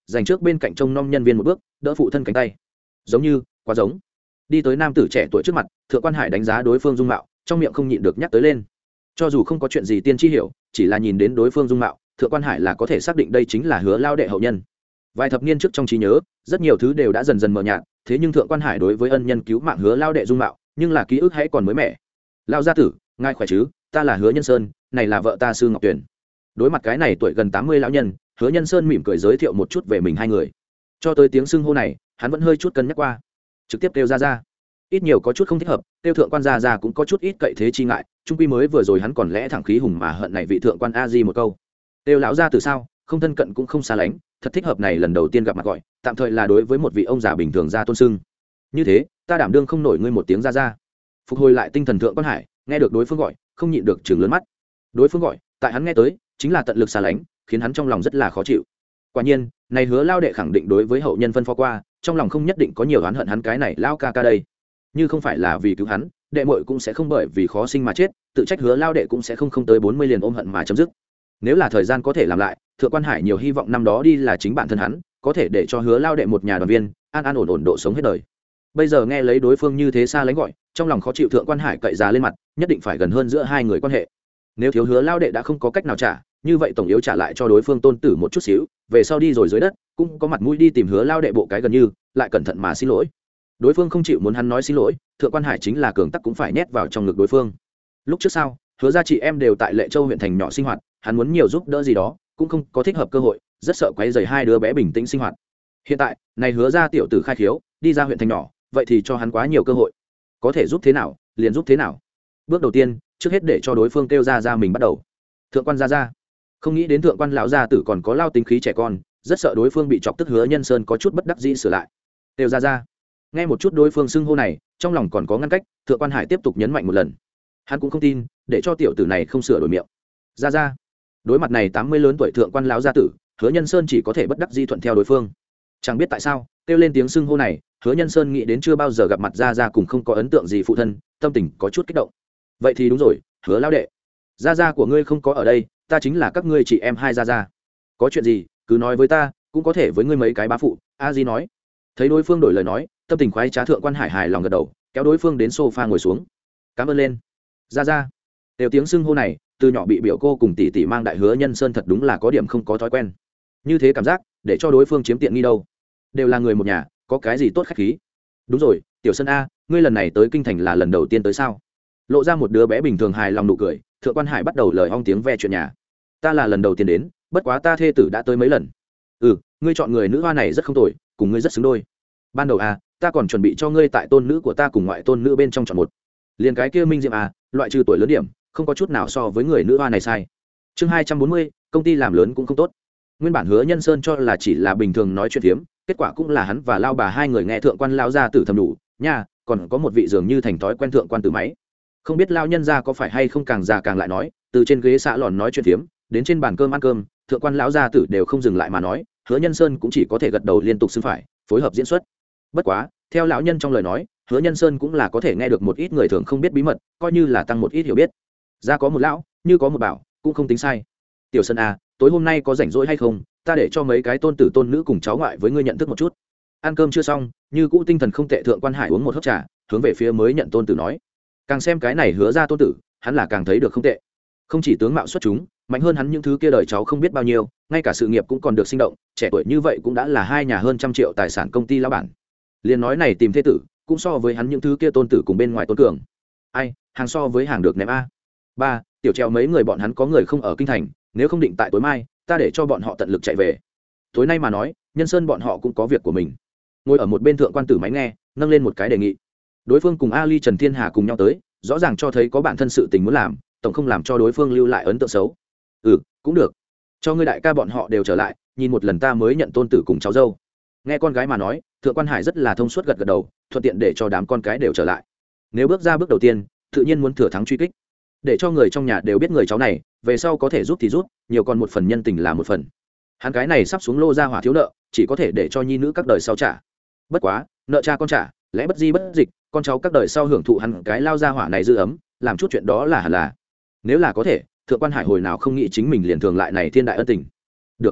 dành trước bên cạnh trông nom nhân viên một bước, đỡ phụ thân cánh tay. Giống như, quá giống. Đi tới nam tử trẻ tuổi trước mặt, Thượng Quan Hải đánh giá đối phương dung mạo, trong miệng không nhịn được nhắc tới lên. Cho dù không có chuyện gì tiên tri hiểu, chỉ là nhìn đến đối phương dung mạo, Thượng Quan Hải là có thể xác định đây chính là Hứa lao đệ hậu nhân. Vài thập niên trước trong trí nhớ, rất nhiều thứ đều đã dần dần mờ nhạt, thế nhưng Thượng Quan Hải đối với ân nhân cứu mạng Hứa lao đệ dung mạo, nhưng là ký ức hãy còn mới mẻ. Lao gia tử, ngài khỏe chứ? Ta là Hứa Nhân Sơn, này là vợ ta Sư Ngọc Tuyền. Đối mặt cái này tuổi gần tám mươi lão nhân, Hứa Nhân Sơn mỉm cười giới thiệu một chút về mình hai người. Cho tới tiếng xưng hô này, hắn vẫn hơi chút cân nhắc qua, trực tiếp kêu ra ra. Ít nhiều có chút không thích hợp, kêu thượng quan gia gia cũng có chút ít cậy thế chi ngại, trung quy mới vừa rồi hắn còn lẽ thẳng khí hùng mà hận này vị thượng quan a di một câu. Kêu lão gia từ sao, không thân cận cũng không xa lánh, thật thích hợp này lần đầu tiên gặp mặt gọi, tạm thời là đối với một vị ông già bình thường gia tôn sưng. Như thế, ta đảm đương không nổi ngươi một tiếng ra ra. Phục hồi lại tinh thần thượng quan Hải, nghe được đối phương gọi, không nhịn được trừng lớn mắt. Đối phương gọi, tại hắn nghe tới, chính là tận lực xa lánh, khiến hắn trong lòng rất là khó chịu. Quả nhiên, này Hứa lao đệ khẳng định đối với hậu nhân phân phó qua, trong lòng không nhất định có nhiều oán hận hắn cái này lao ca ca đây. Như không phải là vì cứu hắn, đệ muội cũng sẽ không bởi vì khó sinh mà chết, tự trách Hứa lao đệ cũng sẽ không không tới bốn mươi liền ôm hận mà chấm dứt. Nếu là thời gian có thể làm lại, Thượng quan Hải nhiều hy vọng năm đó đi là chính bản thân hắn, có thể để cho Hứa lao đệ một nhà đoàn viên an an ổn ổn độ sống hết đời. Bây giờ nghe lấy đối phương như thế xa lánh gọi, trong lòng khó chịu, Thượng quan Hải cậy giá lên mặt, nhất định phải gần hơn giữa hai người quan hệ. Nếu thiếu Hứa lao đệ đã không có cách nào trả, như vậy tổng yếu trả lại cho đối phương tôn tử một chút xíu, về sau đi rồi dưới đất cũng có mặt mũi đi tìm Hứa lao đệ bộ cái gần như, lại cẩn thận mà xin lỗi. Đối phương không chịu muốn hắn nói xin lỗi, Thượng quan Hải chính là cường tắc cũng phải nhét vào trong ngực đối phương. Lúc trước sao, Hứa gia chị em đều tại Lệ Châu huyện thành nhỏ sinh hoạt, hắn muốn nhiều giúp đỡ gì đó cũng không có thích hợp cơ hội, rất sợ quấy rầy hai đứa bé bình tĩnh sinh hoạt. Hiện tại này Hứa gia tiểu tử khai khiếu đi ra huyện thành nhỏ, vậy thì cho hắn quá nhiều cơ hội, có thể giúp thế nào liền giúp thế nào. Bước đầu tiên, trước hết để cho đối phương kêu ra ra mình bắt đầu. Thượng quan gia gia, không nghĩ đến thượng quan lão gia tử còn có lao tính khí trẻ con, rất sợ đối phương bị chọc tức. Hứa Nhân Sơn có chút bất đắc dĩ sửa lại, kêu ra ra. Nghe một chút đối phương xưng hô này, trong lòng còn có ngăn cách, Thượng quan Hải tiếp tục nhấn mạnh một lần. Hắn cũng không tin để cho tiểu tử này không sửa đổi miệng. Ra ra. Đối mặt này tám mươi lớn tuổi thượng quan lão gia tử, Hứa Nhân Sơn chỉ có thể bất đắc dĩ thuận theo đối phương. Chẳng biết tại sao, kêu lên tiếng xưng hô này, Hứa Nhân Sơn nghĩ đến chưa bao giờ gặp mặt ra ra cùng không có ấn tượng gì phụ thân, tâm tình có chút kích động. Vậy thì đúng rồi, Hứa lão đệ, gia gia của ngươi không có ở đây, ta chính là các ngươi chị em hai gia gia. Có chuyện gì cứ nói với ta, cũng có thể với ngươi mấy cái bá phụ. A Di nói. Thấy đối phương đổi lời nói, tâm tình khoái trá, thượng quan Hải hài lòng gật đầu, kéo đối phương đến sofa ngồi xuống. Cảm ơn lên gia gia. Đều tiếng xưng hô này, từ nhỏ bị biểu cô cùng tỷ tỷ mang đại. Hứa Nhân Sơn thật đúng là có điểm không có thói quen, như thế cảm giác để cho đối phương chiếm tiện nghi đâu. Đều là người một nhà, có cái gì tốt khách khí. Đúng rồi, Tiểu Sơn a, ngươi lần này tới kinh thành là lần đầu tiên tới sao? Lộ ra một đứa bé bình thường hài lòng nụ cười, thượng quan Hải bắt đầu lời ong tiếng ve chuyện nhà. Ta là lần đầu tiên đến, bất quá ta thê tử đã tới mấy lần. Ừ, ngươi chọn người nữ hoa này rất không tồi, cùng ngươi rất xứng đôi. Ban đầu à, ta còn chuẩn bị cho ngươi tại tôn nữ của ta cùng ngoại tôn nữ bên trong chọn một. Liền cái kia Minh Diệm à, loại trừ tuổi lớn điểm, không có chút nào so với người nữ hoa này sai. Chương hai trăm bốn mươi, công ty làm lớn cũng không tốt. Nguyên bản Hứa Nhân Sơn cho là chỉ là bình thường nói chuyện phiếm, kết quả cũng là hắn và lao bà hai người nghe thượng quan lao gia tử thầm đủ nha, còn có một vị dường như thành thói quen thượng quan tử máy. Không biết lao nhân gia có phải hay không càng già càng lại nói, từ trên ghế xạ lòn nói chuyện phiếm đến trên bàn cơm ăn cơm, thượng quan lão gia tử đều không dừng lại mà nói. Hứa Nhân Sơn cũng chỉ có thể gật đầu liên tục xưng phải, phối hợp diễn xuất. Bất quá theo lão nhân trong lời nói, Hứa Nhân Sơn cũng là có thể nghe được một ít người thường không biết bí mật, coi như là tăng một ít hiểu biết. Ra có một lão, như có một bảo, cũng không tính sai. Tiểu Sơn à, tối hôm nay có rảnh rỗi hay không, ta để cho mấy cái tôn tử tôn nữ cùng cháu ngoại với ngươi nhận thức một chút. Ăn cơm chưa xong, như cũ tinh thần không tệ, thượng quan Hải uống một hớp trà, hướng về phía mới nhận tôn tử nói. Càng xem cái này Hứa ra tôn tử, hắn là càng thấy được không tệ. Không chỉ tướng mạo xuất chúng, mạnh hơn hắn những thứ kia đời cháu không biết bao nhiêu, ngay cả sự nghiệp cũng còn được sinh động, trẻ tuổi như vậy cũng đã là hai nhà hơn trăm triệu tài sản công ty lão bản. Liên nói này tìm thế tử, cũng so với hắn những thứ kia tôn tử cùng bên ngoài tôn cường. Ai, hàng so với hàng được ném a. Ba, tiểu treo mấy người bọn hắn có người không ở kinh thành, nếu không định tại tối mai, ta để cho bọn họ tận lực chạy về. Tối nay mà nói, Nhân Sơn bọn họ cũng có việc của mình. Ngồi ở một bên thượng quan tử máy nghe, nâng lên một cái đề nghị. Đối phương cùng Ali Trần Thiên Hà cùng nhau tới, rõ ràng cho thấy có bản thân sự tình muốn làm, tổng không làm cho đối phương lưu lại ấn tượng xấu. Ừ, cũng được. Cho ngươi đại ca bọn họ đều trở lại, nhìn một lần ta mới nhận tôn tử cùng cháu dâu. Nghe con gái mà nói, thượng quan Hải rất là thông suốt gật gật đầu, thuận tiện để cho đám con cái đều trở lại. Nếu bước ra bước đầu tiên, tự nhiên muốn thừa thắng truy kích, để cho người trong nhà đều biết người cháu này, về sau có thể giúp thì giúp, nhiều còn một phần nhân tình là một phần. Hắn cái này sắp xuống lô ra hỏa thiếu nợ, chỉ có thể để cho nhi nữ các đời sau trả. Bất quá, nợ cha con trả, lẽ bất di bất dịch, con cháu các đời sau hưởng thụ hắn cái lao ra hỏa này dư ấm, làm chút chuyện đó là hẳn là. Nếu là có thể, thượng quan Hải hồi nào không nghĩ chính mình liền thường lại này thiên đại ân tình. Được.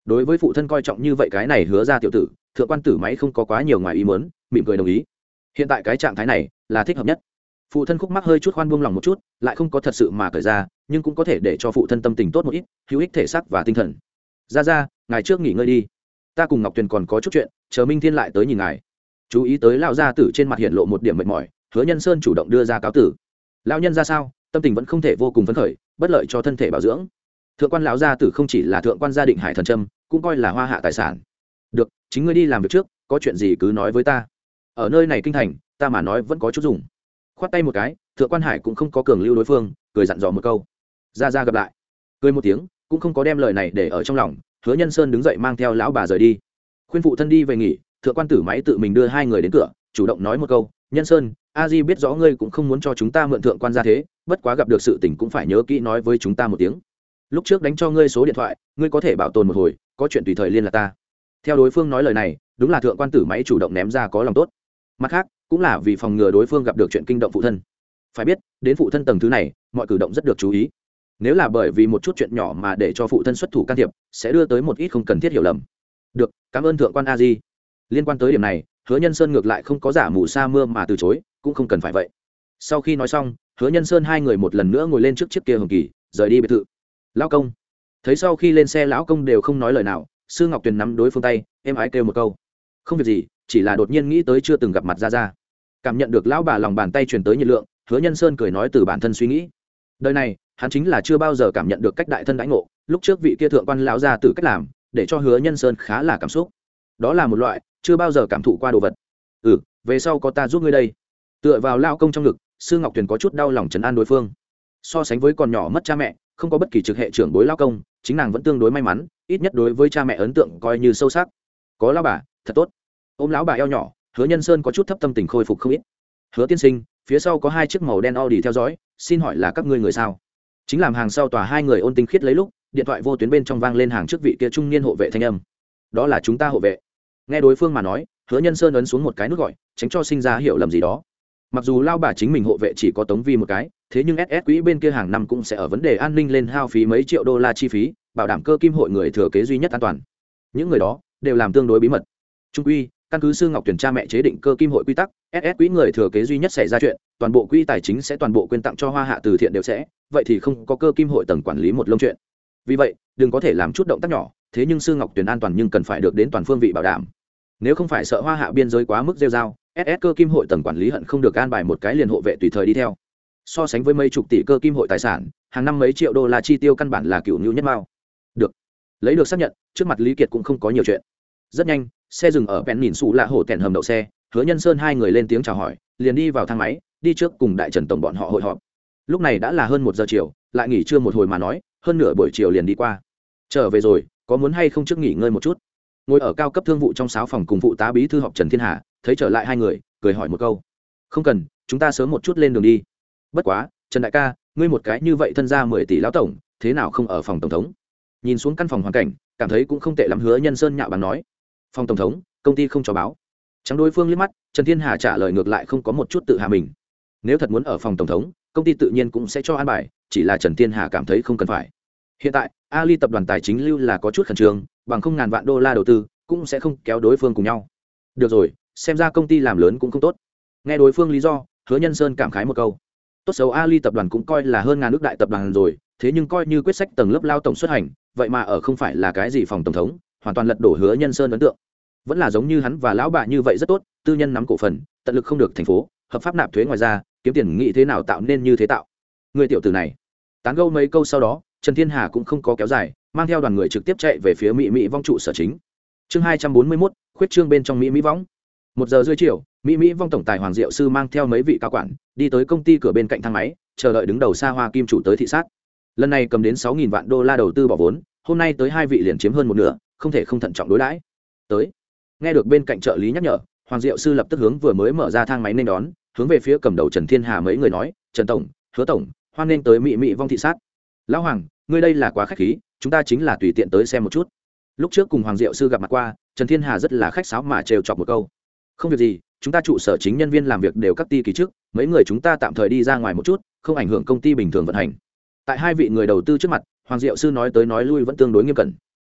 Đối với phụ thân coi trọng như vậy cái này hứa ra tiểu tử, thượng quan tử máy không có quá nhiều ngoài ý muốn, mỉm cười đồng ý. Hiện tại cái trạng thái này là thích hợp nhất. Phụ thân khúc mắc hơi chút khoan buông lòng một chút, lại không có thật sự mà cởi ra, nhưng cũng có thể để cho phụ thân tâm tình tốt một ít, hữu ích thể xác và tinh thần. Ra ra, ngài trước nghỉ ngơi đi, ta cùng Ngọc Tuyền còn có chút chuyện, chờ Minh Thiên lại tới nhìn ngài. Chú ý tới lão gia tử trên mặt hiện lộ một điểm mệt mỏi, Hứa Nhân Sơn chủ động đưa ra cáo tử. Lão nhân ra sao, tâm tình vẫn không thể vô cùng phấn khởi, bất lợi cho thân thể bảo dưỡng. Thượng quan lão gia tử không chỉ là thượng quan gia định hải thần trâm, cũng coi là hoa hạ tài sản. Được, chính ngươi đi làm việc trước, có chuyện gì cứ nói với ta. Ở nơi này kinh thành, ta mà nói vẫn có chút dùng. Khoát tay một cái, thượng quan hải cũng không có cường lưu đối phương, cười dặn dò một câu. Ra ra gặp lại. Cười một tiếng, cũng không có đem lời này để ở trong lòng. Hứa Nhân Sơn đứng dậy mang theo lão bà rời đi. Khuyên phụ thân đi về nghỉ, thượng quan tử máy tự mình đưa hai người đến cửa, chủ động nói một câu. Nhân Sơn, a di biết rõ ngươi cũng không muốn cho chúng ta mượn thượng quan gia thế, bất quá gặp được sự tình cũng phải nhớ kỹ nói với chúng ta một tiếng. Lúc trước đánh cho ngươi số điện thoại, ngươi có thể bảo tồn một hồi, có chuyện tùy thời liên lạc ta. Theo đối phương nói lời này, đúng là thượng quan tử máy chủ động ném ra có lòng tốt. Mặt khác, cũng là vì phòng ngừa đối phương gặp được chuyện kinh động phụ thân. Phải biết, đến phụ thân tầng thứ này, mọi cử động rất được chú ý. Nếu là bởi vì một chút chuyện nhỏ mà để cho phụ thân xuất thủ can thiệp, sẽ đưa tới một ít không cần thiết hiểu lầm. Được, cảm ơn thượng quan a di. Liên quan tới điểm này, Hứa Nhân Sơn ngược lại không có giả mù sa mưa mà từ chối, cũng không cần phải vậy. Sau khi nói xong, Hứa Nhân Sơn hai người một lần nữa ngồi lên trước chiếc kia hồng kỳ, rời đi biệt thự. Lão công. Thấy sau khi lên xe lão công đều không nói lời nào, Sư Ngọc Tuyền nắm đối phương tay, êm ái kêu một câu. Không việc gì, chỉ là đột nhiên nghĩ tới chưa từng gặp mặt ra ra. Cảm nhận được lão bà lòng bàn tay truyền tới nhiệt lượng, Hứa Nhân Sơn cười nói từ bản thân suy nghĩ. Đời này, hắn chính là chưa bao giờ cảm nhận được cách đại thân đãi ngộ, lúc trước vị kia thượng quan lão gia tử cách làm, để cho Hứa Nhân Sơn khá là cảm xúc. Đó là một loại chưa bao giờ cảm thụ qua đồ vật. Ừ, về sau có ta giúp ngươi đây. Tựa vào lão công trong ngực, Sư Ngọc Tuyền có chút đau lòng trấn an đối phương. So sánh với còn nhỏ mất cha mẹ, không có bất kỳ trực hệ trưởng bối lão công, chính nàng vẫn tương đối may mắn, ít nhất đối với cha mẹ ấn tượng coi như sâu sắc. Có lão bà, thật tốt. Ôm lão bà eo nhỏ, Hứa Nhân Sơn có chút thấp tâm tình khôi phục không ít. Hứa tiên sinh, phía sau có hai chiếc màu đen Audi theo dõi, xin hỏi là các ngươi người sao? Chính làm hàng sau tòa hai người ôn tinh khiết lấy lúc, điện thoại vô tuyến bên trong vang lên hàng trước vị kia trung niên hộ vệ thanh âm. Đó là chúng ta hộ vệ. Nghe đối phương mà nói, Hứa Nhân Sơn ấn xuống một cái nút gọi, tránh cho sinh ra hiểu lầm gì đó. Mặc dù lao bà chính mình hộ vệ chỉ có Tống Vi một cái, thế nhưng ét ét quỹ bên kia hàng năm cũng sẽ ở vấn đề an ninh lên hao phí mấy triệu đô la chi phí, bảo đảm cơ kim hội người thừa kế duy nhất an toàn. Những người đó đều làm tương đối bí mật. Trung quy, căn cứ Sư Ngọc Tuyển cha mẹ chế định cơ kim hội quy tắc, ét ét quỹ người thừa kế duy nhất xảy ra chuyện, toàn bộ quỹ tài chính sẽ toàn bộ quyên tặng cho Hoa Hạ từ thiện đều sẽ, vậy thì không có cơ kim hội tầng quản lý một lông chuyện. Vì vậy, đừng có thể làm chút động tác nhỏ, thế nhưng Sư Ngọc Tuyển an toàn nhưng cần phải được đến toàn phương vị bảo đảm. Nếu không phải sợ Hoa Hạ biên giới quá mức rêu rao, ét ét cơ kim hội tầng quản lý hận không được an bài một cái liền hộ vệ tùy thời đi theo. So sánh với mấy chục tỷ cơ kim hội tài sản, hàng năm mấy triệu đô la chi tiêu căn bản là cựu nhu nhất mao. Được, lấy được xác nhận, trước mặt Lý Kiệt cũng không có nhiều chuyện. Rất nhanh, xe dừng ở bèn nhìn xù lạ hổ tèn hầm đậu xe, Hứa Nhân Sơn hai người lên tiếng chào hỏi, liền đi vào thang máy, đi trước cùng đại trần tổng bọn họ hội họp. Lúc này đã là hơn một giờ chiều, lại nghỉ trưa một hồi mà nói, hơn nửa buổi chiều liền đi qua. Trở về rồi, có muốn hay không trước nghỉ ngơi một chút? Ngồi ở cao cấp thương vụ trong sáu phòng cùng phụ tá bí thư họp Trần Thiên Hà, thấy trở lại hai người, cười hỏi một câu. Không cần, chúng ta sớm một chút lên đường đi. Bất quá, Trần đại ca, ngươi một cái như vậy thân gia mười tỷ lão tổng, thế nào không ở phòng tổng thống? Nhìn xuống căn phòng hoàn cảnh, cảm thấy cũng không tệ lắm. Hứa Nhân Sơn nhạo báng nói. Phòng tổng thống, công ty không cho báo. Trắng đối phương liếc mắt, Trần Thiên Hà trả lời ngược lại không có một chút tự hạ mình. Nếu thật muốn ở phòng tổng thống, công ty tự nhiên cũng sẽ cho an bài, chỉ là Trần Thiên Hà cảm thấy không cần phải. Hiện tại, Ali tập đoàn tài chính lưu là có chút khẩn trương, bằng không ngàn vạn đô la đầu tư, cũng sẽ không kéo đối phương cùng nhau. Được rồi, xem ra công ty làm lớn cũng không tốt. Nghe đối phương lý do, Hứa Nhân Sơn cảm khái một câu. Tốt xấu Ali tập đoàn cũng coi là hơn ngàn nước đại tập đoàn rồi, thế nhưng coi như quyết sách tầng lớp lao tổng xuất hành, vậy mà ở không phải là cái gì phòng tổng thống, hoàn toàn lật đổ Hứa Nhân Sơn ấn tượng. Vẫn là giống như hắn và lão bà như vậy rất tốt, tư nhân nắm cổ phần, tận lực không được thành phố, hợp pháp nạp thuế ngoài ra, kiếm tiền nghĩ thế nào tạo nên như thế tạo. Người tiểu tử này. Tán gẫu mấy câu sau đó, Trần Thiên Hà cũng không có kéo dài, mang theo đoàn người trực tiếp chạy về phía Mỹ Mỹ Vong trụ sở chính. Chương hai trăm bốn mươi mốt, khuyết trương bên trong Mỹ Mỹ Vong. Một giờ rưỡi chiều, Mỹ Mỹ Vong tổng tài Hoàng Diệu Sư mang theo mấy vị cao quản, đi tới công ty cửa bên cạnh thang máy, chờ đợi đứng đầu xa hoa kim chủ tới thị sát. Lần này cầm đến sáu nghìn vạn đô la đầu tư bỏ vốn, hôm nay tới hai vị liền chiếm hơn một nửa, không thể không thận trọng đối đãi. Tới. Nghe được bên cạnh trợ lý nhắc nhở, Hoàng Diệu Sư lập tức hướng vừa mới mở ra thang máy nên đón, hướng về phía cầm đầu Trần Thiên Hà mấy người nói, "Trần tổng, Hứa tổng, hoan nghênh tới Mỹ Mỹ Vong thị sát." "Lão Hoàng, ngươi đây là quá khách khí, chúng ta chính là tùy tiện tới xem một chút." Lúc trước cùng Hoàng Diệu Sư gặp mặt qua, Trần Thiên Hà rất là khách sáo mà trêu chọc một câu. "Không việc gì, chúng ta trụ sở chính nhân viên làm việc đều các ti kỳ trước, mấy người chúng ta tạm thời đi ra ngoài một chút, không ảnh hưởng công ty bình thường vận hành." Tại hai vị người đầu tư trước mặt, Hoàng Diệu Sư nói tới nói lui vẫn tương đối nghiêm cẩn.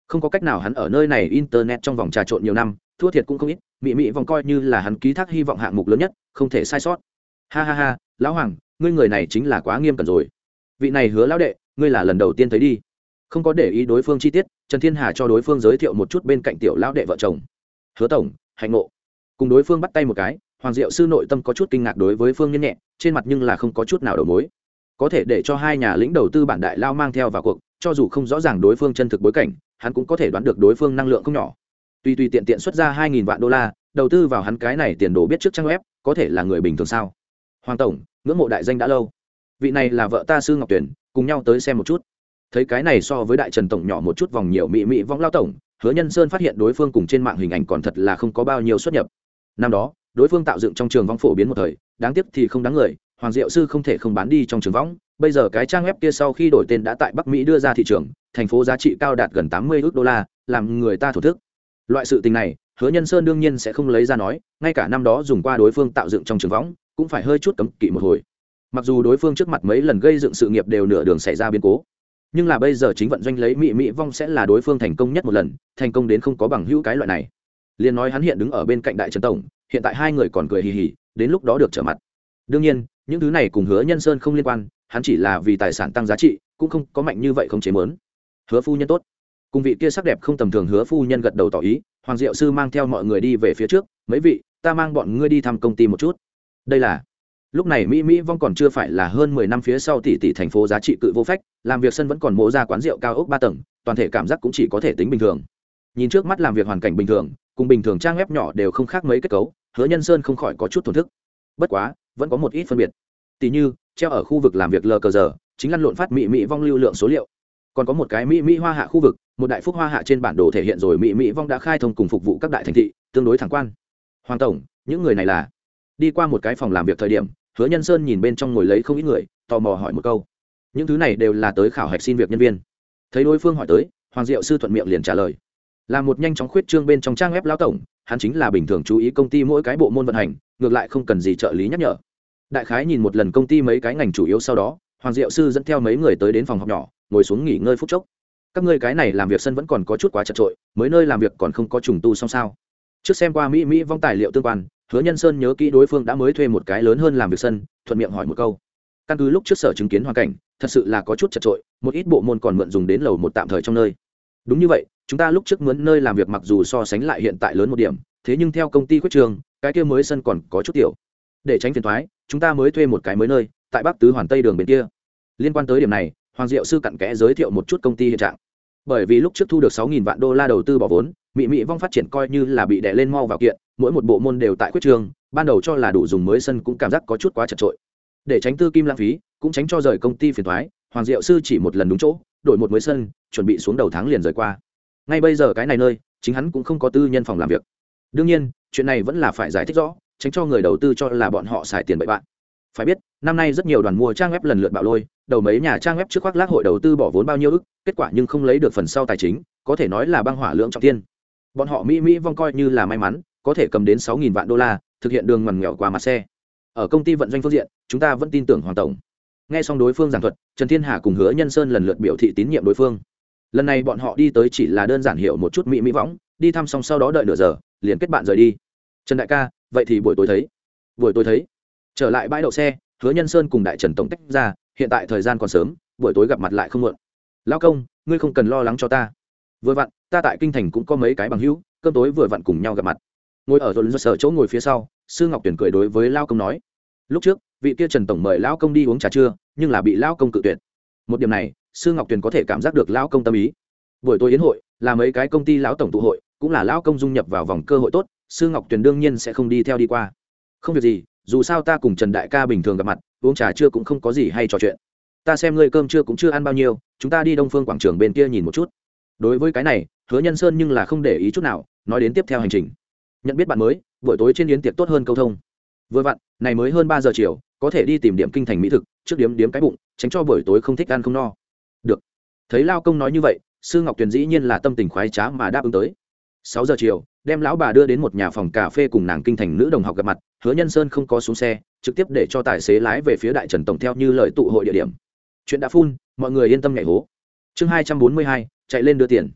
không có cách nào, hắn ở nơi này internet trong vòng trà trộn nhiều năm, thua thiệt cũng không ít, mị mị vòng coi như là hắn ký thác hy vọng hạng mục lớn nhất, không thể sai sót. Ha ha ha, lão Hoàng, ngươi người này chính là quá nghiêm cẩn rồi. Vị này Hứa lão đệ, ngươi là lần đầu tiên thấy đi. Không có để ý đối phương chi tiết, Trần Thiên Hà cho đối phương giới thiệu một chút bên cạnh tiểu lão đệ vợ chồng. Hứa tổng, hạnh ngộ. Cùng đối phương bắt tay một cái, Hoàng Diệu sư nội tâm có chút kinh ngạc đối với Phương Nhân nhẹ, trên mặt nhưng là không có chút nào đầu mối. Có thể để cho hai nhà lĩnh đầu tư bản đại lao mang theo vào cuộc, cho dù không rõ ràng đối phương chân thực bối cảnh, hắn cũng có thể đoán được đối phương năng lượng không nhỏ. Tuy tuy tiện tiện xuất ra hai nghìn vạn đô la, đầu tư vào hắn cái này tiền đồ biết trước trang web, có thể là người bình thường sao? Hoàng tổng, ngưỡng mộ đại danh đã lâu. Vị này là vợ ta Sư Ngọc Tuyển, cùng nhau tới xem một chút. Thấy cái này so với đại Trần tổng nhỏ một chút vòng nhiều mỹ mỹ vong lao tổng, Hứa Nhân Sơn phát hiện đối phương cùng trên mạng hình ảnh còn thật là không có bao nhiêu xuất nhập. Năm đó, đối phương tạo dựng trong trường vong phổ biến một thời, đáng tiếc thì không đáng người, Hoàng Diệu sư không thể không bán đi trong trường võng. Bây giờ cái trang web kia sau khi đổi tên đã tại Bắc Mỹ đưa ra thị trường, thành phố giá trị cao đạt gần tám mươi ức đô la, làm người ta thổ thức. Loại sự tình này, Hứa Nhân Sơn đương nhiên sẽ không lấy ra nói, ngay cả năm đó dùng qua đối phương tạo dựng trong trường võng, cũng phải hơi chút cấm kỵ một hồi. Mặc dù đối phương trước mặt mấy lần gây dựng sự nghiệp đều nửa đường xảy ra biến cố, nhưng là bây giờ chính vận doanh lấy mỹ mỹ vong sẽ là đối phương thành công nhất một lần, thành công đến không có bằng hữu cái loại này. Liên nói hắn hiện đứng ở bên cạnh đại Trần tổng, hiện tại hai người còn cười hì hì, đến lúc đó được trở mặt. Đương nhiên, những thứ này cùng Hứa Nhân Sơn không liên quan, hắn chỉ là vì tài sản tăng giá trị, cũng không có mạnh như vậy không chế mớn. Hứa phu nhân tốt. Cùng vị kia sắc đẹp không tầm thường Hứa phu nhân gật đầu tỏ ý, Hoàng Diệu sư mang theo mọi người đi về phía trước, mấy vị, ta mang bọn ngươi đi thăm công ty một chút. Đây là lúc này mỹ mỹ vong còn chưa phải là hơn mười năm phía sau tỷ tỷ thành phố giá trị cự vô phách, làm việc sân vẫn còn mộ ra quán rượu cao ốc ba tầng, toàn thể cảm giác cũng chỉ có thể tính bình thường. Nhìn trước mắt làm việc hoàn cảnh bình thường, cùng bình thường trang web nhỏ đều không khác mấy kết cấu, Hứa Nhân Sơn không khỏi có chút thổn thức. Bất quá, vẫn có một ít phân biệt. Tỷ như, treo ở khu vực làm việc lờ cờ giờ, chính lăn lộn phát mỹ mỹ vong lưu lượng số liệu. Còn có một cái mỹ mỹ hoa hạ khu vực, một đại phúc hoa hạ trên bản đồ thể hiện rồi mỹ mỹ vong đã khai thông cùng phục vụ các đại thành thị, tương đối thẳng quan. Hoàng tổng, những người này là? Đi qua một cái phòng làm việc thời điểm, Hứa Nhân Sơn nhìn bên trong ngồi lấy không ít người, tò mò hỏi một câu. Những thứ này đều là tới khảo hạch xin việc nhân viên. Thấy đối phương hỏi tới, Hoàng Diệu sư thuận miệng liền trả lời. Là một nhanh chóng khuyết trương bên trong trang web lão tổng, hắn chính là bình thường chú ý công ty mỗi cái bộ môn vận hành, ngược lại không cần gì trợ lý nhắc nhở. Đại khái nhìn một lần công ty mấy cái ngành chủ yếu sau đó, Hoàng Diệu sư dẫn theo mấy người tới đến phòng họp nhỏ, ngồi xuống nghỉ ngơi phút chốc. Các ngươi cái này làm việc sân vẫn còn có chút quá chật trội, mới nơi làm việc còn không có trùng tu xong sao? Trước xem qua mỹ mỹ vong tài liệu tương quan, Hứa Nhân Sơn nhớ kỹ đối phương đã mới thuê một cái lớn hơn làm việc sân, thuận miệng hỏi một câu. Căn cứ lúc trước sở chứng kiến hoàn cảnh, thật sự là có chút chật trội, một ít bộ môn còn mượn dùng đến lầu một tạm thời trong nơi. Đúng như vậy, chúng ta lúc trước mướn nơi làm việc mặc dù so sánh lại hiện tại lớn một điểm, thế nhưng theo công ty quyết trường, cái kia mới sân còn có chút tiểu. Để tránh phiền toái, chúng ta mới thuê một cái mới nơi, tại Bắc Tứ Hoàn Tây đường bên kia. Liên quan tới điểm này, Hoàng Diệu sư cặn kẽ giới thiệu một chút công ty hiện trạng. Bởi vì lúc trước thu được sáu nghìn vạn đô la đầu tư bỏ vốn, mỹ mỹ vong phát triển coi như là bị đè lên mau vào kiện, mỗi một bộ môn đều tại quyết trường, ban đầu cho là đủ dùng mới sân cũng cảm giác có chút quá chật trội. Để tránh tư kim lãng phí, cũng tránh cho rời công ty phiền toái, Hoàng Diệu sư chỉ một lần đúng chỗ, đổi một mới sân, chuẩn bị xuống đầu tháng liền rời qua. Ngay bây giờ cái này nơi, chính hắn cũng không có tư nhân phòng làm việc. Đương nhiên, chuyện này vẫn là phải giải thích rõ, tránh cho người đầu tư cho là bọn họ xài tiền bậy bạn. Phải biết, năm nay rất nhiều đoàn mua trang web lần lượt bạo lôi, đầu mấy nhà trang web trước khoác lác hội đầu tư bỏ vốn bao nhiêu ức, kết quả nhưng không lấy được phần sau tài chính, có thể nói là băng hỏa lượng trọng thiên. Bọn họ mỹ mỹ vong coi như là may mắn, có thể cầm đến sáu nghìn vạn đô la, thực hiện đường ngoằn nghèo qua mặt xe. Ở công ty vận doanh phương diện, chúng ta vẫn tin tưởng Hoàng tổng. Nghe xong đối phương giảng thuật, Trần Thiên Hà cùng Hứa Nhân Sơn lần lượt biểu thị tín nhiệm đối phương. Lần này bọn họ đi tới chỉ là đơn giản hiểu một chút mỹ mỹ võng, đi thăm xong sau đó đợi nửa giờ, liền kết bạn rời đi. Trần đại ca, vậy thì buổi tối thấy. Buổi tối thấy. Trở lại bãi đậu xe, Hứa Nhân Sơn cùng đại Trần tổng tách ra, hiện tại thời gian còn sớm, buổi tối gặp mặt lại không muộn. Lão công, ngươi không cần lo lắng cho ta. Vừa vặn, ta tại kinh thành cũng có mấy cái bằng hữu, cơm tối vừa vặn cùng nhau gặp mặt. Ngồi ở rồi sở chỗ ngồi phía sau, Sư Ngọc Tuyển cười đối với lão công nói. Lúc trước, vị kia Trần tổng mời lão công đi uống trà trưa, nhưng là bị lão công cự tuyệt. Một điểm này, Sư Ngọc Tuyển có thể cảm giác được lão công tâm ý. Buổi tối yến hội là mấy cái công ty lão tổng tụ hội, cũng là lão công dung nhập vào vòng cơ hội tốt, Sư Ngọc Tuyển đương nhiên sẽ không đi theo đi qua. Không việc gì, dù sao ta cùng Trần đại ca bình thường gặp mặt, uống trà trưa cũng không có gì hay trò chuyện. Ta xem ngươi cơm trưa cũng chưa ăn bao nhiêu, chúng ta đi Đông Phương quảng trường bên kia nhìn một chút. Đối với cái này, Hứa Nhân Sơn nhưng là không để ý chút nào, nói đến tiếp theo hành trình. Nhận biết bạn mới, buổi tối trên yến tiệc tốt hơn câu thông. Vừa vặn, này mới hơn ba giờ chiều, có thể đi tìm điểm kinh thành mỹ thực, trước điếm điếm cái bụng, tránh cho buổi tối không thích ăn không no. Được. Thấy lao công nói như vậy, Sư Ngọc Tuyền dĩ nhiên là tâm tình khoái trá mà đáp ứng tới. Sáu giờ chiều, đem lão bà đưa đến một nhà phòng cà phê cùng nàng kinh thành nữ đồng học gặp mặt, Hứa Nhân Sơn không có xuống xe, trực tiếp để cho tài xế lái về phía đại Trần tổng theo như lời tụ hội địa điểm. Chuyện đã phun, mọi người yên tâm nhảy hố. Chương hai trăm bốn mươi hai, chạy lên đưa tiền.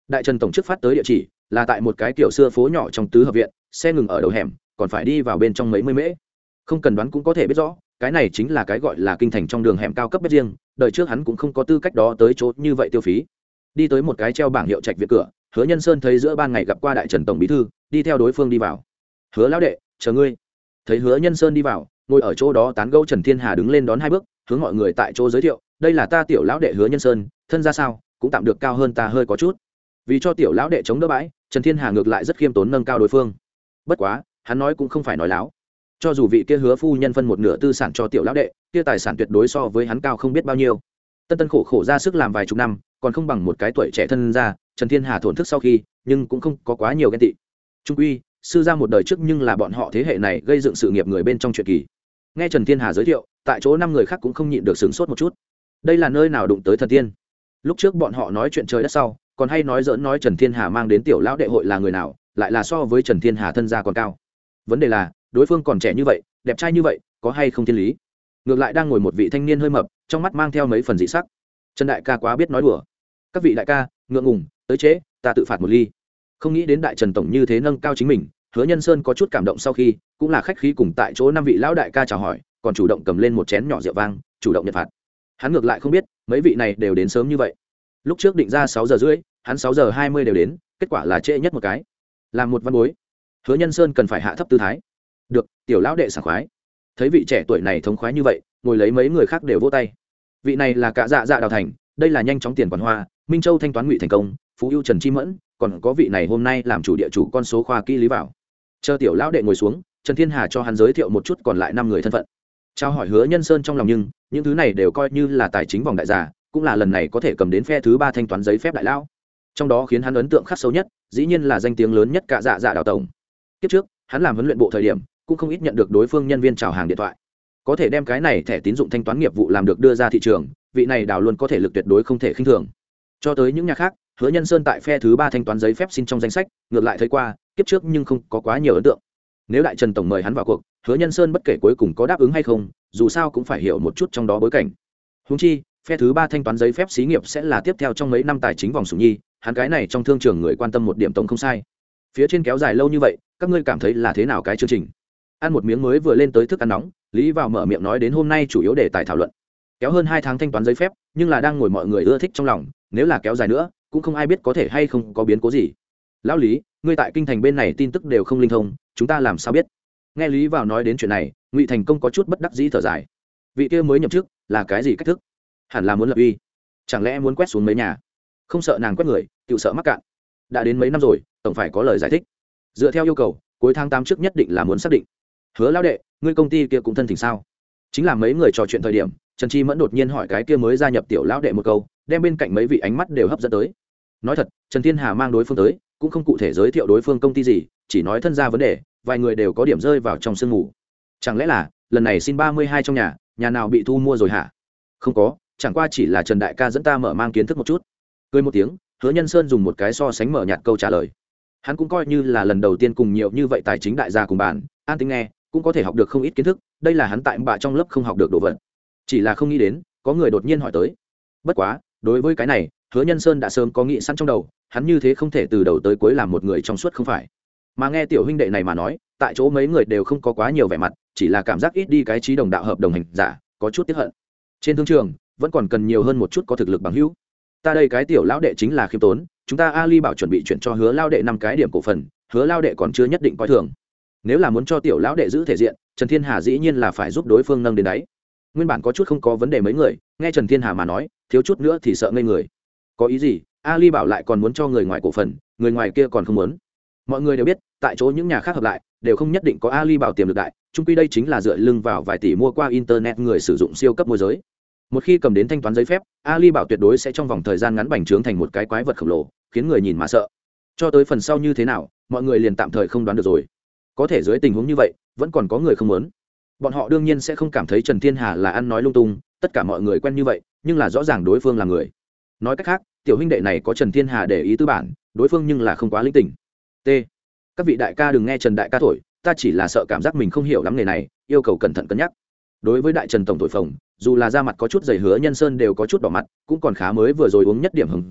Đại Trần tổng trước phát tới địa chỉ là tại một cái kiểu xưa phố nhỏ trong tứ hợp viện, xe ngừng ở đầu hẻm, còn phải đi vào bên trong mấy mươi mễ. Không cần đoán cũng có thể biết rõ, cái này chính là cái gọi là kinh thành trong đường hẻm cao cấp bếp riêng, đời trước hắn cũng không có tư cách đó tới chỗ như vậy tiêu phí. Đi tới một cái treo bảng hiệu trạch viện cửa, Hứa Nhân Sơn thấy giữa ban ngày gặp qua Đại Trần tổng bí thư, đi theo đối phương đi vào. Hứa lão đệ, chờ ngươi. Thấy Hứa Nhân Sơn đi vào, ngồi ở chỗ đó tán gẫu Trần Thiên Hà đứng lên đón hai bước, hướng mọi người tại chỗ giới thiệu, đây là ta tiểu lão đệ Hứa Nhân Sơn, thân ra sao, cũng tạm được cao hơn ta hơi có chút. Vì cho tiểu lão đệ chống đỡ bãi, Trần Thiên Hà ngược lại rất khiêm tốn nâng cao đối phương. Bất quá, hắn nói cũng không phải nói láo. Cho dù vị kia Hứa phu nhân phân một nửa tư sản cho tiểu lão đệ, kia tài sản tuyệt đối so với hắn cao không biết bao nhiêu. Tân tân khổ khổ ra sức làm vài chục năm, còn không bằng một cái tuổi trẻ thân ra. Trần Thiên Hà thổn thức sau khi, nhưng cũng không có quá nhiều ghen tị. Trung quy, sư gia một đời trước nhưng là bọn họ thế hệ này gây dựng sự nghiệp người bên trong chuyện kỳ. Nghe Trần Thiên Hà giới thiệu, tại chỗ năm người khác cũng không nhịn được sửng sốt một chút. Đây là nơi nào đụng tới thần tiên? Lúc trước bọn họ nói chuyện trời đất sau, còn hay nói giỡn nói Trần Thiên Hà mang đến tiểu lão đệ hội là người nào, lại là so với Trần Thiên Hà thân gia còn cao. Vấn đề là, đối phương còn trẻ như vậy, đẹp trai như vậy, có hay không thiên lý? Ngược lại đang ngồi một vị thanh niên hơi mập, trong mắt mang theo mấy phần dị sắc. Trần đại ca quá biết nói đùa. Các vị đại ca, ngượng ngùng, tới chế, ta tự phạt một ly. Không nghĩ đến Đại Trần tổng như thế nâng cao chính mình, Hứa Nhân Sơn có chút cảm động sau khi, cũng là khách khí cùng tại chỗ năm vị lão đại ca chào hỏi, còn chủ động cầm lên một chén nhỏ rượu vang, chủ động nhận phạt. Hắn ngược lại không biết, mấy vị này đều đến sớm như vậy. Lúc trước định ra sáu giờ rưỡi, hắn sáu giờ hai mươi đều đến, kết quả là trễ nhất một cái. Làm một văn bối, Hứa Nhân Sơn cần phải hạ thấp tư thái. Được, tiểu lão đệ sảng khoái. Thấy vị trẻ tuổi này thống khoái như vậy, ngồi lấy mấy người khác đều vỗ tay. Vị này là cả Dạ Dạ Đào Thành, đây là nhanh chóng tiền quản hoa, Minh Châu thanh toán ngụy thành công, Phú Ưu Trần Chi Mẫn, còn có vị này hôm nay làm chủ địa chủ con số khoa kỹ lý vào. Chờ tiểu lão đệ ngồi xuống, Trần Thiên Hà cho hắn giới thiệu một chút còn lại năm người thân phận. Trao hỏi Hứa Nhân Sơn trong lòng, nhưng những thứ này đều coi như là tài chính vòng đại giả, cũng là lần này có thể cầm đến phe thứ ba thanh toán giấy phép đại lão. Trong đó khiến hắn ấn tượng khắc sâu nhất, dĩ nhiên là danh tiếng lớn nhất cả Dạ Dạ Đào tổng. Kiếp trước, hắn làm huấn luyện bộ thời điểm, cũng không ít nhận được đối phương nhân viên chào hàng điện thoại. Có thể đem cái này thẻ tín dụng thanh toán nghiệp vụ làm được đưa ra thị trường, vị này Đào luôn có thể lực tuyệt đối không thể khinh thường. Cho tới những nhà khác, Hứa Nhân Sơn tại phe thứ ba thanh toán giấy phép xin trong danh sách, ngược lại thấy qua, kiếp trước nhưng không có quá nhiều ấn tượng. Nếu Đại Trần tổng mời hắn vào cuộc, Hứa Nhân Sơn bất kể cuối cùng có đáp ứng hay không, dù sao cũng phải hiểu một chút trong đó bối cảnh. Huống chi, phe thứ ba thanh toán giấy phép xí nghiệp sẽ là tiếp theo trong mấy năm tài chính vòng sủng nhi, hắn cái này trong thương trường người quan tâm một điểm tổng không sai. Phía trên kéo dài lâu như vậy, các ngươi cảm thấy là thế nào cái chương trình? Ăn một miếng mới vừa lên tới thức ăn nóng, Lý vào mở miệng nói đến hôm nay chủ yếu đề tài thảo luận. Kéo hơn hai tháng thanh toán giấy phép, nhưng là đang ngồi mọi người ưa thích trong lòng, nếu là kéo dài nữa, cũng không ai biết có thể hay không có biến cố gì. Lão Lý, ngươi tại kinh thành bên này tin tức đều không linh thông, chúng ta làm sao biết? Nghe Lý vào nói đến chuyện này, Ngụy Thành Công có chút bất đắc dĩ thở dài. Vị kia mới nhậm chức, là cái gì cách thức? Hẳn là muốn lập uy, chẳng lẽ muốn quét xuống mấy nhà? Không sợ nàng quét người, tự sợ mắc cạn. Đã đến mấy năm rồi, tổng phải có lời giải thích. Dựa theo yêu cầu, cuối tháng tám trước nhất định là muốn xác định. Hứa lão đệ, ngươi công ty kia cũng thân tình sao? Chính là mấy người trò chuyện thời điểm, Trần Chi Mẫn đột nhiên hỏi cái kia mới gia nhập tiểu lão đệ một câu, đem bên cạnh mấy vị ánh mắt đều hấp dẫn tới. Nói thật, Trần Thiên Hà mang đối phương tới, cũng không cụ thể giới thiệu đối phương công ty gì, chỉ nói thân gia vấn đề, vài người đều có điểm rơi vào trong sương mù. Chẳng lẽ là lần này xin ba mươi hai trong nhà, nhà nào bị thu mua rồi hả? Không có, chẳng qua chỉ là Trần đại ca dẫn ta mở mang kiến thức một chút. Cười một tiếng, Hứa Nhân Sơn dùng một cái so sánh mở nhạt câu trả lời. Hắn cũng coi như là lần đầu tiên cùng nhiều như vậy tài chính đại gia cùng bàn, an tính nghe, cũng có thể học được không ít kiến thức, đây là hắn tại bạ trong lớp không học được đồ vật. Chỉ là không nghĩ đến, có người đột nhiên hỏi tới. Bất quá, đối với cái này, Hứa Nhân Sơn đã sớm có nghĩ sẵn trong đầu, hắn như thế không thể từ đầu tới cuối làm một người trong suốt không phải. Mà nghe tiểu huynh đệ này mà nói, tại chỗ mấy người đều không có quá nhiều vẻ mặt, chỉ là cảm giác ít đi cái trí đồng đạo hợp đồng hành giả, có chút tiếc hận. Trên thương trường, vẫn còn cần nhiều hơn một chút có thực lực bằng hữu. Ta đây cái tiểu lão đệ chính là khiêm tốn, chúng ta Ali bảo chuẩn bị chuyển cho Hứa lão đệ năm cái điểm cổ phần, Hứa lão đệ còn chưa nhất định coi thường. Nếu là muốn cho tiểu lão đệ giữ thể diện, Trần Thiên Hà dĩ nhiên là phải giúp đối phương nâng đến đáy. Nguyên bản có chút không có vấn đề mấy người, nghe Trần Thiên Hà mà nói, thiếu chút nữa thì sợ ngây người. Có ý gì? Ali bảo lại còn muốn cho người ngoài cổ phần, người ngoài kia còn không muốn. Mọi người đều biết, tại chỗ những nhà khác hợp lại, đều không nhất định có Ali bảo tiềm lực đại, chung quy đây chính là dựa lưng vào vài tỷ mua qua internet người sử dụng siêu cấp môi giới. Một khi cầm đến thanh toán giấy phép, Ali bảo tuyệt đối sẽ trong vòng thời gian ngắn bành trướng thành một cái quái vật khổng lồ, khiến người nhìn mà sợ. Cho tới phần sau như thế nào, mọi người liền tạm thời không đoán được rồi. Có thể dưới tình huống như vậy, vẫn còn có người không muốn. Bọn họ đương nhiên sẽ không cảm thấy Trần Thiên Hà là ăn nói lung tung, tất cả mọi người quen như vậy, nhưng là rõ ràng đối phương là người. Nói cách khác, tiểu huynh đệ này có Trần Thiên Hà để ý tư bản, đối phương nhưng là không quá linh tỉnh. T. Các vị đại ca đừng nghe Trần đại ca thổi, ta chỉ là sợ cảm giác mình không hiểu lắm nghề này, yêu cầu cẩn thận cân nhắc. Đối với đại Trần tổng thổi phồng, dù là da mặt có chút dày Hứa Nhân Sơn đều có chút đỏ mặt, cũng còn khá mới vừa rồi uống nhất điểm hừng rượu,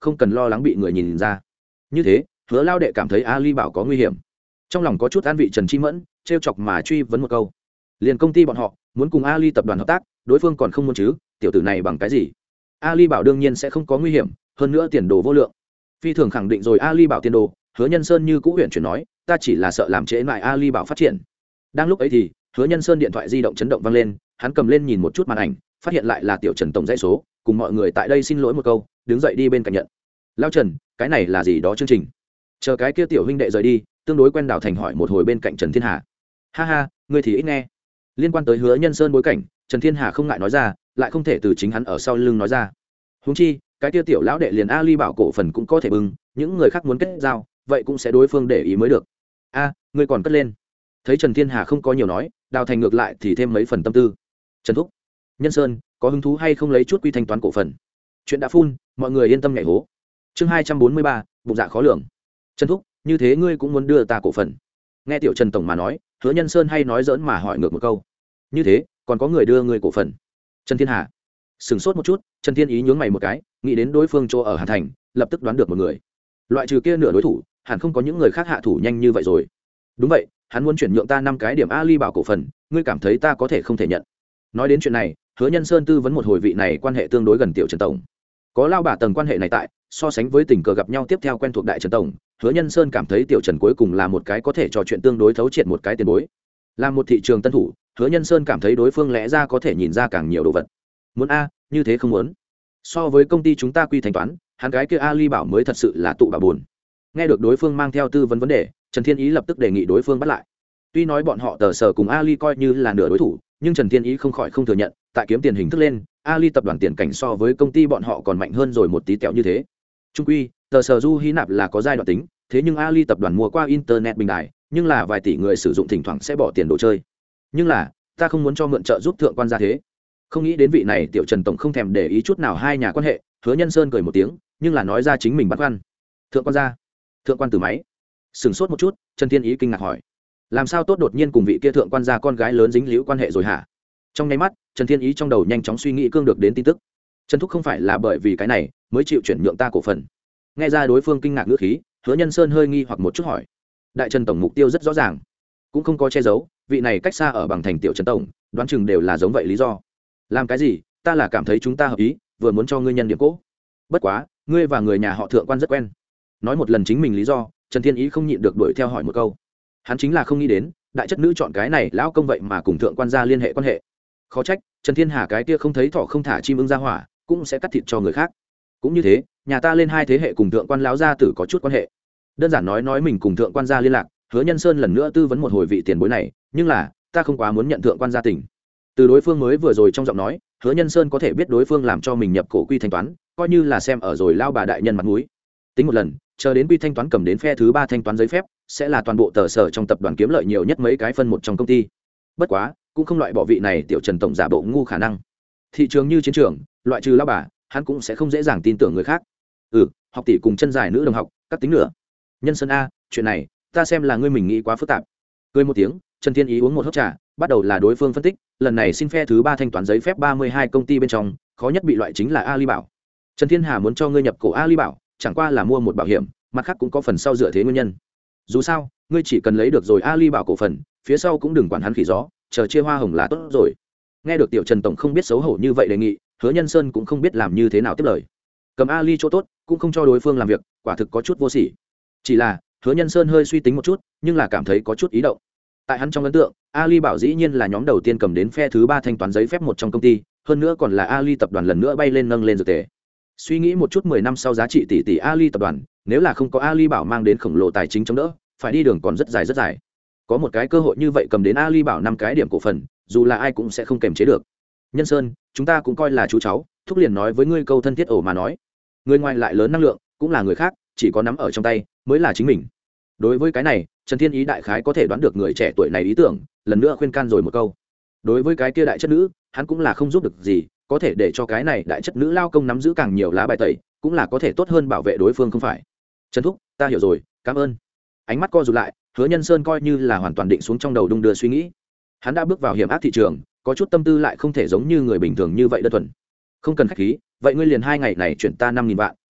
không cần lo lắng bị người nhìn ra. Như thế Hứa lao đệ cảm thấy Ali Bảo có nguy hiểm, trong lòng có chút an vị Trần Chi Mẫn trêu chọc mà truy vấn một câu. Liền công ty bọn họ muốn cùng Ali tập đoàn hợp tác, đối phương còn không muốn chứ, tiểu tử này bằng cái gì? Ali Bảo đương nhiên sẽ không có nguy hiểm, hơn nữa tiền đồ vô lượng. Phi thường khẳng định rồi Ali Bảo tiền đồ. Hứa Nhân Sơn như cũ huyện chuyển nói, ta chỉ là sợ làm trễ lại Ali Bảo phát triển. Đang lúc ấy thì Hứa Nhân Sơn điện thoại di động chấn động vang lên, hắn cầm lên nhìn một chút màn ảnh, phát hiện lại là tiểu Trần tổng dãy số, cùng mọi người tại đây xin lỗi một câu, đứng dậy đi bên cạnh nhận. Lao Trần, cái này là gì đó chương trình? Chờ cái kia tiểu huynh đệ rời đi, tương đối quen Đào Thành hỏi một hồi bên cạnh Trần Thiên Hà. Ha ha, ngươi thì ít nghe. Liên quan tới Hứa Nhân Sơn bối cảnh, Trần Thiên Hà không ngại nói ra, lại không thể từ chính hắn ở sau lưng nói ra. Huống chi, cái kia tiểu lão đệ liền Ali Bảo cổ phần cũng có thể bưng, những người khác muốn kết giao, vậy cũng sẽ đối phương để ý mới được. A, ngươi còn cất lên. Thấy Trần Thiên Hà không có nhiều nói, Đào Thành ngược lại thì thêm mấy phần tâm tư. Trần thúc, Nhân Sơn có hứng thú hay không lấy chút quy thanh toán cổ phần? Chuyện đã phun, mọi người yên tâm nhảy hố. Chương hai trăm bốn mươi ba, bụng dạ khó lường. Trần thúc, như thế ngươi cũng muốn đưa ta cổ phần? Nghe tiểu Trần tổng mà nói, Hứa Nhân Sơn hay nói giỡn mà hỏi ngược một câu. Như thế, còn có người đưa ngươi cổ phần? Trần Thiên Hà sửng sốt một chút, Trần Thiên Ý nhướng mày một cái, nghĩ đến đối phương chỗ ở Hà Thành, lập tức đoán được một người. Loại trừ kia nửa đối thủ, hẳn không có những người khác hạ thủ nhanh như vậy rồi. Đúng vậy, hắn muốn chuyển nhượng ta năm cái điểm Ali Bảo cổ phần, ngươi cảm thấy ta có thể không thể nhận? Nói đến chuyện này, Hứa Nhân Sơn tư vấn một hồi vị này quan hệ tương đối gần tiểu Trần tổng. Có lao bà tầng quan hệ này tại, so sánh với tình cờ gặp nhau tiếp theo quen thuộc đại Trần tổng, Hứa Nhân Sơn cảm thấy tiểu Trần cuối cùng là một cái có thể trò chuyện tương đối thấu triệt một cái tiền bối. Là một thị trường tân thủ, Hứa Nhân Sơn cảm thấy đối phương lẽ ra có thể nhìn ra càng nhiều đồ vật. Muốn a, như thế không muốn. So với công ty chúng ta quy thanh toán, hắn cái kia Ali Bảo mới thật sự là tụ bà buồn. Nghe được đối phương mang theo tư vấn vấn đề, Trần Thiên Ý lập tức đề nghị đối phương bắt lại. Tuy nói bọn họ tờ sở cùng Ali coi như là nửa đối thủ, nhưng Trần Thiên Ý không khỏi không thừa nhận, tại kiếm tiền hình thức lên, Ali tập đoàn tiền cảnh so với công ty bọn họ còn mạnh hơn rồi một tí tẹo như thế. Trung quy, tờ sở Du Hy Nạp là có giai đoạn tính, thế nhưng Ali tập đoàn mua qua internet bình đại, nhưng là vài tỷ người sử dụng thỉnh thoảng sẽ bỏ tiền đồ chơi. Nhưng là, ta không muốn cho mượn trợ giúp thượng quan gia thế. Không nghĩ đến vị này tiểu Trần tổng không thèm để ý chút nào hai nhà quan hệ, Hứa Nhân Sơn cười một tiếng, nhưng là nói ra chính mình băn khoăn. Thượng quan gia? Thượng quan Từ máy? Sừng sốt một chút, Trần Thiên Ý kinh ngạc hỏi, làm sao tốt đột nhiên cùng vị kia thượng quan gia con gái lớn dính líu quan hệ rồi hả? Trong nháy mắt, Trần Thiên Ý trong đầu nhanh chóng suy nghĩ cương được đến tin tức. Trần thúc không phải là bởi vì cái này mới chịu chuyển nhượng ta cổ phần? Nghe ra đối phương kinh ngạc ngữ khí, Hứa Nhân Sơn hơi nghi hoặc một chút hỏi. Đại Trần tổng mục tiêu rất rõ ràng, cũng không có che giấu, vị này cách xa ở bằng thành tiểu Trần tổng, đoán chừng đều là giống vậy lý do. Làm cái gì? Ta là cảm thấy chúng ta hợp ý, vừa muốn cho ngươi nhân điểm cỗ. Bất quá, ngươi và người nhà họ thượng quan rất quen. Nói một lần chính mình lý do, Trần Thiên Ý không nhịn được đuổi theo hỏi một câu. Hắn chính là không nghĩ đến, đại chất nữ chọn cái này lão công vậy mà cùng thượng quan gia liên hệ quan hệ. Khó trách, Trần Thiên Hà cái kia không thấy thỏ không thả chim ưng ra hỏa, cũng sẽ cắt thịt cho người khác. Cũng như thế, nhà ta lên hai thế hệ cùng thượng quan lão gia tử có chút quan hệ. Đơn giản nói nói mình cùng thượng quan gia liên lạc, Hứa Nhân Sơn lần nữa tư vấn một hồi vị tiền bối này, nhưng là, ta không quá muốn nhận thượng quan gia tình. Từ đối phương mới vừa rồi trong giọng nói, Hứa Nhân Sơn có thể biết đối phương làm cho mình nhập cổ quy thanh toán, coi như là xem ở rồi lao bà đại nhân mặt mũi. Tính một lần, chờ đến quy thanh toán cầm đến phe thứ ba thanh toán giấy phép, sẽ là toàn bộ tờ sở trong tập đoàn kiếm lợi nhiều nhất mấy cái phân một trong công ty. Bất quá, cũng không loại bỏ vị này tiểu Trần tổng giả bộ ngu khả năng. Thị trường như chiến trường, loại trừ lao bà, hắn cũng sẽ không dễ dàng tin tưởng người khác. Ừ, học tỷ cùng chân dài nữ đồng học, cắt tính nữa. Nhân Sơn a, chuyện này, ta xem là ngươi mình nghĩ quá phức tạp. Cười một tiếng, Trần Thiên Ý uống một hớp trà, bắt đầu là đối phương phân tích, lần này xin phe thứ ba thanh toán giấy phép ba mươi hai công ty bên trong, khó nhất bị loại chính là Ali Bảo. Trần Thiên Hà muốn cho ngươi nhập cổ Ali Bảo, chẳng qua là mua một bảo hiểm, mặt khác cũng có phần sau dựa thế nguyên nhân. Dù sao, ngươi chỉ cần lấy được rồi Ali Bảo cổ phần, phía sau cũng đừng quản hắn khỉ gió, chờ chia hoa hồng là tốt rồi. Nghe được tiểu Trần tổng không biết xấu hổ như vậy đề nghị, Hứa Nhân Sơn cũng không biết làm như thế nào tiếp lời. Cầm Ali chỗ tốt, cũng không cho đối phương làm việc, quả thực có chút vô sỉ. Chỉ là, Hứa Nhân Sơn hơi suy tính một chút, nhưng là cảm thấy có chút ý động. Tại hắn trong ấn tượng, Ali Bảo dĩ nhiên là nhóm đầu tiên cầm đến phe thứ ba thanh toán giấy phép một trong công ty, hơn nữa còn là Ali tập đoàn lần nữa bay lên nâng lên dược tề. Suy nghĩ một chút mười năm sau giá trị tỷ tỷ Ali tập đoàn, nếu là không có Ali Bảo mang đến khổng lồ tài chính chống đỡ, phải đi đường còn rất dài rất dài. Có một cái cơ hội như vậy cầm đến Ali Bảo năm cái điểm cổ phần, dù là ai cũng sẽ không kềm chế được. Nhân Sơn, chúng ta cũng coi là chú cháu, thúc liền nói với ngươi câu thân thiết ổ mà nói. Người ngoài lại lớn năng lượng, cũng là người khác, chỉ có nắm ở trong tay mới là chính mình. Đối với cái này, Trần Thiên Ý đại khái có thể đoán được người trẻ tuổi này ý tưởng, lần nữa khuyên can rồi một câu. Đối với cái kia đại chất nữ, hắn cũng là không giúp được gì, có thể để cho cái này đại chất nữ lao công nắm giữ càng nhiều lá bài tẩy, cũng là có thể tốt hơn bảo vệ đối phương không phải. Trần thúc, ta hiểu rồi, cảm ơn. Ánh mắt co rụt lại, Hứa Nhân Sơn coi như là hoàn toàn định xuống trong đầu đung đưa suy nghĩ. Hắn đã bước vào hiểm ác thị trường, có chút tâm tư lại không thể giống như người bình thường như vậy đơn thuần. Không cần khách khí, vậy ngươi liền hai ngày này chuyển ta năm nghìn vạn,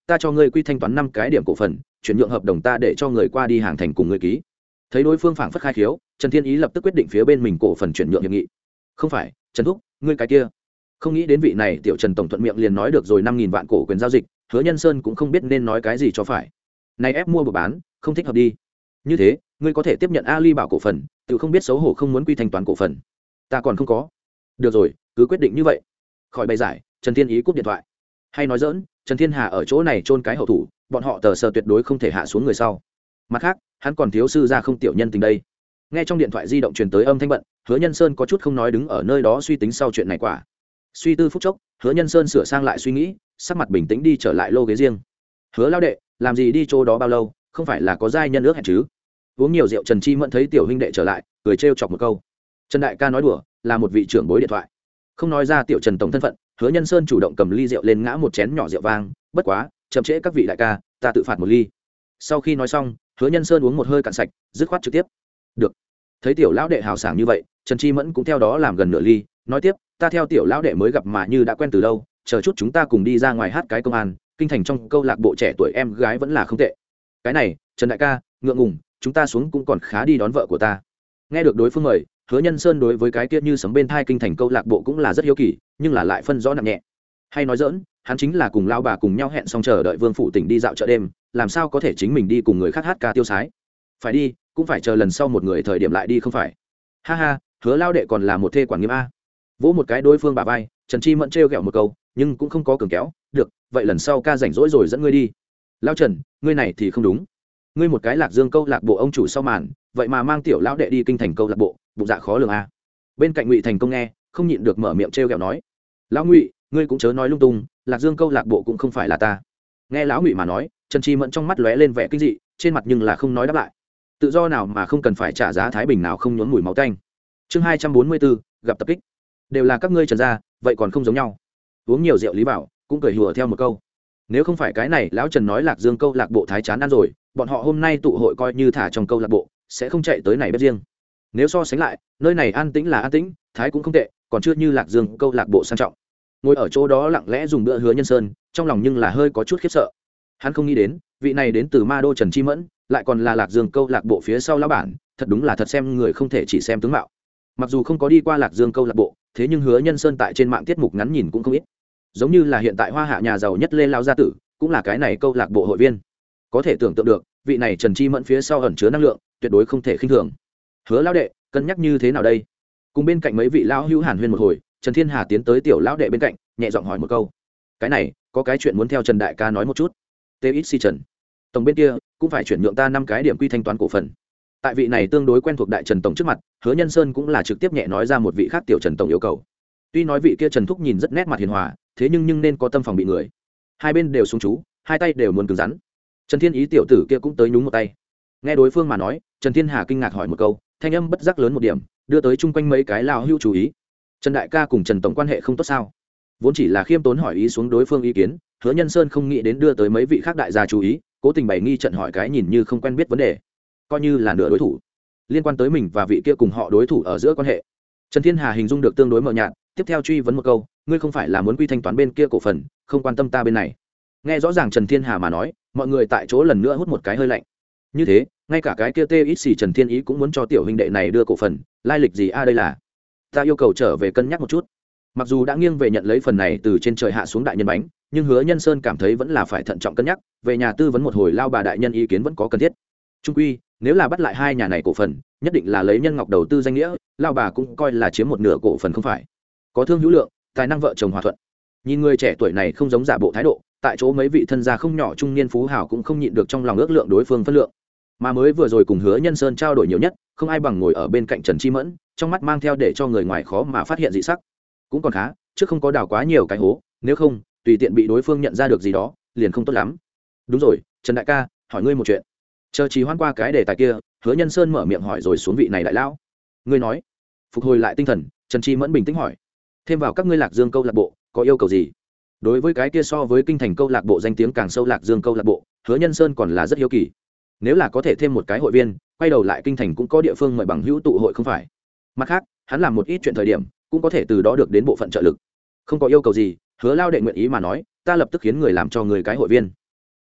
ta cho ngươi quy thanh toán năm cái điểm cổ phần chuyển nhượng hợp đồng ta để cho người qua đi hàng thành cùng ngươi ký. Thấy đối phương phảng phất khai khiếu, Trần Thiên Ý lập tức quyết định phía bên mình cổ phần chuyển nhượng hiệp nghị. Không phải Trần Thúc, ngươi cái kia. Không nghĩ đến vị này tiểu Trần tổng thuận miệng liền nói được rồi năm nghìn vạn cổ quyền giao dịch, Hứa Nhân Sơn cũng không biết nên nói cái gì cho phải. Này ép mua buộc bán không thích hợp đi. Như thế ngươi có thể tiếp nhận Ali Bảo cổ phần, tự không biết xấu hổ không muốn quy thanh toán cổ phần. Ta còn không có. Được rồi, cứ quyết định như vậy. Khỏi bày giải, Trần Thiên Ý cúp điện thoại. Hay nói dỡn, Trần Thiên Hà ở chỗ này chôn cái hậu thủ, bọn họ tờ sờ tuyệt đối không thể hạ xuống người sau. Mặt khác, hắn còn thiếu sư ra không tiểu nhân tình đây. Nghe trong điện thoại di động truyền tới âm thanh bận, Hứa Nhân Sơn có chút không nói đứng ở nơi đó suy tính sau chuyện này quả. Suy tư phút chốc, Hứa Nhân Sơn sửa sang lại suy nghĩ, sắc mặt bình tĩnh đi trở lại lô ghế riêng. Hứa lao đệ, làm gì đi chỗ đó bao lâu, không phải là có giai nhân ước hẹn chứ? Uống nhiều rượu Trần Chi Mẫn thấy tiểu huynh đệ trở lại, cười trêu chọc một câu. Trần đại ca nói đùa, là một vị trưởng bối điện thoại. Không nói ra tiểu Trần tổng thân phận, Hứa Nhân Sơn chủ động cầm ly rượu lên ngã một chén nhỏ rượu vang, bất quá, chậm trễ các vị đại ca, ta tự phạt một ly. Sau khi nói xong, Hứa Nhân Sơn uống một hơi cạn sạch, dứt khoát trực tiếp. Được. Thấy tiểu lão đệ hào sảng như vậy, Trần Chi Mẫn cũng theo đó làm gần nửa ly, nói tiếp, ta theo tiểu lão đệ mới gặp mà như đã quen từ lâu, chờ chút chúng ta cùng đi ra ngoài hát cái công an, kinh thành trong câu lạc bộ trẻ tuổi em gái vẫn là không tệ. Cái này, Trần đại ca, ngượng ngùng, chúng ta xuống cũng còn khá đi đón vợ của ta. Nghe được đối phương mời, Hứa Nhân Sơn đối với cái kia như sấm bên thai kinh thành câu lạc bộ cũng là rất hiếu kỳ, nhưng là lại phân rõ nặng nhẹ. Hay nói dỡn, hắn chính là cùng lao bà cùng nhau hẹn xong chờ đợi Vương phủ tỉnh đi dạo chợ đêm, làm sao có thể chính mình đi cùng người khác hát ca tiêu sái. Phải đi, cũng phải chờ lần sau một người thời điểm lại đi không phải. Ha ha, Hứa lao đệ còn là một thê quản nghiêm a. Vỗ một cái đối phương bả vai, Trần Chi Mẫn trêu ghẹo một câu, nhưng cũng không có cường kéo, được, vậy lần sau ca rảnh rỗi rồi dẫn ngươi đi. Lao Trần, ngươi này thì không đúng. Ngươi một cái Lạc Dương câu lạc bộ ông chủ sau màn, vậy mà mang tiểu lão đệ đi kinh thành câu lạc bộ, bụng dạ khó lường a. Bên cạnh Ngụy Thành Công nghe, không nhịn được mở miệng trêu ghẹo nói, lão Ngụy, ngươi cũng chớ nói lung tung, Lạc Dương câu lạc bộ cũng không phải là ta. Nghe lão Ngụy mà nói, Trần Chi Mẫn trong mắt lóe lên vẻ kinh dị, trên mặt nhưng là không nói đáp lại. Tự do nào mà không cần phải trả giá thái bình nào không nhốn mùi máu tanh. Chương hai trăm bốn mươi bốn, gặp tập kích. Đều là các ngươi Trần gia, vậy còn không giống nhau. Uống nhiều rượu Lý Bảo cũng cười hùa theo một câu. Nếu không phải cái này lão Trần nói Lạc Dương câu lạc bộ thái chán ăn rồi, bọn họ hôm nay tụ hội coi như thả trong câu lạc bộ, sẽ không chạy tới này bếp riêng. Nếu so sánh lại, nơi này an tĩnh là an tĩnh, thái cũng không tệ, còn chưa như Lạc Dương câu lạc bộ sang trọng. Ngồi ở chỗ đó lặng lẽ dùng bữa Hứa Nhân Sơn, trong lòng nhưng là hơi có chút khiếp sợ. Hắn không nghĩ đến, vị này đến từ Ma Đô Trần Chi Mẫn, lại còn là Lạc Dương câu lạc bộ phía sau lão bản, thật đúng là thật xem người không thể chỉ xem tướng mạo. Mặc dù không có đi qua Lạc Dương câu lạc bộ, thế nhưng Hứa Nhân Sơn tại trên mạng tiết mục ngắn nhìn cũng không ít. Giống như là hiện tại Hoa Hạ nhà giàu nhất Lê Lao gia tử, cũng là cái này câu lạc bộ hội viên. Có thể tưởng tượng được, vị này Trần Chi Mẫn phía sau ẩn chứa năng lượng, tuyệt đối không thể khinh thường. Hứa lão đệ, cân nhắc như thế nào đây? Cùng bên cạnh mấy vị lão hữu hàn huyên một hồi, Trần Thiên Hà tiến tới tiểu lão đệ bên cạnh, nhẹ giọng hỏi một câu. Cái này, có cái chuyện muốn theo Trần đại ca nói một chút. tê ích xê Trần, tổng bên kia cũng phải chuyển nhượng ta năm cái điểm quy thanh toán cổ phần. Tại vị này tương đối quen thuộc đại Trần tổng trước mặt, Hứa Nhân Sơn cũng là trực tiếp nhẹ nói ra một vị khác tiểu Trần tổng yêu cầu. Tuy nói vị kia Trần thúc nhìn rất nét mặt hiền hòa, thế nhưng nhưng nên có tâm phòng bị người. Hai bên đều xuống chú, hai tay đều muốn cứng rắn. Trần Thiên Ý tiểu tử kia cũng tới nhúng một tay. Nghe đối phương mà nói, Trần Thiên Hà kinh ngạc hỏi một câu, thanh âm bất giác lớn một điểm, đưa tới chung quanh mấy cái lão hữu chú ý. Trần đại ca cùng Trần tổng quan hệ không tốt sao? Vốn chỉ là khiêm tốn hỏi ý xuống đối phương ý kiến, Hứa Nhân Sơn không nghĩ đến đưa tới mấy vị khác đại gia chú ý, cố tình bày nghi trận hỏi cái nhìn như không quen biết vấn đề, coi như là nửa đối thủ. Liên quan tới mình và vị kia cùng họ đối thủ ở giữa quan hệ, Trần Thiên Hà hình dung được tương đối mờ nhạt, tiếp theo truy vấn một câu, ngươi không phải là muốn quy thanh toán bên kia cổ phần, không quan tâm ta bên này. Nghe rõ ràng Trần Thiên Hà mà nói, mọi người tại chỗ lần nữa hút một cái hơi lạnh. Như thế, ngay cả cái kia tê ít xì Trần Thiên Ý cũng muốn cho tiểu huynh đệ này đưa cổ phần, lai lịch gì a đây là? Ta yêu cầu trở về cân nhắc một chút. Mặc dù đã nghiêng về nhận lấy phần này từ trên trời hạ xuống đại nhân bánh, nhưng Hứa Nhân Sơn cảm thấy vẫn là phải thận trọng cân nhắc, về nhà tư vấn một hồi lao bà đại nhân ý kiến vẫn có cần thiết. Trung quy, nếu là bắt lại hai nhà này cổ phần, nhất định là lấy nhân ngọc đầu tư danh nghĩa, lao bà cũng coi là chiếm một nửa cổ phần không phải. Có thương hữu lượng, tài năng vợ chồng hòa thuận. Nhìn người trẻ tuổi này không giống giả bộ thái độ, tại chỗ mấy vị thân gia không nhỏ trung niên phú hào cũng không nhịn được trong lòng ước lượng đối phương phân lượng. Mà mới vừa rồi cùng Hứa Nhân Sơn trao đổi nhiều nhất, không ai bằng ngồi ở bên cạnh Trần Chi Mẫn, trong mắt mang theo để cho người ngoài khó mà phát hiện dị sắc. Cũng còn khá, chứ không có đào quá nhiều cái hố, nếu không, tùy tiện bị đối phương nhận ra được gì đó, liền không tốt lắm. Đúng rồi, Trần đại ca, hỏi ngươi một chuyện. Chờ trì hoãn qua cái đề tài kia, Hứa Nhân Sơn mở miệng hỏi rồi xuống vị này đại lão. Ngươi nói. Phục hồi lại tinh thần, Trần Chi Mẫn bình tĩnh hỏi. Thêm vào các ngươi Lạc Dương câu lạc bộ, có yêu cầu gì? Đối với cái kia so với kinh thành câu lạc bộ danh tiếng càng sâu Lạc Dương câu lạc bộ, Hứa Nhân Sơn còn là rất hiếu kỳ. Nếu là có thể thêm một cái hội viên, quay đầu lại kinh thành cũng có địa phương mời bằng hữu tụ hội không phải? Mặt khác, hắn làm một ít chuyện thời điểm, cũng có thể từ đó được đến bộ phận trợ lực. Không có yêu cầu gì, Hứa lao đệ nguyện ý mà nói, ta lập tức khiến người làm cho người cái hội viên.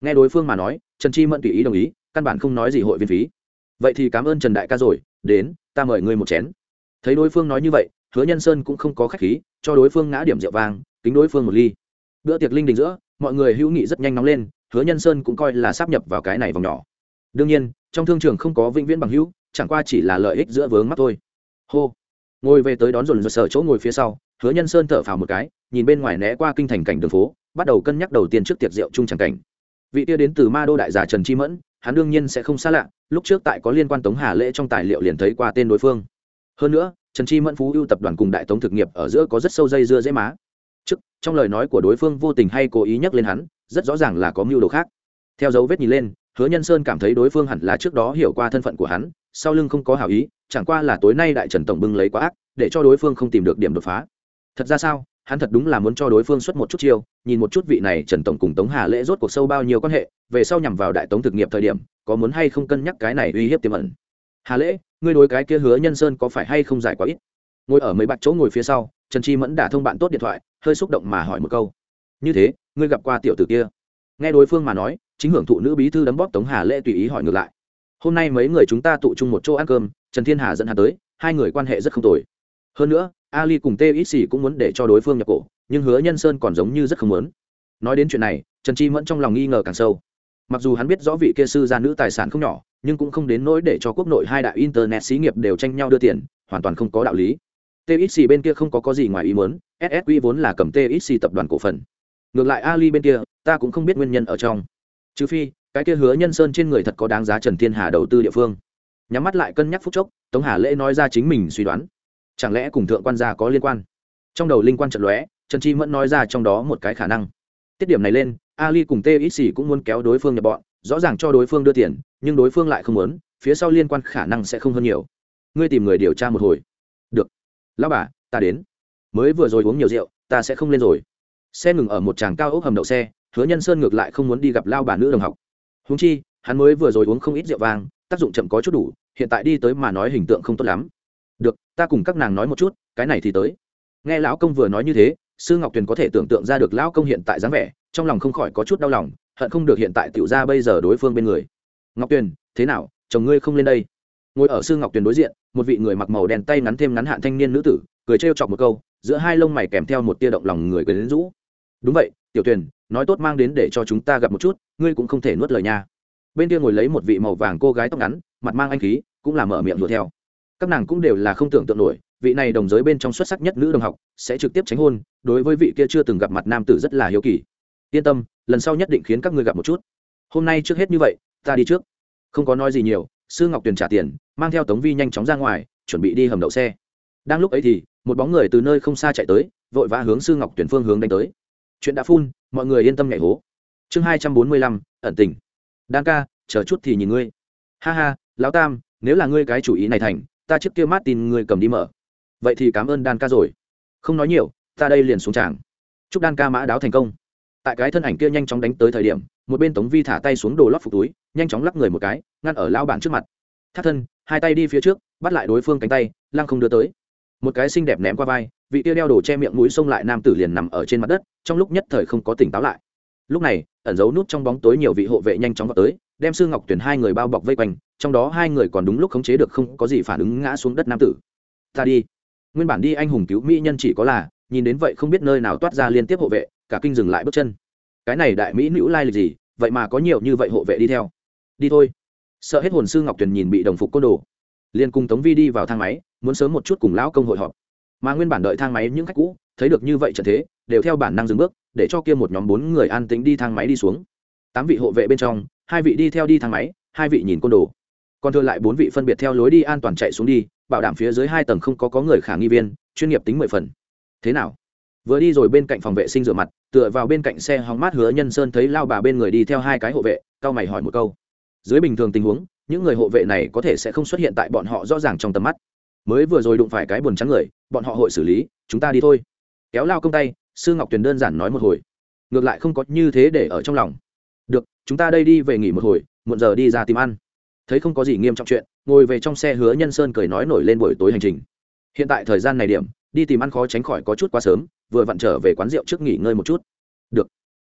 Nghe đối phương mà nói, Trần Chi Mẫn tùy ý đồng ý, căn bản không nói gì hội viên phí. Vậy thì cảm ơn Trần đại ca rồi, đến, ta mời ngươi một chén. Thấy đối phương nói như vậy, Hứa Nhân Sơn cũng không có khách khí, cho đối phương ngã điểm rượu vang, kính đối phương một ly. Bữa tiệc linh đình giữa, mọi người hữu nghị rất nhanh nóng lên, Hứa Nhân Sơn cũng coi là sáp nhập vào cái này vòng nhỏ. Đương nhiên, trong thương trường không có vĩnh viễn bằng hữu, chẳng qua chỉ là lợi ích giữa vướng mắc thôi. Hô. Ngồi về tới đón dồn dồn sở chỗ ngồi phía sau, Hứa Nhân Sơn thở phào một cái, nhìn bên ngoài né qua kinh thành cảnh đường phố, bắt đầu cân nhắc đầu tiên trước tiệc rượu chung chẳng cảnh. Vị kia đến từ Ma Đô đại giả Trần Chi Mẫn, hắn đương nhiên sẽ không xa lạ, lúc trước tại có liên quan Tống Hà Lễ trong tài liệu liền thấy qua tên đối phương. Hơn nữa, Trần Chi Mẫn phú ưu tập đoàn cùng Đại Tống thực nghiệp ở giữa có rất sâu dây dưa dễ má. Trước, trong lời nói của đối phương vô tình hay cố ý nhắc lên hắn, rất rõ ràng là có mưu đồ khác. Theo dấu vết nhìn lên, Hứa Nhân Sơn cảm thấy đối phương hẳn là trước đó hiểu qua thân phận của hắn, sau lưng không có hảo ý, chẳng qua là tối nay đại Trần tổng bưng lấy quá ác, để cho đối phương không tìm được điểm đột phá. Thật ra sao, hắn thật đúng là muốn cho đối phương xuất một chút chiêu, nhìn một chút vị này Trần tổng cùng Tống Hà Lễ rốt cuộc sâu bao nhiêu quan hệ, về sau nhằm vào Đại Tống thực nghiệp thời điểm, có muốn hay không cân nhắc cái này uy hiếp tiềm ẩn. Hà Lễ, ngươi đối cái kia Hứa Nhân Sơn có phải hay không giải quá ít? Ngồi ở mấy bạc chỗ ngồi phía sau, Trần Chi Mẫn đã thông bạn tốt điện thoại, hơi xúc động mà hỏi một câu. Như thế, ngươi gặp qua tiểu tử kia? Nghe đối phương mà nói, chính hưởng thụ nữ bí thư đấm bóp Tống Hà Lễ tùy ý hỏi ngược lại. Hôm nay mấy người chúng ta tụ chung một chỗ ăn cơm, Trần Thiên Hà dẫn hắn tới, hai người quan hệ rất không tồi. Hơn nữa, Ali cùng tê ít xì cũng muốn để cho đối phương nhập cổ, nhưng Hứa Nhân Sơn còn giống như rất không muốn. Nói đến chuyện này, Trần Chi Mẫn trong lòng nghi ngờ càng sâu. Mặc dù hắn biết rõ vị kia sư gia nữ tài sản không nhỏ, nhưng cũng không đến nỗi để cho quốc nội hai đại internet xí nghiệp đều tranh nhau đưa tiền, hoàn toàn không có đạo lý. tê ít xì bên kia không có có gì ngoài ý muốn, ét ét quy vốn là cầm tê ít xì tập đoàn cổ phần. Ngược lại Ali bên kia, ta cũng không biết nguyên nhân ở trong. Trừ phi, cái kia Hứa Nhân Sơn trên người thật có đáng giá Trần Thiên Hà đầu tư địa phương. Nhắm mắt lại cân nhắc phút chốc, Tống Hà Lễ nói ra chính mình suy đoán. Chẳng lẽ cùng thượng quan gia có liên quan? Trong đầu linh quan chợt lóe, Trần Chi Mẫn nói ra trong đó một cái khả năng. Tiết điểm này lên, Ali cùng tê ít xì cũng muốn kéo đối phương nhập bọn, rõ ràng cho đối phương đưa tiền, nhưng đối phương lại không muốn, phía sau liên quan khả năng sẽ không hơn nhiều. Ngươi tìm người điều tra một hồi. Được. Lão bà, ta đến. Mới vừa rồi uống nhiều rượu, ta sẽ không lên rồi. Xe ngừng ở một tràng cao ốc hầm đậu xe, Hứa Nhân Sơn ngược lại không muốn đi gặp lao bà nữ đồng học. Huống chi, hắn mới vừa rồi uống không ít rượu vang, tác dụng chậm có chút đủ, hiện tại đi tới mà nói hình tượng không tốt lắm. Được, ta cùng các nàng nói một chút, cái này thì tới. Nghe lão công vừa nói như thế, Sư Ngọc Tuyền có thể tưởng tượng ra được lão công hiện tại dáng vẻ, trong lòng không khỏi có chút đau lòng, hận không được hiện tại tiểu ra bây giờ đối phương bên người. Ngọc Tuyền, thế nào, chồng ngươi không lên đây? Ngồi ở Sư Ngọc Tuyền đối diện, một vị người mặc màu đen tay ngắn thêm ngắn hạn thanh niên nữ tử, cười trêu chọc một câu, giữa hai lông mày kèm theo một tia động lòng người quyến rũ. Đúng vậy, Tiểu Tuyền, nói tốt mang đến để cho chúng ta gặp một chút, ngươi cũng không thể nuốt lời nha. Bên kia ngồi lấy một vị màu vàng cô gái tóc ngắn, mặt mang anh khí, cũng là mở miệng đùa theo. Các nàng cũng đều là không tưởng tượng nổi, vị này đồng giới bên trong xuất sắc nhất nữ đồng học sẽ trực tiếp tránh hôn, đối với vị kia chưa từng gặp mặt nam tử rất là hiếu kỳ. Yên tâm, lần sau nhất định khiến các ngươi gặp một chút. Hôm nay trước hết như vậy, ta đi trước. Không có nói gì nhiều, Sư Ngọc Tuyền trả tiền, mang theo Tống Vi nhanh chóng ra ngoài, chuẩn bị đi hầm đậu xe. Đang lúc ấy thì, một bóng người từ nơi không xa chạy tới, vội vã hướng Sư Ngọc Tuyền phương hướng đánh tới. Chuyện đã phun, mọi người yên tâm nhảy hố. Chương hai trăm bốn mươi lăm, ẩn tình. Đan ca, chờ chút thì nhìn ngươi. Ha ha, lão Tam, nếu là ngươi cái chủ ý này thành, ta trước kia Martin ngươi cầm đi mở. Vậy thì cảm ơn Đan ca rồi. Không nói nhiều, ta đây liền xuống tràng. Chúc Đan ca mã đáo thành công. Tại cái thân ảnh kia nhanh chóng đánh tới thời điểm, một bên Tống Vi thả tay xuống đồ lót phục túi, nhanh chóng lắc người một cái, ngăn ở lão bản trước mặt. Thắt thân, hai tay đi phía trước, bắt lại đối phương cánh tay, lăng không đưa tới. Một cái xinh đẹp ném qua vai, vị kia đeo đồ che miệng mũi xông lại nam tử liền nằm ở trên mặt đất, trong lúc nhất thời không có tỉnh táo lại. Lúc này, ẩn giấu nút trong bóng tối nhiều vị hộ vệ nhanh chóng vào tới, đem Sư Ngọc Tuyền hai người bao bọc vây quanh, trong đó hai người còn đúng lúc khống chế được không có gì phản ứng ngã xuống đất nam tử. Ta đi. Nguyên bản đi anh hùng cứu mỹ nhân chỉ có là, nhìn đến vậy không biết nơi nào toát ra liên tiếp hộ vệ, cả kinh dừng lại bước chân. Cái này đại mỹ nữ lai lịch gì, vậy mà có nhiều như vậy hộ vệ đi theo. Đi thôi. Sợ hết hồn Sư Ngọc Tuyền nhìn bị đồng phục côn đồ, liền cùng Tống Vi đi vào thang máy, muốn sớm một chút cùng lão công hội họp. Mà nguyên bản đợi thang máy những khách cũ, thấy được như vậy trận thế, đều theo bản năng dừng bước, để cho kia một nhóm bốn người an tĩnh đi thang máy đi xuống. Tám vị hộ vệ bên trong, hai vị đi theo đi thang máy, hai vị nhìn côn đồ, còn thừa lại bốn vị phân biệt theo lối đi an toàn chạy xuống đi, bảo đảm phía dưới hai tầng không có có người khả nghi viên, chuyên nghiệp tính mười phần. Thế nào? Vừa đi rồi bên cạnh phòng vệ sinh rửa mặt, tựa vào bên cạnh xe hóng mát Hứa Nhân Sơn thấy lao bà bên người đi theo hai cái hộ vệ, cau mày hỏi một câu. Dưới bình thường tình huống, những người hộ vệ này có thể sẽ không xuất hiện tại bọn họ rõ ràng trong tầm mắt. Mới vừa rồi đụng phải cái buồn trắng người, bọn họ hội xử lý, chúng ta đi thôi. Kéo lao công tay, Sư Ngọc Tuyền đơn giản nói một hồi, ngược lại không có như thế để ở trong lòng. Được, chúng ta đây đi về nghỉ một hồi, muộn giờ đi ra tìm ăn. Thấy không có gì nghiêm trọng chuyện, ngồi về trong xe Hứa Nhân Sơn cười nói nổi lên buổi tối hành trình. Hiện tại thời gian này điểm, đi tìm ăn khó tránh khỏi có chút quá sớm, vừa vặn trở về quán rượu trước nghỉ ngơi một chút. Được.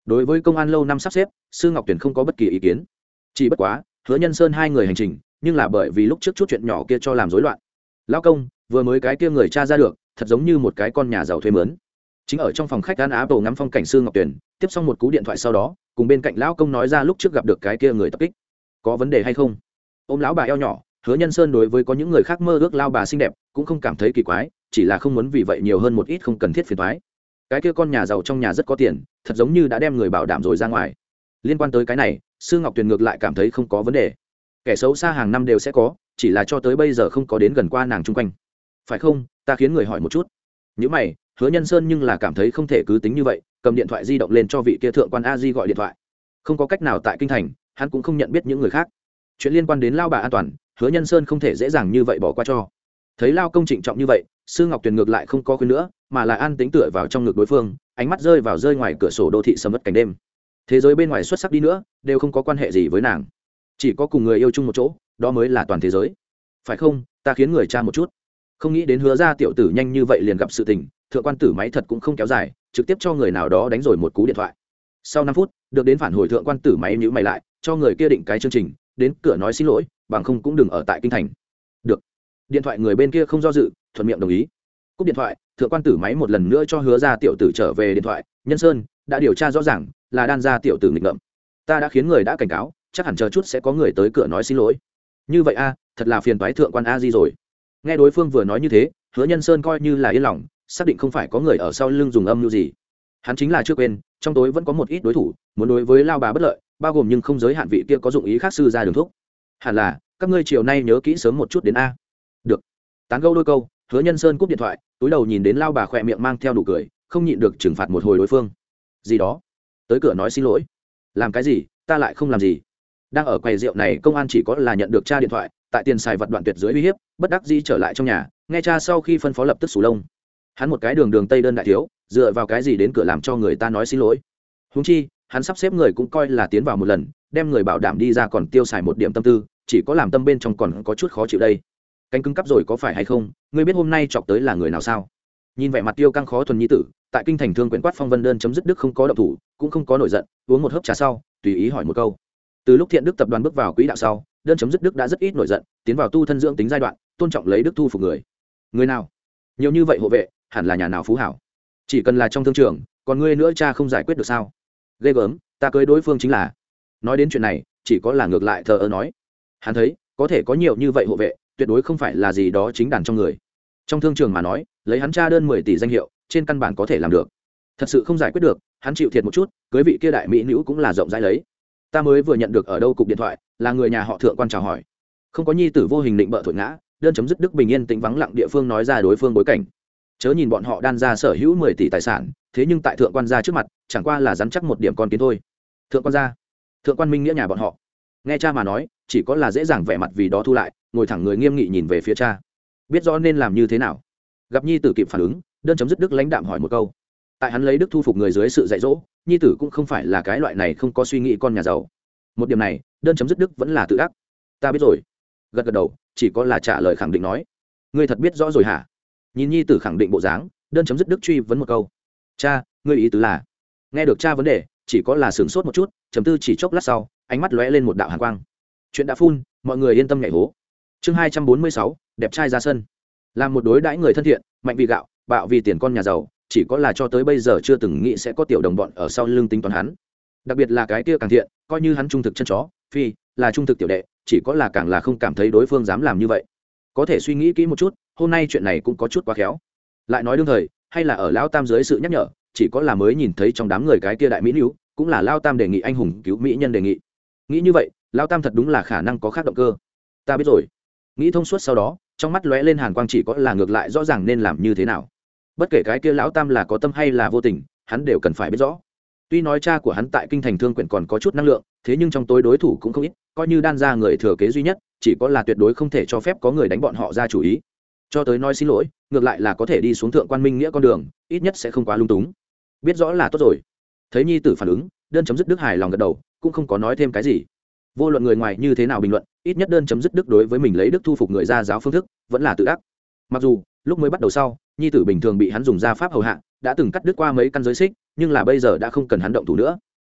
đối với công an lâu năm sắp xếp sư ngọc tuyền không có bất kỳ ý kiến. Chỉ bất quá Hứa Nhân Sơn hai người hành trình nhưng là bởi vì lúc trước chút chuyện nhỏ kia cho làm rối loạn. Lão công vừa mới cái kia người cha ra được thật giống như một cái con nhà giàu thuê mướn. Chính ở trong phòng khách ăn á tổ ngắm phong cảnh sư ngọc tuyền tiếp xong một cú điện thoại sau đó cùng bên cạnh lão công nói ra lúc trước gặp được cái kia người tập kích có vấn đề hay không. Ôm lão bà eo nhỏ, Hứa Nhân Sơn đối với có những người khác mơ ước lao bà xinh đẹp cũng không cảm thấy kỳ quái, chỉ là không muốn vì vậy nhiều hơn một ít không cần thiết phiền toái. Cái kia con nhà giàu trong nhà rất có tiền, thật giống như đã đem người bảo đảm rồi ra ngoài. Liên quan tới cái này, sư ngọc tuyền ngược lại cảm thấy không có vấn đề. Kẻ xấu xa hàng năm đều sẽ có, chỉ là cho tới bây giờ không có đến gần qua nàng chung quanh. Phải không? Ta khiến người hỏi một chút. Những mày, Hứa Nhân Sơn nhưng là cảm thấy không thể cứ tính như vậy, cầm điện thoại di động lên cho vị kia thượng quan a di gọi điện thoại. Không có cách nào tại kinh thành, hắn cũng không nhận biết những người khác. Chuyện liên quan đến lao bà an toàn, Hứa Nhân Sơn không thể dễ dàng như vậy bỏ qua cho. Thấy lao công trịnh trọng như vậy, sư ngọc tuyền ngược lại không có khuyên nữa, mà là an tĩnh tựa vào trong ngực đối phương, ánh mắt rơi vào rơi ngoài cửa sổ đô thị sầm uất cảnh đêm. Thế giới bên ngoài xuất sắc đi nữa đều không có quan hệ gì với nàng, chỉ có cùng người yêu chung một chỗ, đó mới là toàn thế giới. Phải không? Ta khiến người cha một chút. Không nghĩ đến Hứa ra tiểu tử nhanh như vậy liền gặp sự tình, thượng quan tử máy thật cũng không kéo dài, trực tiếp cho người nào đó đánh rồi một cú điện thoại. Sau năm phút được đến phản hồi, thượng quan tử máy nhíu mày lại, cho người kia định cái chương trình, đến cửa nói xin lỗi, bằng không cũng đừng ở tại kinh thành. Được. Điện thoại người bên kia không do dự, thuận miệng đồng ý. Cúp điện thoại, thượng quan tử máy một lần nữa cho Hứa ra tiểu tử trở về điện thoại. Nhân Sơn đã điều tra rõ ràng là đan gia tiểu tử nghịch ngợm, ta đã khiến người đã cảnh cáo, chắc hẳn chờ chút sẽ có người tới cửa nói xin lỗi. Như vậy a, thật là phiền toái thượng quan a di rồi. Nghe đối phương vừa nói như thế, Hứa Nhân Sơn coi như là yên lòng, xác định không phải có người ở sau lưng dùng âm mưu gì. Hắn chính là chưa quên, trong tối vẫn có một ít đối thủ muốn đối với lao bà bất lợi, bao gồm nhưng không giới hạn vị kia có dụng ý khác sư ra đường thúc. Hẳn là các ngươi chiều nay nhớ kỹ sớm một chút đến a. Được. Tán gẫu đôi câu, Hứa Nhân Sơn cúp điện thoại, túi đầu nhìn đến lao bà khỏe miệng mang theo nụ cười, không nhịn được trừng phạt một hồi đối phương. Gì đó? Tới cửa nói xin lỗi? Làm cái gì? Ta lại không làm gì. Đang ở quầy rượu này, công an chỉ có là nhận được cha điện thoại, tại tiền xài vật đoạn tuyệt dưới uy hiếp, bất đắc dĩ trở lại trong nhà, nghe cha sau khi phân phó lập tức sủ lông. Hắn một cái đường đường tây đơn đại thiếu, dựa vào cái gì đến cửa làm cho người ta nói xin lỗi? Huống chi, hắn sắp xếp người cũng coi là tiến vào một lần, đem người bảo đảm đi ra còn tiêu xài một điểm tâm tư, chỉ có làm tâm bên trong còn có chút khó chịu đây. Cánh cứng cắp rồi có phải hay không? Ngươi biết hôm nay chọc tới là người nào sao? Nhìn vẻ mặt tiêu căng khó thuần nhi tử, tại kinh thành thương quyển quát phong vân đơn chấm dứt đức không có động thủ, cũng không có nổi giận, uống một hớp trà sau, tùy ý hỏi một câu. Từ lúc Thiện Đức tập đoàn bước vào quỹ đạo sau, đơn chấm dứt đức đã rất ít nổi giận, tiến vào tu thân dưỡng tính giai đoạn, tôn trọng lấy đức thu phục người. Người nào? Nhiều như vậy hộ vệ, hẳn là nhà nào phú hảo. Chỉ cần là trong thương trường, còn ngươi nữa cha không giải quyết được sao? Ghê gớm, ta cưới đối phương chính là. Nói đến chuyện này, chỉ có là ngược lại thờ ơ nói. Hắn thấy, có thể có nhiều như vậy hộ vệ, tuyệt đối không phải là gì đó chính đàn trong người. Trong thương trường mà nói, lấy hắn cha đơn mười tỷ danh hiệu, trên căn bản có thể làm được. Thật sự không giải quyết được, hắn chịu thiệt một chút, cưới vị kia đại mỹ nữ cũng là rộng rãi lấy. Ta mới vừa nhận được ở đâu cục điện thoại, là người nhà họ Thượng quan chào hỏi. Không có nhi tử vô hình định bợ thổi ngã, đơn chấm dứt đức bình yên tĩnh vắng lặng địa phương nói ra đối phương bối cảnh. Chớ nhìn bọn họ đan ra sở hữu mười tỷ tài sản, thế nhưng tại thượng quan gia trước mặt, chẳng qua là rắn chắc một điểm con kiến thôi. Thượng quan gia, thượng quan minh nghĩa nhà bọn họ. Nghe cha mà nói, chỉ có là dễ dàng vẻ mặt vì đó thu lại, ngồi thẳng người nghiêm nghị nhìn về phía cha. Biết rõ nên làm như thế nào. Gặp nhi tử kịp phản ứng, đơn chấm dứt đức lãnh đạm hỏi một câu. Tại hắn lấy đức thu phục người dưới sự dạy dỗ, nhi tử cũng không phải là cái loại này không có suy nghĩ con nhà giàu. Một điểm này, đơn chấm dứt đức vẫn là tự đắc. Ta biết rồi. Gật gật đầu, chỉ có là trả lời khẳng định nói. Ngươi thật biết rõ rồi hả? Nhìn nhi tử khẳng định bộ dáng, đơn chấm dứt đức truy vấn một câu. Cha, ngươi ý tứ là? Nghe được cha vấn đề, chỉ có là sửng sốt một chút, trầm tư chỉ chốc lát sau, ánh mắt lóe lên một đạo hàn quang. Chuyện đã phun, mọi người yên tâm nhảy hố. Chương hai trăm bốn mươi sáu, đẹp trai ra sân. Làm một đối đãi người thân thiện, mạnh vì gạo, bạo vì tiền con nhà giàu, chỉ có là cho tới bây giờ chưa từng nghĩ sẽ có tiểu đồng bọn ở sau lưng tính toán hắn. Đặc biệt là cái kia càng thiện, coi như hắn trung thực chân chó, phi là trung thực tiểu đệ, chỉ có là càng là không cảm thấy đối phương dám làm như vậy. Có thể suy nghĩ kỹ một chút, hôm nay chuyện này cũng có chút quá khéo. Lại nói đương thời, hay là ở Lão Tam dưới sự nhắc nhở, chỉ có là mới nhìn thấy trong đám người cái kia đại mỹ nữ, cũng là Lão Tam đề nghị anh hùng cứu mỹ nhân đề nghị. Nghĩ như vậy, Lão Tam thật đúng là khả năng có khác động cơ. Ta biết rồi. Nghĩ thông suốt sau đó, trong mắt lóe lên hàn quang, chỉ có là ngược lại rõ ràng nên làm như thế nào. Bất kể cái kia Lão Tam là có tâm hay là vô tình, hắn đều cần phải biết rõ. Tuy nói cha của hắn tại kinh thành thương quyển còn có chút năng lượng, thế nhưng trong tối đối thủ cũng không ít, coi như đan ra người thừa kế duy nhất, chỉ có là tuyệt đối không thể cho phép có người đánh bọn họ ra chủ ý. Cho tới nói xin lỗi, ngược lại là có thể đi xuống thượng quan minh nghĩa con đường, ít nhất sẽ không quá lung túng. Biết rõ là tốt rồi. Thấy nhi tử phản ứng, đơn chấm dứt đức hài lòng gật đầu, cũng không có nói thêm cái gì. Vô luận người ngoài như thế nào bình luận, ít nhất đơn chấm dứt đức đối với mình lấy đức thu phục người ra giáo phương thức, vẫn là tự ác. Mặc dù lúc mới bắt đầu sau, nhi tử bình thường bị hắn dùng gia pháp hầu hạ, đã từng cắt đứt qua mấy căn giới xích, nhưng là bây giờ đã không cần hắn động thủ nữa.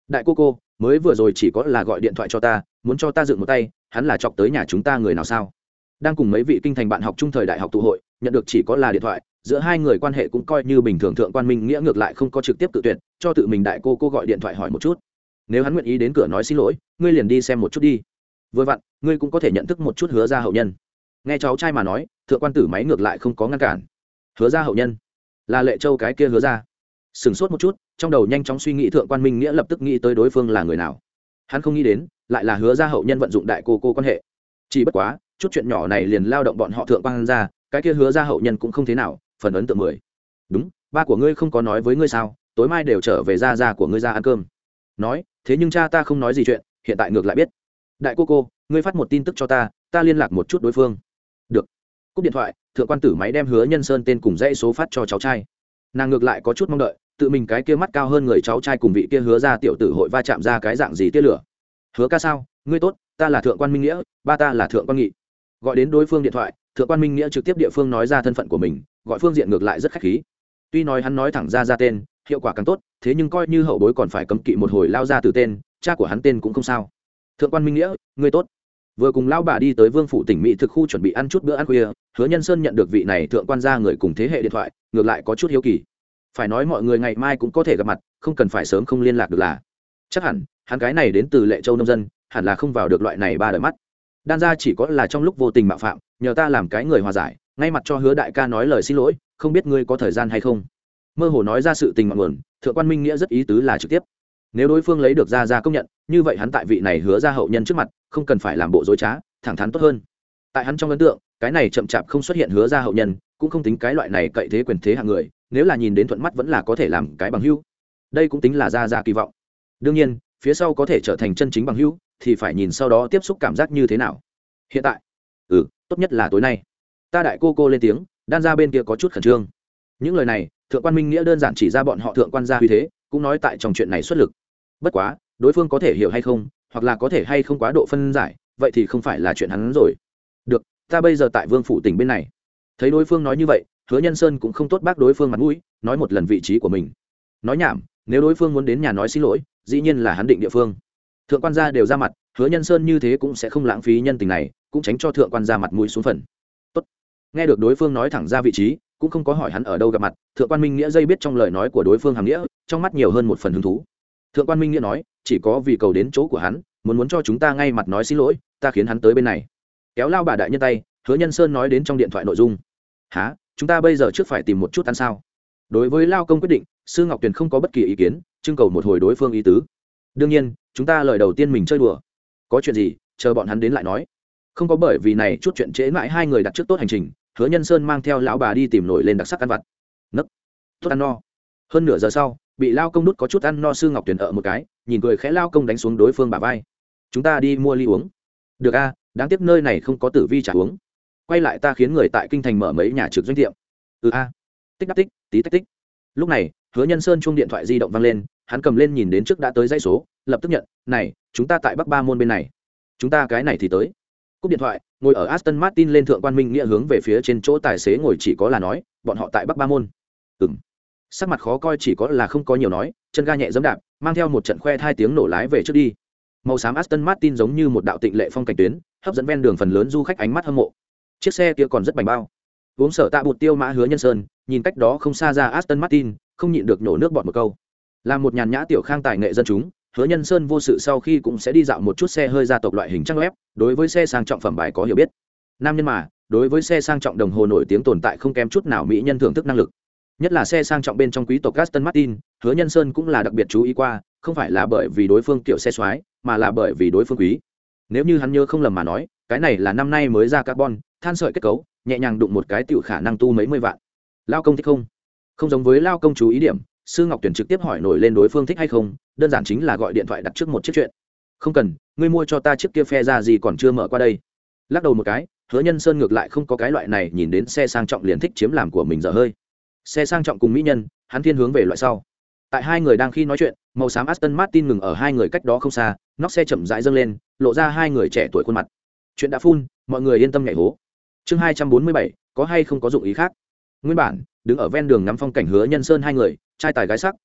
đại cô cô mới vừa rồi chỉ có là gọi điện thoại cho ta muốn cho ta dựng một tay, hắn là chọc tới nhà chúng ta người nào sao? Đang cùng mấy vị kinh thành bạn học trung thời đại học tụ hội, nhận được chỉ có là điện thoại, giữa hai người quan hệ cũng coi như bình thường. Thượng quan Minh Nghĩa ngược lại không có trực tiếp tự tuyệt, cho tự mình đại cô cô gọi điện thoại hỏi một chút. Nếu hắn nguyện ý đến cửa nói xin lỗi, ngươi liền đi xem một chút đi. Vừa vặn, ngươi cũng có thể nhận thức một chút Hứa gia hậu nhân. Nghe cháu trai mà nói, thượng quan tử máy ngược lại không có ngăn cản. Hứa gia hậu nhân là Lệ Châu cái kia Hứa gia. Sừng sốt một chút, trong đầu nhanh chóng suy nghĩ, thượng quan Minh Nghĩa lập tức nghĩ tới đối phương là người nào. Hắn không nghĩ đến, lại là Hứa gia hậu nhân vận dụng đại cô cô quan hệ. Chỉ bất quá, chút chuyện nhỏ này liền lao động bọn họ thượng quan gia, cái kia Hứa gia hậu nhân cũng không thế nào, phần ấn tượng mười. Đúng, ba của ngươi không có nói với ngươi sao, tối mai đều trở về gia gia của ngươi ra ăn cơm. Nói, thế nhưng cha ta không nói gì chuyện, hiện tại ngược lại biết. Đại cô cô, ngươi phát một tin tức cho ta, ta liên lạc một chút đối phương. Được. Cúp điện thoại, thượng quan tử máy đem Hứa Nhân Sơn tên cùng dãy số phát cho cháu trai. Nàng ngược lại có chút mong đợi, tự mình cái kia mắt cao hơn người cháu trai cùng vị kia Hứa gia tiểu tử hội va chạm ra cái dạng gì tia lửa. Hứa ca sao, ngươi tốt, ta là thượng quan Minh Nghĩa, ba ta là thượng quan Nghị. Gọi đến đối phương điện thoại, thượng quan Minh Nghĩa trực tiếp địa phương nói ra thân phận của mình, gọi phương diện ngược lại rất khách khí. Tuy nói hắn nói thẳng ra ra tên, hiệu quả càng tốt, thế nhưng coi như hậu bối còn phải cấm kỵ một hồi lao ra từ tên, cha của hắn tên cũng không sao. Thượng quan Minh Nghĩa, ngươi tốt. Vừa cùng lão bà đi tới Vương phủ tỉnh Mỹ thực khu chuẩn bị ăn chút bữa ăn khuya, Hứa Nhân Sơn nhận được vị này thượng quan gia người cùng thế hệ điện thoại, ngược lại có chút hiếu kỳ. Phải nói mọi người ngày mai cũng có thể gặp mặt, không cần phải sớm không liên lạc được là. Chắc hẳn, hắn cái này đến từ Lệ Châu nông dân, hẳn là không vào được loại này ba đời mắt. Đan gia chỉ có là trong lúc vô tình mạo phạm, nhờ ta làm cái người hòa giải, ngay mặt cho Hứa đại ca nói lời xin lỗi, không biết ngươi có thời gian hay không. Mơ hồ nói ra sự tình ngọn nguồn, thượng quan Minh Nghĩa rất ý tứ là trực tiếp. Nếu đối phương lấy được gia gia công nhận, như vậy hắn tại vị này Hứa gia hậu nhân trước mặt, không cần phải làm bộ dối trá, thẳng thắn tốt hơn. Tại hắn trong ấn tượng, cái này chậm chạp không xuất hiện Hứa gia hậu nhân, cũng không tính cái loại này cậy thế quyền thế hạng người, nếu là nhìn đến thuận mắt vẫn là có thể làm cái bằng hữu. Đây cũng tính là gia gia kỳ vọng. Đương nhiên, phía sau có thể trở thành chân chính bằng hữu, thì phải nhìn sau đó tiếp xúc cảm giác như thế nào. Hiện tại, ừ, tốt nhất là tối nay. Ta đại cô cô lên tiếng, Đan gia bên kia có chút khẩn trương. Những lời này, thượng quan Minh Nghĩa đơn giản chỉ ra bọn họ thượng quan gia uy thế, cũng nói tại trong chuyện này xuất lực. Bất quá, đối phương có thể hiểu hay không, hoặc là có thể hay không quá độ phân giải, vậy thì không phải là chuyện hắn rồi. Được, ta bây giờ tại Vương phủ tỉnh bên này. Thấy đối phương nói như vậy, Hứa Nhân Sơn cũng không tốt bác đối phương mặt mũi, nói một lần vị trí của mình. Nói nhảm, nếu đối phương muốn đến nhà nói xin lỗi, dĩ nhiên là hắn định địa phương. Thượng quan gia đều ra mặt, Hứa Nhân Sơn như thế cũng sẽ không lãng phí nhân tình này, cũng tránh cho thượng quan gia mặt mũi xuống phần. Tốt. Nghe được đối phương nói thẳng ra vị trí, cũng không có hỏi hắn ở đâu gặp mặt, thượng quan Minh Nghĩa dây biết trong lời nói của đối phương hàm nghĩa, trong mắt nhiều hơn một phần hứng thú. Thượng quan Minh Nghĩa nói, chỉ có vì cầu đến chỗ của hắn, muốn muốn cho chúng ta ngay mặt nói xin lỗi, ta khiến hắn tới bên này. Kéo lao bà đại nhân tay, Hứa Nhân Sơn nói đến trong điện thoại nội dung. Hả, chúng ta bây giờ trước phải tìm một chút ăn sao? Đối với lao công quyết định, Sư Ngọc Tuyền không có bất kỳ ý kiến, trưng cầu một hồi đối phương ý tứ. Đương nhiên, chúng ta lời đầu tiên mình chơi đùa. Có chuyện gì, chờ bọn hắn đến lại nói. Không có bởi vì này chút chuyện trễ mãi hai người đặt trước tốt hành trình, Hứa Nhân Sơn mang theo lão bà đi tìm nổi lên đặc sắc ăn vặt. Nấc, tốt ăn no. Hơn nửa giờ sau, bị lao công đút có chút ăn no Sư Ngọc Tuyền ở một cái, nhìn cười khẽ lao công đánh xuống đối phương bả vai. Chúng ta đi mua ly uống. Được a, đáng tiếc nơi này không có tử vi trà uống. Quay lại ta khiến người tại kinh thành mở mấy nhà trực doanh tiệm. Ừ a. Tích đắc tích, tí tách tích. Lúc này, Hứa Nhân Sơn chuông điện thoại di động vang lên, hắn cầm lên nhìn đến trước đã tới dãy số, lập tức nhận, "Này, chúng ta tại Bắc Ba môn bên này." "Chúng ta cái này thì tới." Cúp điện thoại, ngồi ở Aston Martin lên thượng quan Minh Nghĩa hướng về phía trên chỗ tài xế ngồi chỉ có là nói, "Bọn họ tại Bắc Ba môn." Ừm. Sắc mặt khó coi chỉ có là không có nhiều nói, chân ga nhẹ giẫm đạp, mang theo một trận khoe thai tiếng nổ lái về trước đi. Màu xám Aston Martin giống như một đạo tịnh lệ phong cảnh tuyến, hấp dẫn ven đường phần lớn du khách ánh mắt hâm mộ. Chiếc xe kia còn rất bảnh bao. Uống sở tạ bụt tiêu mã Hứa Nhân Sơn, nhìn cách đó không xa ra Aston Martin, không nhịn được nổ nước bọt một câu. Là một nhàn nhã tiểu khang tài nghệ dân chúng, Hứa Nhân Sơn vô sự sau khi cũng sẽ đi dạo một chút xe hơi gia tộc loại hình trang web, đối với xe sang trọng phẩm bài có hiểu biết. Nam nhân mà, đối với xe sang trọng đồng hồ nổi tiếng tồn tại không kém chút nào mỹ nhân thưởng thức năng lực. Nhất là xe sang trọng bên trong quý tộc Aston Martin, Hứa Nhân Sơn cũng là đặc biệt chú ý qua, không phải là bởi vì đối phương kiểu xe xoái, mà là bởi vì đối phương quý. Nếu như hắn nhớ không lầm mà nói, cái này là năm nay mới ra carbon, than sợi kết cấu, nhẹ nhàng đụng một cái tiểu khả năng tu mấy mươi vạn. Lao công thích không? Không giống với lao công chú ý điểm, Sư Ngọc Tuyển trực tiếp hỏi nổi lên đối phương thích hay không, đơn giản chính là gọi điện thoại đặt trước một chiếc chuyện. Không cần, ngươi mua cho ta chiếc kia phe ra gì còn chưa mở qua đây. Lắc đầu một cái, Hứa Nhân Sơn ngược lại không có cái loại này nhìn đến xe sang trọng liền thích chiếm làm của mình dở hơi. Xe sang trọng cùng mỹ nhân, hắn thiên hướng về loại sau. Tại hai người đang khi nói chuyện, màu xám Aston Martin ngừng ở hai người cách đó không xa, nóc xe chậm rãi dâng lên, lộ ra hai người trẻ tuổi khuôn mặt. Chuyện đã phun, mọi người yên tâm nhảy hố. Chương hai trăm bốn mươi bảy, có hay không có dụng ý khác. Nguyên bản, đứng ở ven đường ngắm phong cảnh Hứa Nhân Sơn hai người, trai tài gái sắc,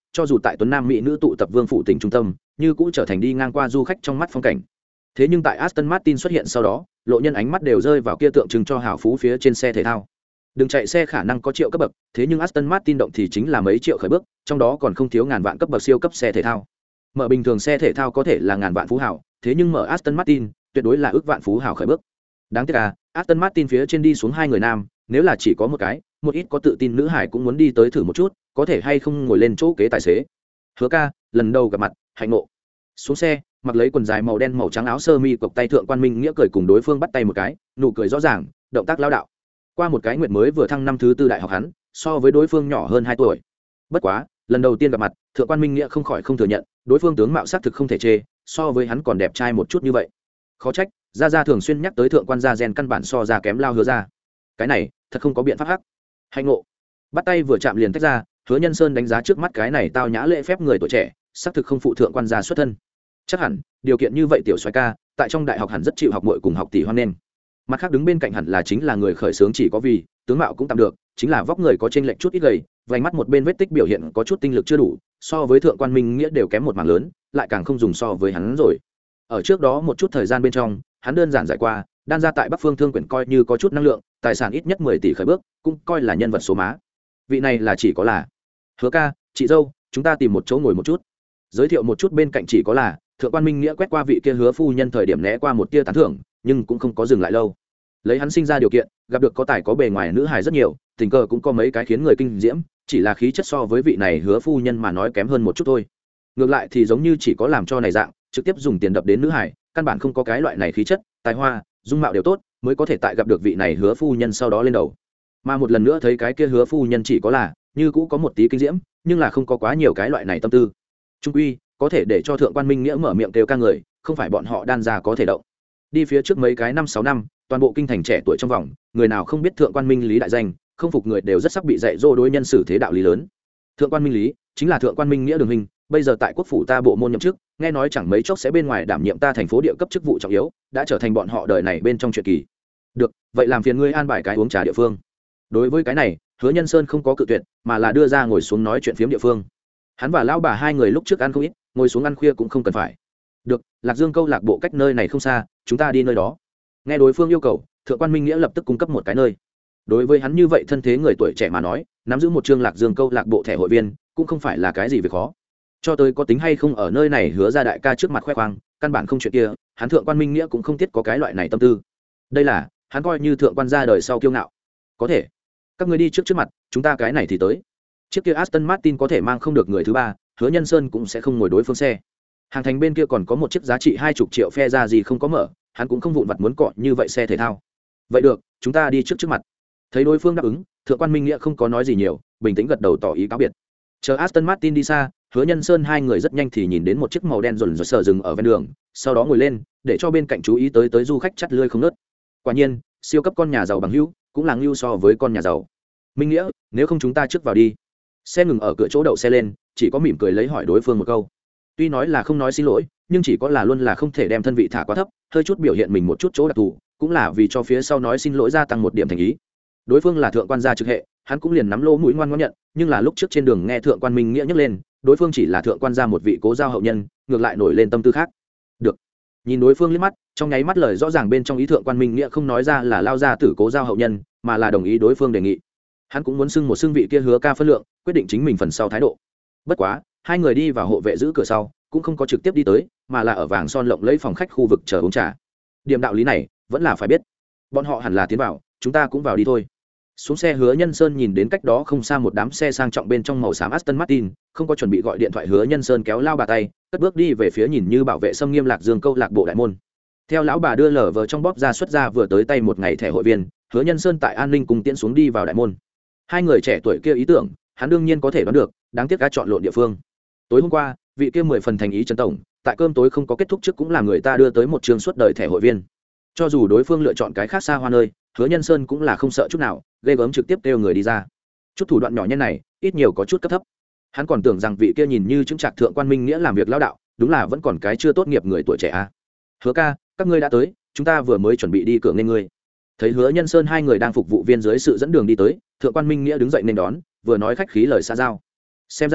cho dù tại tuấn nam mỹ nữ tụ tập vương phủ tỉnh trung tâm như cũ trở thành đi ngang qua du khách trong mắt phong cảnh. Thế nhưng tại Aston Martin xuất hiện sau đó, lộ nhân ánh mắt đều rơi vào kia tượng trưng cho hào phú phía trên xe thể thao. Đừng chạy xe khả năng có triệu cấp bậc, thế nhưng Aston Martin động thì chính là mấy triệu khởi bước, trong đó còn không thiếu ngàn vạn cấp bậc siêu cấp xe thể thao. Mở bình thường xe thể thao có thể là ngàn vạn phú hào, thế nhưng mở Aston Martin tuyệt đối là ước vạn phú hào khởi bước. Đáng tiếc à, Aston Martin phía trên đi xuống hai người nam, nếu là chỉ có một cái, một ít có tự tin nữ hải cũng muốn đi tới thử một chút, có thể hay không ngồi lên chỗ kế tài xế. Hứa ca, lần đầu gặp mặt, hạnh ngộ. Xuống xe, mặc lấy quần dài màu đen màu trắng áo sơ mi cộc tay thượng quan minh nghĩa cười cùng đối phương bắt tay một cái, nụ cười rõ ràng, động tác lao đạo. Qua một cái nguyệt mới vừa thăng năm thứ tư đại học hắn, so với đối phương nhỏ hơn hai tuổi. Bất quá, lần đầu tiên gặp mặt, thượng quan minh nghĩa không khỏi không thừa nhận, đối phương tướng mạo sắc thực không thể chê, so với hắn còn đẹp trai một chút như vậy. Khó trách, gia gia thường xuyên nhắc tới thượng quan gia gen căn bản so ra kém lao hứa ra. Cái này, thật không có biện pháp hắc. Hạnh ngộ. Bắt tay vừa chạm liền tách ra, Hứa Nhân Sơn đánh giá trước mắt cái này tao nhã lễ phép người tuổi trẻ, xác thực không phụ thượng quan gia xuất thân. Chắc hẳn, điều kiện như vậy tiểu soái ca, tại trong đại học hẳn rất chịu học muội cùng học tỷ hoan nghênh. Mặt khác đứng bên cạnh hẳn là chính là người khởi xướng chỉ có vì, tướng mạo cũng tạm được, chính là vóc người có chênh lệch chút ít gầy, vành mắt một bên vết tích biểu hiện có chút tinh lực chưa đủ, so với thượng quan minh nghĩa đều kém một mảng lớn, lại càng không dùng so với hắn rồi. Ở trước đó một chút thời gian bên trong, hắn đơn giản giải qua, đan ra tại Bắc Phương Thương quyển coi như có chút năng lượng, tài sản ít nhất mười tỷ khởi bước, cũng coi là nhân vật số má. Vị này là chỉ có là Hứa ca, chị dâu, chúng ta tìm một chỗ ngồi một chút. Giới thiệu một chút bên cạnh chỉ có là thượng quan minh nghĩa quét qua vị kia Hứa phu nhân thời điểm né qua một tia tán thưởng, nhưng cũng không có dừng lại lâu. Lấy hắn sinh ra điều kiện, gặp được có tài có bề ngoài nữ hài rất nhiều, tình cờ cũng có mấy cái khiến người kinh diễm, chỉ là khí chất so với vị này Hứa phu nhân mà nói kém hơn một chút thôi. Ngược lại thì giống như chỉ có làm cho này dạng, trực tiếp dùng tiền đập đến nữ hài, căn bản không có cái loại này khí chất, tài hoa, dung mạo đều tốt, mới có thể tại gặp được vị này Hứa phu nhân sau đó lên đầu. Mà một lần nữa thấy cái kia Hứa phu nhân chỉ có là như cũ có một tí kinh diễm, nhưng là không có quá nhiều cái loại này tâm tư. Trung quy, có thể để cho thượng quan minh nghĩa mở miệng kêu ca người, không phải bọn họ đan ra có thể động. Đi phía trước mấy cái năm sáu năm, toàn bộ kinh thành trẻ tuổi trong vòng, người nào không biết thượng quan minh lý đại danh, không phục người đều rất sắp bị dạy dỗ đối nhân xử thế đạo lý lớn. Thượng quan minh lý chính là thượng quan minh nghĩa đường hình, bây giờ tại quốc phủ ta bộ môn nhậm chức, nghe nói chẳng mấy chốc sẽ bên ngoài đảm nhiệm ta thành phố địa cấp chức vụ trọng yếu, đã trở thành bọn họ đời này bên trong chuyện kỳ. Được, vậy làm phiền ngươi an bài cái uống trà địa phương. Đối với cái này, Hứa Nhân Sơn không có cự tuyệt, mà là đưa ra ngồi xuống nói chuyện phiếm địa phương. Hắn và lão bà hai người lúc trước ăn không ít, ngồi xuống ăn khuya cũng không cần phải. Được, Lạc Dương câu lạc bộ cách nơi này không xa, chúng ta đi nơi đó. Nghe đối phương yêu cầu, thượng quan minh nghĩa lập tức cung cấp một cái nơi. Đối với hắn như vậy thân thế người tuổi trẻ mà nói, nắm giữ một chương Lạc Dương câu lạc bộ thẻ hội viên cũng không phải là cái gì việc khó. Cho tới có tính hay không ở nơi này Hứa ra đại ca trước mặt khoe khoang, căn bản không chuyện kia, hắn thượng quan minh nghĩa cũng không tiết có cái loại này tâm tư. Đây là hắn coi như thượng quan gia đời sau kiêu ngạo. Có thể, các người đi trước trước mặt, chúng ta cái này thì tới. Chiếc kia Aston Martin có thể mang không được người thứ ba, Hứa Nhân Sơn cũng sẽ không ngồi đối phương xe. Hàng thành bên kia còn có một chiếc giá trị hai chục triệu phe ra gì không có mở, hắn cũng không vụn vặt muốn cọ như vậy xe thể thao. Vậy được, chúng ta đi trước trước mặt. Thấy đối phương đáp ứng, thượng quan minh nghĩa không có nói gì nhiều, bình tĩnh gật đầu tỏ ý cáo biệt. Chờ Aston Martin đi xa, Hứa Nhân Sơn hai người rất nhanh thì nhìn đến một chiếc màu đen rồn rồn sờ dừng ở ven đường, sau đó ngồi lên, để cho bên cạnh chú ý tới tới du khách chắt lưỡi không nớt. Quả nhiên, siêu cấp con nhà giàu bằng hữu, cũng là ngưu so với con nhà giàu. Minh nghĩa, nếu không chúng ta trước vào đi. Xe ngừng ở cửa chỗ đậu xe lên, chỉ có mỉm cười lấy hỏi đối phương một câu. Tuy nói là không nói xin lỗi, nhưng chỉ có là luôn là không thể đem thân vị thả quá thấp, hơi chút biểu hiện mình một chút chỗ đặc thù, cũng là vì cho phía sau nói xin lỗi gia tăng một điểm thành ý. Đối phương là thượng quan gia trực hệ, hắn cũng liền nắm lỗ mũi ngoan ngoãn nhận, nhưng là lúc trước trên đường nghe thượng quan minh nghĩa nhắc lên, đối phương chỉ là thượng quan gia một vị cố giao hậu nhân, ngược lại nổi lên tâm tư khác. Được. Nhìn đối phương liếc mắt, trong nháy mắt lời rõ ràng bên trong ý thượng quan minh nghĩa không nói ra là lao ra tử cố giao hậu nhân, mà là đồng ý đối phương đề nghị. Hắn cũng muốn xưng một xưng vị kia Hứa ca phân lượng, quyết định chính mình phần sau thái độ. Bất quá, hai người đi vào hộ vệ giữ cửa sau, cũng không có trực tiếp đi tới, mà là ở vàng son lộng lấy phòng khách khu vực chờ uống trà. Điểm đạo lý này vẫn là phải biết. Bọn họ hẳn là tiến vào, chúng ta cũng vào đi thôi. Xuống xe Hứa Nhân Sơn nhìn đến cách đó không xa một đám xe sang trọng bên trong màu xám Aston Martin, không có chuẩn bị gọi điện thoại, Hứa Nhân Sơn kéo lao bà tay, cất bước đi về phía nhìn như bảo vệ xâm nghiêm Lạc Dương câu lạc bộ đại môn. Theo lão bà đưa lở vờ trong bóp ra xuất ra vừa tới tay một ngày thẻ hội viên, Hứa Nhân Sơn tại an ninh cùng tiễn xuống đi vào đại môn. Hai người trẻ tuổi kia ý tưởng, hắn đương nhiên có thể đoán được, đáng tiếc đã chọn lộn địa phương. Tối hôm qua, vị kia mười phần thành ý Trần tổng, tại cơm tối không có kết thúc trước cũng là người ta đưa tới một trường suốt đời thẻ hội viên. Cho dù đối phương lựa chọn cái khác xa hoa nơi, Hứa Nhân Sơn cũng là không sợ chút nào, ghê gớm trực tiếp kêu người đi ra. Chút thủ đoạn nhỏ nhen này, ít nhiều có chút cấp thấp. Hắn còn tưởng rằng vị kia nhìn như chứng trạc thượng quan minh nghĩa làm việc lão đạo, đúng là vẫn còn cái chưa tốt nghiệp người tuổi trẻ a. À. Hứa ca, các ngươi đã tới, chúng ta vừa mới chuẩn bị đi cửa nên ngươi. Thấy Hứa Nhân Sơn hai người đang phục vụ viên dưới sự dẫn đường đi tới, thượng quan minh nghĩa đứng dậy nên đón, vừa nói khách khí lời xa giao. Xem ra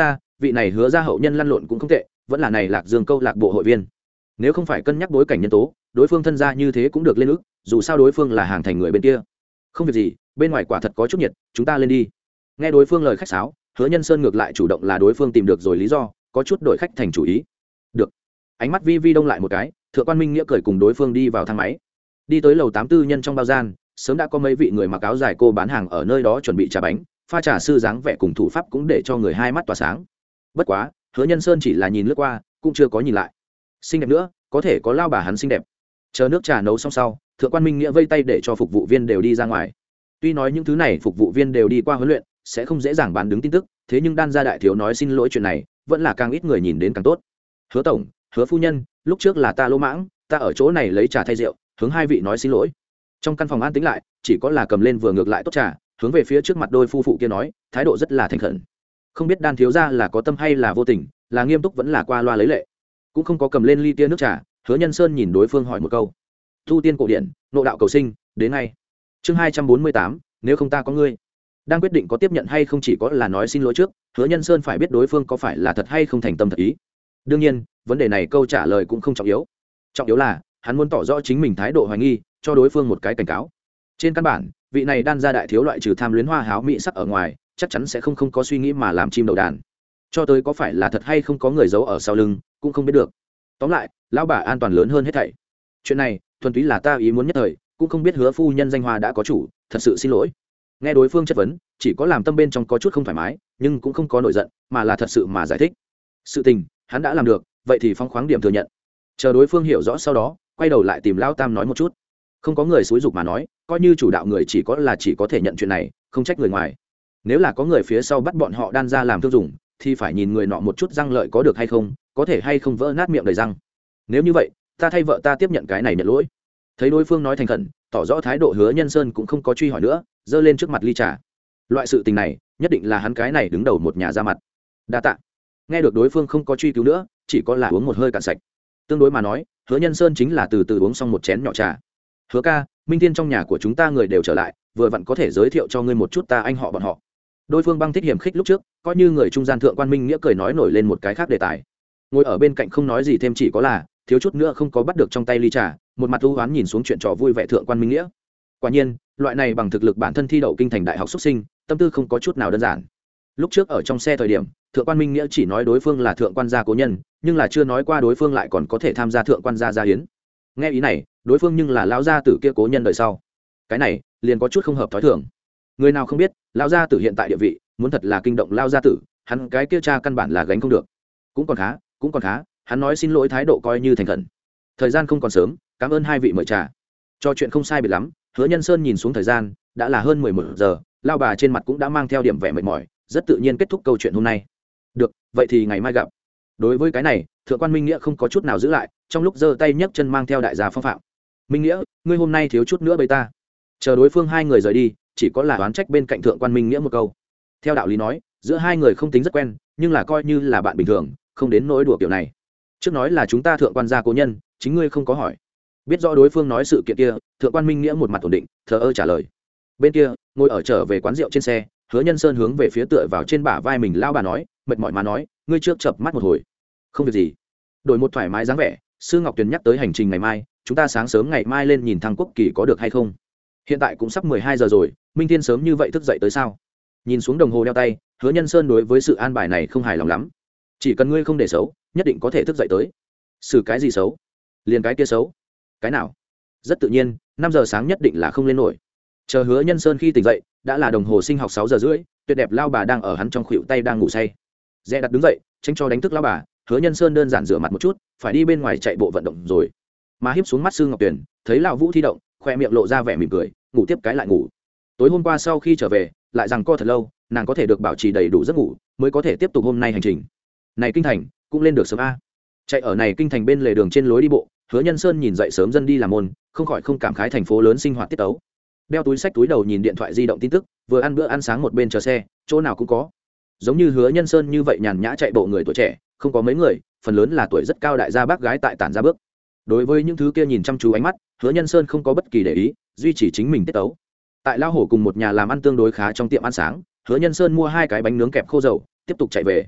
vị này hứa ra hậu nhân lăn lộn cũng không tệ, vẫn là này Lạc Dương câu lạc bộ hội viên. Nếu không phải cân nhắc bối cảnh nhân tố, đối phương thân gia như thế cũng được lên ức, dù sao đối phương là hàng thành người bên kia. Không việc gì, bên ngoài quả thật có chút nhiệt, chúng ta lên đi. Nghe đối phương lời khách sáo, Hứa Nhân Sơn ngược lại chủ động là đối phương tìm được rồi lý do, có chút đổi khách thành chủ ý. Được. Ánh mắt vi vi đông lại một cái, Thượng quan Minh Nghĩa cười cùng đối phương đi vào thang máy. Đi tới lầu tám tư nhân trong bao gian, sớm đã có mấy vị người mặc áo dài cô bán hàng ở nơi đó chuẩn bị trà bánh, pha trà sư dáng vẻ cùng thủ pháp cũng để cho người hai mắt tỏa sáng. Bất quá, Hứa Nhân Sơn chỉ là nhìn lướt qua, cũng chưa có nhìn lại. Xinh đẹp nữa, có thể có lao bà hắn xinh đẹp. Chờ nước trà nấu xong sau, Thượng quan Minh Nghĩa vây tay để cho phục vụ viên đều đi ra ngoài. Tuy nói những thứ này phục vụ viên đều đi qua huấn luyện, sẽ không dễ dàng bán đứng tin tức, thế nhưng đan gia đại thiếu nói xin lỗi chuyện này, vẫn là càng ít người nhìn đến càng tốt. Hứa tổng, Hứa phu nhân, lúc trước là ta lỗ mãng, ta ở chỗ này lấy trà thay rượu, hướng hai vị nói xin lỗi. Trong căn phòng an tĩnh lại, chỉ có là cầm lên vừa ngược lại tốt trà, hướng về phía trước mặt đôi phu phụ kia nói, thái độ rất là thành khẩn. Không biết đan thiếu gia là có tâm hay là vô tình, là nghiêm túc vẫn là qua loa lấy lệ. Cũng không có cầm lên ly tia nước trà, Hứa Nhân Sơn nhìn đối phương hỏi một câu. Tu tiên cổ điển, nộ đạo cầu sinh, đến ngay. Chương hai trăm bốn mươi tám, nếu không ta có ngươi. Đang quyết định có tiếp nhận hay không chỉ có là nói xin lỗi trước, Hứa Nhân Sơn phải biết đối phương có phải là thật hay không thành tâm thật ý. Đương nhiên, vấn đề này câu trả lời cũng không trọng yếu. Trọng yếu là, hắn muốn tỏ rõ chính mình thái độ hoài nghi, cho đối phương một cái cảnh cáo. Trên căn bản, vị này đan gia đại thiếu loại trừ tham luyến hoa háo mỹ sắc ở ngoài, chắc chắn sẽ không không có suy nghĩ mà làm chim đầu đàn. Cho tới có phải là thật hay không có người giấu ở sau lưng, cũng không biết được. Tóm lại, lão bà an toàn lớn hơn hết thảy. Chuyện này, thuần túy là ta ý muốn nhất thời, cũng không biết Hứa phu nhân danh hoa đã có chủ, thật sự xin lỗi. Nghe đối phương chất vấn, chỉ có làm tâm bên trong có chút không thoải mái, nhưng cũng không có nổi giận, mà là thật sự mà giải thích. Sự tình, hắn đã làm được, vậy thì phóng khoáng điểm thừa nhận. Chờ đối phương hiểu rõ sau đó, quay đầu lại tìm lão tam nói một chút. Không có người xúi giục mà nói, coi như chủ đạo người chỉ có là chỉ có thể nhận chuyện này, không trách người ngoài. Nếu là có người phía sau bắt bọn họ đan ra làm thương dùng, thì phải nhìn người nọ một chút răng lợi có được hay không, có thể hay không vỡ nát miệng đầy răng. Nếu như vậy, ta thay vợ ta tiếp nhận cái này nhận lỗi. Thấy đối phương nói thành khẩn, tỏ rõ thái độ, Hứa Nhân Sơn cũng không có truy hỏi nữa, giơ lên trước mặt ly trà. Loại sự tình này, nhất định là hắn cái này đứng đầu một nhà ra mặt. Đa tạ. Nghe được đối phương không có truy cứu nữa, chỉ có là uống một hơi cạn sạch. Tương đối mà nói, Hứa Nhân Sơn chính là từ từ uống xong một chén nhỏ trà. Hứa ca, Minh Thiên trong nhà của chúng ta người đều trở lại, vừa vặn có thể giới thiệu cho ngươi một chút ta anh họ bọn họ. Đối phương băng thích hiểm khích lúc trước, coi như người trung gian Thượng quan Minh Nghĩa cười nói nổi lên một cái khác đề tài. Ngồi ở bên cạnh không nói gì thêm, chỉ có là thiếu chút nữa không có bắt được trong tay ly trà, một mặt u hoán nhìn xuống chuyện trò vui vẻ Thượng quan Minh Nghĩa. Quả nhiên, loại này bằng thực lực bản thân thi đậu kinh thành đại học xuất sinh, tâm tư không có chút nào đơn giản. Lúc trước ở trong xe thời điểm, Thượng quan Minh Nghĩa chỉ nói đối phương là thượng quan gia cố nhân, nhưng là chưa nói qua đối phương lại còn có thể tham gia thượng quan gia gia hiến. Nghe ý này, đối phương nhưng là lão gia tử kia cố nhân đời sau. Cái này, liền có chút không hợp thói thường. Người nào không biết, lão gia tử hiện tại địa vị, muốn thật là kinh động lão gia tử, hắn cái kia cha căn bản là gánh không được. Cũng còn khá, cũng còn khá, hắn nói xin lỗi thái độ coi như thành khẩn. Thời gian không còn sớm, cảm ơn hai vị mời trà. Cho chuyện không sai biệt lắm, Hứa Nhân Sơn nhìn xuống thời gian, đã là hơn mười một giờ, lão bà trên mặt cũng đã mang theo điểm vẻ mệt mỏi, rất tự nhiên kết thúc câu chuyện hôm nay. Được, vậy thì ngày mai gặp. Đối với cái này, Thượng quan Minh Nghĩa không có chút nào giữ lại, trong lúc giơ tay nhấc chân mang theo đại gia phong phạm. Minh Nghĩa, ngươi hôm nay thiếu chút nữa bày ta. Chờ đối phương hai người rời đi, chỉ có là oán trách bên cạnh Thượng quan Minh Nghĩa một câu. Theo đạo lý nói, giữa hai người không tính rất quen, nhưng là coi như là bạn bình thường, không đến nỗi đùa kiểu này. Trước nói là chúng ta Thượng quan gia cố nhân, chính ngươi không có hỏi. Biết rõ đối phương nói sự kiện kia, Thượng quan Minh Nghĩa một mặt ổn định, thờ ơ trả lời. Bên kia, ngồi ở trở về quán rượu trên xe, Hứa Nhân Sơn hướng về phía tựa vào trên bả vai mình lao bà nói, mệt mỏi mà nói, ngươi trước chợp mắt một hồi. Không việc gì. Đổi một thoải mái dáng vẻ, Sư Ngọc Tuyền nhắc tới hành trình ngày mai, chúng ta sáng sớm ngày mai lên nhìn thăng quốc kỳ có được hay không? Hiện tại cũng sắp mười hai giờ rồi, Minh Thiên sớm như vậy thức dậy tới sao? Nhìn xuống đồng hồ đeo tay, Hứa Nhân Sơn đối với sự an bài này không hài lòng lắm. Chỉ cần ngươi không để xấu, nhất định có thể thức dậy tới. Xử cái gì xấu? Liền cái kia xấu. Cái nào? Rất tự nhiên, năm giờ sáng nhất định là không lên nổi. Chờ Hứa Nhân Sơn khi tỉnh dậy, đã là đồng hồ sinh học sáu giờ rưỡi, tuyệt đẹp lao bà đang ở hắn trong khuỷu tay đang ngủ say. Dè đặt đứng dậy, tránh cho đánh thức lao bà, Hứa Nhân Sơn đơn giản rửa mặt một chút, phải đi bên ngoài chạy bộ vận động rồi. Mà hiếp xuống mắt Sư Ngọc Tuyền, thấy lão Vũ thi động, khoe miệng lộ ra vẻ mỉm cười, ngủ tiếp cái lại ngủ. Tối hôm qua sau khi trở về, lại rằng co thật lâu, nàng có thể được bảo trì đầy đủ giấc ngủ, mới có thể tiếp tục hôm nay hành trình. Này kinh thành, cũng lên được sớm a. Chạy ở này kinh thành bên lề đường trên lối đi bộ, Hứa Nhân Sơn nhìn dậy sớm dân đi làm môn, không khỏi không cảm khái thành phố lớn sinh hoạt tiết tấu. Đeo túi sách túi đầu nhìn điện thoại di động tin tức, vừa ăn bữa ăn sáng một bên chờ xe, chỗ nào cũng có. Giống như Hứa Nhân Sơn như vậy nhàn nhã chạy bộ người tuổi trẻ, không có mấy người, phần lớn là tuổi rất cao đại gia bác gái tại tản ra bước. Đối với những thứ kia nhìn chăm chú ánh mắt, Hứa Nhân Sơn không có bất kỳ để ý, duy trì chính mình tiết tấu. Tại Lao Hổ cùng một nhà làm ăn tương đối khá trong tiệm ăn sáng, Hứa Nhân Sơn mua hai cái bánh nướng kẹp khô dầu, tiếp tục chạy về.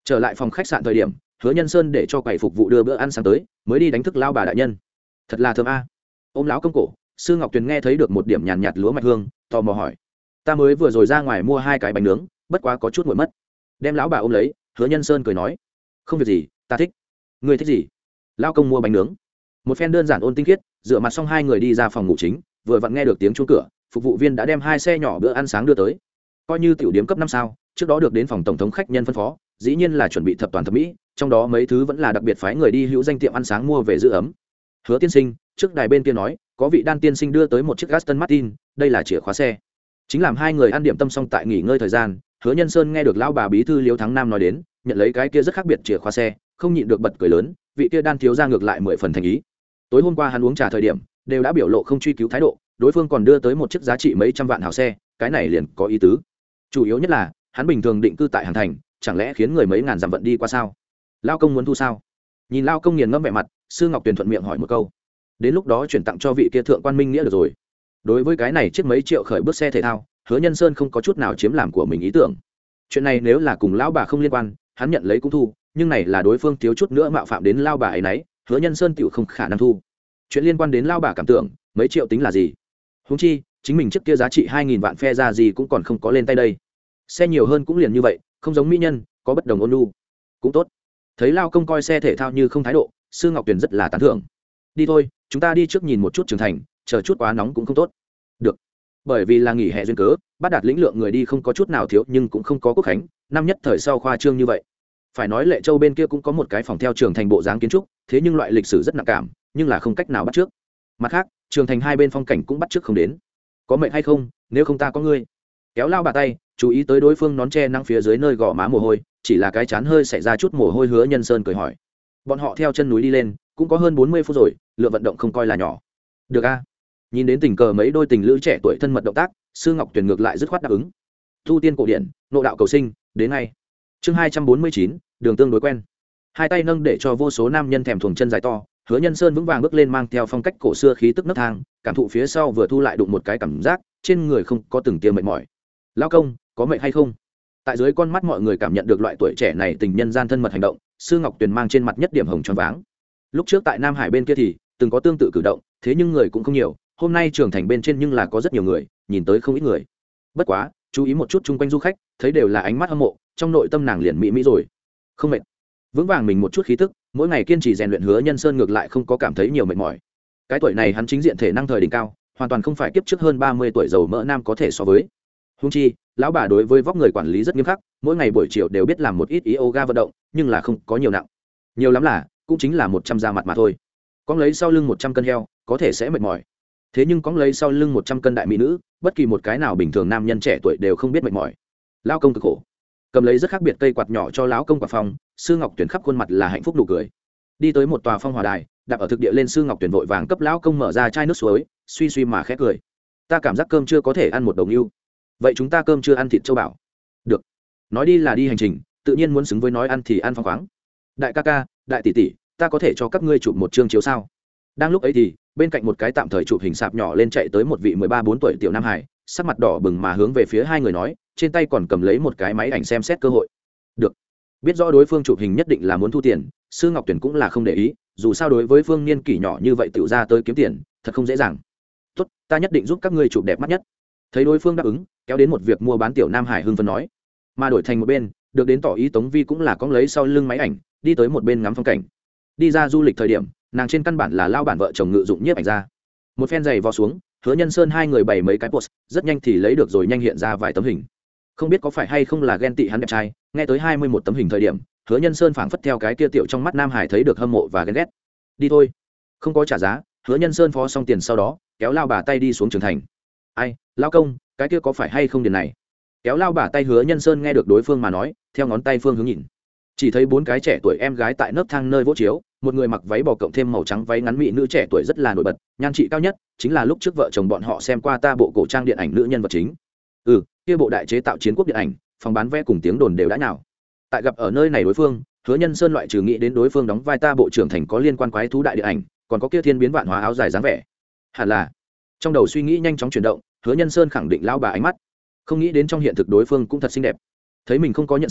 Trở lại phòng khách sạn thời điểm, Hứa Nhân Sơn để cho quầy phục vụ đưa bữa ăn sáng tới, mới đi đánh thức lao bà đại nhân. Thật là thơm a. Ôm lão công cổ, Sư Ngọc Tuyền nghe thấy được một điểm nhàn nhạt, nhạt lúa mạch hương, tò mò hỏi: ta mới vừa rồi ra ngoài mua hai cái bánh nướng, bất quá có chút nguội mất. Đem lão bà ôm lấy, Hứa Nhân Sơn cười nói: không việc gì, ta thích. Ngươi thích gì? Lão công mua bánh nướng. Một phen đơn giản ôn tinh khiết, rửa mặt xong hai người đi ra phòng ngủ chính, vừa vặn nghe được tiếng chuông cửa, phục vụ viên đã đem hai xe nhỏ bữa ăn sáng đưa tới. Coi như tiểu điểm cấp năm sao, trước đó được đến phòng tổng thống khách nhân phân phó, dĩ nhiên là chuẩn bị thập toàn thập mỹ, trong đó mấy thứ vẫn là đặc biệt phái người đi hữu danh tiệm ăn sáng mua về giữ ấm. Hứa tiên sinh, trước đài bên kia nói, có vị đan tiên sinh đưa tới một chiếc Aston Martin, đây là chìa khóa xe. Chính làm hai người ăn điểm tâm xong tại nghỉ ngơi thời gian, Hứa Nhân Sơn nghe được lão bà bí thư Liêu Thắng Nam nói đến, nhận lấy cái kia rất khác biệt chìa khóa xe, không nhịn được bật cười lớn, vị kia đan thiếu ra ngược lại mười phần thành ý. Tối hôm qua hắn uống trà thời điểm, đều đã biểu lộ không truy cứu thái độ, đối phương còn đưa tới một chiếc giá trị mấy trăm vạn hảo xe, cái này liền có ý tứ. Chủ yếu nhất là, hắn bình thường định cư tại Hàn Thành, chẳng lẽ khiến người mấy ngàn dặm vận đi qua sao? Lao công muốn thu sao? Nhìn Lao công nghiền ngẫm vẻ mặt, Sư Ngọc Tuyền thuận miệng hỏi một câu. Đến lúc đó chuyển tặng cho vị kia thượng quan minh nghĩa được rồi. Đối với cái này chiếc mấy triệu khởi bước xe thể thao, Hứa Nhân Sơn không có chút nào chiếm làm của mình ý tưởng. Chuyện này nếu là cùng lão bà không liên quan, hắn nhận lấy cũng thu, nhưng này là đối phương thiếu chút nữa mạo phạm đến lao bà ấy nấy, Hứa Nhân Sơn tiểu không khả năng thu. Chuyện liên quan đến lao bà cảm tưởng, mấy triệu tính là gì? Huống chi, chính mình trước kia giá trị hai nghìn vạn phe ra gì cũng còn không có lên tay đây. Xe nhiều hơn cũng liền như vậy, không giống mỹ nhân, có bất đồng ôn nhu, cũng tốt. Thấy lao công coi xe thể thao như không thái độ, Sư Ngọc Tuyền rất là tán thưởng. Đi thôi, chúng ta đi trước nhìn một chút trưởng thành, chờ chút quá nóng cũng không tốt. Được. Bởi vì là nghỉ hè duyên cớ, Bát Đạt lĩnh lượng người đi không có chút nào thiếu, nhưng cũng không có quốc khánh, năm nhất thời sau khoa trương như vậy. Phải nói Lệ Châu bên kia cũng có một cái phòng theo trường thành bộ dáng kiến trúc, thế nhưng loại lịch sử rất nặng cảm, nhưng là không cách nào bắt trước. Mặt khác, trường thành hai bên phong cảnh cũng bắt trước không đến. Có mệnh hay không, nếu không ta có ngươi. Kéo lao bà tay, chú ý tới đối phương nón che nắng phía dưới nơi gò má mồ hôi, chỉ là cái chán hơi xảy ra chút mồ hôi. Hứa Nhân Sơn cười hỏi. Bọn họ theo chân núi đi lên, cũng có hơn bốn mươi phút rồi, lượng vận động không coi là nhỏ. Được a. Nhìn đến tình cờ mấy đôi tình lữ trẻ tuổi thân mật động tác, Sư Ngọc Tuyền ngược lại dứt khoát đáp ứng. Thu tiên cổ điển, nộ đạo cầu sinh, đến ngay. Chương hai trăm bốn mươi chín, đường tương đối quen. Hai tay nâng để cho vô số nam nhân thèm thuồng chân dài to, Hứa Nhân Sơn vững vàng bước lên mang theo phong cách cổ xưa khí tức nấc thang, cảm thụ phía sau vừa thu lại đụng một cái cảm giác, trên người không có từng tia mệt mỏi. Lão công, có mệt hay không? Tại dưới con mắt mọi người cảm nhận được loại tuổi trẻ này tình nhân gian thân mật hành động, Sư Ngọc Tuyền mang trên mặt nhất điểm hồng choáng váng. Lúc trước tại Nam Hải bên kia thì từng có tương tự cử động, thế nhưng người cũng không nhiều, hôm nay trưởng thành bên trên nhưng là có rất nhiều người, nhìn tới không ít người. Bất quá, chú ý một chút chung quanh du khách, thấy đều là ánh mắt hâm mộ, trong nội tâm nàng liền mỹ mỹ rồi. Không mệt. Vững vàng mình một chút khí tức, mỗi ngày kiên trì rèn luyện. Hứa Nhân Sơn ngược lại không có cảm thấy nhiều mệt mỏi. Cái tuổi này hắn chính diện thể năng thời đỉnh cao, hoàn toàn không phải kiếp trước hơn ba mươi tuổi giàu mỡ nam có thể so với. Huống chi, lão bà đối với vóc người quản lý rất nghiêm khắc, mỗi ngày buổi chiều đều biết làm một ít yoga vận động, nhưng là không có nhiều nặng. Nhiều lắm là cũng chính là một trăm da mặt mà thôi. Cóng lấy sau lưng một trăm cân heo, có thể sẽ mệt mỏi. Thế nhưng cóng lấy sau lưng một trăm cân đại mỹ nữ, bất kỳ một cái nào bình thường nam nhân trẻ tuổi đều không biết mệt mỏi. Lão công cực khổ. Cầm lấy rất khác biệt cây quạt nhỏ cho lão công quạt phòng, Sư Ngọc Tuyền khắp khuôn mặt là hạnh phúc nụ cười. Đi tới một tòa phong hỏa đài, đạp ở thực địa lên, Sư Ngọc Tuyền vội vàng cấp lão công mở ra chai nước suối, suy suy mà khẽ cười. Ta cảm giác cơm chưa có thể ăn một đồng ưu. Vậy chúng ta cơm chưa ăn thịt châu bảo. Được. Nói đi là đi hành trình, tự nhiên muốn xứng với nói ăn thì ăn phong khoáng. Đại ca ca, đại tỷ tỷ, ta có thể cho các ngươi chụp một chương chiếu sao? Đang lúc ấy thì bên cạnh một cái tạm thời chụp hình sạp nhỏ lên chạy tới một vị mười ba bốn tuổi tiểu nam hải, sắc mặt đỏ bừng mà hướng về phía hai người nói, trên tay còn cầm lấy một cái máy ảnh xem xét cơ hội. Được. Biết rõ đối phương chụp hình nhất định là muốn thu tiền, Sư Ngọc Tuyền cũng là không để ý, dù sao đối với phương niên kỷ nhỏ như vậy tiểu ra tới kiếm tiền, thật không dễ dàng. Tốt, ta nhất định giúp các ngươi chụp đẹp mắt nhất. Thấy đối phương đáp ứng, kéo đến một việc mua bán tiểu nam hải hưng phấn nói, mà đổi thành một bên, được đến tỏ ý Tống Vi cũng là cóng lấy sau lưng máy ảnh, đi tới một bên ngắm phong cảnh. Đi ra du lịch thời điểm, nàng trên căn bản là lao bản vợ chồng ngự dụng nhiếp ảnh ra. Một phen giày vò xuống, Hứa Nhân Sơn hai người bày mấy cái post, rất nhanh thì lấy được rồi nhanh hiện ra vài tấm hình. Không biết có phải hay không là ghen tị hắn đẹp trai, nghe tới hai mươi mốt tấm hình thời điểm, Hứa Nhân Sơn phảng phất theo cái kia tiểu trong mắt Nam Hải thấy được hâm mộ và ghen ghét. Đi thôi. Không có trả giá, Hứa Nhân Sơn phó xong tiền sau đó, kéo lao bà tay đi xuống trường thành. Ai, lao công, cái kia có phải hay không tiền này? Kéo lao bà tay Hứa Nhân Sơn nghe được đối phương mà nói, theo ngón tay phương hướng nhìn, chỉ thấy bốn cái trẻ tuổi em gái tại nấc thang nơi vỗ chiếu, một người mặc váy bò cộng thêm màu trắng váy ngắn mỹ nữ trẻ tuổi rất là nổi bật, nhan trị cao nhất, chính là lúc trước vợ chồng bọn họ xem qua ta bộ cổ trang điện ảnh nữ nhân vật chính. Ừ, kia bộ đại chế tạo chiến quốc điện ảnh, phòng bán vé cùng tiếng đồn đều đã nào. Tại gặp ở nơi này đối phương, Hứa Nhân Sơn loại trừ nghĩ đến đối phương đóng vai ta bộ trưởng thành có liên quan quái thú đại điện ảnh, còn có kia thiên biến vạn hóa áo dài dáng vẻ. Hẳn là. Trong đầu suy nghĩ nhanh chóng chuyển động, Hứa Nhân Sơn khẳng định lao bà ánh mắt. Không nghĩ đến trong hiện thực đối phương cũng thật xinh đẹp. Thấy mình không có nhận sai,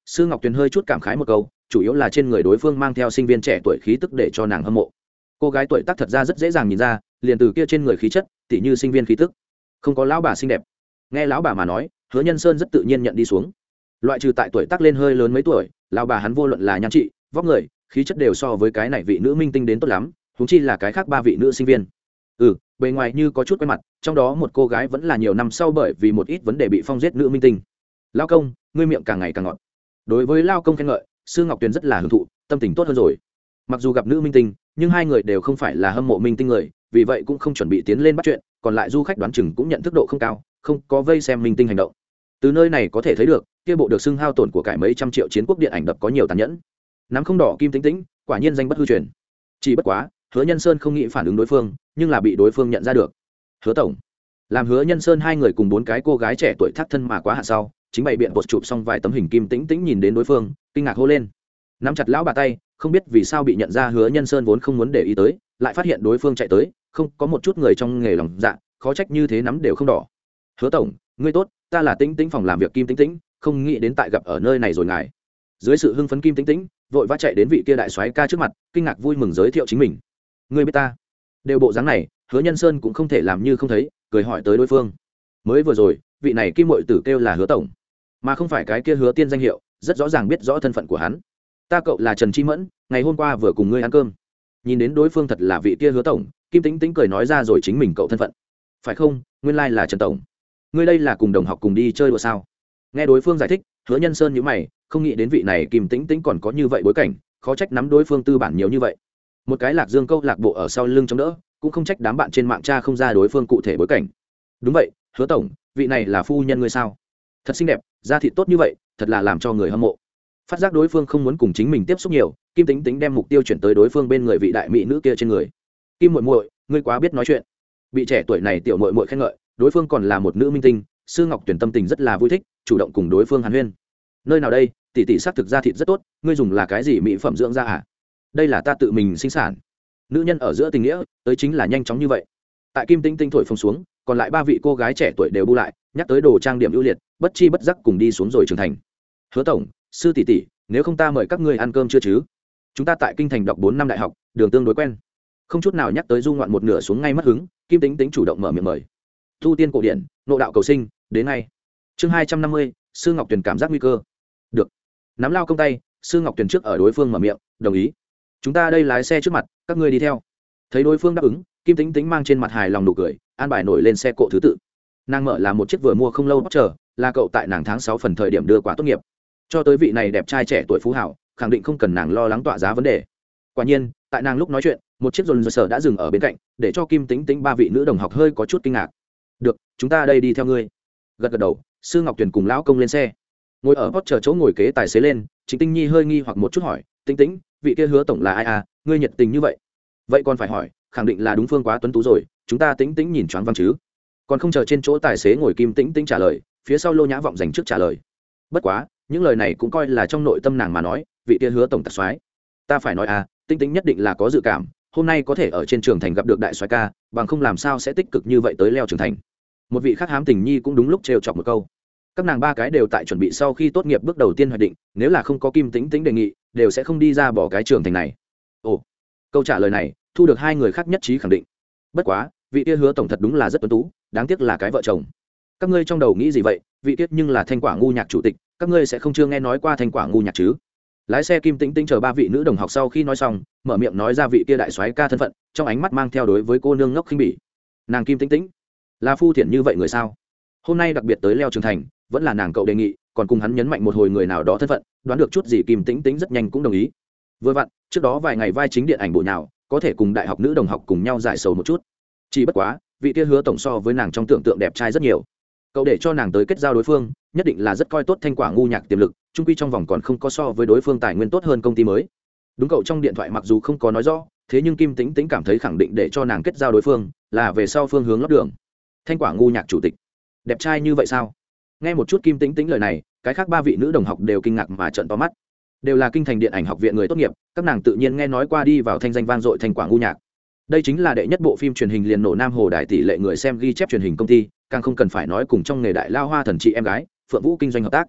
Sư Ngọc Tuyền hơi chút cảm khái một câu, chủ yếu là trên người đối phương mang theo sinh viên trẻ tuổi khí tức để cho nàng hâm mộ. Cô gái tuổi tác thật ra rất dễ dàng nhìn ra, liền từ kia trên người khí chất tỉ như sinh viên khí tức, không có lão bà xinh đẹp. Nghe lão bà mà nói, Hứa Nhân Sơn rất tự nhiên nhận đi xuống. Loại trừ tại tuổi tác lên hơi lớn mấy tuổi, lão bà hắn vô luận là nhan trị, vóc người, khí chất đều so với cái này vị nữ minh tinh đến tốt lắm, huống chi là cái khác ba vị nữ sinh viên. Ừ, bề ngoài như có chút quen mặt, trong đó một cô gái vẫn là nhiều năm sau bởi vì một ít vấn đề bị phong giết nữ minh tinh. Lão công, ngươi miệng càng ngày càng ngọt. Đối với Lão công khen ngợi, Sư Ngọc Tuyền rất là hưởng thụ, tâm tình tốt hơn rồi. Mặc dù gặp nữ minh tinh, nhưng hai người đều không phải là hâm mộ minh tinh người, vì vậy cũng không chuẩn bị tiến lên bắt chuyện, còn lại du khách đoán chừng cũng nhận thức độ không cao, không có vây xem minh tinh hành động. Từ nơi này có thể thấy được, kia bộ được xưng hao tổn của cải mấy trăm triệu chiến quốc điện ảnh đập có nhiều tàn nhẫn. Nắm không đỏ kim tính tính, quả nhiên danh bất hư truyền. Chỉ bất quá, Hứa Nhân Sơn không nghĩ phản ứng đối phương, nhưng là bị đối phương nhận ra được. Hứa tổng, làm Hứa Nhân Sơn hai người cùng bốn cái cô gái trẻ tuổi thắt thân mà quá hạ sau, chính bày biện bột chụp xong vài tấm hình kim tĩnh tĩnh nhìn đến đối phương, kinh ngạc hô lên, nắm chặt lão bà tay, không biết vì sao bị nhận ra. Hứa Nhân Sơn vốn không muốn để ý tới, lại phát hiện đối phương chạy tới, không có một chút người trong nghề lòng dạ, khó trách như thế nắm đều không đỏ. Hứa tổng, ngươi tốt, ta là Tĩnh Tĩnh phòng làm việc Kim Tĩnh Tĩnh, không nghĩ đến tại gặp ở nơi này rồi ngài. Dưới sự hưng phấn Kim Tĩnh Tĩnh vội vã chạy đến vị kia đại soái ca trước mặt, kinh ngạc vui mừng giới thiệu chính mình. Ngươi biết ta? Đều bộ dáng này, Hứa Nhân Sơn cũng không thể làm như không thấy, cười hỏi tới đối phương. Mới vừa rồi, vị này Kim muội tử kêu là Hứa tổng, mà không phải cái kia Hứa Tiên danh hiệu, rất rõ ràng biết rõ thân phận của hắn. Ta cậu là Trần Chi Mẫn, ngày hôm qua vừa cùng ngươi ăn cơm. Nhìn đến đối phương thật là vị kia Hứa tổng, Kim Tĩnh Tĩnh cười nói ra rồi chính mình cậu thân phận. Phải không, nguyên lai là Trần tổng. Ngươi đây là cùng đồng học cùng đi chơi đùa sao? Nghe đối phương giải thích, Hứa Nhân Sơn nhíu mày, không nghĩ đến vị này Kim Tĩnh Tĩnh còn có như vậy bối cảnh, khó trách nắm đối phương tư bản nhiều như vậy. Một cái Lạc Dương câu lạc bộ ở sau lưng chống đỡ, cũng không trách đám bạn trên mạng tra không ra đối phương cụ thể bối cảnh. Đúng vậy, Hứa tổng, vị này là phu nhân ngươi sao? Thật xinh đẹp, da thịt tốt như vậy, thật là làm cho người hâm mộ. Phát giác đối phương không muốn cùng chính mình tiếp xúc nhiều, Kim Tĩnh Tĩnh đem mục tiêu chuyển tới đối phương bên người vị đại mỹ nữ kia trên người. Kim muội muội, ngươi quá biết nói chuyện. Bị trẻ tuổi này tiểu muội muội khen ngợi, đối phương còn là một nữ minh tinh, Sư Ngọc Tuyền tâm tình rất là vui thích, chủ động cùng đối phương hàn huyên. Nơi nào đây, tỷ tỷ xác thực da thịt rất tốt, ngươi dùng là cái gì mỹ phẩm dưỡng da à? Đây là ta tự mình sinh sản. Nữ nhân ở giữa tình nghĩa, tới chính là nhanh chóng như vậy. Tại Kim Tĩnh Tĩnh thổi phồng xuống, còn lại ba vị cô gái trẻ tuổi đều bu lại, nhắc tới đồ trang điểm ưu liệt, bất chi bất giác cùng đi xuống rồi trưởng thành. Hứa tổng, sư tỷ tỷ, nếu không ta mời các ngươi ăn cơm chưa chứ? Chúng ta tại kinh thành đọc bốn năm đại học, đường tương đối quen. Không chút nào nhắc tới du ngoạn một nửa xuống ngay mất hứng, Kim Tĩnh Tĩnh chủ động mở miệng mời. Thu tiên cổ điển, nộ đạo cầu sinh, đến ngay. Chương hai trăm năm mươi, Sư Ngọc Tuyền cảm giác nguy cơ. Được. Nắm lao công tay, Sư Ngọc Tuyền trước ở đối phương mở miệng, đồng ý. Chúng ta đây lái xe trước mặt, các ngươi đi theo. Thấy đối phương đáp ứng, Kim Tĩnh Tĩnh mang trên mặt hài lòng nụ cười, an bài nổi lên xe cộ thứ tự. Nàng mở là một chiếc vừa mua không lâu bóc chờ, là cậu tại nàng tháng sáu phần thời điểm đưa quả tốt nghiệp. Cho tới vị này đẹp trai trẻ tuổi phú hảo, khẳng định không cần nàng lo lắng tọa giá vấn đề. Quả nhiên, tại nàng lúc nói chuyện, một chiếc dồn dồn sở đã dừng ở bên cạnh, để cho Kim Tĩnh Tĩnh ba vị nữ đồng học hơi có chút kinh ngạc. Được, chúng ta đây đi theo ngươi. Gật gật đầu, Sư Ngọc Tuyền cùng lão công lên xe. Ngồi ở hót chờ chỗ ngồi kế tài xế lên, Trịnh Tinh Nhi hơi nghi hoặc một chút hỏi, Tĩnh Tĩnh, vị kia Hứa tổng là ai à, ngươi nhiệt tình như vậy? Vậy còn phải hỏi, khẳng định là đúng phương quá tuấn tú rồi, chúng ta Tĩnh Tĩnh nhìn choáng váng chứ. Còn không chờ trên chỗ tài xế ngồi Kim Tĩnh Tĩnh trả lời, phía sau Lô Nhã Vọng dành trước trả lời. Bất quá, những lời này cũng coi là trong nội tâm nàng mà nói, vị kia Hứa tổng tặc soái. Ta phải nói à, Tĩnh Tĩnh nhất định là có dự cảm, hôm nay có thể ở trên trường thành gặp được đại soái ca, bằng không làm sao sẽ tích cực như vậy tới leo trường thành. Một vị khác hám tình nhi cũng đúng lúc trêu chọc một câu. Các nàng ba cái đều tại chuẩn bị sau khi tốt nghiệp bước đầu tiên hoạch định, nếu là không có Kim Tĩnh Tĩnh đề nghị, đều sẽ không đi ra bỏ cái trường thành này. Ồ, câu trả lời này thu được hai người khác nhất trí khẳng định. Bất quá, vị kia Hứa tổng thật đúng là rất tuấn tú, đáng tiếc là cái vợ chồng. Các ngươi trong đầu nghĩ gì vậy? Vị tiết nhưng là Thanh Quả ngu nhạc chủ tịch, các ngươi sẽ không chưa nghe nói qua Thanh Quả ngu nhạc chứ? Lái xe Kim Tĩnh Tĩnh chờ ba vị nữ đồng học sau khi nói xong, mở miệng nói ra vị kia đại soái ca thân phận, trong ánh mắt mang theo đối với cô nương ngốc khinh bỉ. Nàng Kim Tĩnh Tĩnh là phu thiện như vậy người sao? Hôm nay đặc biệt tới leo trường thành, vẫn là nàng cậu đề nghị, còn cùng hắn nhấn mạnh một hồi người nào đó thân phận, đoán được chút gì Kim Tĩnh Tĩnh rất nhanh cũng đồng ý. Vừa vặn, trước đó vài ngày vai chính điện ảnh bộ nào, có thể cùng đại học nữ đồng học cùng nhau giải sầu một chút. Chỉ bất quá, vị kia Hứa tổng so với nàng trong tưởng tượng đẹp trai rất nhiều. Cậu để cho nàng tới kết giao đối phương, nhất định là rất coi tốt Thanh Quả ngu nhạc tiềm lực, chung quy trong vòng còn không có so với đối phương tài nguyên tốt hơn công ty mới. Đúng, cậu trong điện thoại mặc dù không có nói rõ, thế nhưng Kim Tĩnh Tĩnh cảm thấy khẳng định để cho nàng kết giao đối phương là về sau phương hướng lót đường. Thanh Quả ngu nhạc chủ tịch, đẹp trai như vậy sao? Nghe một chút Kim Tĩnh Tĩnh lời này, cái khác ba vị nữ đồng học đều kinh ngạc mà trợn to mắt. Đều là kinh thành điện ảnh học viện người tốt nghiệp, các nàng tự nhiên nghe nói qua đi vào thanh danh vang dội Thanh Quả ngu nhạc. Đây chính là đệ nhất bộ phim truyền hình liền nổ Nam Hồ Đại tỷ lệ người xem ghi chép truyền hình công ty, càng không cần phải nói cùng trong nghề đại lao hoa thần chị em gái Phượng Vũ kinh doanh hợp tác.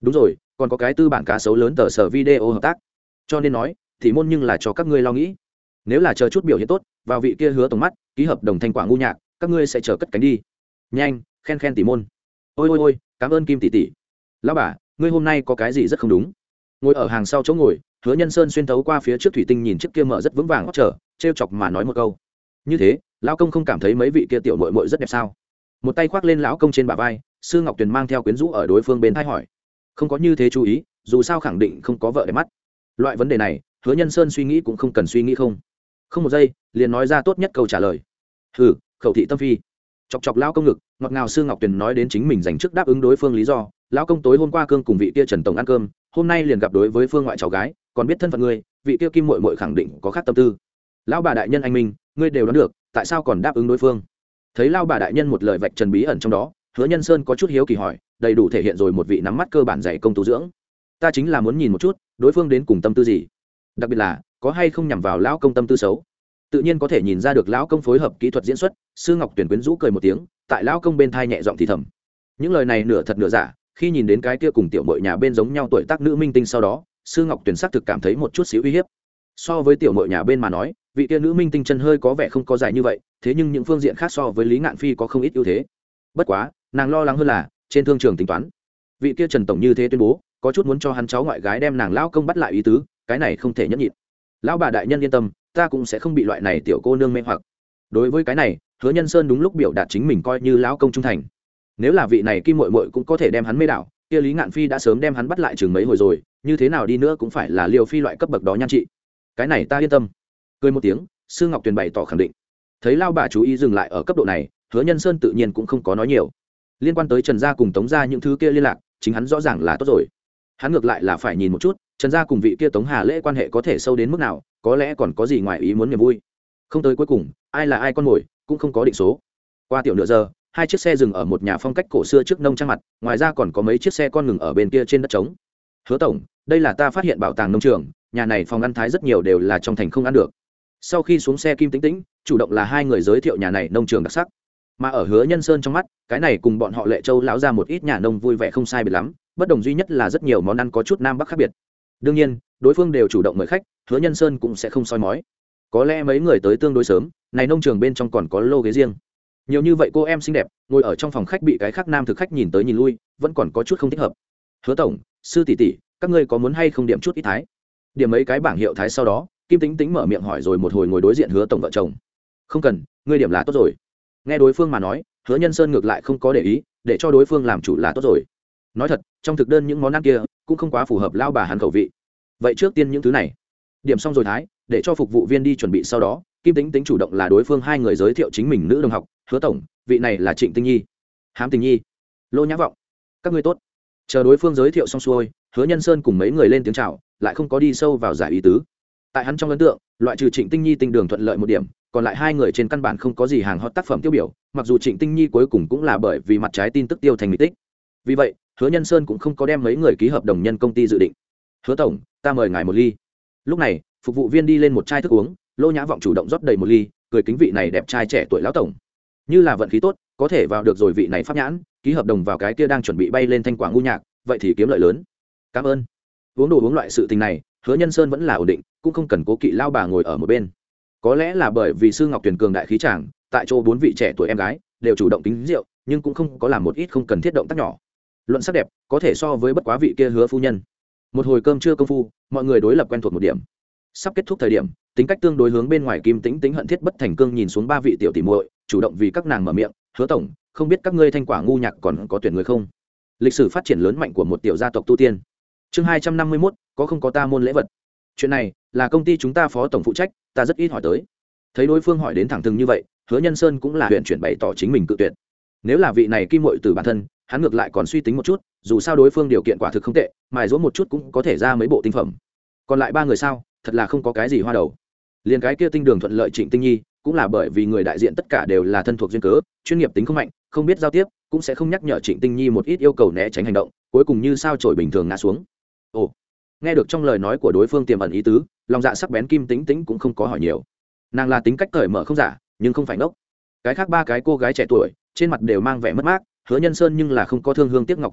đúng rồi, còn có cái tư bản cá sấu lớn tờ sở video hợp tác, cho nên nói thì môn nhưng là cho các ngươi lo nghĩ. Nếu là chờ chút biểu hiện tốt, vào vị kia hứa tổng mắt ký hợp đồng thanh quả ngu nhạc, các ngươi sẽ chờ cất cánh đi. Nhanh khen khen tỷ môn. Ôi ôi ôi, cảm ơn Kim tỷ tỷ. Lão bà, ngươi hôm nay có cái gì rất không đúng? Ngồi ở hàng sau chỗ ngồi, Hứa Nhân Sơn xuyên thấu qua phía trước thủy tinh nhìn chiếc kia mở rất vững vàng hót trở, trêu chọc mà nói một câu. Như thế, lão công không cảm thấy mấy vị kia tiểu muội muội rất đẹp sao? Một tay khoác lên lão công trên bả vai, Sư Ngọc Tuyền mang theo quyến rũ ở đối phương bên thay hỏi. Không có như thế chú ý, dù sao khẳng định không có vợ đẹp mắt. Loại vấn đề này, Hứa Nhân Sơn suy nghĩ cũng không cần suy nghĩ không. Không một giây, liền nói ra tốt nhất câu trả lời. Hừ, khẩu thị tâm phi. Chọc chọc lão công ngực, ngọt ngào Sư Ngọc Tuyền nói đến chính mình dành trước đáp ứng đối phương lý do. Lão công tối hôm qua cương cùng vị kia Trần tổng ăn cơm, hôm nay liền gặp đối với phương ngoại cháu gái, còn biết thân phận ngươi, vị kia Kim muội muội khẳng định có khác tâm tư. Lão bà đại nhân anh minh, ngươi đều đoán được, tại sao còn đáp ứng đối phương? Thấy lão bà đại nhân một lời vạch trần bí ẩn trong đó, Hứa Nhân Sơn có chút hiếu kỳ hỏi, đầy đủ thể hiện rồi một vị nắm mắt cơ bản dạy công tu dưỡng. Ta chính là muốn nhìn một chút, đối phương đến cùng tâm tư gì, đặc biệt là có hay không nhằm vào lão công tâm tư xấu. Tự nhiên có thể nhìn ra được lão công phối hợp kỹ thuật diễn xuất. Sư Ngọc Tuyển quyến rũ cười một tiếng, tại lão công bên thai nhẹ giọng thì thầm. Những lời này nửa thật nửa giả, khi nhìn đến cái kia cùng tiểu muội nhà bên giống nhau tuổi tác nữ minh tinh sau đó, Sư Ngọc Tuyển xác thực cảm thấy một chút xíu uy hiếp. So với tiểu muội nhà bên mà nói, vị kia nữ minh tinh chân hơi có vẻ không có dài như vậy, thế nhưng những phương diện khác so với Lý Ngạn Phi có không ít ưu thế. Bất quá, nàng lo lắng hơn là trên thương trường tính toán, vị kia Trần tổng như thế tuyên bố, có chút muốn cho hắn cháu ngoại gái đem nàng lão công bắt lại ý tứ, cái này không thể nhẫn nhịn. Lão bà đại nhân yên tâm, ta cũng sẽ không bị loại này tiểu cô nương mê hoặc. Đối với cái này, Hứa Nhân Sơn đúng lúc biểu đạt chính mình coi như lão công trung thành. Nếu là vị này Kim muội muội cũng có thể đem hắn mê đảo, kia Lý Ngạn Phi đã sớm đem hắn bắt lại chừng mấy hồi rồi, như thế nào đi nữa cũng phải là Liêu Phi loại cấp bậc đó nhan trị. Cái này ta yên tâm. Cười một tiếng, Sư Ngọc Tuyền bày tỏ khẳng định. Thấy lão bà chú ý dừng lại ở cấp độ này, Hứa Nhân Sơn tự nhiên cũng không có nói nhiều. Liên quan tới Trần gia cùng Tống gia những thứ kia liên lạc, chính hắn rõ ràng là tốt rồi. Hắn ngược lại là phải nhìn một chút, Trần gia cùng vị kia Tống Hà Lễ quan hệ có thể sâu đến mức nào, có lẽ còn có gì ngoài ý muốn niềm vui. Không tới cuối cùng, ai là ai con mồi, cũng không có định số. Qua tiểu nửa giờ, hai chiếc xe dừng ở một nhà phong cách cổ xưa trước nông trang mặt, ngoài ra còn có mấy chiếc xe con ngừng ở bên kia trên đất trống. Hứa tổng, đây là ta phát hiện bảo tàng nông trường, nhà này phòng ăn thái rất nhiều đều là trong thành không ăn được. Sau khi xuống xe Kim Tĩnh Tĩnh, chủ động là hai người giới thiệu nhà này nông trường đặc sắc. Mà ở Hứa Nhân Sơn trong mắt, cái này cùng bọn họ Lệ Châu lão ra một ít nhà nông vui vẻ không sai biệt lắm, bất đồng duy nhất là rất nhiều món ăn có chút nam bắc khác biệt. Đương nhiên, đối phương đều chủ động mời khách, Hứa Nhân Sơn cũng sẽ không soi mói. Có lẽ mấy người tới tương đối sớm, này nông trường bên trong còn có lô ghế riêng. Nhiều như vậy cô em xinh đẹp, ngồi ở trong phòng khách bị cái khác nam thực khách nhìn tới nhìn lui, vẫn còn có chút không thích hợp. Hứa tổng, sư tỷ tỷ, các ngươi có muốn hay không điểm chút ít thái? Điểm mấy cái bảng hiệu thái sau đó, Kim Tĩnh Tĩnh mở miệng hỏi rồi một hồi ngồi đối diện Hứa tổng vợ chồng. Không cần, ngươi điểm là tốt rồi. Nghe đối phương mà nói, Hứa Nhân Sơn ngược lại không có để ý, để cho đối phương làm chủ là tốt rồi. Nói thật, trong thực đơn những món ăn kia cũng không quá phù hợp lao bà hắn khẩu vị. Vậy trước tiên những thứ này điểm xong rồi thái, để cho phục vụ viên đi chuẩn bị sau đó, Kim Tĩnh Tĩnh chủ động là đối phương hai người giới thiệu chính mình nữ đồng học. Hứa tổng, vị này là Trịnh Tinh Nhi. Hám Tình Nhi. Lô Nhã Vọng. Các ngươi tốt. Chờ đối phương giới thiệu xong xuôi, Hứa Nhân Sơn cùng mấy người lên tiếng chào, lại không có đi sâu vào giải ý tứ. Tại hắn trong ấn tượng, loại trừ Trịnh Tinh Nhi tinh đường thuận lợi một điểm, còn lại hai người trên căn bản không có gì hàng hot tác phẩm tiêu biểu, mặc dù Trịnh Tinh Nhi cuối cùng cũng là bởi vì mặt trái tin tức tiêu thành mỹ tích. Vì vậy, Hứa Nhân Sơn cũng không có đem mấy người ký hợp đồng nhân công ty dự định. Hứa tổng, ta mời ngài một ly. Lúc này, phục vụ viên đi lên một chai thức uống, Lô Nhã Vọng chủ động rót đầy một ly, cười kính vị này đẹp trai trẻ tuổi lão tổng. Như là vận khí tốt, có thể vào được rồi vị này pháp nhãn, ký hợp đồng vào cái kia đang chuẩn bị bay lên thanh quả ngu nhạc, vậy thì kiếm lợi lớn. Cảm ơn. Uống đồ uống loại sự tình này, Hứa Nhân Sơn vẫn là ổn định, cũng không cần cố kỵ lao bà ngồi ở một bên. Có lẽ là bởi vì Sư Ngọc Tuyền cường đại khí chàng, tại chỗ bốn vị trẻ tuổi em gái đều chủ động kính rượu, nhưng cũng không có làm một ít không cần thiết động tác nhỏ. Luận sắc đẹp, có thể so với bất quá vị kia Hứa phu nhân. Một hồi cơm trưa công phu, mọi người đối lập quen thuộc một điểm. Sắp kết thúc thời điểm, tính cách tương đối hướng bên ngoài Kim Tĩnh Tĩnh hận thiết bất thành cương nhìn xuống ba vị tiểu tỷ muội, chủ động vì các nàng mở miệng. Hứa tổng, không biết các ngươi thanh quả ngu nhạc còn có tuyển người không? Lịch sử phát triển lớn mạnh của một tiểu gia tộc tu tiên. Chương hai trăm năm mươi mốt, có không có ta môn lễ vật. Chuyện này là công ty chúng ta phó tổng phụ trách, ta rất ít hỏi tới. Thấy đối phương hỏi đến thẳng thừng như vậy, Hứa Nhân Sơn cũng là huyện chuyển bày tỏ chính mình cự tuyệt. Nếu là vị này kim muội từ bản thân, hắn ngược lại còn suy tính một chút, dù sao đối phương điều kiện quả thực không tệ, mài giũa một chút cũng có thể ra mấy bộ tinh phẩm. Còn lại ba người sao, thật là không có cái gì hoa đầu. Liên cái kia tinh đường thuận lợi Trịnh Tinh Nhi, cũng là bởi vì người đại diện tất cả đều là thân thuộc duyên cớ, chuyên nghiệp tính không mạnh, không biết giao tiếp, cũng sẽ không nhắc nhở Trịnh Tinh Nhi một ít yêu cầu né tránh hành động, cuối cùng như sao chổi bình thường ngã xuống. Ồ, nghe được trong lời nói của đối phương tiềm ẩn ý tứ, lòng dạ sắc bén Kim Tĩnh Tĩnh cũng không có hỏi nhiều. Nàng là tính cách cởi mở không giả, nhưng không phải ngốc. Cái khác ba cái cô gái trẻ tuổi trên mặt đều mang vẻ mất mát, Hứa Nhân Sơn nhưng là không có thương hương tiếc ngọc ý tứ,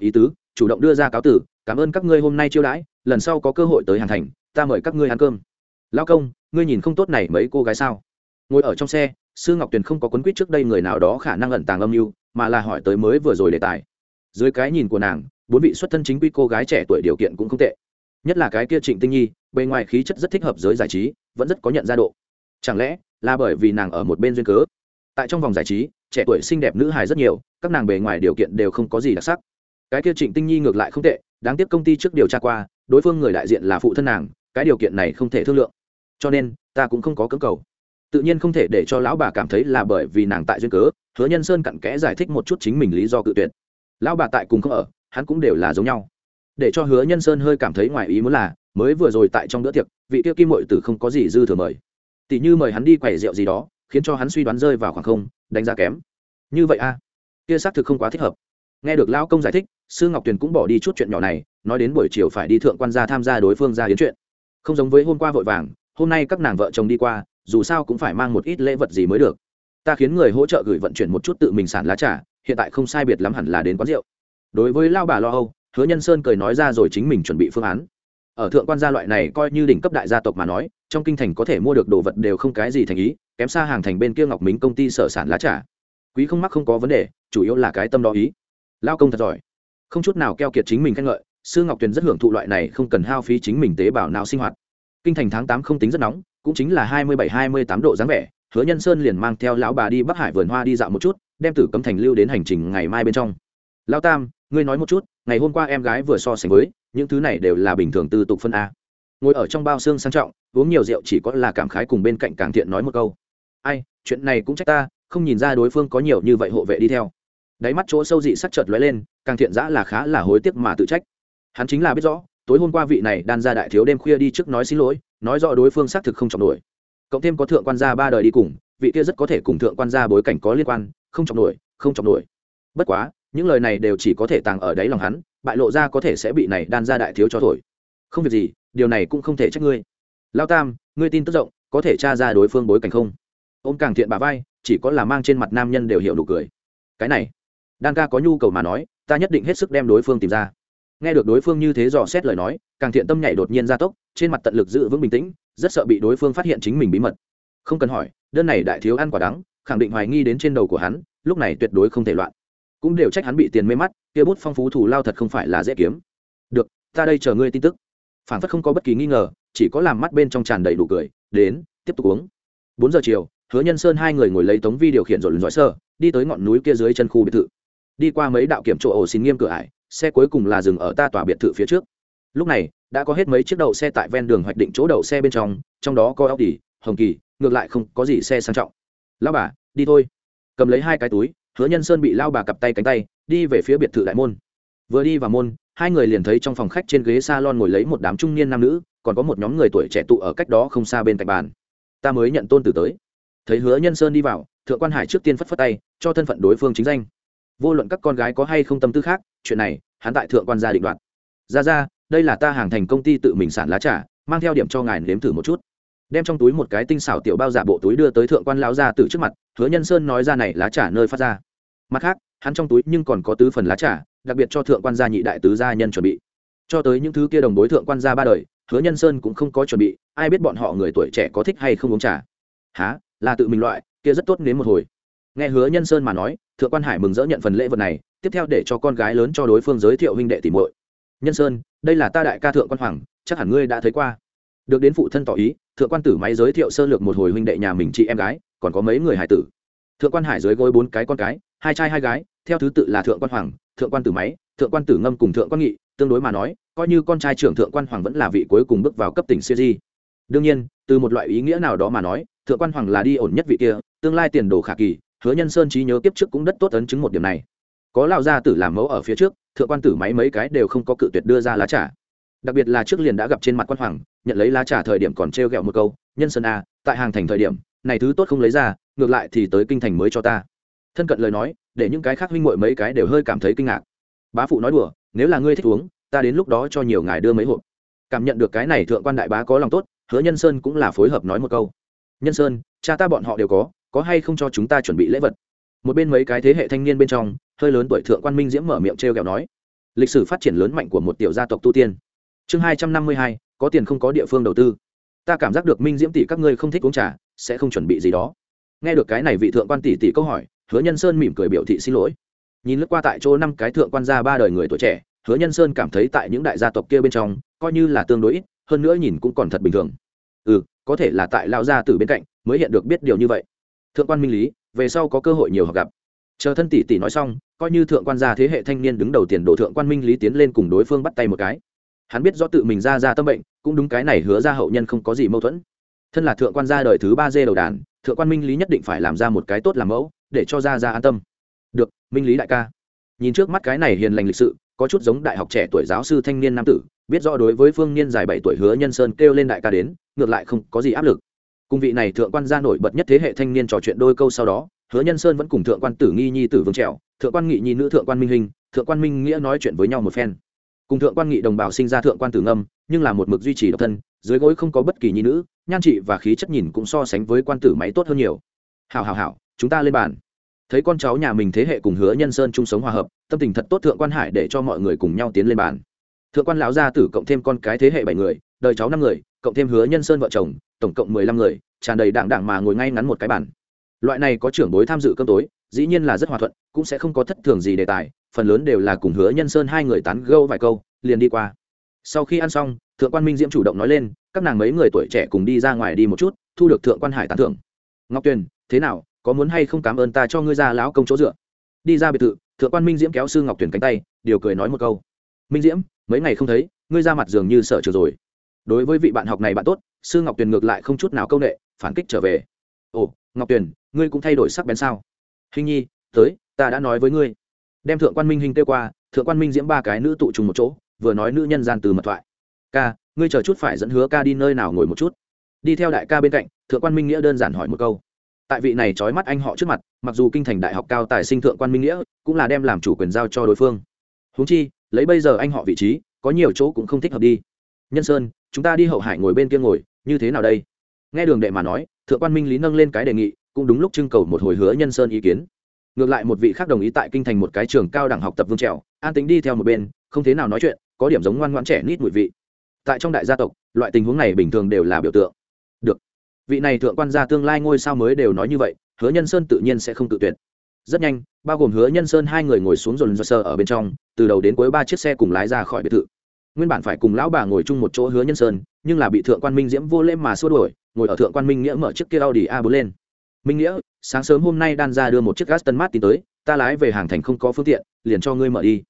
chủ động đưa ra cáo tử, cảm ơn các ngươi hôm nay chiêu đãi, lần sau có cơ hội tới Hàn Thành ta mời các ngươi ăn cơm. Lão công, ngươi nhìn không tốt này mấy cô gái sao? Ngồi ở trong xe, Sư Ngọc Tuyền không có quấn quýt trước đây người nào đó khả năng ẩn tàng âm mưu, mà là hỏi tới mới vừa rồi đề tài. Dưới cái nhìn của nàng, bốn vị xuất thân chính quy cô gái trẻ tuổi điều kiện cũng không tệ, nhất là cái kia Trịnh Tinh Nhi, bề ngoài khí chất rất thích hợp giới giải trí, vẫn rất có nhận ra độ. Chẳng lẽ là bởi vì nàng ở một bên duyên cớ? Tại trong vòng giải trí, trẻ tuổi xinh đẹp nữ hài rất nhiều, các nàng bề ngoài điều kiện đều không có gì đặc sắc. Cái kia Trịnh Tinh Nhi ngược lại không tệ, đáng tiếc công ty trước điều tra qua, đối phương người đại diện là phụ thân nàng, cái điều kiện này không thể thương lượng, cho nên ta cũng không có cưỡng cầu. Tự nhiên không thể để cho lão bà cảm thấy là bởi vì nàng tại duyên cớ. Hứa Nhân Sơn cặn kẽ giải thích một chút chính mình lý do cự tuyệt. Lão bà tại cùng không ở, hắn cũng đều là giống nhau. Để cho Hứa Nhân Sơn hơi cảm thấy ngoài ý muốn là, mới vừa rồi tại trong bữa tiệc, vị kia kim muội tử không có gì dư thừa mời, tỷ như mời hắn đi quẩy rượu gì đó, khiến cho hắn suy đoán rơi vào khoảng không, đánh giá kém. Như vậy a, à, kia xác thực không quá thích hợp. Nghe được lão công giải thích, Sư Ngọc Tuyền cũng bỏ đi chút chuyện nhỏ này, nói đến buổi chiều phải đi thượng quan gia tham gia đối phương gia yến chuyện. Không giống với hôm qua vội vàng, hôm nay các nàng vợ chồng đi qua, dù sao cũng phải mang một ít lễ vật gì mới được. Ta khiến người hỗ trợ gửi vận chuyển một chút tự mình sản lá trà, hiện tại không sai biệt lắm hẳn là đến quán rượu. Đối với lao bà lo âu, Hứa Nhân Sơn cười nói ra rồi chính mình chuẩn bị phương án. Ở thượng quan gia loại này coi như đỉnh cấp đại gia tộc mà nói, trong kinh thành có thể mua được đồ vật đều không cái gì thành ý, kém xa hàng thành bên kia Ngọc Mính công ty sở sản lá trà. Quý không mắc không có vấn đề, chủ yếu là cái tâm đó ý. Lao công thật giỏi, không chút nào keo kiệt chính mình khen ngợi. Sư Ngọc Tuyền rất hưởng thụ loại này không cần hao phí chính mình tế bào não sinh hoạt. Kinh thành tháng tám không tính rất nóng, cũng chính là hai mươi bảy hai mươi tám độ dáng vẻ. Hứa Nhân Sơn liền mang theo lão bà đi Bắc Hải vườn hoa đi dạo một chút, đem Tử Cấm Thành lưu đến hành trình ngày mai bên trong. Lão Tam, ngươi nói một chút, ngày hôm qua em gái vừa so sánh với, những thứ này đều là bình thường tư tục phân a. Ngồi ở trong bao xương sang trọng, uống nhiều rượu chỉ có là cảm khái cùng bên cạnh Càng Thiện nói một câu. Ai, chuyện này cũng trách ta, không nhìn ra đối phương có nhiều như vậy hộ vệ đi theo. Đáy mắt chỗ sâu dị sắc chợt lóe lên, Càng Thiện dã là khá là hối tiếc mà tự trách. Hắn chính là biết rõ, tối hôm qua vị này đan ra đại thiếu đêm khuya đi trước nói xin lỗi, nói rõ đối phương xác thực không trọng nổi. Cộng thêm có thượng quan gia ba đời đi cùng, vị kia rất có thể cùng thượng quan gia bối cảnh có liên quan, không trọng nổi, không trọng nổi. Bất quá, những lời này đều chỉ có thể tàng ở đáy lòng hắn, bại lộ ra có thể sẽ bị này đan ra đại thiếu cho thổi. Không việc gì, điều này cũng không thể trách ngươi. Lao Tam, ngươi tin tức rộng, có thể tra ra đối phương bối cảnh không? Ôm Càng Thiện bà vai, chỉ có là mang trên mặt nam nhân đều hiểu nụ cười. Cái này, đan ca có nhu cầu mà nói, ta nhất định hết sức đem đối phương tìm ra. Nghe được đối phương như thế dò xét lời nói, Càng Thiện tâm nhảy đột nhiên gia tốc, trên mặt tận lực giữ vững bình tĩnh, rất sợ bị đối phương phát hiện chính mình bí mật. Không cần hỏi, đơn này đại thiếu ăn quả đắng, khẳng định hoài nghi đến trên đầu của hắn, lúc này tuyệt đối không thể loạn. Cũng đều trách hắn bị tiền mê mắt, kia bút phong phú thủ lao thật không phải là dễ kiếm. Được, ta đây chờ ngươi tin tức. Phản phất không có bất kỳ nghi ngờ, chỉ có làm mắt bên trong tràn đầy đủ cười, đến, tiếp tục uống. Bốn giờ chiều, Hứa Nhân Sơn hai người ngồi lấy tống vi điều khiển rồi dõi sơ, đi tới ngọn núi kia dưới chân khu biệt thự. Đi qua mấy đạo kiểm chỗ ổ xin nghiêm cửa ải, xe cuối cùng là dừng ở ta tòa biệt thự phía trước. Lúc này, đã có hết mấy chiếc đậu xe tại ven đường hoạch định chỗ đậu xe bên trong, trong đó có Audi, Hồng Kỳ, ngược lại không có gì xe sang trọng. Lão bà, đi thôi. Cầm lấy hai cái túi, Hứa Nhân Sơn bị lao bà cặp tay cánh tay, đi về phía biệt thự đại môn. Vừa đi vào môn, hai người liền thấy trong phòng khách trên ghế salon ngồi lấy một đám trung niên nam nữ, còn có một nhóm người tuổi trẻ tụ ở cách đó không xa bên cạnh bàn. Ta mới nhận tôn tử tới. Thấy Hứa Nhân Sơn đi vào, Thượng quan Hải trước tiên phất phất tay, cho thân phận đối phương chính danh. Vô luận các con gái có hay không tâm tư khác, chuyện này, hắn tại thượng quan gia định đoạt. Ra ra, đây là ta hàng thành công ty tự mình sản lá trà, mang theo điểm cho ngài nếm thử một chút. Đem trong túi một cái tinh xảo tiểu bao giả bộ túi đưa tới thượng quan lão gia tử trước mặt. Hứa Nhân Sơn nói ra này lá trà nơi phát ra. Mặt khác, hắn trong túi nhưng còn có tứ phần lá trà, đặc biệt cho thượng quan gia nhị đại tứ gia nhân chuẩn bị. Cho tới những thứ kia đồng đối thượng quan gia ba đời, Hứa Nhân Sơn cũng không có chuẩn bị, ai biết bọn họ người tuổi trẻ có thích hay không uống trà. Hả, là tự mình loại, kia rất tốt nếm một hồi. Nghe Hứa Nhân Sơn mà nói, thượng quan Hải mừng rỡ nhận phần lễ vật này, tiếp theo để cho con gái lớn cho đối phương giới thiệu huynh đệ tỷ muội. Nhân Sơn, đây là ta đại ca thượng quan Hoàng, chắc hẳn ngươi đã thấy qua. Được đến phụ thân tỏ ý, thượng quan Tử Máy giới thiệu sơ lược một hồi huynh đệ nhà mình chị em gái, còn có mấy người hải tử. Thượng quan Hải dưới gối bốn cái con cái, hai trai hai gái, theo thứ tự là thượng quan Hoàng, thượng quan Tử Máy, thượng quan Tử Ngâm cùng thượng quan Nghị, tương đối mà nói, coi như con trai trưởng thượng quan Hoàng vẫn là vị cuối cùng bước vào cấp tỉnh siêu di. Đương nhiên, từ một loại ý nghĩa nào đó mà nói, thượng quan Hoàng là đi ổn nhất vị kia, tương lai tiền đồ khả kỳ. Hứa Nhân Sơn trí nhớ kiếp trước cũng rất tốt ấn chứng một điểm này. Có lão gia tử làm mẫu ở phía trước, thượng quan Tử Máy mấy cái đều không có cự tuyệt đưa ra lá trà. Đặc biệt là trước liền đã gặp trên mặt quan hoàng, nhận lấy lá trà thời điểm còn trêu ghẹo một câu, Nhân Sơn a, tại hàng thành thời điểm, này thứ tốt không lấy ra, ngược lại thì tới kinh thành mới cho ta. Thân cận lời nói, để những cái khác huynh muội mấy cái đều hơi cảm thấy kinh ngạc. Bá phụ nói đùa, nếu là ngươi thích uống, ta đến lúc đó cho nhiều ngài đưa mấy hộp. Cảm nhận được cái này thượng quan đại bá có lòng tốt, Hứa Nhân Sơn cũng là phối hợp nói một câu. Nhân Sơn, cha ta bọn họ đều có, có hay không cho chúng ta chuẩn bị lễ vật? Một bên mấy cái thế hệ thanh niên bên trong, hơi lớn tuổi thượng quan Minh Diễm mở miệng trêu ghẹo nói. lịch sử phát triển lớn mạnh của một tiểu gia tộc tu tiên. Chương hai trăm năm mươi hai, có tiền không có địa phương đầu tư. Ta cảm giác được Minh Diễm tỷ các ngươi không thích uống trà, sẽ không chuẩn bị gì đó. Nghe được cái này vị thượng quan tỷ tỷ câu hỏi, Hứa Nhân Sơn mỉm cười biểu thị xin lỗi. Nhìn lướt qua tại chỗ năm cái thượng quan gia ba đời người tuổi trẻ, Hứa Nhân Sơn cảm thấy tại những đại gia tộc kia bên trong, coi như là tương đối ít, hơn nữa nhìn cũng còn thật bình thường. Ừ, có thể là tại lão gia tử bên cạnh mới hiện được biết điều như vậy. Thượng quan Minh Lý, về sau có cơ hội nhiều học gặp. Chờ thân tỷ tỷ nói xong, coi như thượng quan gia thế hệ thanh niên đứng đầu tiền đồ thượng quan Minh Lý tiến lên cùng đối phương bắt tay một cái. Hắn biết rõ tự mình ra ra tâm bệnh, cũng đúng cái này Hứa ra hậu nhân không có gì mâu thuẫn. Thân là thượng quan gia đời thứ ba dê đầu đàn, thượng quan Minh Lý nhất định phải làm ra một cái tốt làm mẫu, để cho ra ra an tâm. Được, Minh Lý đại ca. Nhìn trước mắt cái này hiền lành lịch sự, có chút giống đại học trẻ tuổi giáo sư thanh niên nam tử, biết rõ đối với phương niên dài bảy tuổi Hứa Nhân Sơn kêu lên đại ca đến, ngược lại không có gì áp lực. Cùng vị này thượng quan gia nổi bật nhất thế hệ thanh niên trò chuyện đôi câu sau đó, Hứa Nhân Sơn vẫn cùng thượng quan Tử Nghi nhi tử Vương Trèo, thượng quan Nghị nhi nữ thượng quan Minh Hình, thượng quan Minh Nghĩa nói chuyện với nhau một phen. Cùng thượng quan Nghị đồng bào sinh ra thượng quan Tử Ngâm, nhưng là một mực duy trì độc thân, dưới gối không có bất kỳ nhi nữ, nhan trị và khí chất nhìn cũng so sánh với quan tử máy tốt hơn nhiều. Hảo hảo hảo, chúng ta lên bàn. Thấy con cháu nhà mình thế hệ cùng Hứa Nhân Sơn chung sống hòa hợp, tâm tình thật tốt thượng quan Hải để cho mọi người cùng nhau tiến lên bàn. Thượng quan lão gia tử cộng thêm con cái thế hệ bảy người, đời cháu năm người, cộng thêm Hứa Nhân Sơn vợ chồng, tổng cộng mười lăm người, tràn đầy đảng đảng mà ngồi ngay ngắn một cái bàn. Loại này có trưởng bối tham dự cơm tối, dĩ nhiên là rất hòa thuận, cũng sẽ không có thất thường gì đề tài, phần lớn đều là cùng Hứa Nhân Sơn hai người tán gẫu vài câu, liền đi qua. Sau khi ăn xong, thượng quan Minh Diễm chủ động nói lên, các nàng mấy người tuổi trẻ cùng đi ra ngoài đi một chút, thu được thượng quan Hải tán thưởng. Ngọc Tuyền, thế nào, có muốn hay không cảm ơn ta cho ngươi ra lão công chỗ dựa? Đi ra biệt thự, thượng quan Minh Diễm kéo sư Ngọc Tuyền cánh tay, điều cười nói một câu. Minh Diễm, mấy ngày không thấy, ngươi ra mặt dường như sợ trường rồi. Đối với vị bạn học này bạn tốt, sư Ngọc Tuyền ngược lại không chút nào câu nệ, phản kích trở về. Ồ, Ngọc Tuyền, ngươi cũng thay đổi sắc bén sao? Hình nhi, tới, ta đã nói với ngươi. Đem thượng quan Minh Hình kêu qua, thượng quan Minh Diễm ba cái nữ tụ trùng một chỗ, vừa nói nữ nhân gian từ mật thoại. Ca, ngươi chờ chút phải dẫn Hứa ca đi nơi nào ngồi một chút. Đi theo đại ca bên cạnh, thượng quan Minh Nghĩa đơn giản hỏi một câu. Tại vị này trói mắt anh họ trước mặt, mặc dù kinh thành đại học cao tài sinh thượng quan Minh Nghĩa, cũng là đem làm chủ quyền giao cho đối phương. Huống chi, lấy bây giờ anh họ vị trí, có nhiều chỗ cũng không thích hợp đi. Nhân Sơn, chúng ta đi hậu hải ngồi bên kia ngồi, như thế nào đây? Nghe đường đệ mà nói, thượng quan Minh Lý nâng lên cái đề nghị, cũng đúng lúc trưng cầu một hồi Hứa Nhân Sơn ý kiến. Ngược lại một vị khác đồng ý tại kinh thành một cái trường cao đẳng học tập Vương Trèo, an tính đi theo một bên, không thế nào nói chuyện, có điểm giống ngoan ngoãn trẻ nít mùi vị. Tại trong đại gia tộc, loại tình huống này bình thường đều là biểu tượng. Được, vị này thượng quan gia tương lai ngôi sao mới đều nói như vậy, Hứa Nhân Sơn tự nhiên sẽ không tự tuyệt. Rất nhanh, bao gồm Hứa Nhân Sơn hai người ngồi xuống dồn dơ sơ ở bên trong, từ đầu đến cuối ba chiếc xe cùng lái ra khỏi biệt thự. Nguyên bản phải cùng lão bà ngồi chung một chỗ Hứa Nhân Sơn, nhưng là bị thượng quan Minh Diễm vô lễ mà xua đuổi, ngồi ở thượng quan Minh Nghĩa mở chiếc kia Audi a bốn lên. Minh Nghĩa, sáng sớm hôm nay đan ra đưa một chiếc Aston Martin tới, ta lái về hàng thành không có phương tiện, liền cho ngươi mở đi.